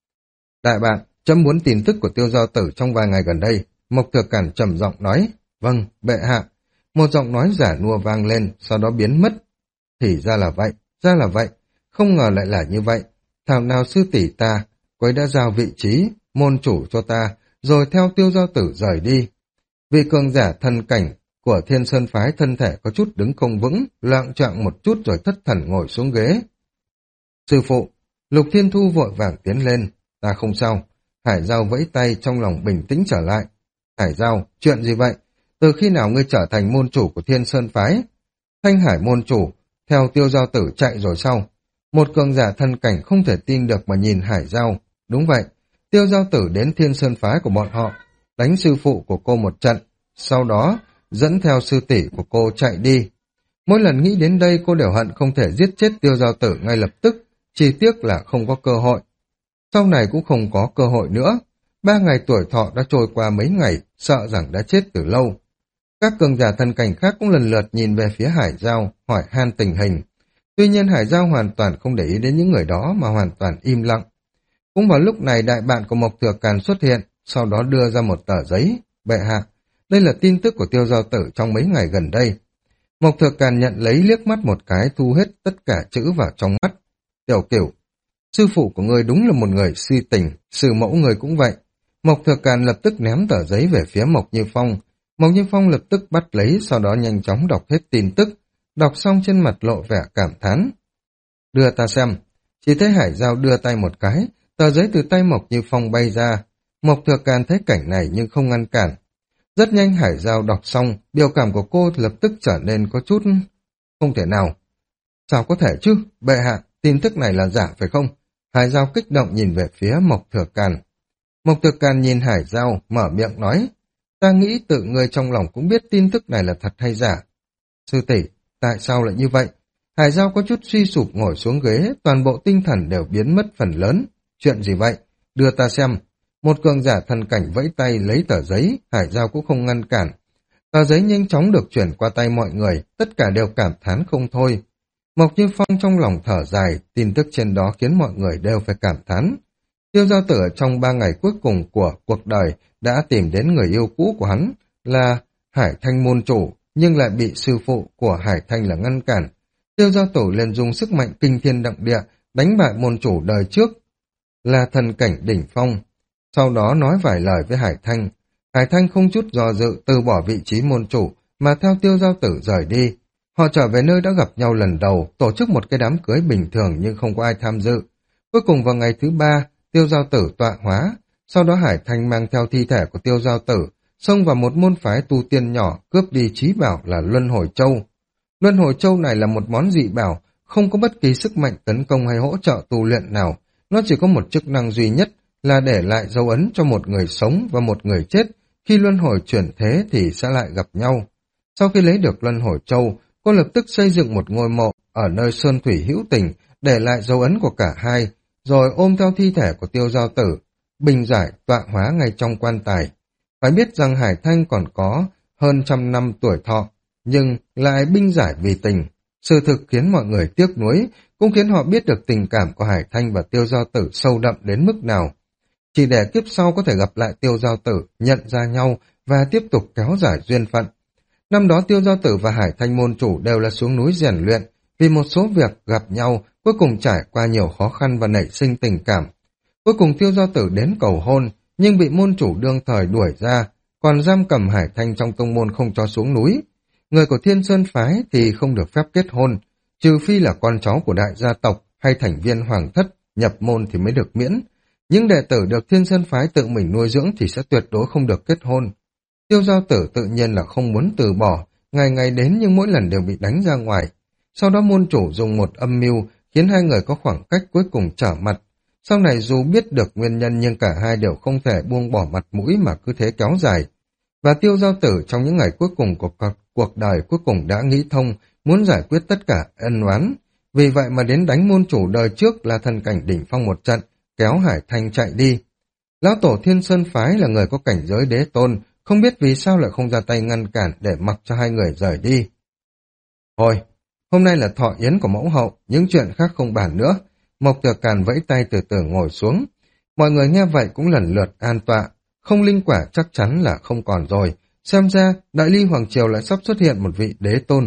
Đại bạn, chấm muốn tin tức của Tiêu Giao Tử trong vài ngày gần đây. Mộc Thừa Càn trầm giọng nói. Vâng, bệ hạ. Một giọng nói giả nua vang lên, sau đó biến mất. Thì ra là vậy, ra là vậy. Không ngờ lại là như vậy. Thảo nào sư tỷ ta, cô ấy đã giao vị trí, môn chủ cho ta, rồi theo Tiêu Giao Tử rời đi. Vị cường giả thần cảnh của Thiên Sơn Phái thân thể có chút đứng không vững, loạng choạng một chút rồi thất thần ngồi xuống ghế. Sư phụ, Lục Thiên Thu vội vàng tiến lên. Ta không sao. Hải Giao vẫy tay trong lòng bình tĩnh trở lại. Hải Giao, chuyện gì vậy? Từ khi nào ngươi trở thành môn chủ của Thiên Sơn Phái? Thanh Hải môn chủ, theo Tiêu Giao Tử chạy rồi sao? Một cường giả thân cảnh không thể tin được mà nhìn Hải Giao. Đúng vậy, Tiêu Giao Tử đến Thiên Sơn Phái của bọn họ, đánh sư phụ của cô một trận, sau đó dẫn theo sư tỷ của cô chạy đi. Mỗi lần nghĩ đến đây cô đều hận không thể giết chết Tiêu Giao Tử ngay lập tức, chỉ tiếc là không có cơ hội. Sau này cũng không có cơ hội nữa. Ba ngày tuổi thọ đã trôi qua mấy ngày, sợ rằng đã chết từ lâu. Các cường giả thần cảnh khác cũng lần lượt nhìn về phía Hải Giao, hỏi han tình hình. Tuy nhiên Hải Giao hoàn toàn không để ý đến những người đó mà hoàn toàn im lặng. Cũng vào lúc này đại bạn của Mộc Thừa Càn xuất hiện, sau đó đưa ra một tờ giấy. Bệ hạ, đây là tin tức của Tiêu Giao Tử trong mấy ngày gần đây. Mộc Thừa Càn nhận lấy liếc mắt một cái, thu hết tất cả chữ vào trong mắt. Tiểu Cửu, sư phụ của ngươi đúng là một người si tình, sư mẫu ngươi cũng vậy. Mộc Thừa Càn lập tức ném tờ giấy về phía Mộc Như Phong. Mộc Như Phong lập tức bắt lấy, sau đó nhanh chóng đọc hết tin tức, đọc xong trên mặt lộ vẻ cảm thán. Đưa ta xem. Chỉ thấy Hải Giao đưa tay một cái, tờ giấy từ tay Mộc Như Phong bay ra. Mộc Thừa Càn thấy cảnh này nhưng không ngăn cản. Rất nhanh Hải Giao đọc xong, biểu cảm của cô lập tức trở nên có chút... Không thể nào. Sao có thể chứ? Bệ hạ, tin tức này là giả phải không? Hải Giao kích động nhìn về phía Mộc Thừa Càn. Mộc Thừa Càn nhìn Hải Giao, mở miệng nói. Ta nghĩ tự người trong lòng cũng biết tin tức này là thật hay giả. Sư tỷ, tại sao lại như vậy? Hải Giao có chút suy sụp ngồi xuống ghế, toàn bộ tinh thần đều biến mất phần lớn. Chuyện gì vậy? Đưa ta xem. Một cường giả thần cảnh vẫy tay lấy tờ giấy, Hải Giao cũng không ngăn cản. Tờ giấy nhanh chóng được chuyển qua tay mọi người, tất cả đều cảm thán không thôi. Mộc Như Phong trong lòng thở dài, tin tức trên đó khiến mọi người đều phải cảm thán. Tiêu Giao Tử trong ba ngày cuối cùng của cuộc đời đã tìm đến người yêu cũ của hắn là Hải Thanh môn chủ, nhưng lại bị sư phụ của Hải Thanh là ngăn cản. Tiêu Giao Tử liền dùng sức mạnh kinh thiên động địa đánh bại môn chủ đời trước là thần cảnh đỉnh phong. Sau đó nói vài lời với Hải Thanh. Hải Thanh không chút do dự từ bỏ vị trí môn chủ mà theo Tiêu Giao Tử rời đi. Họ trở về nơi đã gặp nhau lần đầu, tổ chức một cái đám cưới bình thường nhưng không có ai tham dự. Cuối cùng vào ngày thứ ba, Tiêu Giao Tử tọa hóa. Sau đó Hải Thanh mang theo thi thể của Tiêu Giao Tử xông vào một môn phái tu tiên nhỏ, cướp đi trí bảo là Luân Hồi Châu. Luân Hồi Châu này là một món dị bảo, không có bất kỳ sức mạnh tấn công hay hỗ trợ tu luyện nào. Nó chỉ có một chức năng duy nhất là để lại dấu ấn cho một người sống và một người chết. Khi luân hồi chuyển thế thì sẽ lại gặp nhau. Sau khi lấy được Luân Hồi Châu, cô lập tức xây dựng một ngôi mộ ở nơi Sơn Thủy hữu tình, để lại dấu ấn của cả hai, rồi ôm theo thi thể của Tiêu Giao Tử, bình giải tọa hóa ngay trong quan tài. Phải biết rằng Hải Thanh còn có hơn trăm năm tuổi thọ, nhưng lại binh giải vì tình. Sự thực khiến mọi người tiếc nuối, cũng khiến họ biết được tình cảm của Hải Thanh và Tiêu Giao Tử sâu đậm đến mức nào. Chỉ để kiếp sau có thể gặp lại Tiêu Giao Tử, nhận ra nhau và tiếp tục kéo dài duyên phận. Năm đó Tiêu Giao Tử và Hải Thanh môn chủ đều là xuống núi rèn luyện, vì một số việc gặp nhau, cuối cùng trải qua nhiều khó khăn và nảy sinh tình cảm. Cuối cùng Tiêu Giao Tử đến cầu hôn, nhưng bị môn chủ đương thời đuổi ra, còn giam cầm Hải Thanh trong tông môn không cho xuống núi. Người của Thiên Sơn Phái thì không được phép kết hôn, trừ phi là con cháu của đại gia tộc hay thành viên hoàng thất, nhập môn thì mới được miễn. Những đệ tử được Thiên Sơn Phái tự mình nuôi dưỡng thì sẽ tuyệt đối không được kết hôn. Tiêu Giao Tử tự nhiên là không muốn từ bỏ, ngày ngày đến nhưng mỗi lần đều bị đánh ra ngoài. Sau đó môn chủ dùng một âm mưu khiến hai người có khoảng cách cuối cùng trở mặt. Sau này dù biết được nguyên nhân nhưng cả hai đều không thể buông bỏ mặt mũi mà cứ thế kéo dài. Và Tiêu Giao Tử trong những ngày cuối cùng của cuộc đời cuối cùng đã nghĩ thông, muốn giải quyết tất cả ân oán. Vì vậy mà đến đánh môn chủ đời trước là thần cảnh đỉnh phong một trận, kéo Hải Thanh chạy đi. Lão tổ Thiên Sơn Phái là người có cảnh giới đế tôn, không biết vì sao lại không ra tay ngăn cản để mặc cho hai người rời đi. Thôi, hôm nay là thọ yến của mẫu hậu, những chuyện khác không bàn nữa. Mộc Thừa Càn vẫy tay từ từ ngồi xuống. Mọi người nghe vậy cũng lần lượt an tọa, không linh quả chắc chắn là không còn rồi. Xem ra, Đại Ly Hoàng Triều lại sắp xuất hiện một vị đế tôn.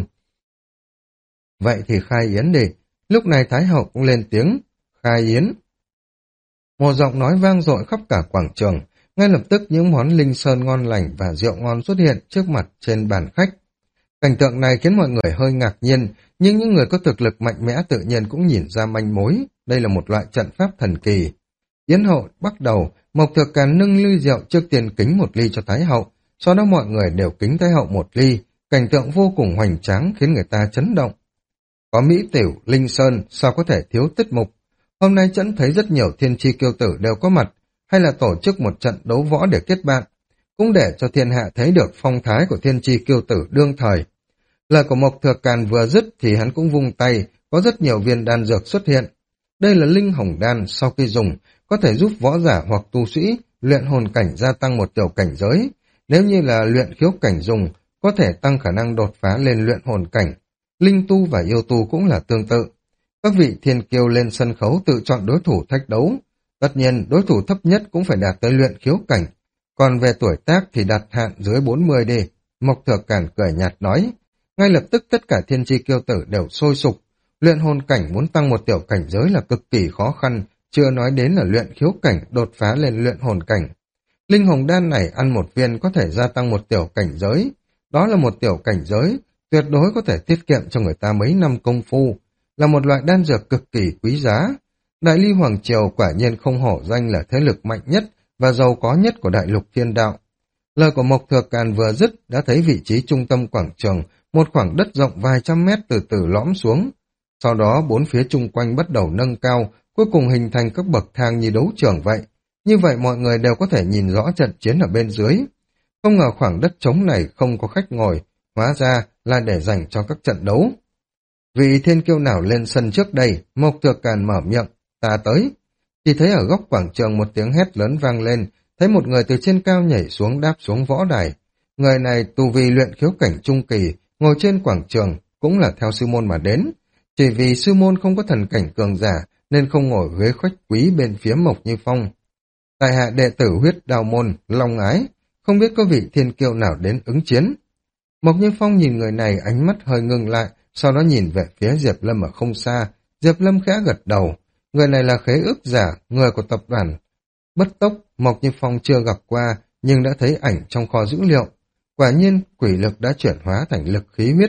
Vậy thì khai yến đi. Lúc này Thái Hậu cũng lên tiếng, khai yến. Một giọng nói vang dội khắp cả quảng trường, ngay lập tức những món linh sơn ngon lành và rượu ngon xuất hiện trước mặt trên bàn khách. Cảnh tượng này khiến mọi người hơi ngạc nhiên, nhưng những người có thực lực mạnh mẽ tự nhiên cũng nhìn ra manh mối, đây là một loại trận pháp thần kỳ. Yến hậu bắt đầu, Mộc Thừa Càn nâng ly rượu trước tiên kính một ly cho Thái Hậu, sau đó mọi người đều kính Thái Hậu một ly, cảnh tượng vô cùng hoành tráng khiến người ta chấn động. Có mỹ tiểu, linh sơn, sao có thể thiếu tiết mục? Hôm nay Trẫm thấy rất nhiều thiên tri kiêu tử đều có mặt, hay là tổ chức một trận đấu võ để kết bạn, cũng để cho thiên hạ thấy được phong thái của thiên tri kiêu tử đương thời. Lời của Mộc Thừa Càn vừa dứt thì hắn cũng vung tay, có rất nhiều viên đan dược xuất hiện. Đây là linh hồng đan, sau khi dùng, có thể giúp võ giả hoặc tu sĩ luyện hồn cảnh gia tăng một tiểu cảnh giới. Nếu như là luyện khiếu cảnh dùng, có thể tăng khả năng đột phá lên luyện hồn cảnh. Linh tu và yêu tu cũng là tương tự. Các vị thiên kiêu lên sân khấu tự chọn đối thủ thách đấu. Tất nhiên, đối thủ thấp nhất cũng phải đạt tới luyện khiếu cảnh. Còn về tuổi tác thì đặt hạn dưới bốn mươi đi. Mộc Thừa Càn cười nhạt nói. Ngay lập tức tất cả thiên tri kiêu tử đều sôi sục. Luyện hồn cảnh muốn tăng một tiểu cảnh giới là cực kỳ khó khăn, chưa nói đến là luyện khiếu cảnh đột phá lên luyện hồn cảnh. Linh hồng đan này ăn một viên có thể gia tăng một tiểu cảnh giới. Đó là một tiểu cảnh giới, tuyệt đối có thể tiết kiệm cho người ta mấy năm công phu, là một loại đan dược cực kỳ quý giá. Đại Ly Hoàng Triều quả nhiên không hổ danh là thế lực mạnh nhất và giàu có nhất của đại lục thiên đạo. Lời của Mộc Thừa Càn vừa dứt đã thấy vị trí trung tâm quảng trường, một khoảng đất rộng vài trăm mét từ từ lõm xuống. Sau đó bốn phía chung quanh bắt đầu nâng cao, cuối cùng hình thành các bậc thang như đấu trường vậy. Như vậy mọi người đều có thể nhìn rõ trận chiến ở bên dưới. Không ngờ khoảng đất trống này không có khách ngồi, hóa ra là để dành cho các trận đấu. Vị thiên kiêu nào lên sân trước đây, Mộc Thừa Càn mở miệng, ta tới. Chỉ thấy ở góc quảng trường một tiếng hét lớn vang lên, thấy một người từ trên cao nhảy xuống đáp xuống võ đài. Người này tu vi luyện khiếu cảnh trung kỳ, ngồi trên quảng trường, cũng là theo sư môn mà đến. Chỉ vì sư môn không có thần cảnh cường giả, nên không ngồi ghế khách quý bên phía Mộc Như Phong. Tại hạ đệ tử huyết đao môn, Long Ái, không biết có vị thiên kiêu nào đến ứng chiến. Mộc Như Phong nhìn người này ánh mắt hơi ngưng lại, sau đó nhìn về phía Diệp Lâm ở không xa. Diệp Lâm khẽ gật đầu. Người này là khế ước giả, người của tập đoàn Bất Tốc. Mộc Như Phong chưa gặp qua, nhưng đã thấy ảnh trong kho dữ liệu. Quả nhiên, quỷ lực đã chuyển hóa thành lực khí huyết.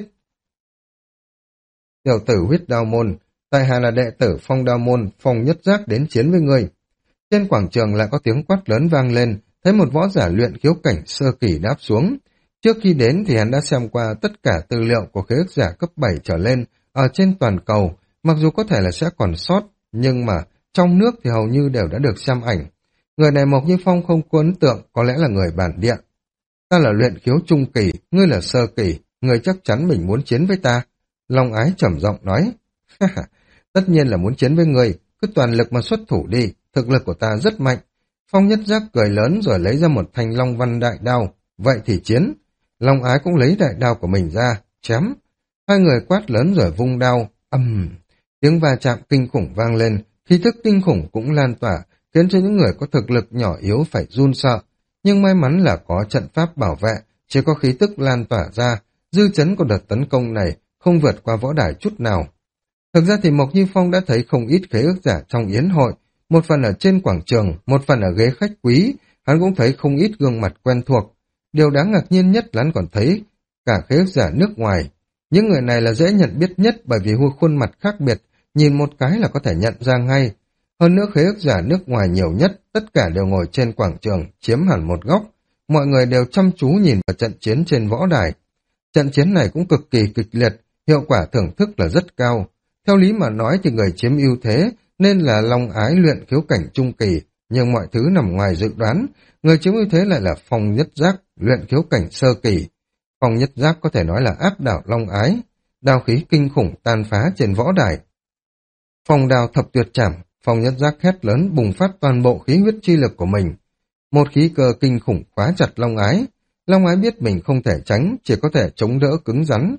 Tiểu tử huyết đao môn, tại hạ là đệ tử Phong Đao môn, Phong Nhất Giác đến chiến với người. Trên quảng trường lại có tiếng quát lớn vang lên, thấy một võ giả luyện khiếu cảnh sơ kỳ đáp xuống. Trước khi đến thì hắn đã xem qua tất cả tư liệu của khế ước giả cấp bảy trở lên ở trên toàn cầu, mặc dù có thể là sẽ còn sót, nhưng mà trong nước thì hầu như đều đã được xem ảnh. Người này Mộc Như Phong không có ấn tượng, có lẽ là người bản địa. Ta là luyện khiếu trung kỳ, ngươi là sơ kỳ, ngươi chắc chắn mình muốn chiến với ta. Long Ái trầm giọng nói, tất nhiên là muốn chiến với ngươi, cứ toàn lực mà xuất thủ đi, thực lực của ta rất mạnh. Phong Nhất Giác cười lớn rồi lấy ra một thanh long văn đại đao, vậy thì chiến. Long Ái cũng lấy đại đao của mình ra, chém. Hai người quát lớn rồi vung đao, ầm. Tiếng va chạm kinh khủng vang lên, khí thức kinh khủng cũng lan tỏa, khiến cho những người có thực lực nhỏ yếu phải run sợ. Nhưng may mắn là có trận pháp bảo vệ, chỉ có khí tức lan tỏa ra, dư chấn của đợt tấn công này không vượt qua võ đài chút nào. Thực ra thì Mộc Như Phong đã thấy không ít khế ước giả trong yến hội, một phần ở trên quảng trường, một phần ở ghế khách quý, hắn cũng thấy không ít gương mặt quen thuộc. Điều đáng ngạc nhiên nhất là hắn còn thấy cả khế ước giả nước ngoài. Những người này là dễ nhận biết nhất bởi vì khuôn mặt khác biệt, nhìn một cái là có thể nhận ra ngay. Hơn nữa khế ước giả nước ngoài nhiều nhất, tất cả đều ngồi trên quảng trường, chiếm hẳn một góc. Mọi người đều chăm chú nhìn vào trận chiến trên võ đài. Trận chiến này cũng cực kỳ kịch liệt, hiệu quả thưởng thức là rất cao. Theo lý mà nói thì người chiếm ưu thế nên là Long Ái luyện khiếu cảnh trung kỳ, nhưng mọi thứ nằm ngoài dự đoán. Người chiếm ưu thế lại là Phong Nhất Giác luyện khiếu cảnh sơ kỳ. Phong Nhất Giác có thể nói là áp đảo Long Ái. Đao khí kinh khủng tan phá trên võ đài. Phong đao thập tuyệt trảm, Phong Nhất Giác hét lớn bùng phát toàn bộ khí huyết chi lực của mình. Một khí cơ kinh khủng khóa chặt Long Ái. Long Ái biết mình không thể tránh, chỉ có thể chống đỡ cứng rắn.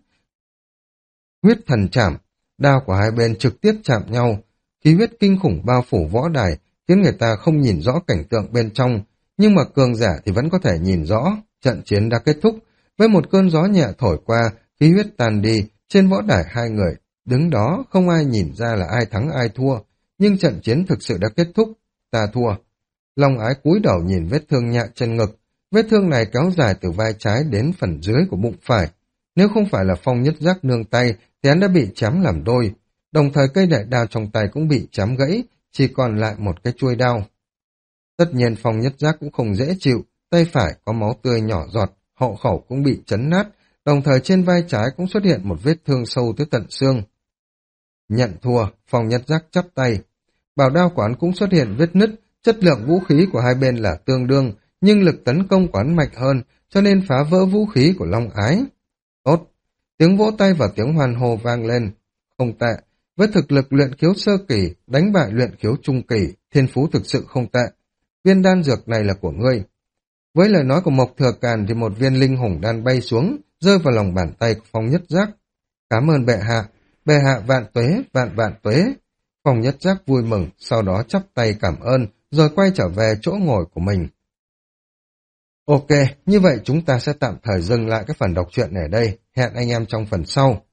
Huyết thần chảm, đao của hai bên trực tiếp chạm nhau. Khí huyết kinh khủng bao phủ võ đài, khiến người ta không nhìn rõ cảnh tượng bên trong, nhưng mà cường giả thì vẫn có thể nhìn rõ. Trận chiến đã kết thúc, với một cơn gió nhẹ thổi qua, khí huyết tàn đi, trên võ đài hai người đứng đó không ai nhìn ra là ai thắng ai thua, nhưng trận chiến thực sự đã kết thúc, ta thua. Long Ái cúi đầu nhìn vết thương nhẹ trên ngực, vết thương này kéo dài từ vai trái đến phần dưới của bụng phải. Nếu không phải là Phong Nhất Giác nương tay thì hắn đã bị chém làm đôi, đồng thời cây đại đao trong tay cũng bị chém gãy, chỉ còn lại một cái chuôi đao. Tất nhiên Phong Nhất Giác cũng không dễ chịu, tay phải có máu tươi nhỏ giọt, hậu khẩu cũng bị chấn nát, đồng thời trên vai trái cũng xuất hiện một vết thương sâu tới tận xương. Nhận thua, Phong Nhất Giác chắp tay. Bảo đao của hắn cũng xuất hiện vết nứt, chất lượng vũ khí của hai bên là tương đương, nhưng lực tấn công của hắn mạnh hơn, cho nên phá vỡ vũ khí của Long Ái. Tốt, tiếng vỗ tay và tiếng hoan hô vang lên. Không tệ, với thực lực luyện khiếu sơ kỳ, đánh bại luyện khiếu trung kỳ, thiên phú thực sự không tệ. Viên đan dược này là của ngươi. Với lời nói của Mộc Thừa Càn thì một viên linh hùng đan bay xuống, rơi vào lòng bàn tay của Phong Nhất Giác. Cảm ơn bệ hạ, bệ hạ vạn tuế, vạn vạn tuế. Phong Nhất Giác vui mừng, sau đó chắp tay cảm ơn, rồi quay trở về chỗ ngồi của mình. Ok, như vậy chúng ta sẽ tạm thời dừng lại cái phần đọc truyện này ở đây. Hẹn anh em trong phần sau.